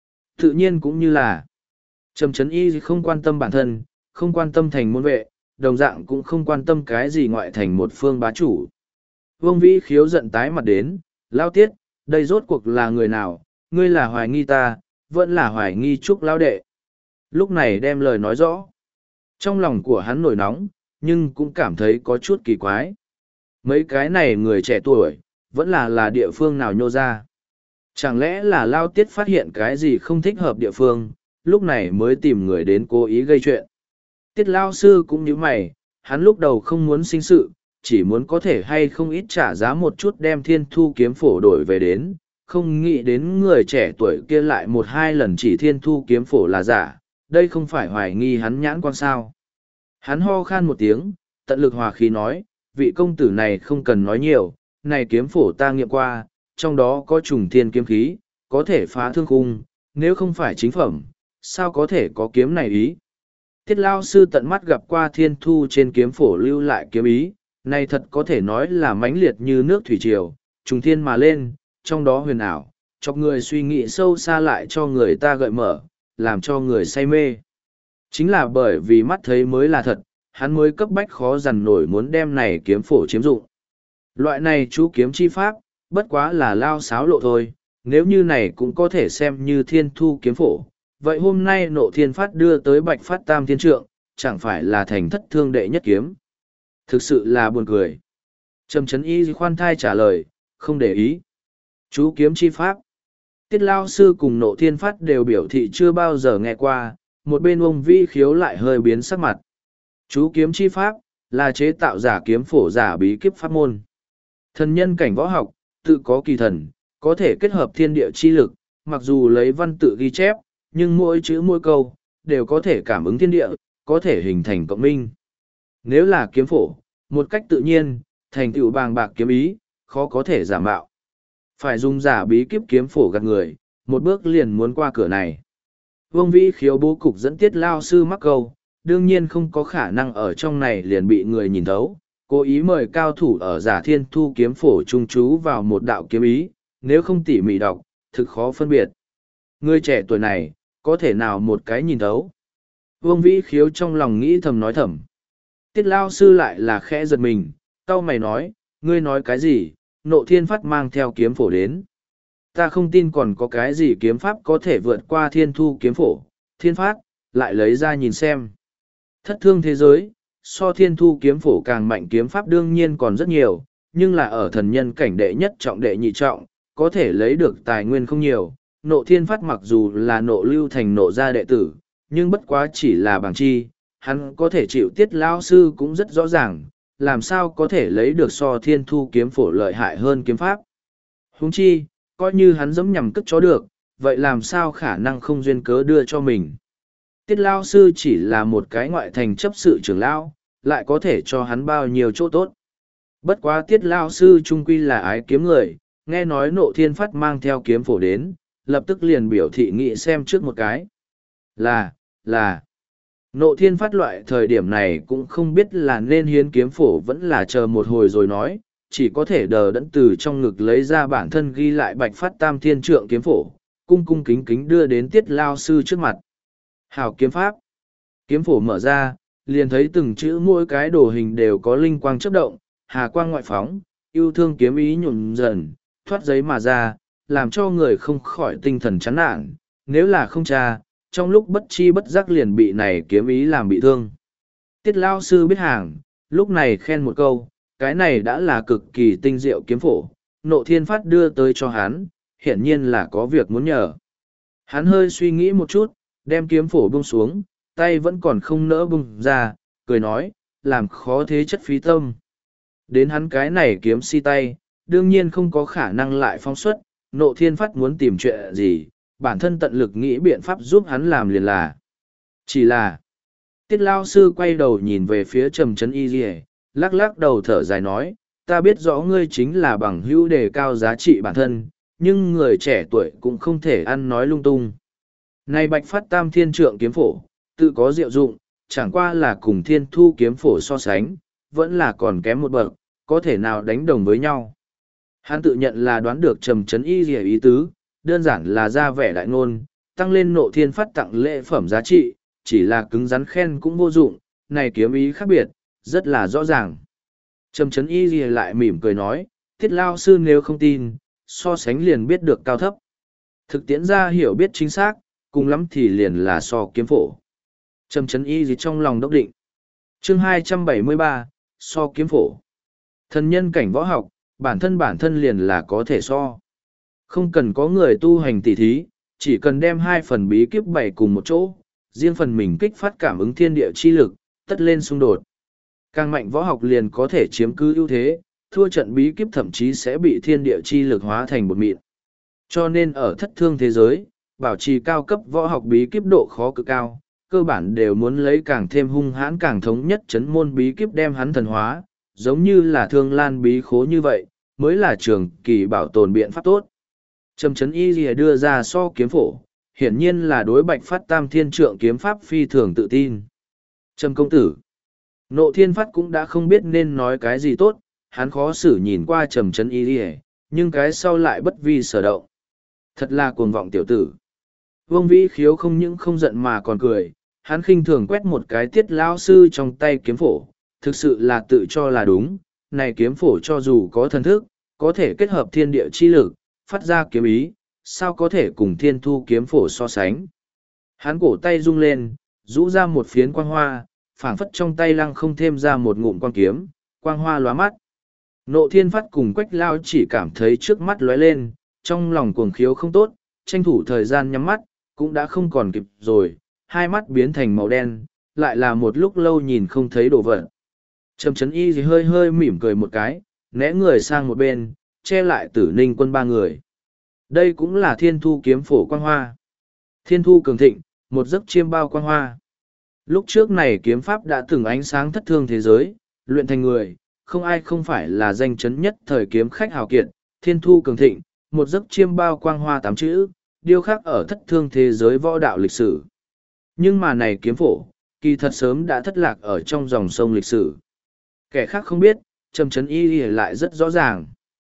Tự nhiên cũng như là, Trầm Trấn Y không quan tâm bản thân, không quan tâm thành môn vệ, đồng dạng cũng không quan tâm cái gì ngoại thành một phương bá chủ. Vương Vĩ Khiếu giận tái mặt đến, Lao Tiết, đây rốt cuộc là người nào, ngươi là hoài nghi ta, vẫn là hoài nghi Trúc Lao Đệ. Lúc này đem lời nói rõ. Trong lòng của hắn nổi nóng, nhưng cũng cảm thấy có chút kỳ quái. Mấy cái này người trẻ tuổi, vẫn là địa phương nào nhô ra. Chẳng lẽ là Lao Tiết phát hiện cái gì không thích hợp địa phương, lúc này mới tìm người đến cố ý gây chuyện. Tiết Lao Sư cũng như mày, hắn lúc đầu không muốn sinh sự, chỉ muốn có thể hay không ít trả giá một chút đem thiên thu kiếm phổ đổi về đến, không nghĩ đến người trẻ tuổi kia lại 1-2 lần chỉ thiên thu kiếm phổ là giả, đây không phải hoài nghi hắn nhãn quan sao. Hắn ho khan một tiếng, tận lực hòa khí nói, vị công tử này không cần nói nhiều, này kiếm phổ ta nghiệm qua, trong đó có trùng thiên kiếm khí, có thể phá thương khung, nếu không phải chính phẩm, sao có thể có kiếm này ý. Tiết Lao Sư tận mắt gặp qua thiên thu trên kiếm phổ lưu lại kiếm ý, này thật có thể nói là mãnh liệt như nước thủy triều, trùng thiên mà lên, trong đó huyền ảo, chọc người suy nghĩ sâu xa lại cho người ta gợi mở, làm cho người say mê. Chính là bởi vì mắt thấy mới là thật, hắn mới cấp bách khó dằn nổi muốn đem này kiếm phổ chiếm dụng. Loại này chú kiếm chi pháp, bất quá là lao sáo lộ thôi, nếu như này cũng có thể xem như thiên thu kiếm phổ. Vậy hôm nay Nộ Thiên Phát đưa tới Bạch Phát Tam Thiên Trượng, chẳng phải là thành thất thương đệ nhất kiếm. Thực sự là buồn cười. Trầm Trấn Y khoan thai trả lời, không để ý. Chú kiếm chi pháp. Tiết Lao Sư cùng Nộ Thiên Phát đều biểu thị chưa bao giờ nghe qua, một bên ông Vĩ Khiếu lại hơi biến sắc mặt. Chú kiếm chi pháp, là chế tạo giả kiếm phổ giả bí kíp pháp môn. Thần nhân cảnh võ học, tự có kỳ thần, có thể kết hợp thiên địa chi lực, mặc dù lấy văn tự ghi chép, nhưng mỗi chữ mỗi câu, đều có thể cảm ứng thiên địa, có thể hình thành cộng minh. Nếu là kiếm phổ, một cách tự nhiên, thành tựu bàng bạc kiếm ý, khó có thể giả mạo. Phải dùng giả bí kíp kiếm phổ gạt người, một bước liền muốn qua cửa này. Vương Vĩ Khiếu bố cục dẫn Tiết Lao sư mắc câu, đương nhiên không có khả năng ở trong này liền bị người nhìn thấu, cố ý mời cao thủ ở giả thiên thu kiếm phổ trung chú vào một đạo kiếm ý, nếu không tỉ mỉ đọc, thực khó phân biệt. Người trẻ tuổi này, có thể nào một cái nhìn thấu? Vương Vĩ Khiếu trong lòng nghĩ thầm nói thầm. Tiết Lao sư lại là khẽ giật mình, cau mày nói, ngươi nói cái gì, Nộ Thiên Phát mang theo kiếm phổ đến. Ta không tin còn có cái gì kiếm pháp có thể vượt qua thiên thu kiếm phổ, Thiên Phát, lại lấy ra nhìn xem. Thất thương thế giới, so thiên thu kiếm phổ càng mạnh kiếm pháp đương nhiên còn rất nhiều, nhưng là ở thần nhân cảnh đệ nhất trọng đệ nhị trọng, có thể lấy được tài nguyên không nhiều. Nộ Thiên Phát mặc dù là nộ lưu thành nộ gia đệ tử, nhưng bất quá chỉ là bằng chi, hắn có thể chịu Tiết Lao sư cũng rất rõ ràng, làm sao có thể lấy được so thiên thu kiếm phổ lợi hại hơn kiếm pháp. Huống chi, coi như hắn dẫm nhằm cất chó được, vậy làm sao khả năng không duyên cớ đưa cho mình. Tiết Lao sư chỉ là một cái ngoại thành chấp sự trưởng lão, lại có thể cho hắn bao nhiêu chỗ tốt. Bất quá Tiết Lao sư trung quy là ái kiếm người, nghe nói Nộ Thiên Phát mang theo kiếm phổ đến, lập tức liền biểu thị nghị xem trước một cái. Là, Nộ Thiên Phát loại thời điểm này cũng không biết là nên hiến kiếm phổ vẫn là chờ một hồi rồi nói, chỉ có thể đờ đẫn từ trong ngực lấy ra bản thân ghi lại Bạch Phát Tam Thiên Trượng kiếm phổ, cung cung kính kính đưa đến Tiết Lao sư trước mặt. Hảo kiếm pháp. Kiếm phổ mở ra, liền thấy từng chữ mỗi cái đồ hình đều có linh quang chớp động, hà quang ngoại phóng, yêu thương kiếm ý nhuộm dần, thoát giấy mà ra, làm cho người không khỏi tinh thần chán nản. Nếu là không tra, trong lúc bất chi bất giác liền bị này kiếm ý làm bị thương. Tiết Lao sư biết hàng, lúc này khen một câu, cái này đã là cực kỳ tinh diệu kiếm phổ, Nộ Thiên Phát đưa tới cho hắn, hiển nhiên là có việc muốn nhờ. Hắn hơi suy nghĩ một chút, đem kiếm phổ buông xuống, tay vẫn còn không nỡ buông ra, cười nói, làm khó thế chất phí tâm. Đến hắn cái này kiếm si tay, đương nhiên không có khả năng lại phóng xuất, Nộ Thiên Phát muốn tìm chuyện gì, bản thân tận lực nghĩ biện pháp giúp hắn làm liền là. Chỉ là, Tiết Lao sư quay đầu nhìn về phía Trầm Trấn Y Dì, lắc lắc đầu thở dài nói, ta biết rõ ngươi chính là bằng hữu đề cao giá trị bản thân, nhưng người trẻ tuổi cũng không thể ăn nói lung tung. Này Bạch Phát Tam Thiên Trượng kiếm phổ, tự có diệu dụng, chẳng qua là cùng thiên thu kiếm phổ so sánh, vẫn là còn kém một bậc, có thể nào đánh đồng với nhau. Hắn tự nhận là đoán được Trầm Trấn Y Dì ý tứ, đơn giản là ra vẻ đại ngôn, tăng lên Nộ Thiên Phát tặng lễ phẩm giá trị, chỉ là cứng rắn khen cũng vô dụng, này kiếm ý khác biệt, rất là rõ ràng. Trầm Trấn Y Dì lại mỉm cười nói, Tiết Lao sư nếu không tin, so sánh liền biết được cao thấp. Thực tiễn ra hiểu biết chính xác, cùng lắm thì liền là so kiếm phổ. Trầm Trấn Y Dì trong lòng đốc định. Chương 273, so kiếm phổ. Thần nhân cảnh võ học, bản thân liền là có thể so. Không cần có người tu hành tỉ thí, chỉ cần đem hai phần bí kíp bày cùng một chỗ, riêng phần mình kích phát cảm ứng thiên địa chi lực, tất lên xung đột. Càng mạnh võ học liền có thể chiếm cứ ưu thế, thua trận bí kíp thậm chí sẽ bị thiên địa chi lực hóa thành bột mịn. Cho nên ở thất thương thế giới, bảo trì cao cấp võ học bí kíp độ khó cực cao, cơ bản đều muốn lấy càng thêm hung hãn càng thống nhất chấn môn bí kíp đem hắn thần hóa, giống như là thương lan bí khố như vậy, mới là trường kỳ bảo tồn biện pháp tốt. Trầm Trấn Y Lìa đưa ra so kiếm phổ, hiển nhiên là đối Bạch Phát Tam Thiên Trượng kiếm pháp phi thường tự tin. Trầm công tử, Nộ Thiên Phát cũng đã không biết nên nói cái gì tốt, hắn khó xử nhìn qua Trầm Trấn Y Lìa, nhưng cái sau lại bất vi sở động. Thật là cuồng vọng tiểu tử. Vương Vĩ Khiếu không những không giận mà còn cười, hắn khinh thường quét một cái Tiết Lão sư trong tay kiếm phổ, thực sự là tự cho là đúng, này kiếm phổ cho dù có thần thức, có thể kết hợp thiên địa chi lực, phát ra kiếm ý, sao có thể cùng thiên thu kiếm phổ so sánh. Hắn cổ tay rung lên, rũ ra một phiến quang hoa, phảng phất trong tay lăng không thêm ra một ngụm quang kiếm, quang hoa lóa mắt. Nộ Thiên Phát cùng Quách Lao chỉ cảm thấy trước mắt lóe lên, trong lòng cuồng khiếu không tốt, tranh thủ thời gian nhắm mắt, cũng đã không còn kịp rồi, hai mắt biến thành màu đen, lại là một lúc lâu nhìn không thấy đồ vật. Trầm Trấn Y thì hơi hơi mỉm cười một cái, né người sang một bên, che lại Tử Ninh Quân ba người. Đây cũng là thiên thu kiếm phổ quang hoa. Thiên thu cường thịnh, một giấc chiêm bao quang hoa. Lúc trước này kiếm pháp đã từng ánh sáng thất thương thế giới, luyện thành người, không ai không phải là danh chấn nhất thời kiếm khách hào kiệt, thiên thu cường thịnh, một giấc chiêm bao quang hoa tám chữ, điêu khắc ở thất thương thế giới võ đạo lịch sử. Nhưng mà này kiếm phổ, kỳ thật sớm đã thất lạc ở trong dòng sông lịch sử. Kẻ khác không biết, Trầm Trấn Y lại rất rõ ràng.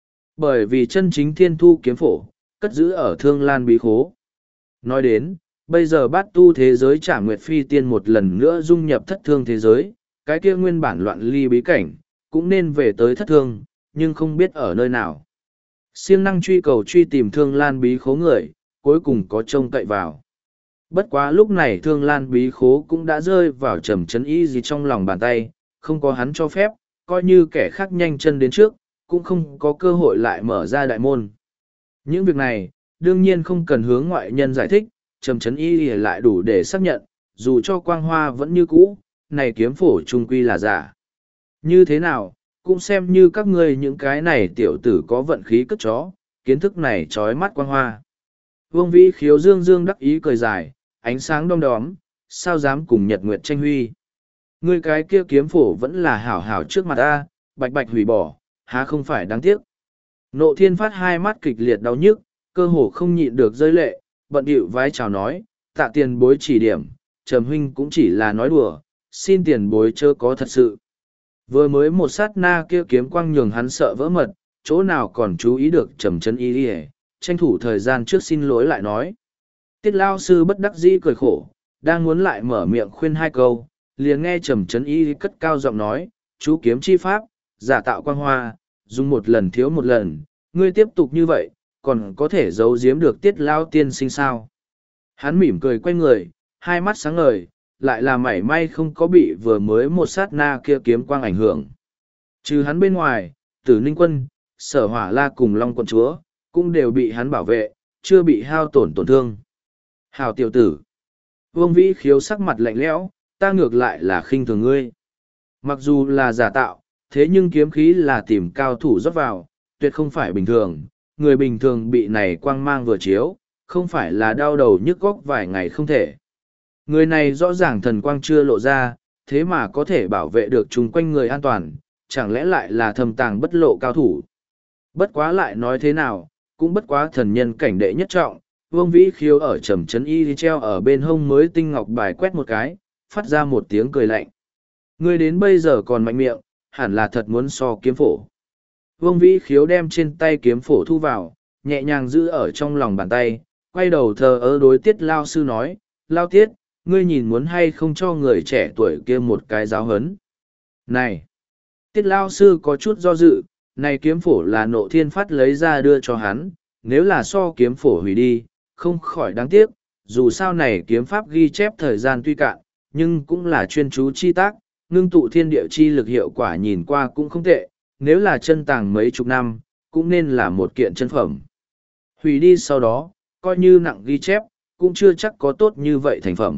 Bởi vì chân chính thiên thu kiếm phổ, cất giữ ở Thương Lan bí khố. Nói đến, bây giờ bát tu thế giới Trả Nguyệt Phi Tiên một lần nữa dung nhập thất thương thế giới, cái kia nguyên bản loạn ly bí cảnh, cũng nên về tới thất thương, nhưng không biết ở nơi nào. Siêng năng truy cầu truy tìm Thương Lan bí khố người, cuối cùng có trông cậy vào. Bất quá lúc này Thương Lan bí khố cũng đã rơi vào Trầm Trấn Y gì trong lòng bàn tay, không có hắn cho phép, coi như kẻ khác nhanh chân đến trước, cũng không có cơ hội lại mở ra đại môn. Những việc này, đương nhiên không cần hướng ngoại nhân giải thích, Trầm Trấn Y lại đủ để xác nhận, dù cho quang hoa vẫn như cũ, này kiếm phổ trung quy là giả. Như thế nào, cũng xem như các ngươi những cái này tiểu tử có vận khí cất chó, kiến thức này trói mắt quang hoa. Vương Vĩ Khiếu dương dương đắc ý cười dài, ánh sáng đom đóm, sao dám cùng nhật nguyệt tranh huy. Ngươi cái kia kiếm phổ vẫn là hảo hảo trước mặt ta, bạch bạch hủy bỏ, há không phải đáng tiếc. Nộ Thiên Phát hai mắt kịch liệt đau nhức, cơ hồ không nhịn được rơi lệ, bận điệu vái chào nói, tạ tiền bối chỉ điểm, Trầm huynh cũng chỉ là nói đùa, xin tiền bối chớ có thật sự. Vừa mới một sát na kia kiếm quang nhường hắn sợ vỡ mật, chỗ nào còn chú ý được Trầm Trấn Y, tranh thủ thời gian trước xin lỗi lại nói. Tiết lao sư bất đắc dĩ cười khổ, đang muốn lại mở miệng khuyên hai câu, liền nghe Trầm Trấn Y cất cao giọng nói, chú kiếm chi pháp, giả tạo quang hoa, dùng một lần thiếu một lần, ngươi tiếp tục như vậy, còn có thể giấu giếm được tiết lao tiên sinh sao. Hắn mỉm cười quay người, hai mắt sáng ngời, lại là mảy may không có bị vừa mới một sát na kia kiếm quang ảnh hưởng. Trừ hắn bên ngoài, Tử Ninh Quân, Sở Hỏa La cùng Long Quận Chúa, cũng đều bị hắn bảo vệ, chưa bị hao tổn thương. Hào tiểu tử. Vương Vĩ Khiếu sắc mặt lạnh lẽo, ta ngược lại là khinh thường ngươi. Mặc dù là giả tạo, thế nhưng kiếm khí là tìm cao thủ rót vào, tuyệt không phải bình thường. Người bình thường bị này quang mang vừa chiếu, không phải là đau đầu nhức góc vài ngày không thể. Người này rõ ràng thần quang chưa lộ ra, thế mà có thể bảo vệ được chung quanh người an toàn, chẳng lẽ lại là thầm tàng bất lộ cao thủ. Bất quá lại nói thế nào, cũng bất quá thần nhân cảnh đệ nhất trọng, Vương Vĩ Khiếu ở Trầm Trấn Y treo ở bên hông mới tinh ngọc bài quét một cái, phát ra một tiếng cười lạnh. Ngươi đến bây giờ còn mạnh miệng, hẳn là thật muốn so kiếm phổ. Vương Vĩ Khiếu đem trên tay kiếm phổ thu vào, nhẹ nhàng giữ ở trong lòng bàn tay, quay đầu thờ ơ đối Tiết Lao Sư nói, Lao Tiết, ngươi nhìn muốn hay không cho người trẻ tuổi kia một cái giáo hấn. Này! Tiết Lao Sư có chút do dự, này kiếm phổ là Nộ Thiên Phát lấy ra đưa cho hắn, nếu là so kiếm phổ hủy đi, không khỏi đáng tiếc, dù sao này kiếm pháp ghi chép thời gian tuy cạn, nhưng cũng là chuyên chú chi tác, ngưng tụ thiên địa chi lực hiệu quả nhìn qua cũng không tệ, nếu là chân tàng mấy chục năm, cũng nên là một kiện chân phẩm. Hủy đi sau đó, coi như nặng ghi chép, cũng chưa chắc có tốt như vậy thành phẩm.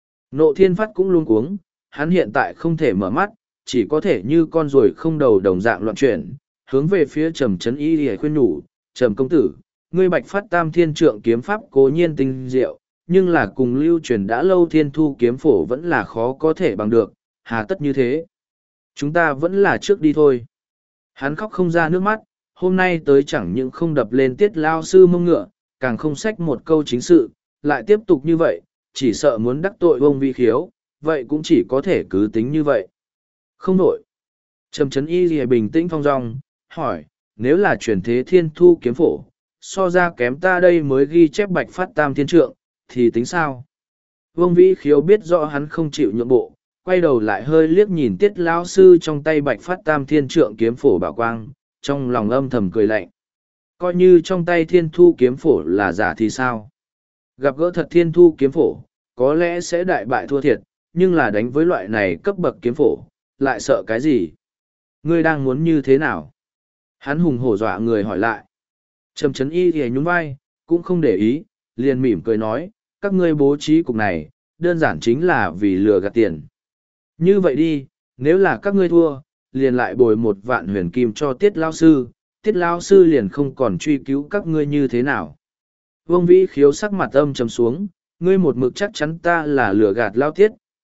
Nộ Thiên Phát cũng luôn cuống, hắn hiện tại không thể mở mắt, chỉ có thể như con ruồi không đầu đồng dạng loạn chuyển, hướng về phía Trầm Trấn Y để khuyên nhủ, Trầm công tử, ngươi Bạch Phát Tam Thiên Trượng kiếm pháp cố nhiên tinh diệu, nhưng là cùng lưu truyền đã lâu thiên thu kiếm phổ vẫn là khó có thể bằng được, hà tất như thế. Chúng ta vẫn là trước đi thôi. Hắn khóc không ra nước mắt, hôm nay tới chẳng những không đập lên Tiết Lao Sư mông ngựa, càng không xách một câu chính sự, lại tiếp tục như vậy, chỉ sợ muốn đắc tội Vương Vĩ Khiếu, vậy cũng chỉ có thể cứ tính như vậy. Không nổi. Trầm Trấn Y lìa bình tĩnh phong dong, hỏi, nếu là truyền thế thiên thu kiếm phổ, so ra kém ta đây mới ghi chép Bạch Phát Tam Thiên Trượng, thì tính sao? Vương Vĩ Khiếu biết rõ hắn không chịu nhượng bộ, quay đầu lại hơi liếc nhìn Tiết Lão Sư trong tay Bạch Phát Tam Thiên Trượng kiếm phổ bảo quang, trong lòng âm thầm cười lạnh. Coi như trong tay thiên thu kiếm phổ là giả thì sao? Gặp gỡ thật thiên thu kiếm phổ, có lẽ sẽ đại bại thua thiệt, nhưng là đánh với loại này cấp bậc kiếm phổ, lại sợ cái gì? Ngươi đang muốn như thế nào? Hắn hùng hổ dọa người hỏi lại. Trầm Trấn Y thì nhún vai, cũng không để ý, liền mỉm cười nói, các ngươi bố trí cục này, đơn giản chính là vì lừa gạt tiền. Như vậy đi, nếu là các ngươi thua, liền lại bồi 1.000 huyền kim cho Tiết Lao Sư, Tiết Lao Sư liền không còn truy cứu các ngươi như thế nào. Vương Vĩ Khiếu sắc mặt âm trầm xuống, ngươi một mực chắc chắn ta là lừa gạt Lao Tiết,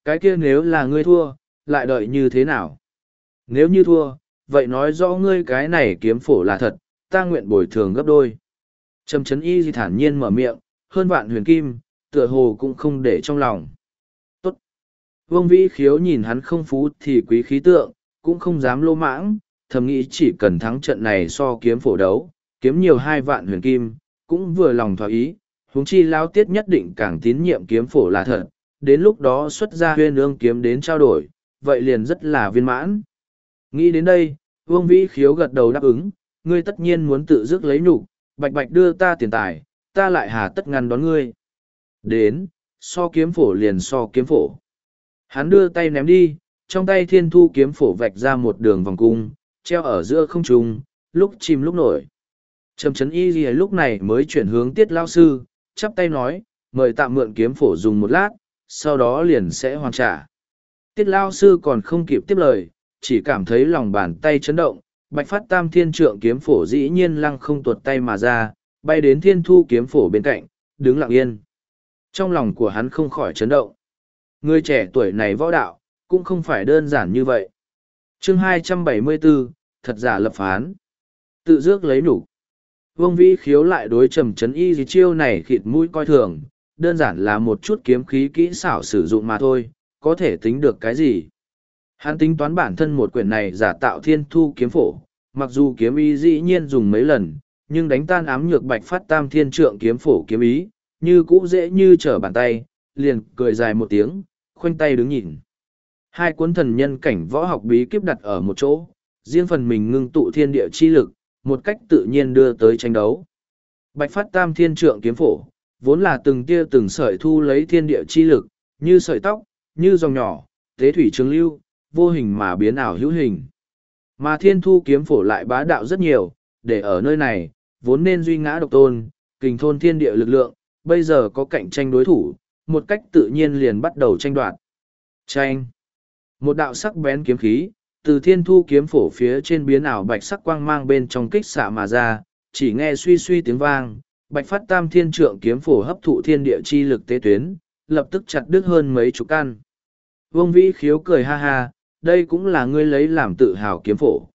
cái kia nếu là ngươi thua, lại đợi như thế nào? Nếu như thua, vậy nói rõ ngươi cái này kiếm phổ là thật, ta nguyện bồi thường gấp đôi. Trầm Trấn Y thản nhiên mở miệng, hơn vạn huyền kim, tựa hồ cũng không để trong lòng. Tốt. Vương Vĩ Khiếu nhìn hắn không phú thì quý khí tượng, cũng không dám lô mãng, thầm nghĩ chỉ cần thắng trận này so kiếm phổ đấu, kiếm nhiều 2 vạn huyền kim, cũng vừa lòng thỏa ý, huống chi Lao Tiết nhất định càng tín nhiệm kiếm phổ là thật, đến lúc đó xuất ra huyên ương kiếm đến trao đổi, vậy liền rất là viên mãn. Nghĩ đến đây, Vương Vĩ Khiếu gật đầu đáp ứng, ngươi tất nhiên muốn tự dứt lấy nhục, bạch bạch đưa ta tiền tài, ta lại hà tất ngăn đón ngươi. Đến, so kiếm phổ liền so kiếm phổ. Hắn đưa tay ném đi, trong tay thiên thu kiếm phổ vạch ra một đường vòng cung, treo ở giữa không trung, lúc chìm lúc nổi. Trầm Trấn Y Ghi lúc này mới chuyển hướng Tiết Lao Sư, chắp tay nói, mời tạm mượn kiếm phổ dùng một lát, sau đó liền sẽ hoàn trả. Tiết Lao Sư còn không kịp tiếp lời, chỉ cảm thấy lòng bàn tay chấn động, Bạch Phát Tam Thiên Trượng kiếm phổ dĩ nhiên lăng không tuột tay mà ra, bay đến thiên thu kiếm phổ bên cạnh, đứng lặng yên. Trong lòng của hắn không khỏi chấn động. Người trẻ tuổi này võ đạo, cũng không phải đơn giản như vậy. Chương 274, thật giả lập phán. Tự dước lấy nhục. Vương Vĩ Khiếu lại đối Trầm Trấn Y gì chiêu này khịt mũi coi thường, đơn giản là một chút kiếm khí kỹ xảo sử dụng mà thôi, có thể tính được cái gì. Hắn tính toán bản thân một quyển này giả tạo thiên thu kiếm phổ, mặc dù kiếm ý dĩ nhiên dùng mấy lần, nhưng đánh tan ám nhược Bạch Phát Tam Thiên Trượng kiếm phổ kiếm ý, như cũ dễ như trở bàn tay, liền cười dài một tiếng, khoanh tay đứng nhìn. Hai cuốn thần nhân cảnh võ học bí kíp đặt ở một chỗ, riêng phần mình ngưng tụ thiên địa chi lực, một cách tự nhiên đưa tới tranh đấu. Bạch Phát Tam Thiên Trượng kiếm phổ, vốn là từng tia từng sợi thu lấy thiên địa chi lực, như sợi tóc, như dòng nhỏ, tế thủy trường lưu, vô hình mà biến ảo hữu hình. Mà thiên thu kiếm phổ lại bá đạo rất nhiều, để ở nơi này, vốn nên duy ngã độc tôn, kình thôn thiên địa lực lượng, bây giờ có cạnh tranh đối thủ, một cách tự nhiên liền bắt đầu tranh đoạt. Tranh. Một đạo sắc bén kiếm khí, từ thiên thu kiếm phổ phía trên biến ảo bạch sắc quang mang bên trong kích xạ mà ra, chỉ nghe suy suy tiếng vang, Bạch Phát Tam Thiên Trượng kiếm phổ hấp thụ thiên địa chi lực tế tuyến, lập tức chặt đứt hơn mấy chục căn. Vương Vĩ Khiếu cười ha ha, đây cũng là ngươi lấy làm tự hào kiếm phổ.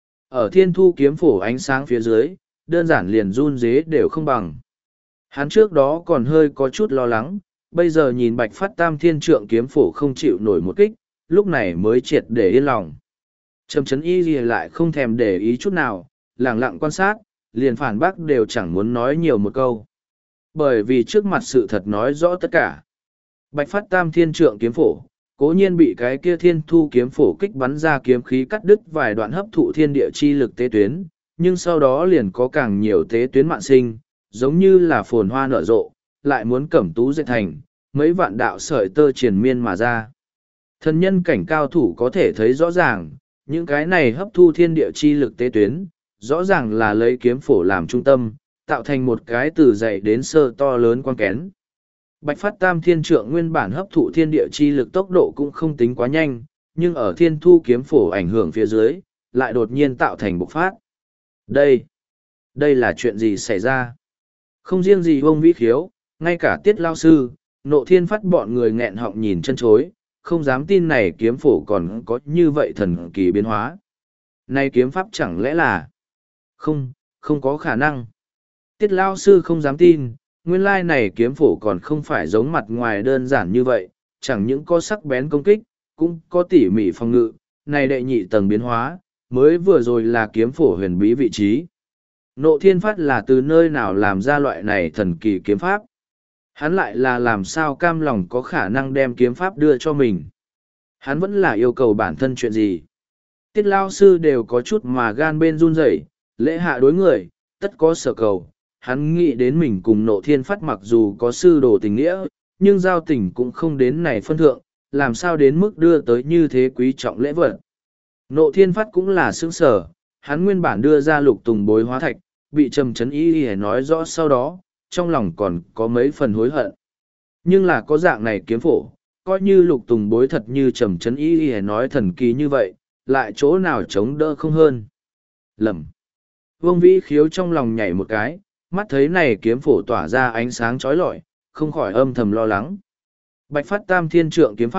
Ở thiên thu kiếm phổ ánh sáng phía dưới, đơn giản liền run rế đều không bằng. Hắn trước đó còn hơi có chút lo lắng, bây giờ nhìn Bạch Phát Tam Thiên Trượng kiếm phổ không chịu nổi một kích, lúc này mới triệt để yên lòng. Trầm Trấn Y gì lại không thèm để ý chút nào, lẳng lặng quan sát, liền phản bác đều chẳng muốn nói nhiều một câu. Bởi vì trước mặt sự thật nói rõ tất cả. Bạch Phát Tam Thiên Trượng kiếm phổ, cố nhiên bị cái kia thiên thu kiếm phổ kích bắn ra kiếm khí cắt đứt vài đoạn hấp thụ thiên địa chi lực tế tuyến, nhưng sau đó liền có càng nhiều tế tuyến mạn sinh, giống như là phồn hoa nở rộ, lại muốn cẩm tú dệt thành, mấy vạn đạo sợi tơ triền miên mà ra. Thần nhân cảnh cao thủ có thể thấy rõ ràng, những cái này hấp thu thiên địa chi lực tế tuyến, rõ ràng là lấy kiếm phổ làm trung tâm, tạo thành một cái từ dày đến sơ to lớn quang kén. Bạch Phát Tam Thiên Trượng nguyên bản hấp thụ thiên địa chi lực tốc độ cũng không tính quá nhanh, nhưng ở thiên thu kiếm phổ ảnh hưởng phía dưới, lại đột nhiên tạo thành bộc phát. Đây là chuyện gì xảy ra? Không riêng gì Vương Vĩ Khiếu, ngay cả Tiết Lao Sư, Nộ Thiên Phát bọn người nghẹn họng nhìn chân chối, không dám tin này kiếm phổ còn có như vậy thần kỳ biến hóa. Này kiếm pháp chẳng lẽ là... Không có khả năng. Tiết Lao Sư không dám tin, nguyên lai này kiếm phổ còn không phải giống mặt ngoài đơn giản như vậy, chẳng những có sắc bén công kích, cũng có tỉ mỉ phòng ngự, này đệ nhị tầng biến hóa, mới vừa rồi là kiếm phổ huyền bí vị trí. Nộ Thiên Phát là từ nơi nào làm ra loại này thần kỳ kiếm pháp? Hắn lại là làm sao cam lòng có khả năng đem kiếm pháp đưa cho mình? Hắn vẫn là yêu cầu bản thân chuyện gì? Tiết Lao Sư đều có chút mà gan bên run rẩy, lễ hạ đối người, tất có sở cầu. Hắn nghĩ đến mình cùng Nộ Thiên Phát mặc dù có sư đồ tình nghĩa, nhưng giao tình cũng không đến này phân thượng, làm sao đến mức đưa tới như thế quý trọng lễ vật. Nộ Thiên Phát cũng là sướng sở, hắn nguyên bản đưa ra Lục Tùng bối hóa thạch, bị Trầm Trấn Y nói rõ sau đó, trong lòng còn có mấy phần hối hận. Nhưng là có dạng này kiếm phổ, coi như Lục Tùng bối thật như Trầm Trấn Y nói thần kỳ như vậy, lại chỗ nào chống đỡ không hơn. Lầm. Vương Vĩ Khiếu trong lòng nhảy một cái, mắt thấy này kiếm phổ tỏa ra ánh sáng chói lọi, không khỏi âm thầm lo lắng. Bạch Phát Tam Thiên Trượng kiếm pháp,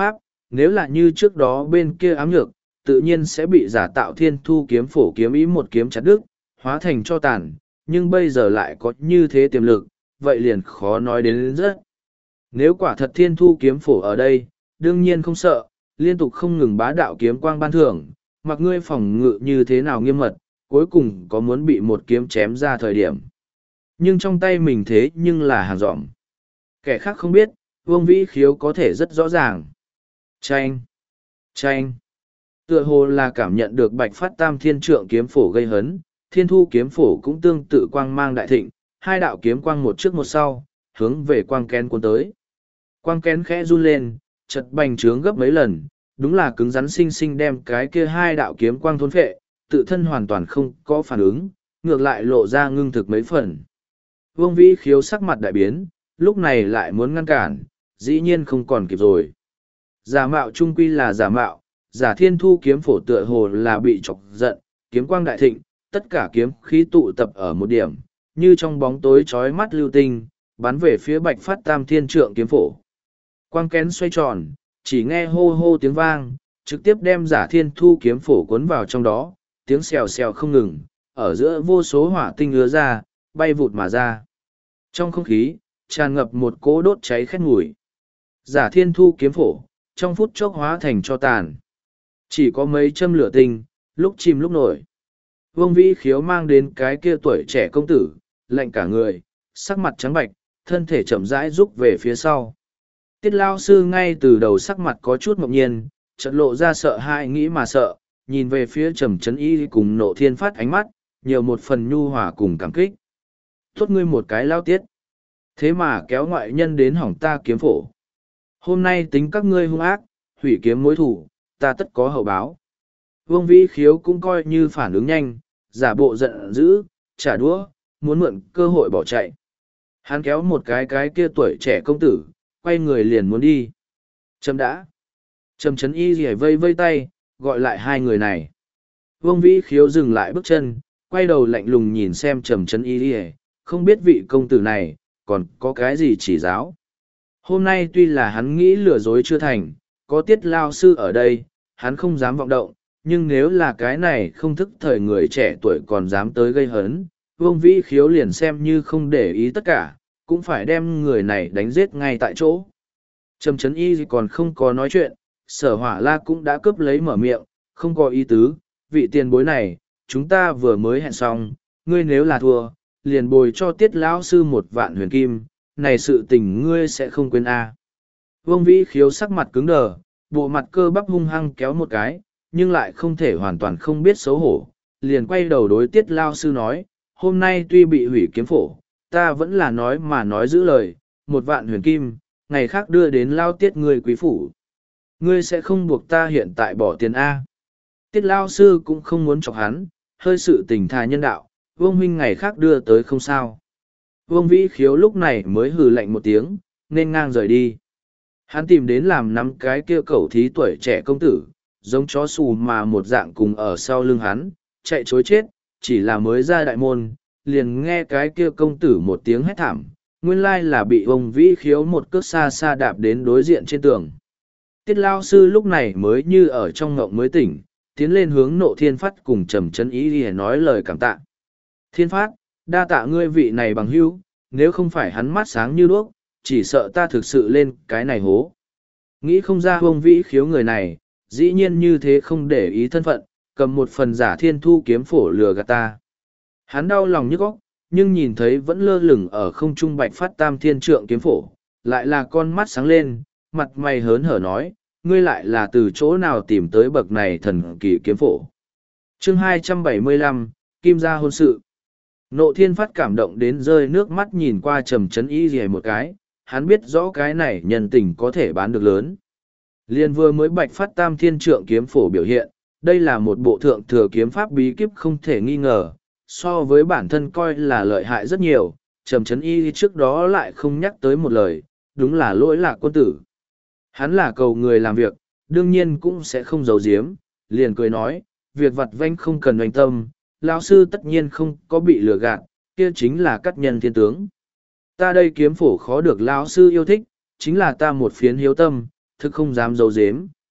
nếu là như trước đó bên kia ám nhược, tự nhiên sẽ bị giả tạo thiên thu kiếm phổ kiếm ý một kiếm chặt đứt, hóa thành cho tàn, nhưng bây giờ lại có như thế tiềm lực, vậy liền khó nói đến rất. Nếu quả thật thiên thu kiếm phổ ở đây, đương nhiên không sợ, liên tục không ngừng bá đạo kiếm quang ban thưởng, mặc ngươi phòng ngự như thế nào nghiêm mật, cuối cùng có muốn bị một kiếm chém ra thời điểm. Nhưng trong tay mình thế nhưng là hàng dỏm. Kẻ khác không biết, Vương Vĩ Khiếu có thể rất rõ ràng. Chanh! Chanh! Tựa hồ là cảm nhận được bạch phát tam thiên trượng kiếm phổ gây hấn, thiên thu kiếm phổ cũng tương tự quang mang đại thịnh, hai đạo kiếm quang một trước một sau, hướng về quang kén cuốn tới. Quang kén khẽ run lên, chật bành trướng gấp mấy lần, đúng là cứng rắn xinh xinh đem cái kia hai đạo kiếm quang thôn phệ, tự thân hoàn toàn không có phản ứng, ngược lại lộ ra ngưng thực mấy phần. Vương Vĩ Khiếu sắc mặt đại biến, lúc này lại muốn ngăn cản, dĩ nhiên không còn kịp rồi. Giả mạo trung quy là giả mạo, giả thiên thu kiếm phổ tựa hồ là bị chọc giận, kiếm quang đại thịnh, tất cả kiếm khí tụ tập ở một điểm, như trong bóng tối chói mắt lưu tinh, bắn về phía bạch phát tam thiên trượng kiếm phổ. Quang kén xoay tròn, chỉ nghe hô hô tiếng vang, trực tiếp đem giả thiên thu kiếm phổ cuốn vào trong đó, tiếng xèo xèo không ngừng, ở giữa vô số hỏa tinh ứa ra, bay vụt mà ra. Trong không khí, tràn ngập một cỗ đốt cháy khét mùi. Giả thiên thu kiếm phổ, trong phút chốc hóa thành cho tàn. Chỉ có mấy châm lửa tinh, lúc chìm lúc nổi. Vương Vĩ Khiếu mang đến cái kia tuổi trẻ công tử, lạnh cả người, sắc mặt trắng bạch, thân thể chậm rãi rúc về phía sau. Tiết lao sư ngay từ đầu sắc mặt có chút ngẫu nhiên, chợt lộ ra sợ hãi nghĩ mà sợ, nhìn về phía Trầm Chấn Y cùng Nộ Thiên Phát ánh mắt, nhiều một phần nhu hòa cùng cảm kích. Tốt ngươi một cái lao tiết. Thế mà kéo ngoại nhân đến hỏng ta kiếm phổ. Hôm nay tính các ngươi hung ác, hủy kiếm mối thủ, ta tất có hậu báo. Vương Vĩ Khiếu cũng coi như phản ứng nhanh, giả bộ giận dữ, trả đũa, muốn mượn cơ hội bỏ chạy. Hắn kéo một cái kia tuổi trẻ công tử, quay người liền muốn đi. Trầm đã. Trầm Chấn Y rỉa vây vây tay, gọi lại hai người này. Vương Vĩ Khiếu dừng lại bước chân, quay đầu lạnh lùng nhìn xem Trầm Chấn Y rỉa, không biết vị công tử này, còn có cái gì chỉ giáo. Hôm nay tuy là hắn nghĩ lừa dối chưa thành, có Tiết lao sư ở đây, hắn không dám vọng động, nhưng nếu là cái này không thức thời người trẻ tuổi còn dám tới gây hấn, Vương Vĩ Khiếu liền xem như không để ý tất cả, cũng phải đem người này đánh giết ngay tại chỗ. Trầm Chấn Y còn không có nói chuyện, Sở Hỏa La cũng đã cướp lấy mở miệng, không có ý tứ, vị tiền bối này, chúng ta vừa mới hẹn xong, ngươi nếu là thua, liền bồi cho Tiết lão sư 1.000.000 huyền kim, này sự tình ngươi sẽ không quên a. Vương Vĩ Khiếu sắc mặt cứng đờ, bộ mặt cơ bắp hung hăng kéo một cái, nhưng lại không thể hoàn toàn không biết xấu hổ, liền quay đầu đối Tiết lao sư nói, hôm nay tuy bị hủy kiếm phổ, ta vẫn là nói mà nói giữ lời, 1.000.000 huyền kim, ngày khác đưa đến lao Tiết ngươi quý phủ. Ngươi sẽ không buộc ta hiện tại bỏ tiền A. Tiết lao sư cũng không muốn chọc hắn, hơi sự tình thà nhân đạo, Vương huynh ngày khác đưa tới không sao. Vương Vĩ Khiếu lúc này mới hừ lạnh một tiếng, nên ngang rời đi. Hắn tìm đến làm nắm cái kia cẩu thí tuổi trẻ công tử, giống chó xù mà một dạng cùng ở sau lưng hắn, chạy chối chết, chỉ là mới ra đại môn, liền nghe cái kia công tử một tiếng hét thảm, nguyên lai là bị ông Vĩ Khiếu một cước xa xa đạp đến đối diện trên tường. Tiết lao sư lúc này mới như ở trong ngộng mới tỉnh, tiến lên hướng Nộ Thiên Phát cùng Trầm Chấn Y để nói lời cảm tạ. Thiên Phát, đa tạ ngươi vị này bằng hữu, nếu không phải hắn mắt sáng như đuốc, chỉ sợ ta thực sự lên cái này hố. Nghĩ không ra ông Vĩ Khiếu người này, dĩ nhiên như thế không để ý thân phận, cầm một phần giả thiên thu kiếm phổ lừa gạt ta. Hắn đau lòng nhức óc, nhưng nhìn thấy vẫn lơ lửng ở không trung bạch phát tam thiên trượng kiếm phổ, lại là con mắt sáng lên, mặt mày hớn hở nói, ngươi lại là từ chỗ nào tìm tới bậc này thần kỳ kiếm phổ. Chương 275, Kim gia hôn sự. Nộ Thiên Phát cảm động đến rơi nước mắt nhìn qua Trầm Chấn Y rìa một cái, hắn biết rõ cái này nhân tình có thể bán được lớn. Liên vừa mới bạch phát tam thiên trượng kiếm phổ biểu hiện, đây là một bộ thượng thừa kiếm pháp bí kíp không thể nghi ngờ, so với bản thân coi là lợi hại rất nhiều, Trầm Chấn Y trước đó lại không nhắc tới một lời, đúng là lỗi lạc quân tử. Hắn là cầu người làm việc, đương nhiên cũng sẽ không giấu giếm, liền cười nói, việc vặt vãnh không cần oanh tâm, lão sư tất nhiên không có bị lừa gạt, kia chính là cắt nhân thiên tướng. Ta đây kiếm phổ khó được lão sư yêu thích, chính là ta một phiến hiếu tâm, thực không dám giấu giếm,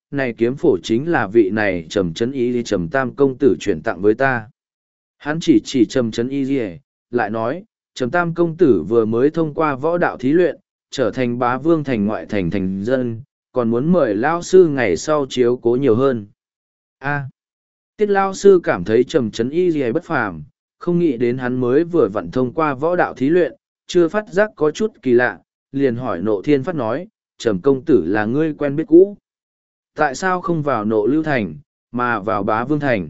này kiếm phổ chính là vị này Trầm Trấn Y Trầm Tam công tử chuyển tặng với ta. Hắn chỉ Trầm Trấn Y lại nói, Trầm Tam công tử vừa mới thông qua võ đạo thí luyện, trở thành bá vương thành ngoại thành thành dân, còn muốn mời lao sư ngày sau chiếu cố nhiều hơn. Tiết lao sư cảm thấy Trầm Trấn Y bất phàm, không nghĩ đến hắn mới vừa vặn thông qua võ đạo thí luyện, chưa phát giác có chút kỳ lạ, liền hỏi Nộ Thiên Phát nói, Trầm công tử là ngươi quen biết cũ. Tại sao không vào Nộ Lưu Thành, mà vào Bá Vương Thành?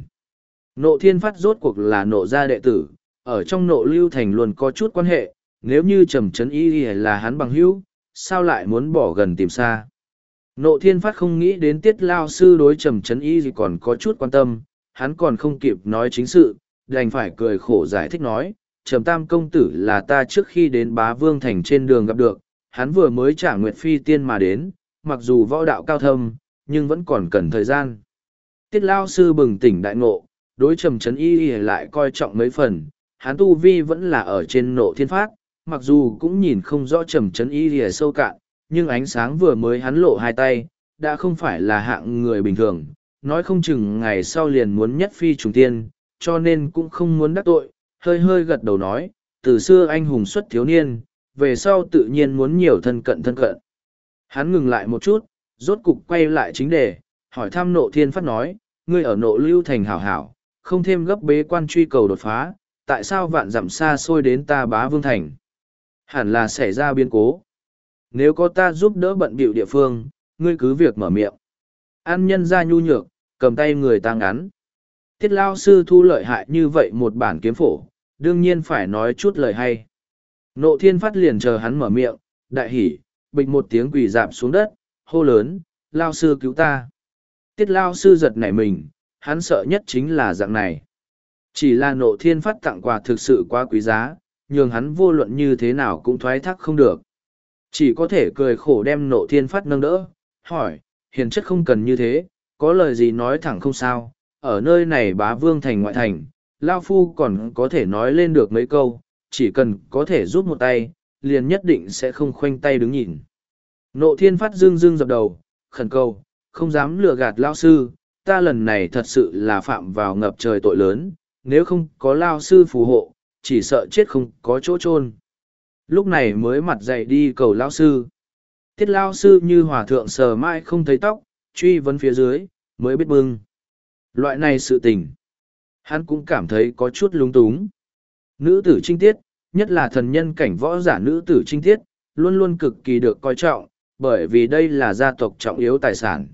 Nộ Thiên Phát rốt cuộc là Nộ gia đệ tử, ở trong Nộ Lưu Thành luôn có chút quan hệ, nếu như Trầm Trấn Y là hắn bằng hữu, sao lại muốn bỏ gần tìm xa? Nộ Thiên Phát không nghĩ đến Tiết lao sư đối Trầm Trấn Y còn có chút quan tâm, hắn còn không kịp nói chính sự, đành phải cười khổ giải thích nói, Trầm Tam công tử là ta trước khi đến Bá Vương Thành trên đường gặp được, hắn vừa mới trả nguyệt phi tiên mà đến, mặc dù võ đạo cao thâm, nhưng vẫn còn cần thời gian. Tiết lao sư bừng tỉnh đại ngộ, đối Trầm Trấn Y lại coi trọng mấy phần, hắn tu vi vẫn là ở trên Nộ Thiên Phát, mặc dù cũng nhìn không rõ Trầm Trấn Y sâu cạn, nhưng ánh sáng vừa mới hắn lộ hai tay, đã không phải là hạng người bình thường, nói không chừng ngày sau liền muốn nhất phi trùng tiên, cho nên cũng không muốn đắc tội, hơi hơi gật đầu nói, từ xưa anh hùng xuất thiếu niên, về sau tự nhiên muốn nhiều thân cận thân cận. Hắn ngừng lại một chút, rốt cục quay lại chính đề, hỏi thăm Nộ Thiên Phát nói, ngươi ở Nộ Lưu Thành hảo hảo, không thêm gấp bế quan truy cầu đột phá, tại sao vạn dặm xa xôi đến ta Bá Vương Thành? Hẳn là xảy ra biến cố. Nếu có ta giúp đỡ bận bịu địa phương, ngươi cứ việc mở miệng. An nhân ra nhu nhược, cầm tay người ta ngắn. Tiết lao sư thu lợi hại như vậy một bản kiếm phổ, đương nhiên phải nói chút lời hay. Nộ Thiên Phát liền chờ hắn mở miệng, đại hỉ, bịch một tiếng quỳ dạp xuống đất, hô lớn, lao sư cứu ta. Tiết lao sư giật nảy mình, hắn sợ nhất chính là dạng này. Chỉ là Nộ Thiên Phát tặng quà thực sự quá quý giá, nhường hắn vô luận như thế nào cũng thoái thác không được. Chỉ có thể cười khổ đem Nộ Thiên Phát nâng đỡ, hỏi, hiền chất không cần như thế, có lời gì nói thẳng không sao, ở nơi này Bá Vương Thành ngoại thành, Lao Phu còn có thể nói lên được mấy câu, chỉ cần có thể giúp một tay, liền nhất định sẽ không khoanh tay đứng nhìn. Nộ Thiên Phát dương dương dập đầu, khẩn cầu, không dám lừa gạt Lao Sư, ta lần này thật sự là phạm vào ngập trời tội lớn, nếu không có Lao Sư phù hộ, chỉ sợ chết không có chỗ chôn. Lúc này mới mặt dậy đi cầu Lao Sư. Tiết Lao Sư như hòa thượng sờ mãi không thấy tóc, truy vấn phía dưới, mới biết bưng. Loại này sự tình, hắn cũng cảm thấy có chút lung túng. Nữ tử trinh tiết, nhất là thần nhân cảnh võ giả nữ tử trinh tiết, luôn luôn cực kỳ được coi trọng, bởi vì đây là gia tộc trọng yếu tài sản.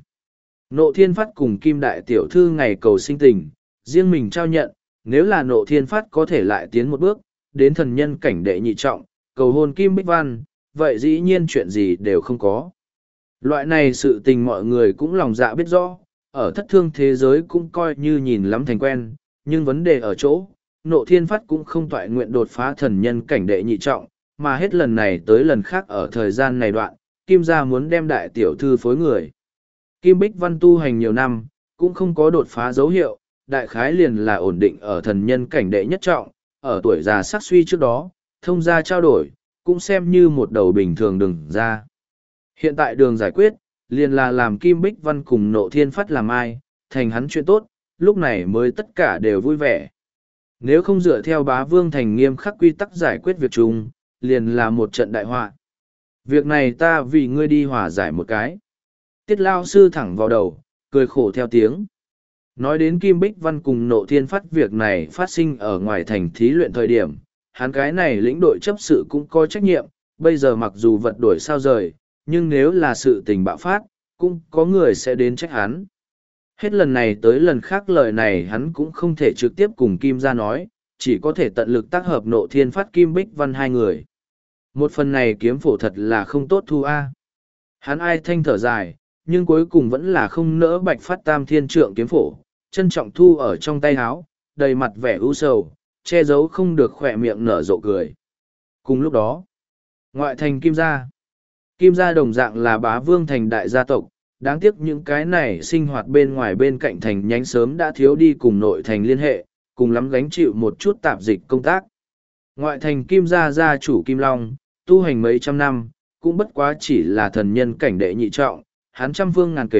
Nộ Thiên Phát cùng Kim Đại Tiểu Thư ngày cầu sinh tình, riêng mình trao nhận, nếu là Nộ Thiên Phát có thể lại tiến một bước, đến thần nhân cảnh đệ nhị trọng, cầu hôn Kim Bích Văn, vậy dĩ nhiên chuyện gì đều không có. Loại này sự tình mọi người cũng lòng dạ biết rõ, ở thất thương thế giới cũng coi như nhìn lắm thành quen, nhưng vấn đề ở chỗ, Nộ Thiên Phát cũng không toại nguyện đột phá thần nhân cảnh đệ nhị trọng, mà hết lần này tới lần khác ở thời gian này đoạn, Kim gia muốn đem đại tiểu thư phối người. Kim Bích Văn tu hành nhiều năm, cũng không có đột phá dấu hiệu, đại khái liền là ổn định ở thần nhân cảnh đệ nhất trọng, ở tuổi già sắc suy trước đó, thông gia trao đổi, cũng xem như một đầu bình thường đừng ra. Hiện tại đường giải quyết, liền là làm Kim Bích Văn cùng Nộ Thiên Phát làm ai, thành hắn chuyện tốt, lúc này mới tất cả đều vui vẻ. Nếu không dựa theo Bá Vương Thành nghiêm khắc quy tắc giải quyết việc chung, liền là một trận đại họa. Việc này ta vì ngươi đi hòa giải một cái. Tiết Lao Sư thẳng vào đầu, cười khổ theo tiếng. Nói đến Kim Bích Văn cùng Nộ Thiên Phát việc này phát sinh ở ngoài thành thí luyện thời điểm, hắn cái này lĩnh đội chấp sự cũng có trách nhiệm, bây giờ mặc dù vật đổi sao rời, nhưng nếu là sự tình bạo phát, cũng có người sẽ đến trách hắn. Hết lần này tới lần khác lời này hắn cũng không thể trực tiếp cùng Kim ra nói, chỉ có thể tận lực tác hợp Nộ Thiên Phát Kim Bích Văn hai người. Một phần này kiếm phổ thật là không tốt thu a. Hắn ai thanh thở dài, nhưng cuối cùng vẫn là không nỡ Bạch Phát Tam Thiên Trượng kiếm phổ, trân trọng thu ở trong tay áo, đầy mặt vẻ u sầu, che giấu không được khỏe miệng nở rộ cười. Cùng lúc đó, ngoại thành Kim gia. Kim gia đồng dạng là Bá Vương Thành đại gia tộc, đáng tiếc những cái này sinh hoạt bên ngoài bên cạnh thành nhánh sớm đã thiếu đi cùng nội thành liên hệ, cùng lắm gánh chịu một chút tạp dịch công tác. Ngoại thành Kim gia gia chủ Kim Long, tu hành mấy trăm năm, cũng bất quá chỉ là thần nhân cảnh đệ nhị trọng, hắn trăm phương ngàn kế,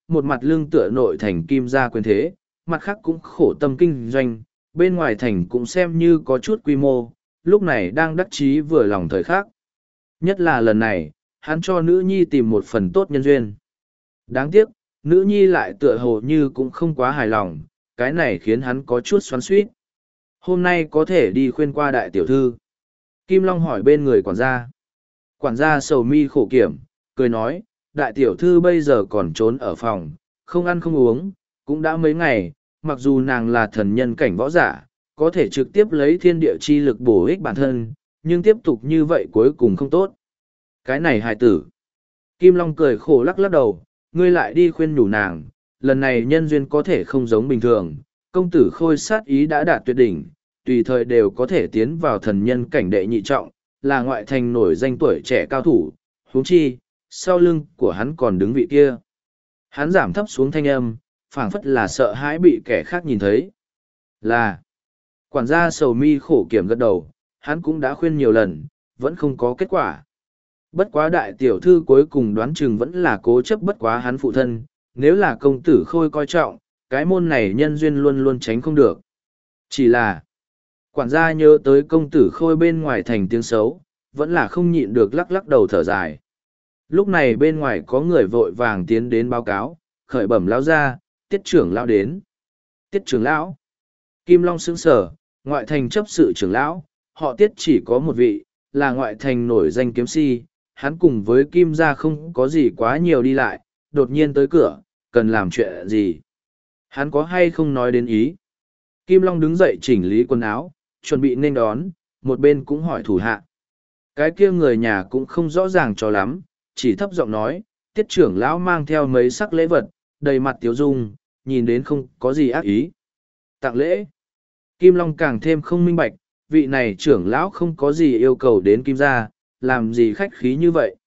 một mặt lương tựa nội thành Kim gia quyền thế, mặt khác cũng khổ tâm kinh doanh, bên ngoài thành cũng xem như có chút quy mô, lúc này đang đắc chí vừa lòng thời khắc. Nhất là lần này, hắn cho nữ nhi tìm một phần tốt nhân duyên. Đáng tiếc, nữ nhi lại tựa hồ như cũng không quá hài lòng, cái này khiến hắn có chút xoắn xuýt. Hôm nay có thể đi khuyên qua đại tiểu thư. Kim Long hỏi bên người quản gia. Quản gia sầu mi khổ kiểm, cười nói, đại tiểu thư bây giờ còn trốn ở phòng, không ăn không uống, cũng đã mấy ngày, mặc dù nàng là thần nhân cảnh võ giả, có thể trực tiếp lấy thiên địa chi lực bổ ích bản thân, nhưng tiếp tục như vậy cuối cùng không tốt. Cái này hài tử. Kim Long cười khổ lắc lắc đầu, ngươi lại đi khuyên nhủ nàng, lần này nhân duyên có thể không giống bình thường, công tử Khôi sát ý đã đạt tuyệt đỉnh, tùy thời đều có thể tiến vào thần nhân cảnh đệ nhị trọng, là ngoại thành nổi danh tuổi trẻ cao thủ, huống chi, sau lưng của hắn còn đứng vị kia. Hắn giảm thấp xuống thanh âm, phảng phất là sợ hãi bị kẻ khác nhìn thấy. Là, quản gia sầu mi khổ kiểm gật đầu, hắn cũng đã khuyên nhiều lần, vẫn không có kết quả. Bất quá đại tiểu thư cuối cùng đoán chừng vẫn là cố chấp bất quá hắn phụ thân, nếu là công tử Khôi coi trọng, cái môn này nhân duyên luôn luôn tránh không được. Chỉ là, quản gia nhớ tới công tử Khôi bên ngoài thành tiếng xấu, vẫn là không nhịn được lắc lắc đầu thở dài. Lúc này bên ngoài có người vội vàng tiến đến báo cáo, khởi bẩm lão ra, tiết trưởng lão đến. Tiết trưởng lão. Kim Long sững sờ, ngoại thành chấp sự trưởng lão, họ tiết chỉ có một vị, là ngoại thành nổi danh kiếm si, hắn cùng với Kim gia không có gì quá nhiều đi lại, đột nhiên tới cửa, cần làm chuyện gì. Hắn có hay không nói đến ý. Kim Long đứng dậy chỉnh lý quần áo, chuẩn bị nên đón, một bên cũng hỏi thủ hạ. Cái kia người nhà cũng không rõ ràng cho lắm, chỉ thấp giọng nói, tiết trưởng lão mang theo mấy sắc lễ vật, đầy mặt tiếu dung, nhìn đến không có gì ác ý. Tặng lễ. Kim Long càng thêm không minh bạch, vị này trưởng lão không có gì yêu cầu đến Kim gia, làm gì khách khí như vậy.